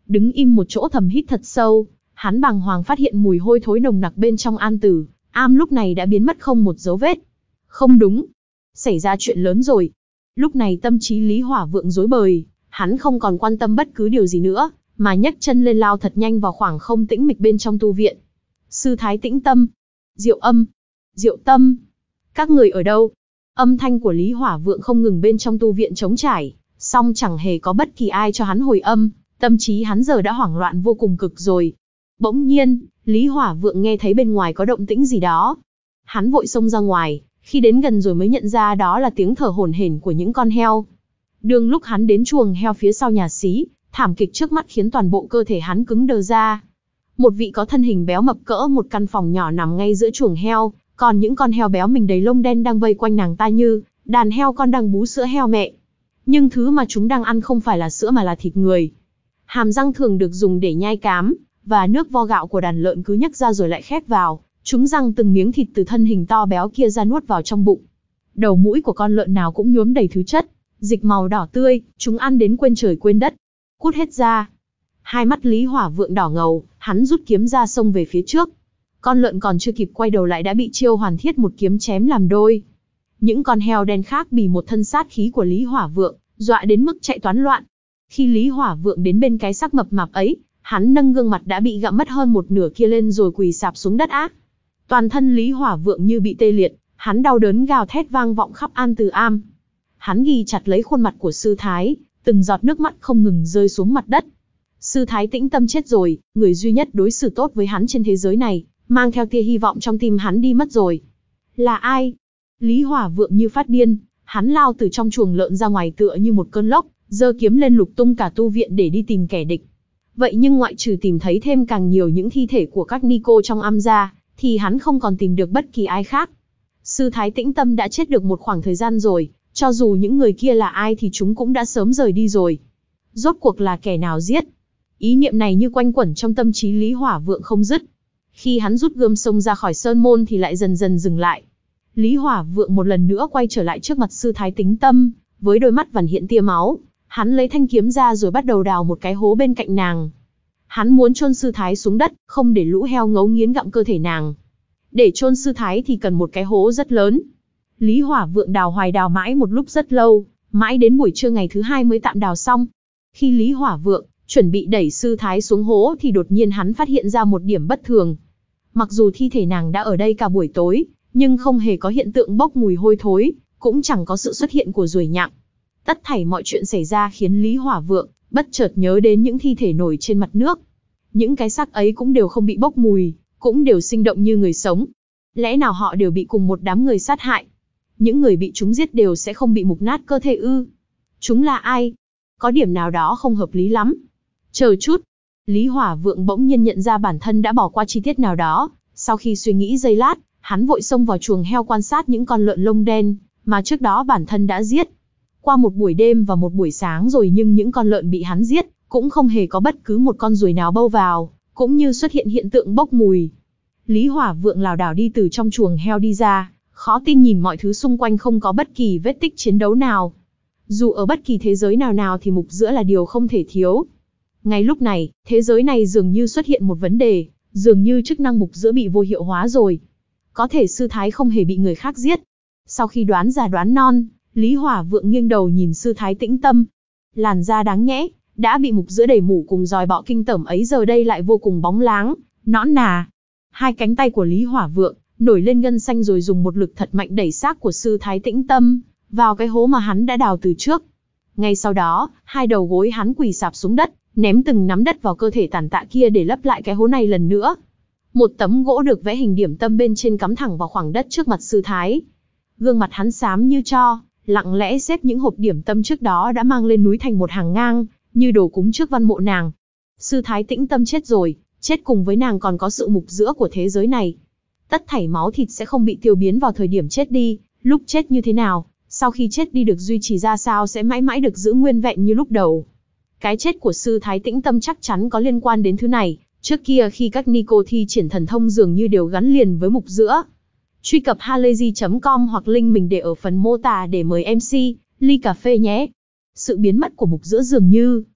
đứng im một chỗ thầm hít thật sâu, hắn bàng hoàng phát hiện mùi hôi thối nồng nặc bên trong An Tử Am lúc này đã biến mất không một dấu vết. Không đúng, xảy ra chuyện lớn rồi. Lúc này tâm trí Lý Hỏa Vượng rối bời, hắn không còn quan tâm bất cứ điều gì nữa, mà nhấc chân lên lao thật nhanh vào khoảng không tĩnh mịch bên trong tu viện. Sư Thái Tĩnh Tâm, Diệu Âm, Diệu Tâm, các người ở đâu? Âm thanh của Lý Hỏa Vượng không ngừng bên trong tu viện trống trải, song chẳng hề có bất kỳ ai cho hắn hồi âm, tâm trí hắn giờ đã hoảng loạn vô cùng cực rồi. Bỗng nhiên, Lý Hỏa Vượng nghe thấy bên ngoài có động tĩnh gì đó. Hắn vội xông ra ngoài, khi đến gần rồi mới nhận ra đó là tiếng thở hổn hển của những con heo. Đường lúc hắn đến chuồng heo phía sau nhà xí, thảm kịch trước mắt khiến toàn bộ cơ thể hắn cứng đờ ra. Một vị có thân hình béo mập cỡ một căn phòng nhỏ nằm ngay giữa chuồng heo, còn những con heo béo mình đầy lông đen đang vây quanh nàng ta như đàn heo con đang bú sữa heo mẹ. Nhưng thứ mà chúng đang ăn không phải là sữa mà là thịt người. Hàm răng thường được dùng để nhai cám, và nước vo gạo của đàn lợn cứ nhấc ra rồi lại khép vào, chúng răng từng miếng thịt từ thân hình to béo kia ra nuốt vào trong bụng. Đầu mũi của con lợn nào cũng nhuốm đầy thứ chất, dịch màu đỏ tươi, chúng ăn đến quên trời quên đất. Cút hết ra. Hai mắt Lý Hỏa Vượng đỏ ngầu, hắn rút kiếm ra xông về phía trước. Con lợn còn chưa kịp quay đầu lại đã bị Chiêu Hoàn Thiết một kiếm chém làm đôi. Những con heo đen khác bị một thân sát khí của Lý Hỏa Vượng dọa đến mức chạy toán loạn. Khi Lý Hỏa Vượng đến bên cái xác mập mạp ấy, hắn nâng gương mặt đã bị gặm mất hơn một nửa kia lên rồi quỳ sạp xuống đất á. Toàn thân Lý Hỏa Vượng như bị tê liệt, hắn đau đớn gào thét vang vọng khắp An Từ Am. Hắn ghi chặt lấy khuôn mặt của sư thái, từng giọt nước mắt không ngừng rơi xuống mặt đất. Sư Thái Tĩnh Tâm chết rồi, người duy nhất đối xử tốt với hắn trên thế giới này, mang theo tia hy vọng trong tim hắn đi mất rồi. Là ai? Lý Hỏa Vượng như phát điên, hắn lao từ trong chuồng lợn ra ngoài tựa như một cơn lốc, giơ kiếm lên lục tung cả tu viện để đi tìm kẻ địch. Vậy nhưng ngoại trừ tìm thấy thêm càng nhiều những thi thể của các ni cô trong am ra, thì hắn không còn tìm được bất kỳ ai khác. Sư Thái Tĩnh Tâm đã chết được một khoảng thời gian rồi, cho dù những người kia là ai thì chúng cũng đã sớm rời đi rồi. Rốt cuộc là kẻ nào giết? Ý niệm này như quanh quẩn trong tâm trí Lý Hỏa Vượng không dứt. Khi hắn rút gươm xông ra khỏi sơn môn thì lại dần dần dừng lại. Lý Hỏa Vượng một lần nữa quay trở lại trước mặt sư Thái Tĩnh Tâm, với đôi mắt vằn hiện tia máu, hắn lấy thanh kiếm ra rồi bắt đầu đào một cái hố bên cạnh nàng. Hắn muốn chôn sư Thái xuống đất, không để lũ heo ngấu nghiến gặm cơ thể nàng. Để chôn sư Thái thì cần một cái hố rất lớn. Lý Hỏa Vượng đào hoài đào mãi một lúc rất lâu, mãi đến buổi trưa ngày thứ hai mới tạm đào xong. Khi Lý Hỏa Vượng chuẩn bị đẩy sư Thái xuống hố thì đột nhiên hắn phát hiện ra một điểm bất thường. Mặc dù thi thể nàng đã ở đây cả buổi tối, nhưng không hề có hiện tượng bốc mùi hôi thối, cũng chẳng có sự xuất hiện của ruồi nhặng. Tất thảy mọi chuyện xảy ra khiến Lý Hỏa Vượng bất chợt nhớ đến những thi thể nổi trên mặt nước. Những cái xác ấy cũng đều không bị bốc mùi, cũng đều sinh động như người sống. Lẽ nào họ đều bị cùng một đám người sát hại? Những người bị chúng giết đều sẽ không bị mục nát cơ thể ư? Chúng là ai? Có điểm nào đó không hợp lý lắm. Chờ chút. Lý Hỏa Vượng bỗng nhiên nhận ra bản thân đã bỏ qua chi tiết nào đó. Sau khi suy nghĩ giây lát, hắn vội xông vào chuồng heo quan sát những con lợn lông đen mà trước đó bản thân đã giết. Qua một buổi đêm và một buổi sáng rồi nhưng những con lợn bị hắn giết cũng không hề có bất cứ một con ruồi nào bâu vào, cũng như xuất hiện hiện tượng bốc mùi. Lý Hỏa Vượng lảo đảo đi từ trong chuồng heo đi ra, khó tin nhìn mọi thứ xung quanh không có bất kỳ vết tích chiến đấu nào. Dù ở bất kỳ thế giới nào nào thì mục giữa là điều không thể thiếu. Ngay lúc này, thế giới này dường như xuất hiện một vấn đề, dường như chức năng mục giữa bị vô hiệu hóa rồi. Có thể sư Thái không hề bị người khác giết. Sau khi đoán già đoán non, Lý Hỏa Vượng nghiêng đầu nhìn sư Thái Tĩnh Tâm. Làn da đáng nhẽ, đã bị mục giữa đầy mủ cùng dòi bọ kinh tởm ấy giờ đây lại vô cùng bóng láng, nõn nà. Hai cánh tay của Lý Hỏa Vượng nổi lên gân xanh rồi dùng một lực thật mạnh đẩy xác của sư Thái Tĩnh Tâm vào cái hố mà hắn đã đào từ trước. Ngay sau đó, hai đầu gối hắn quỳ sạp xuống đất, ném từng nắm đất vào cơ thể tàn tạ kia để lấp lại cái hố này lần nữa. Một tấm gỗ được vẽ hình điểm tâm bên trên cắm thẳng vào khoảng đất trước mặt sư Thái. Gương mặt hắn xám như tro, lặng lẽ xếp những hộp điểm tâm trước đó đã mang lên núi thành một hàng ngang, như đồ cúng trước văn mộ nàng. Sư Thái Tĩnh Tâm chết rồi, chết cùng với nàng còn có sự mục giữa của thế giới này. Tất thảy máu thịt sẽ không bị tiêu biến vào thời điểm chết đi, lúc chết như thế nào, sau khi chết đi được duy trì ra sao sẽ mãi mãi được giữ nguyên vẹn như lúc đầu. Cái chết của sư Thái Tĩnh Tâm chắc chắn có liên quan đến thứ này, trước kia khi các ni cô thi triển thần thông dường như đều gắn liền với mục giữa. Truy cập halayzi chấm com hoặc link mình để ở phần mô tả để mời em xê, ly cà phê nhé. Sự biến mất của mục giữa dường như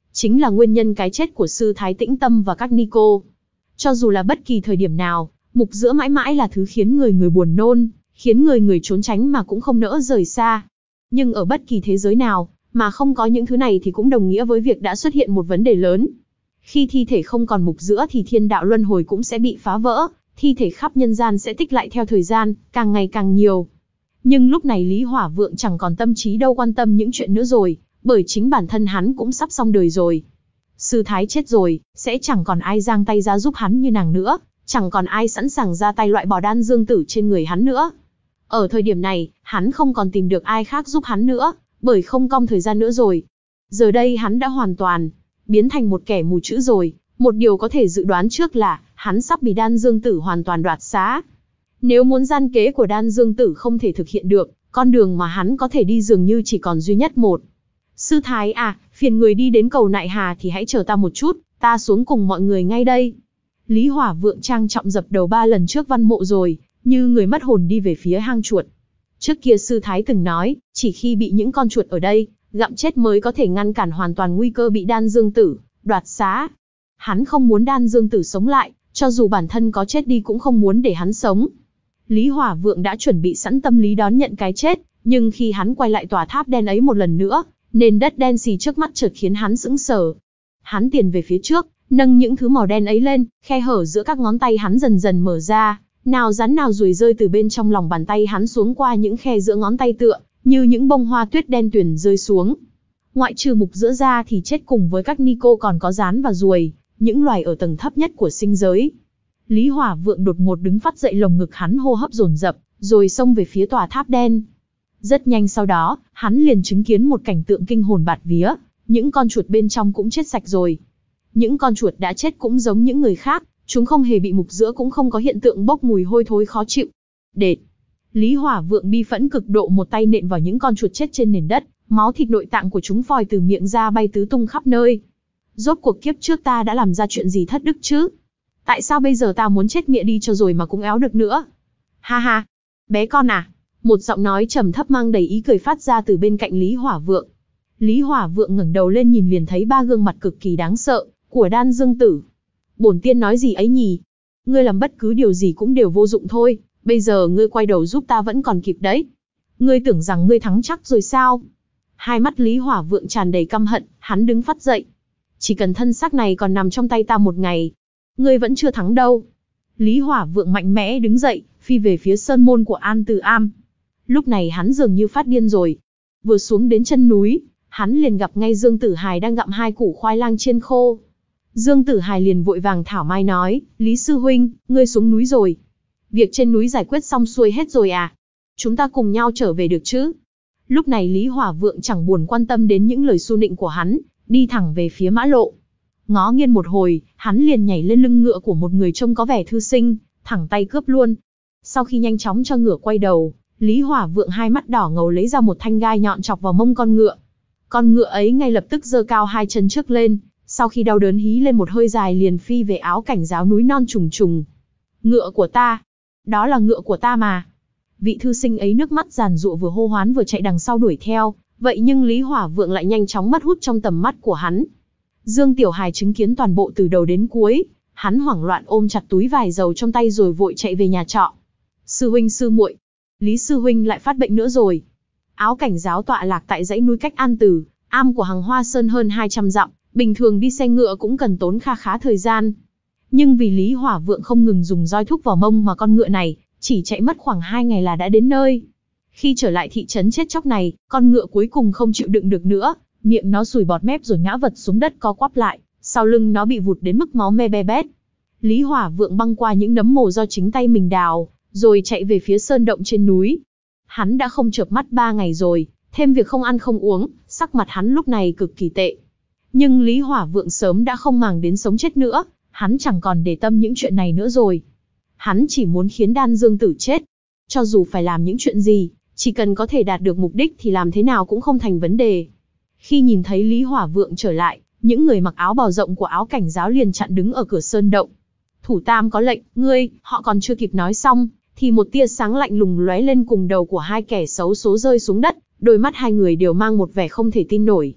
chính là nguyên nhân cái chết của sư Thái Tĩnh Tâm và các ni cô. Cho dù là bất kỳ thời điểm nào, mục giữa mãi mãi là thứ khiến người người buồn nôn, khiến người người trốn tránh mà cũng không nỡ rời xa. Nhưng ở bất kỳ thế giới nào, mà không có những thứ này thì cũng đồng nghĩa với việc đã xuất hiện một vấn đề lớn. Khi thi thể không còn mục giữa thì thiên đạo luân hồi cũng sẽ bị phá vỡ, thi thể khắp nhân gian sẽ tích lại theo thời gian, càng ngày càng nhiều. Nhưng lúc này Lý Hỏa Vượng chẳng còn tâm trí đâu quan tâm những chuyện nữa rồi, bởi chính bản thân hắn cũng sắp xong đời rồi. Sư Thái chết rồi, sẽ chẳng còn ai giang tay ra giúp hắn như nàng nữa, chẳng còn ai sẵn sàng ra tay loại bỏ đan dương tử trên người hắn nữa. Ở thời điểm này, hắn không còn tìm được ai khác giúp hắn nữa, bởi không cong thời gian nữa rồi. Giờ đây hắn đã hoàn toàn biến thành một kẻ mù chữ rồi, một điều có thể dự đoán trước là hắn sắp bị đan dương tử hoàn toàn đoạt xá. Nếu muốn gian kế của đan dương tử không thể thực hiện được, con đường mà hắn có thể đi dường như chỉ còn duy nhất một. Sư Thái à, phiền người đi đến cầu Nại Hà thì hãy chờ ta một chút, ta xuống cùng mọi người ngay đây. Lý Hỏa Vượng trang trọng dập đầu ba lần trước văn mộ rồi, như người mất hồn đi về phía hang chuột. Trước kia sư Thái từng nói, chỉ khi bị những con chuột ở đây gặm chết mới có thể ngăn cản hoàn toàn nguy cơ bị đan dương tử đoạt xá. Hắn không muốn đan dương tử sống lại, cho dù bản thân có chết đi cũng không muốn để hắn sống. Lý Hỏa Vượng đã chuẩn bị sẵn tâm lý đón nhận cái chết, nhưng khi hắn quay lại tòa tháp đen ấy một lần nữa, nền đất đen xì trước mắt chợt khiến hắn sững sờ. Hắn tiền về phía trước, nâng những thứ màu đen ấy lên, khe hở giữa các ngón tay hắn dần dần mở ra, nào rắn nào ruồi rơi từ bên trong lòng bàn tay hắn xuống qua những khe giữa ngón tay tựa, như những bông hoa tuyết đen tuyền rơi xuống. Ngoại trừ mục giữa ra thì chết cùng với các ni cô còn có rán và ruồi, những loài ở tầng thấp nhất của sinh giới. Lý Hỏa Vượng đột ngột đứng phát dậy, lồng ngực hắn hô hấp dồn dập, rồi xông về phía tòa tháp đen. Rất nhanh sau đó, hắn liền chứng kiến một cảnh tượng kinh hồn bạt vía, những con chuột bên trong cũng chết sạch rồi. Những con chuột đã chết cũng giống những người khác, chúng không hề bị mục giữa, cũng không có hiện tượng bốc mùi hôi thối khó chịu. Đệt! Lý Hỏa Vượng bi phẫn cực độ, một tay nện vào những con chuột chết trên nền đất, máu thịt nội tạng của chúng phòi từ miệng ra bay tứ tung khắp nơi. Rốt cuộc kiếp trước ta đã làm ra chuyện gì thất đức chứ? Tại sao bây giờ ta muốn chết mẹ đi cho rồi mà cũng éo được nữa? Ha ha! Bé con à! Một giọng nói trầm thấp mang đầy ý cười phát ra từ bên cạnh Lý Hỏa Vượng. Lý Hỏa Vượng ngẩng đầu lên nhìn liền thấy ba gương mặt cực kỳ đáng sợ của đan dương tử. Bổn tiên nói gì ấy nhỉ? Ngươi làm bất cứ điều gì cũng đều vô dụng thôi, bây giờ ngươi quay đầu giúp ta vẫn còn kịp đấy. Ngươi tưởng rằng ngươi thắng chắc rồi sao? Hai mắt Lý Hỏa Vượng tràn đầy căm hận, hắn đứng phắt dậy. Chỉ cần thân xác này còn nằm trong tay ta một ngày, ngươi vẫn chưa thắng đâu. Lý Hỏa Vượng mạnh mẽ đứng dậy, phi về phía sơn môn của An Từ Am. Lúc này hắn dường như phát điên rồi. Vừa xuống đến chân núi, hắn liền gặp ngay Dương Tử Hài đang gặm hai củ khoai lang chiên khô. Dương Tử Hài liền vội vàng thảo mai nói, Lý Sư Huynh, ngươi xuống núi rồi. Việc trên núi giải quyết xong xuôi hết rồi à? Chúng ta cùng nhau trở về được chứ? Lúc này Lý Hỏa Vượng chẳng buồn quan tâm đến những lời xu nịnh của hắn, đi thẳng về phía mã lộ. Ngó nghiêng một hồi, hắn liền nhảy lên lưng ngựa của một người trông có vẻ thư sinh, thẳng tay cướp luôn. Sau khi nhanh chóng cho ngựa quay đầu, Lý Hỏa Vượng hai mắt đỏ ngầu lấy ra một thanh gai nhọn chọc vào mông con ngựa. Con ngựa ấy ngay lập tức giơ cao hai chân trước lên, sau khi đau đớn hí lên một hơi dài liền phi về áo cảnh giáo núi non trùng trùng. Ngựa của ta! Đó là ngựa của ta mà! Vị thư sinh ấy nước mắt giàn giụa vừa hô hoán vừa chạy đằng sau đuổi theo, vậy nhưng Lý Hỏa Vượng lại nhanh chóng mất hút trong tầm mắt của hắn. Dương Tiểu Hài chứng kiến toàn bộ từ đầu đến cuối, hắn hoảng loạn ôm chặt túi vải dầu trong tay rồi vội chạy về nhà trọ. Sư huynh sư muội, Lý sư huynh lại phát bệnh nữa rồi. Áo cảnh giáo tọa lạc tại dãy núi cách An Từ Am của Hằng Hoa Sơn hơn hai trăm dặm, bình thường đi xe ngựa cũng cần tốn kha khá thời gian. Nhưng vì Lý Hỏa Vượng không ngừng dùng roi thúc vào mông mà con ngựa này chỉ chạy mất khoảng hai ngày là đã đến nơi. Khi trở lại thị trấn chết chóc này, con ngựa cuối cùng không chịu đựng được nữa, miệng nó sùi bọt mép rồi ngã vật xuống đất co quắp lại, sau lưng nó bị vụt đến mức máu me be bét. Lý Hỏa Vượng băng qua những nấm mồ do chính tay mình đào, rồi chạy về phía sơn động trên núi. Hắn đã không chợp mắt ba ngày rồi, thêm việc không ăn không uống, sắc mặt hắn lúc này cực kỳ tệ. Nhưng Lý Hỏa Vượng sớm đã không màng đến sống chết nữa, hắn chẳng còn để tâm những chuyện này nữa rồi. Hắn chỉ muốn khiến đan dương tử chết. Cho dù phải làm những chuyện gì, chỉ cần có thể đạt được mục đích thì làm thế nào cũng không thành vấn đề. Khi nhìn thấy Lý Hỏa Vượng trở lại, những người mặc áo bào rộng của áo cảnh giáo liền chặn đứng ở cửa sơn động. Thủ Tam có lệnh, ngươi, họ còn chưa kịp nói xong, thì một tia sáng lạnh lùng lóe lên cùng đầu của hai kẻ xấu số rơi xuống đất, đôi mắt hai người đều mang một vẻ không thể tin nổi.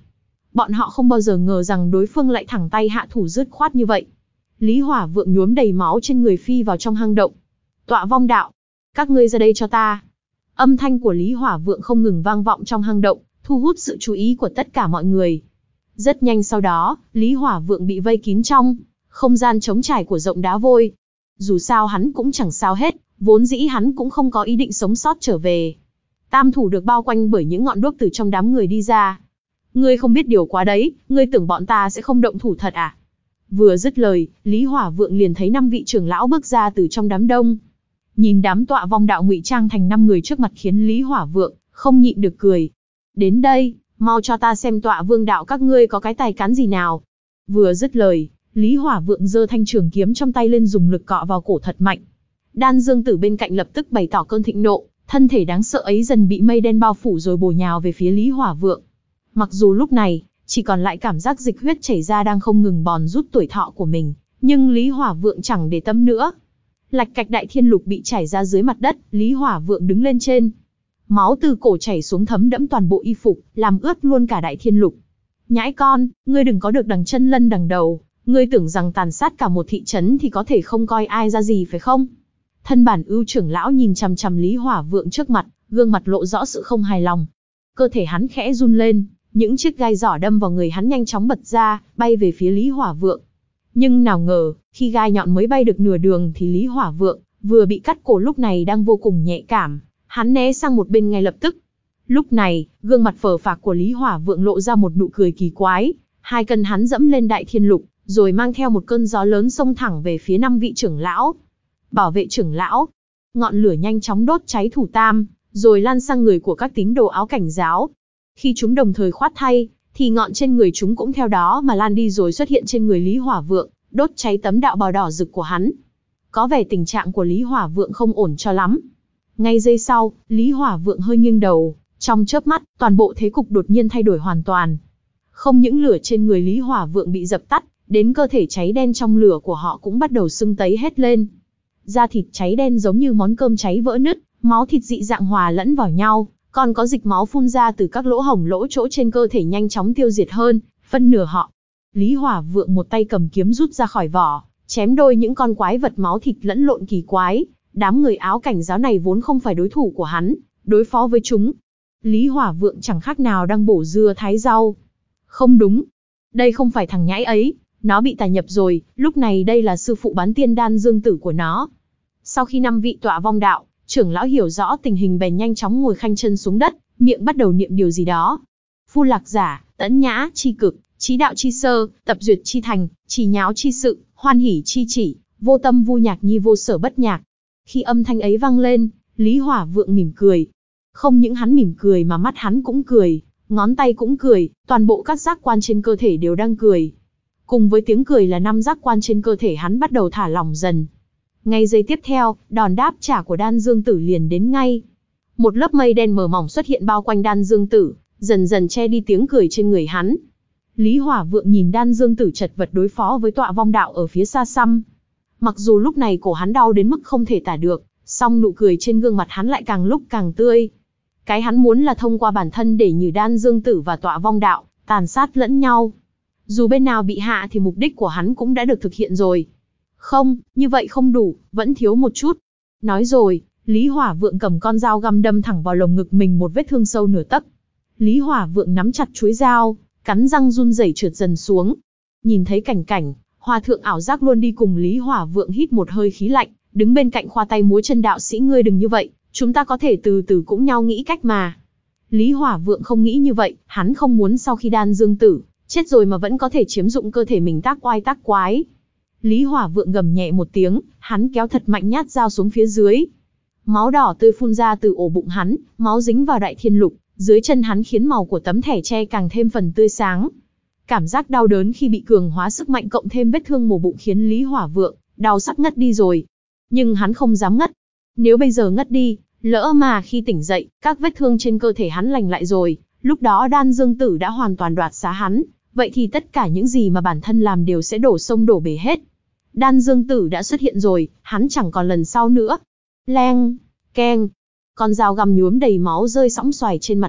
Bọn họ không bao giờ ngờ rằng đối phương lại thẳng tay hạ thủ dứt khoát như vậy. Lý Hỏa Vượng nhuốm đầy máu trên người phi vào trong hang động. Tọa vong đạo, các ngươi ra đây cho ta. Âm thanh của Lý Hỏa Vượng không ngừng vang vọng trong hang động, thu hút sự chú ý của tất cả mọi người. Rất nhanh sau đó, Lý Hỏa Vượng bị vây kín trong không gian trống trải của rộng đá vôi. Dù sao hắn cũng chẳng sao hết, vốn dĩ hắn cũng không có ý định sống sót trở về. Tam thủ được bao quanh bởi những ngọn đuốc từ trong đám người đi ra. Ngươi không biết điều quá đấy, ngươi tưởng bọn ta sẽ không động thủ thật à? Vừa dứt lời, Lý Hỏa Vượng liền thấy năm vị trưởng lão bước ra từ trong đám đông. Nhìn đám tọa vong đạo ngụy trang thành năm người trước mặt khiến Lý Hỏa Vượng không nhịn được cười. Đến đây, mau cho ta xem tọa vương đạo các ngươi có cái tài cán gì nào. Vừa dứt lời, Lý Hỏa Vượng giơ thanh trường kiếm trong tay lên dùng lực cọ vào cổ thật mạnh. Đan Dương Tử bên cạnh lập tức bày tỏ cơn thịnh nộ, thân thể đáng sợ ấy dần bị mây đen bao phủ rồi bổ nhào về phía Lý Hỏa Vượng. Mặc dù lúc này, chỉ còn lại cảm giác dịch huyết chảy ra đang không ngừng bòn rút tuổi thọ của mình, nhưng Lý Hỏa Vượng chẳng để tâm nữa. Lạch cạch đại thiên lục bị chảy ra dưới mặt đất, Lý Hỏa Vượng đứng lên trên. Máu từ cổ chảy xuống thấm đẫm toàn bộ y phục, làm ướt luôn cả đại thiên lục. Nhãi con, ngươi đừng có được đằng chân lân đằng đầu, ngươi tưởng rằng tàn sát cả một thị trấn thì có thể không coi ai ra gì phải không? Thân bản ưu trưởng lão nhìn chằm chằm Lý Hỏa Vượng trước mặt, gương mặt lộ rõ sự không hài lòng. Cơ thể hắn khẽ run lên, những chiếc gai giỏ đâm vào người hắn nhanh chóng bật ra, bay về phía Lý Hỏa Vượng. Nhưng nào ngờ, khi gai nhọn mới bay được nửa đường thì Lý Hỏa Vượng vừa bị cắt cổ lúc này đang vô cùng nhạy cảm, hắn né sang một bên ngay lập tức. Lúc này, gương mặt phờ phạc của Lý Hỏa Vượng lộ ra một nụ cười kỳ quái, hai chân hắn dẫm lên đại thiên lục, rồi mang theo một cơn gió lớn xông thẳng về phía năm vị trưởng lão. Bảo vệ trưởng lão, ngọn lửa nhanh chóng đốt cháy thủ tam, rồi lan sang người của các tín đồ áo cảnh giáo. Khi chúng đồng thời khoát thay, thì ngọn trên người chúng cũng theo đó mà lan đi rồi xuất hiện trên người Lý Hỏa Vượng, đốt cháy tấm đạo bào đỏ rực của hắn. Có vẻ tình trạng của Lý Hỏa Vượng không ổn cho lắm. Ngay giây sau, Lý Hỏa Vượng hơi nghiêng đầu, trong chớp mắt, toàn bộ thế cục đột nhiên thay đổi hoàn toàn. Không những lửa trên người Lý Hỏa Vượng bị dập tắt, đến cơ thể cháy đen trong lửa của họ cũng bắt đầu sưng tấy hết lên. Da thịt cháy đen giống như món cơm cháy vỡ nứt, máu thịt dị dạng hòa lẫn vào nhau, còn có dịch máu phun ra từ các lỗ hổng lỗ chỗ trên cơ thể nhanh chóng tiêu diệt hơn phân nửa họ. Lý Hỏa Vượng một tay cầm kiếm rút ra khỏi vỏ, chém đôi những con quái vật máu thịt lẫn lộn kỳ quái. Đám người áo cảnh giáo này vốn không phải đối thủ của hắn, đối phó với chúng, Lý Hỏa Vượng chẳng khác nào đang bổ dưa thái rau. Không đúng, đây không phải thằng nhãi ấy, nó bị tà nhập rồi, lúc này đây là sư phụ bán tiên Đan Dương Tử của nó. Sau khi năm vị tọa vong đạo, trưởng lão hiểu rõ tình hình bèn nhanh chóng ngồi khanh chân xuống đất, miệng bắt đầu niệm điều gì đó. Phu lạc giả, tẫn nhã chi cực, trí đạo chi sơ, tập duyệt chi thành, chỉ nháo chi sự, hoan hỉ chi chỉ, vô tâm vu nhạc nhi vô sở bất nhạc. Khi âm thanh ấy vang lên, Lý Hỏa Vượng mỉm cười. Không những hắn mỉm cười mà mắt hắn cũng cười, ngón tay cũng cười, toàn bộ các giác quan trên cơ thể đều đang cười. Cùng với tiếng cười là năm giác quan trên cơ thể hắn bắt đầu thả lỏng dần. Ngay giây tiếp theo, đòn đáp trả của Đan Dương Tử liền đến ngay. Một lớp mây đen mờ mỏng xuất hiện bao quanh Đan Dương Tử, dần dần che đi tiếng cười trên người hắn. Lý Hỏa Vượng nhìn Đan Dương Tử chật vật đối phó với tọa vong đạo ở phía xa xăm. Mặc dù lúc này cổ hắn đau đến mức không thể tả được, song nụ cười trên gương mặt hắn lại càng lúc càng tươi. Cái hắn muốn là thông qua bản thân để nhử Đan Dương Tử và tọa vong đạo tàn sát lẫn nhau. Dù bên nào bị hạ thì mục đích của hắn cũng đã được thực hiện rồi. Không, như vậy không đủ, vẫn thiếu một chút. Nói rồi, Lý Hỏa Vượng cầm con dao găm đâm thẳng vào lồng ngực mình một vết thương sâu nửa tấc. Lý Hỏa Vượng nắm chặt chuôi dao, cắn răng run rẩy trượt dần xuống. Nhìn thấy cảnh cảnh, Hòa thượng ảo giác luôn đi cùng Lý Hỏa Vượng hít một hơi khí lạnh, đứng bên cạnh khoa tay múa chân đạo sĩ ngươi đừng như vậy, chúng ta có thể từ từ cũng nhau nghĩ cách mà. Lý Hỏa Vượng không nghĩ như vậy, hắn không muốn sau khi Đan Dương Tử chết rồi mà vẫn có thể chiếm dụng cơ thể mình tác oai tác quái. Lý Hỏa Vượng gầm nhẹ một tiếng, hắn kéo thật mạnh nhát dao xuống phía dưới. Máu đỏ tươi phun ra từ ổ bụng hắn, máu dính vào đại thiên lục, dưới chân hắn khiến màu của tấm thẻ tre càng thêm phần tươi sáng. Cảm giác đau đớn khi bị cường hóa sức mạnh cộng thêm vết thương mổ bụng khiến Lý Hỏa Vượng đau sắp ngất đi rồi. Nhưng hắn không dám ngất. Nếu bây giờ ngất đi, lỡ mà khi tỉnh dậy, các vết thương trên cơ thể hắn lành lại rồi, lúc đó Đan Dương Tử đã hoàn toàn đoạt xá hắn, vậy thì tất cả những gì mà bản thân làm đều sẽ đổ sông đổ bể hết. Đan Dương Tử đã xuất hiện rồi, hắn chẳng còn lần sau nữa. Leng, keng, con dao găm nhuốm đầy máu rơi sõng xoài trên mặt đất,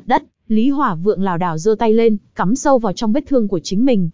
Lý Hỏa Vượng lảo đảo giơ tay lên, cắm sâu vào trong vết thương của chính mình.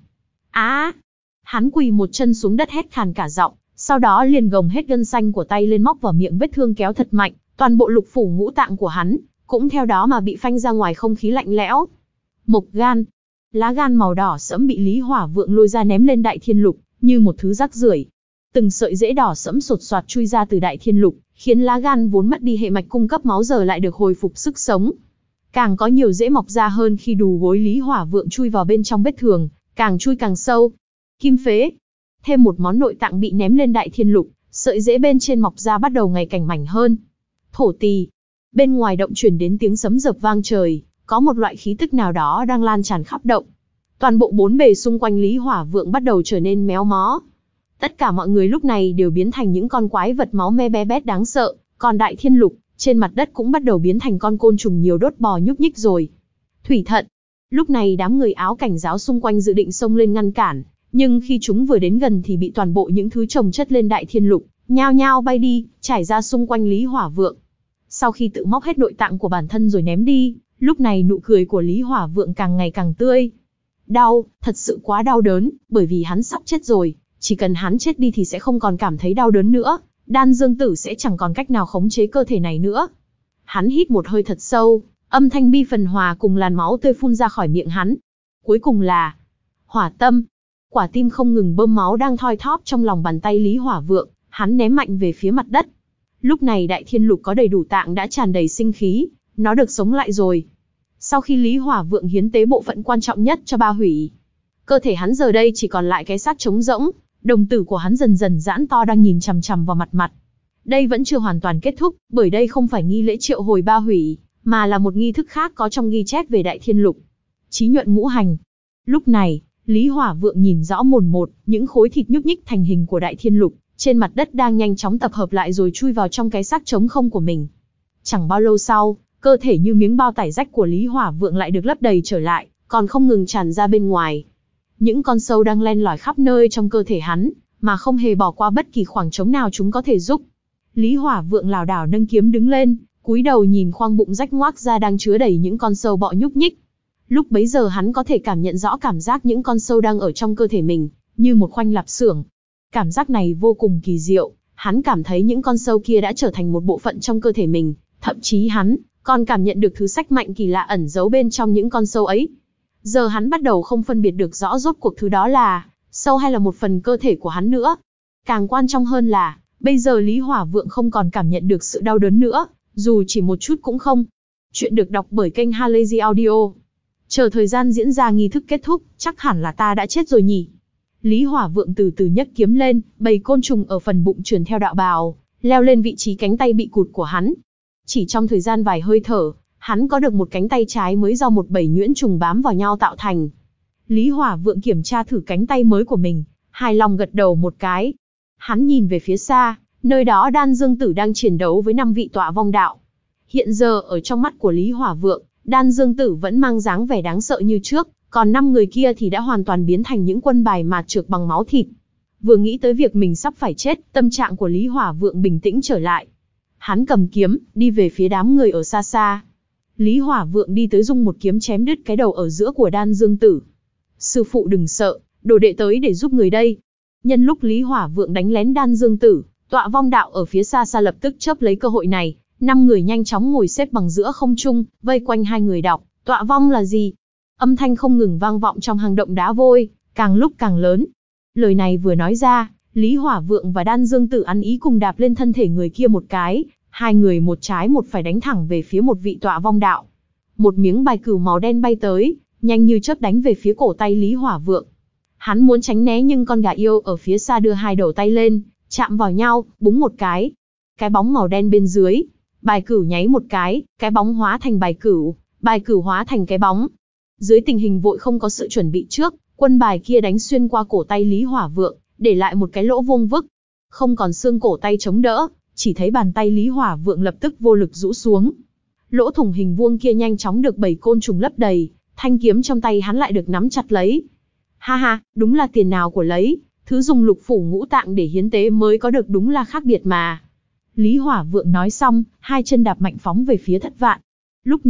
Á! Hắn quỳ một chân xuống đất hét khàn cả giọng, sau đó liền gồng hết gân xanh của tay lên móc vào miệng vết thương kéo thật mạnh, toàn bộ lục phủ ngũ tạng của hắn cũng theo đó mà bị phanh ra ngoài không khí lạnh lẽo. Mộc gan. Lá gan màu đỏ sẫm bị Lý Hỏa Vượng lôi ra ném lên Đại Thiên Lục, như một thứ rác rưởi. Từng sợi rễ đỏ sẫm sột soạt chui ra từ Đại Thiên Lục, khiến lá gan vốn mất đi hệ mạch cung cấp máu giờ lại được hồi phục sức sống. Càng có nhiều rễ mọc ra hơn khi đù gối Lý Hỏa Vượng chui vào bên trong vết thương, càng chui càng sâu. Kim phế. Thêm một món nội tạng bị ném lên Đại Thiên Lục, sợi rễ bên trên mọc ra bắt đầu ngày càng mảnh hơn. Thổ tỳ. Bên ngoài động truyền đến tiếng sấm dập vang trời, có một loại khí tức nào đó đang lan tràn khắp động. Toàn bộ bốn bề xung quanh Lý Hỏa Vượng bắt đầu trở nên méo mó. Tất cả mọi người lúc này đều biến thành những con quái vật máu me be bét đáng sợ, còn Đại Thiên Lục, trên mặt đất cũng bắt đầu biến thành con côn trùng nhiều đốt bò nhúc nhích rồi. Thủy thận. Lúc này đám người áo cảnh giáo xung quanh dự định xông lên ngăn cản, nhưng khi chúng vừa đến gần thì bị toàn bộ những thứ chồng chất lên Đại Thiên Lục nhao nhao bay đi, trải ra xung quanh Lý Hỏa Vượng. Sau khi tự móc hết nội tạng của bản thân rồi ném đi, lúc này nụ cười của Lý Hỏa Vượng càng ngày càng tươi. Đau, thật sự quá đau đớn, bởi vì hắn sắp chết rồi, chỉ cần hắn chết đi thì sẽ không còn cảm thấy đau đớn nữa, Đan Dương Tử sẽ chẳng còn cách nào khống chế cơ thể này nữa. Hắn hít một hơi thật sâu, âm thanh bi phần hòa cùng làn máu tươi phun ra khỏi miệng hắn. Cuối cùng là hỏa tâm. Quả tim không ngừng bơm máu đang thoi thóp trong lòng bàn tay Lý Hỏa Vượng, hắn ném mạnh về phía mặt đất. Lúc này Đại Thiên Lục có đầy đủ tạng đã tràn đầy sinh khí, nó được sống lại rồi. Sau khi Lý Hỏa Vượng hiến tế bộ phận quan trọng nhất cho Ba Hủy, cơ thể hắn giờ đây chỉ còn lại cái xác trống rỗng, đồng tử của hắn dần dần giãn to đang nhìn chằm chằm vào mặt mặt. Đây vẫn chưa hoàn toàn kết thúc, bởi đây không phải nghi lễ triệu hồi Ba Hủy, mà là một nghi thức khác có trong ghi chép về Đại Thiên Lục. Chí nhuận ngũ hành. Lúc này, Lý Hỏa Vượng nhìn rõ mồn một, những khối thịt nhúc nhích thành hình của Đại Thiên Lục, trên mặt đất đang nhanh chóng tập hợp lại rồi chui vào trong cái xác trống không của mình. Chẳng bao lâu sau, cơ thể như miếng bao tải rách của Lý Hỏa Vượng lại được lấp đầy trở lại, còn không ngừng tràn ra bên ngoài. Những con sâu đang len lỏi khắp nơi trong cơ thể hắn, mà không hề bỏ qua bất kỳ khoảng trống nào chúng có thể giúp. Lý Hỏa Vượng lảo đảo nâng kiếm đứng lên, cúi đầu nhìn khoang bụng rách ngoác ra đang chứa đầy những con sâu bọ nhúc nhích. Lúc bấy giờ hắn có thể cảm nhận rõ cảm giác những con sâu đang ở trong cơ thể mình, như một khoanh lạp xưởng. Cảm giác này vô cùng kỳ diệu, hắn cảm thấy những con sâu kia đã trở thành một bộ phận trong cơ thể mình, thậm chí hắn còn cảm nhận được thứ sách mạnh kỳ lạ ẩn giấu bên trong những con sâu ấy. Giờ hắn bắt đầu không phân biệt được rõ rốt cuộc thứ đó là sâu hay là một phần cơ thể của hắn nữa. Càng quan trọng hơn là, bây giờ Lý Hỏa Vượng không còn cảm nhận được sự đau đớn nữa, dù chỉ một chút cũng không. Chuyện được đọc bởi kênh Halazy Audio. Chờ thời gian diễn ra nghi thức kết thúc, chắc hẳn là ta đã chết rồi nhỉ. Lý Hỏa Vượng từ từ nhấc kiếm lên, bầy côn trùng ở phần bụng truyền theo đạo bào, leo lên vị trí cánh tay bị cụt của hắn. Chỉ trong thời gian vài hơi thở, hắn có được một cánh tay trái mới do một bầy nhuyễn trùng bám vào nhau tạo thành. Lý Hỏa Vượng kiểm tra thử cánh tay mới của mình, hài lòng gật đầu một cái. Hắn nhìn về phía xa, nơi đó Đan Dương Tử đang chiến đấu với năm vị tọa vong đạo. Hiện giờ ở trong mắt của Lý Hỏa Vượng, Đan Dương Tử vẫn mang dáng vẻ đáng sợ như trước, còn năm người kia thì đã hoàn toàn biến thành những quân bài mạt trược bằng máu thịt. Vừa nghĩ tới việc mình sắp phải chết, tâm trạng của Lý Hỏa Vượng bình tĩnh trở lại. Hắn cầm kiếm, đi về phía đám người ở xa xa. Lý Hỏa Vượng đi tới dung một kiếm chém đứt cái đầu ở giữa của Đan Dương Tử. Sư phụ đừng sợ, đồ đệ tới để giúp người đây. Nhân lúc Lý Hỏa Vượng đánh lén Đan Dương Tử, tọa vong đạo ở phía xa xa lập tức chớp lấy cơ hội này, năm người nhanh chóng ngồi xếp bằng giữa không trung, vây quanh hai người đọc, tọa vong là gì? Âm thanh không ngừng vang vọng trong hang động đá vôi, càng lúc càng lớn. Lời này vừa nói ra, Lý Hỏa Vượng và Đan Dương Tử ăn ý cùng đạp lên thân thể người kia một cái, hai người một trái một phải đánh thẳng về phía một vị tọa vong đạo. Một miếng bài cửu màu đen bay tới, nhanh như chớp đánh về phía cổ tay Lý Hỏa Vượng. Hắn muốn tránh né nhưng con gà yêu ở phía xa đưa hai đầu tay lên, chạm vào nhau, búng một cái. Cái bóng màu đen bên dưới, bài cửu nháy một cái, cái bóng hóa thành bài cửu, bài cửu hóa thành cái bóng. Dưới tình hình vội không có sự chuẩn bị trước, quân bài kia đánh xuyên qua cổ tay Lý Hỏa Vượng, để lại một cái lỗ vuông vức. Không còn xương cổ tay chống đỡ, chỉ thấy bàn tay Lý Hỏa Vượng lập tức vô lực rũ xuống. Lỗ thủng hình vuông kia nhanh chóng được bầy côn trùng lấp đầy, thanh kiếm trong tay hắn lại được nắm chặt lấy. Ha ha, đúng là tiền nào của lấy, thứ dùng lục phủ ngũ tạng để hiến tế mới có được đúng là khác biệt mà. Lý Hỏa Vượng nói xong, hai chân đạp mạnh phóng về phía Thất Vạn. Lúc này,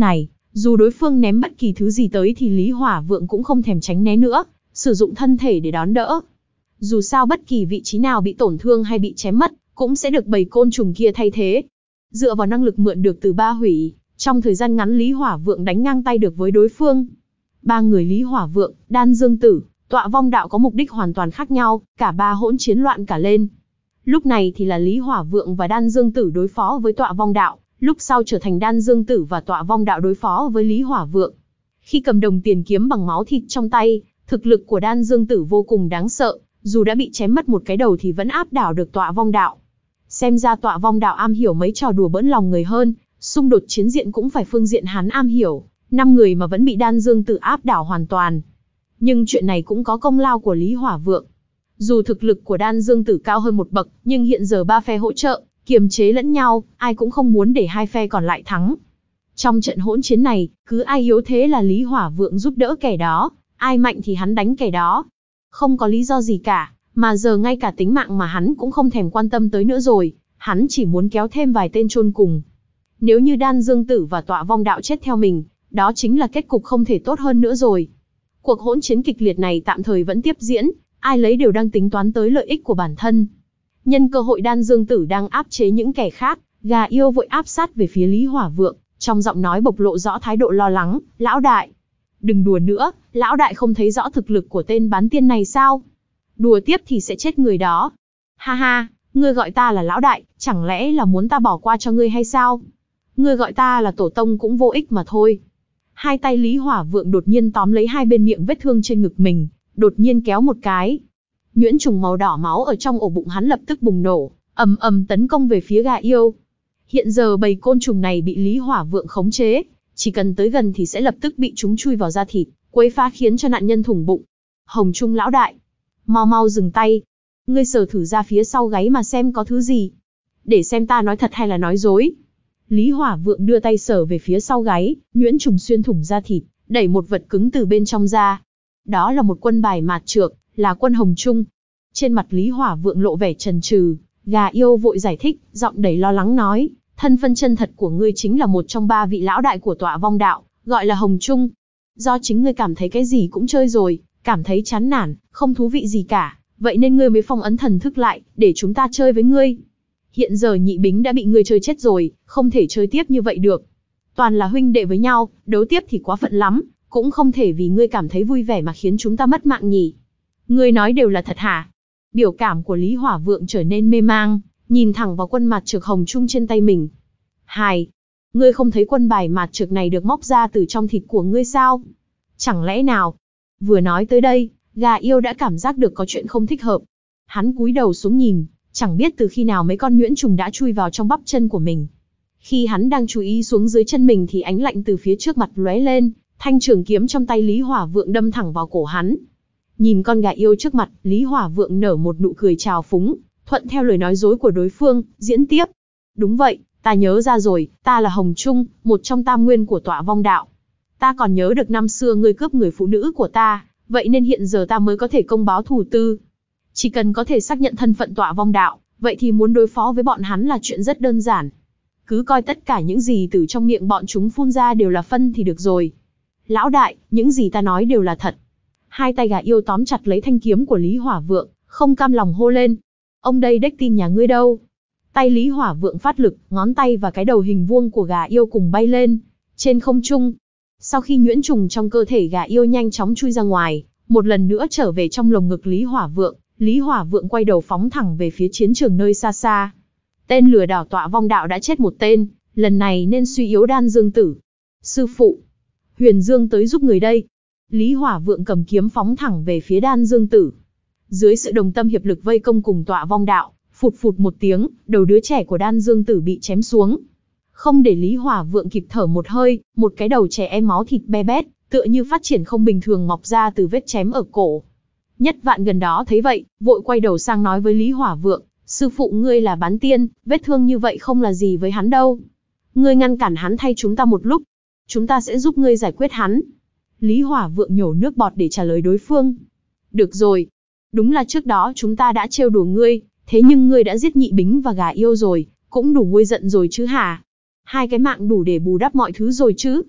Dù đối phương ném bất kỳ thứ gì tới thì Lý Hỏa Vượng cũng không thèm tránh né nữa, sử dụng thân thể để đón đỡ. Dù sao bất kỳ vị trí nào bị tổn thương hay bị chém mất, cũng sẽ được bầy côn trùng kia thay thế. Dựa vào năng lực mượn được từ ba hủy, trong thời gian ngắn Lý Hỏa Vượng đánh ngang tay được với đối phương. Ba người Lý Hỏa Vượng, Đan Dương Tử, Tọa Vong Đạo có mục đích hoàn toàn khác nhau, cả ba hỗn chiến loạn cả lên. Lúc này thì là Lý Hỏa Vượng và Đan Dương Tử đối phó với Tọa Vong Đạo, lúc sau trở thành Đan Dương Tử và Tọa Vong Đạo đối phó với Lý Hỏa Vượng. Khi cầm đồng tiền kiếm bằng máu thịt trong tay, thực lực của Đan Dương Tử vô cùng đáng sợ, dù đã bị chém mất một cái đầu thì vẫn áp đảo được Tọa Vong Đạo. Xem ra Tọa Vong Đạo am hiểu mấy trò đùa bỡn lòng người hơn, xung đột chiến diện cũng phải phương diện hắn am hiểu, năm người mà vẫn bị Đan Dương Tử áp đảo hoàn toàn. Nhưng chuyện này cũng có công lao của Lý Hỏa Vượng. Dù thực lực của Đan Dương Tử cao hơn một bậc, nhưng hiện giờ ba phe hỗ trợ, kiềm chế lẫn nhau, ai cũng không muốn để hai phe còn lại thắng. Trong trận hỗn chiến này, cứ ai yếu thế là Lý Hỏa Vượng giúp đỡ kẻ đó, ai mạnh thì hắn đánh kẻ đó. Không có lý do gì cả, mà giờ ngay cả tính mạng mà hắn cũng không thèm quan tâm tới nữa rồi, hắn chỉ muốn kéo thêm vài tên chôn cùng. Nếu như Đan Dương Tử và Tọa Vong Đạo chết theo mình, đó chính là kết cục không thể tốt hơn nữa rồi. Cuộc hỗn chiến kịch liệt này tạm thời vẫn tiếp diễn, ai lấy đều đang tính toán tới lợi ích của bản thân. Nhân cơ hội Đan Dương Tử đang áp chế những kẻ khác, Gà Yêu vội áp sát về phía Lý Hỏa Vượng, trong giọng nói bộc lộ rõ thái độ lo lắng. Lão đại, đừng đùa nữa, lão đại không thấy rõ thực lực của tên bán tiên này sao? Đùa tiếp thì sẽ chết người đó. Ha ha, ngươi gọi ta là lão đại, chẳng lẽ là muốn ta bỏ qua cho ngươi hay sao? Ngươi gọi ta là tổ tông cũng vô ích mà thôi. Hai tay Lý Hỏa Vượng đột nhiên tóm lấy hai bên miệng vết thương trên ngực mình, đột nhiên kéo một cái. Nhuyễn trùng màu đỏ máu ở trong ổ bụng hắn lập tức bùng nổ, ầm ầm tấn công về phía Gà Yêu. Hiện giờ bầy côn trùng này bị Lý Hỏa Vượng khống chế, chỉ cần tới gần thì sẽ lập tức bị chúng chui vào da thịt, quấy phá khiến cho nạn nhân thủng bụng. Hồng Trung lão đại, mau mau dừng tay. Ngươi sờ thử ra phía sau gáy mà xem có thứ gì. Để xem ta nói thật hay là nói dối. Lý Hỏa Vượng đưa tay sờ về phía sau gáy, nhuyễn trùng xuyên thủng da thịt, đẩy một vật cứng từ bên trong ra. Đó là một quân bài mạt trược, là quân Hồng Trung. Trên mặt Lý Hỏa Vượng lộ vẻ chần chừ, Gà Yêu vội giải thích, giọng đầy lo lắng nói, thân phân chân thật của ngươi chính là một trong ba vị lão đại của Tọa Vong Đạo, gọi là Hồng Trung. Do chính ngươi cảm thấy cái gì cũng chơi rồi, cảm thấy chán nản, không thú vị gì cả, vậy nên ngươi mới phong ấn thần thức lại, để chúng ta chơi với ngươi. Hiện giờ nhị bính đã bị ngươi chơi chết rồi, không thể chơi tiếp như vậy được. Toàn là huynh đệ với nhau, đấu tiếp thì quá phận lắm, cũng không thể vì ngươi cảm thấy vui vẻ mà khiến chúng ta mất mạng nhỉ. Ngươi nói đều là thật hả? Biểu cảm của Lý Hỏa Vượng trở nên mê mang, nhìn thẳng vào quân mạt trược Hồng Trung trên tay mình. Hài, ngươi không thấy quân bài mạt trược này được móc ra từ trong thịt của ngươi sao? Chẳng lẽ nào? Vừa nói tới đây, Gà Yêu đã cảm giác được có chuyện không thích hợp. Hắn cúi đầu xuống nhìn, chẳng biết từ khi nào mấy con nhuyễn trùng đã chui vào trong bắp chân của mình. Khi hắn đang chú ý xuống dưới chân mình thì ánh lạnh từ phía trước mặt lóe lên, thanh trường kiếm trong tay Lý Hỏa Vượng đâm thẳng vào cổ hắn. Nhìn con Gà Yêu trước mặt, Lý Hỏa Vượng nở một nụ cười trào phúng, thuận theo lời nói dối của đối phương, diễn tiếp. Đúng vậy, ta nhớ ra rồi, ta là Hồng Trung, một trong tam nguyên của Tọa Vong Đạo. Ta còn nhớ được năm xưa ngươi cướp người phụ nữ của ta, vậy nên hiện giờ ta mới có thể công báo thù tư. Chỉ cần có thể xác nhận thân phận Tọa Vong Đạo, vậy thì muốn đối phó với bọn hắn là chuyện rất đơn giản. Cứ coi tất cả những gì từ trong miệng bọn chúng phun ra đều là phân thì được rồi. Lão đại, những gì ta nói đều là thật. Hai tay Gà Yêu tóm chặt lấy thanh kiếm của Lý Hỏa Vượng, không cam lòng hô lên. Ông đây đếch tin nhà ngươi đâu. Tay Lý Hỏa Vượng phát lực, ngón tay và cái đầu hình vuông của Gà Yêu cùng bay lên trên không trung. Sau khi nhuyễn trùng trong cơ thể Gà Yêu nhanh chóng chui ra ngoài, một lần nữa trở về trong lồng ngực Lý Hỏa Vượng, Lý Hỏa Vượng quay đầu phóng thẳng về phía chiến trường nơi xa xa. Tên lừa đảo Tọa Vong Đạo đã chết một tên, lần này nên suy yếu Đan Dương Tử. Sư phụ, Huyền Dương tới giúp người đây. Lý Hỏa Vượng cầm kiếm phóng thẳng về phía Đan Dương Tử. Dưới sự đồng tâm hiệp lực vây công cùng Tọa Vong Đạo, phụt phụt một tiếng, đầu đứa trẻ của Đan Dương Tử bị chém xuống. Không để Lý Hỏa Vượng kịp thở một hơi, một cái đầu trẻ em máu thịt be bét, tựa như phát triển không bình thường mọc ra từ vết chém ở cổ. Nhất Vạn gần đó thấy vậy, vội quay đầu sang nói với Lý Hỏa Vượng, sư phụ ngươi là bán tiên, vết thương như vậy không là gì với hắn đâu. Ngươi ngăn cản hắn thay chúng ta một lúc, chúng ta sẽ giúp ngươi giải quyết hắn. Lý Hỏa Vượng nhổ nước bọt để trả lời đối phương. Được rồi, đúng là trước đó chúng ta đã trêu đùa ngươi, thế nhưng ngươi đã giết nhị bính và Gà Yêu rồi, cũng đủ nguôi giận rồi chứ hả? Hai cái mạng đủ để bù đắp mọi thứ rồi chứ.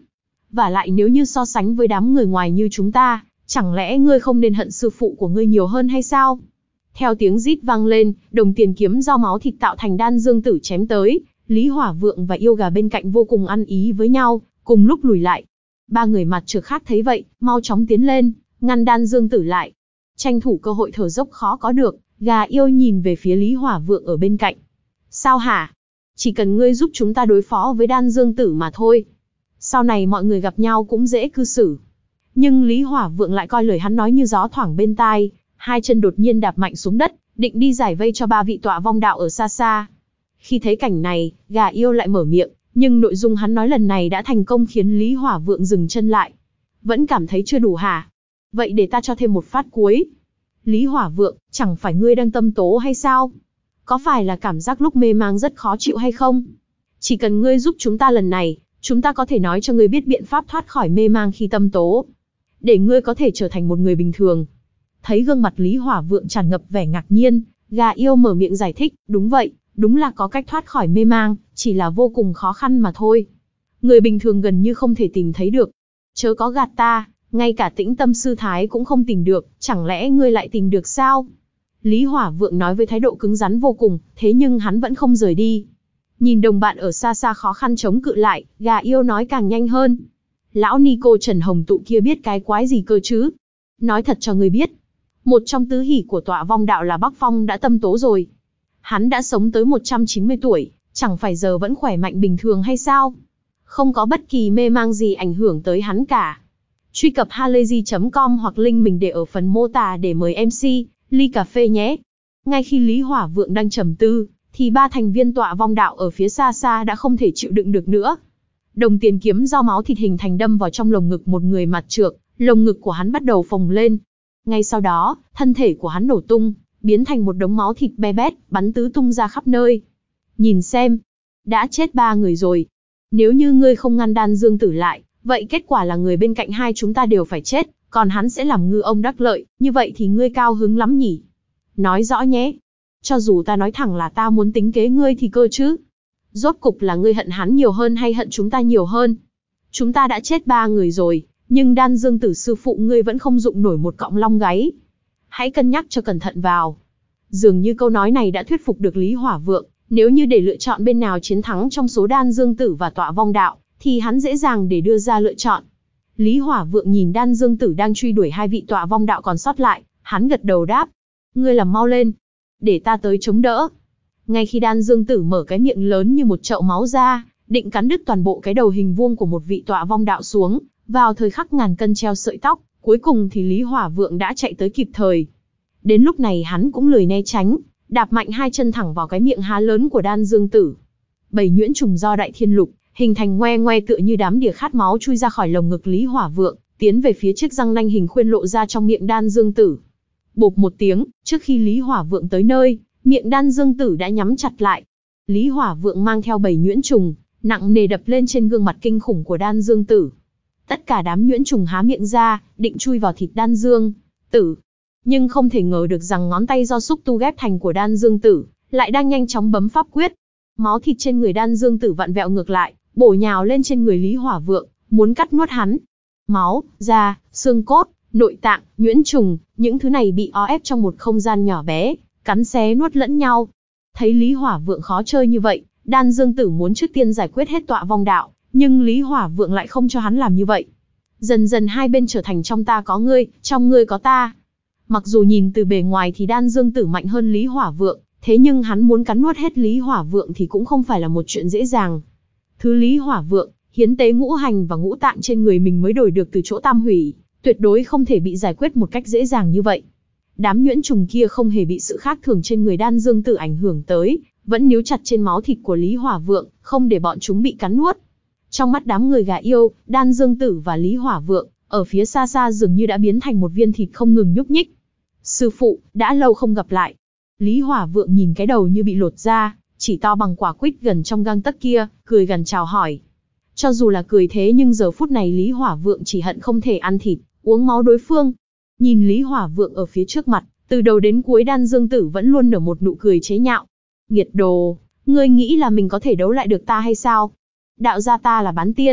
Và lại nếu như so sánh với đám người ngoài như chúng ta, chẳng lẽ ngươi không nên hận sư phụ của ngươi nhiều hơn hay sao? Theo tiếng rít vang lên, đồng tiền kiếm do máu thịt tạo thành đan dương tử chém tới, Lý Hỏa Vượng và yêu gà bên cạnh vô cùng ăn ý với nhau, cùng lúc lùi lại. Ba người mặt trược khác thấy vậy, mau chóng tiến lên, ngăn đan dương tử lại. Tranh thủ cơ hội thở dốc khó có được, gà yêu nhìn về phía Lý Hỏa Vượng ở bên cạnh. Sao hả? Chỉ cần ngươi giúp chúng ta đối phó với đan dương tử mà thôi. Sau này mọi người gặp nhau cũng dễ cư xử. Nhưng Lý Hỏa Vượng lại coi lời hắn nói như gió thoảng bên tai, hai chân đột nhiên đạp mạnh xuống đất, định đi giải vây cho ba vị tọa vong đạo ở xa xa. Khi thấy cảnh này, gà yêu lại mở miệng, nhưng nội dung hắn nói lần này đã thành công khiến Lý Hỏa Vượng dừng chân lại. Vẫn cảm thấy chưa đủ hả? Vậy để ta cho thêm một phát cuối. Lý Hỏa Vượng, chẳng phải ngươi đang tâm tố hay sao? Có phải là cảm giác lúc mê mang rất khó chịu hay không? Chỉ cần ngươi giúp chúng ta lần này, chúng ta có thể nói cho ngươi biết biện pháp thoát khỏi mê mang khi tâm tố. Để ngươi có thể trở thành một người bình thường. Thấy gương mặt Lý Hỏa Vượng tràn ngập vẻ ngạc nhiên, gà yêu mở miệng giải thích, đúng vậy, đúng là có cách thoát khỏi mê mang, chỉ là vô cùng khó khăn mà thôi. Người bình thường gần như không thể tìm thấy được. Chớ có gạt ta, ngay cả Tĩnh Tâm sư thái cũng không tìm được, chẳng lẽ ngươi lại tìm được sao? Lý Hỏa Vượng nói với thái độ cứng rắn vô cùng, thế nhưng hắn vẫn không rời đi. Nhìn đồng bạn ở xa xa khó khăn chống cự lại, gà yêu nói càng nhanh hơn. Lão Nico Trần Hồng Tụ kia biết cái quái gì cơ chứ? Nói thật cho ngươi biết, một trong tứ hỷ của tọa vong đạo là Bắc Phong đã tâm tố rồi. Hắn đã sống tới một trăm chín mươi tuổi, chẳng phải giờ vẫn khỏe mạnh bình thường hay sao? Không có bất kỳ mê mang gì ảnh hưởng tới hắn cả. Truy cập halayzi chấm com hoặc link mình để ở phần mô tả để mời em xê, ly cà phê nhé. Ngay khi Lý Hỏa Vượng đang trầm tư, thì ba thành viên tọa vong đạo ở phía xa xa đã không thể chịu đựng được nữa. Đồng tiền kiếm do máu thịt hình thành đâm vào trong lồng ngực một người mặt trược, lồng ngực của hắn bắt đầu phồng lên. Ngay sau đó, thân thể của hắn nổ tung, biến thành một đống máu thịt be bét, bắn tứ tung ra khắp nơi. Nhìn xem, đã chết ba người rồi. Nếu như ngươi không ngăn đan dương tử lại, vậy kết quả là người bên cạnh hai chúng ta đều phải chết, còn hắn sẽ làm ngư ông đắc lợi, như vậy thì ngươi cao hứng lắm nhỉ? Nói rõ nhé. Cho dù ta nói thẳng là ta muốn tính kế ngươi thì cơ chứ. Rốt cục là ngươi hận hắn nhiều hơn hay hận chúng ta nhiều hơn? Chúng ta đã chết ba người rồi, nhưng đan dương tử sư phụ ngươi vẫn không dụng nổi một cọng lông gáy. Hãy cân nhắc cho cẩn thận vào. Dường như câu nói này đã thuyết phục được Lý Hỏa Vượng, nếu như để lựa chọn bên nào chiến thắng trong số đan dương tử và tọa vong đạo, thì hắn dễ dàng để đưa ra lựa chọn. Lý Hỏa Vượng nhìn đan dương tử đang truy đuổi hai vị tọa vong đạo còn sót lại, hắn gật đầu đáp. Ngươi làm mau lên, để ta tới chống đỡ. Ngay khi đan dương tử mở cái miệng lớn như một chậu máu ra, định cắn đứt toàn bộ cái đầu hình vuông của một vị tọa vong đạo xuống, vào thời khắc ngàn cân treo sợi tóc, cuối cùng thì Lý Hỏa Vượng đã chạy tới kịp thời. Đến lúc này hắn cũng lười né tránh, đạp mạnh hai chân thẳng vào cái miệng há lớn của đan dương tử. Bảy nhuyễn trùng do đại thiên lục, hình thành ngoe ngoe tựa như đám đỉa khát máu chui ra khỏi lồng ngực Lý Hỏa Vượng, tiến về phía chiếc răng nanh hình khuyên lộ ra trong miệng đan dương tử. Bộp một tiếng, trước khi Lý Hỏa Vượng tới nơi, miệng đan dương tử đã nhắm chặt lại. Lý Hỏa Vượng mang theo bảy nhuyễn trùng, nặng nề đập lên trên gương mặt kinh khủng của đan dương tử. Tất cả đám nhuyễn trùng há miệng ra, định chui vào thịt đan dương tử. Nhưng không thể ngờ được rằng ngón tay do xúc tu ghép thành của đan dương tử, lại đang nhanh chóng bấm pháp quyết. Máu thịt trên người đan dương tử vặn vẹo ngược lại, bổ nhào lên trên người Lý Hỏa Vượng, muốn cắt nuốt hắn. Máu, da, xương cốt, nội tạng, nhuyễn trùng, những thứ này bị o ép trong một không gian nhỏ bé, cắn xé nuốt lẫn nhau. Thấy Lý Hỏa Vượng khó chơi như vậy, đan dương tử muốn trước tiên giải quyết hết tọa vong đạo, nhưng Lý Hỏa Vượng lại không cho hắn làm như vậy. Dần dần hai bên trở thành trong ta có ngươi, trong ngươi có ta. Mặc dù nhìn từ bề ngoài thì đan dương tử mạnh hơn Lý Hỏa Vượng, thế nhưng hắn muốn cắn nuốt hết Lý Hỏa Vượng thì cũng không phải là một chuyện dễ dàng. Thứ Lý Hỏa Vượng, hiến tế ngũ hành và ngũ tạng trên người mình mới đổi được từ chỗ tam hủy, tuyệt đối không thể bị giải quyết một cách dễ dàng như vậy. Đám nhuyễn trùng kia không hề bị sự khác thường trên người đan dương tử ảnh hưởng tới, vẫn níu chặt trên máu thịt của Lý Hỏa Vượng, không để bọn chúng bị cắn nuốt. Trong mắt đám người gà yêu, đan dương tử và Lý Hỏa Vượng, ở phía xa xa dường như đã biến thành một viên thịt không ngừng nhúc nhích. Sư phụ, đã lâu không gặp lại. Lý Hỏa Vượng nhìn cái đầu như bị lột ra, chỉ to bằng quả quýt gần trong gang tấc kia, cười gần chào hỏi. Cho dù là cười thế nhưng giờ phút này Lý Hỏa Vượng chỉ hận không thể ăn thịt, uống máu đối phương. Nhìn Lý Hỏa Vượng ở phía trước mặt, từ đầu đến cuối đan dương tử vẫn luôn nở một nụ cười chế nhạo. Nghiệt đồ, ngươi nghĩ là mình có thể đấu lại được ta hay sao? Đạo gia ta là bán tiên,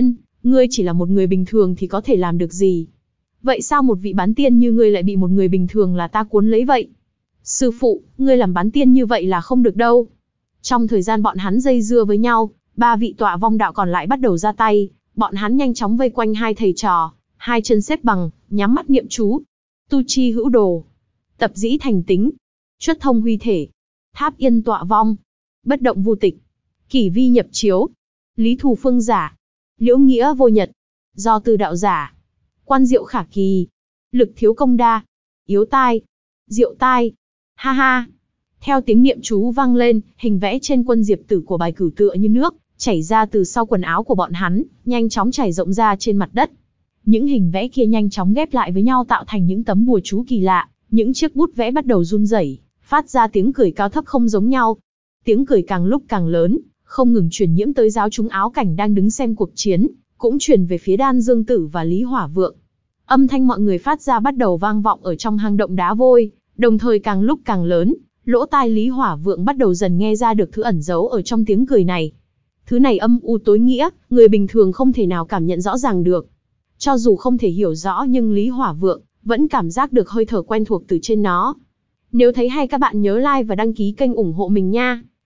Ngươi chỉ là một người bình thường thì có thể làm được gì? Vậy sao một vị bán tiên như ngươi lại bị một người bình thường là ta cuốn lấy vậy? Sư phụ, ngươi làm bán tiên như vậy là không được đâu. Trong thời gian bọn hắn dây dưa với nhau, ba vị tọa vong đạo còn lại bắt đầu ra tay, bọn hắn nhanh chóng vây quanh hai thầy trò, hai chân xếp bằng, nhắm mắt niệm chú. Tu chi hữu đồ, tập dĩ thành tính, chuất thông huy thể, tháp yên tọa vong, bất động vô tịch, kỷ vi nhập chiếu, lý thù phương giả, liễu nghĩa vô nhật, do tư đạo giả, quan diệu khả kỳ, lực thiếu công đa, yếu tai, diệu tai, ha ha. Theo tiếng niệm chú vang lên, hình vẽ trên quân diệp tử của bài cửu tựa như nước, chảy ra từ sau quần áo của bọn hắn, nhanh chóng chảy rộng ra trên mặt đất. Những hình vẽ kia nhanh chóng ghép lại với nhau tạo thành những tấm bùa chú kỳ lạ, những chiếc bút vẽ bắt đầu run rẩy, phát ra tiếng cười cao thấp không giống nhau. Tiếng cười càng lúc càng lớn, không ngừng truyền nhiễm tới giáo chúng áo cảnh đang đứng xem cuộc chiến, cũng truyền về phía Đan Dương Tử và Lý Hỏa Vượng. Âm thanh mọi người phát ra bắt đầu vang vọng ở trong hang động đá vôi, đồng thời càng lúc càng lớn, lỗ tai Lý Hỏa Vượng bắt đầu dần nghe ra được thứ ẩn giấu ở trong tiếng cười này. Thứ này âm u tối nghĩa, người bình thường không thể nào cảm nhận rõ ràng được. Cho dù không thể hiểu rõ nhưng Lý Hỏa Vượng vẫn cảm giác được hơi thở quen thuộc từ trên nó. Nếu thấy hay các bạn nhớ like và đăng ký kênh ủng hộ mình nha.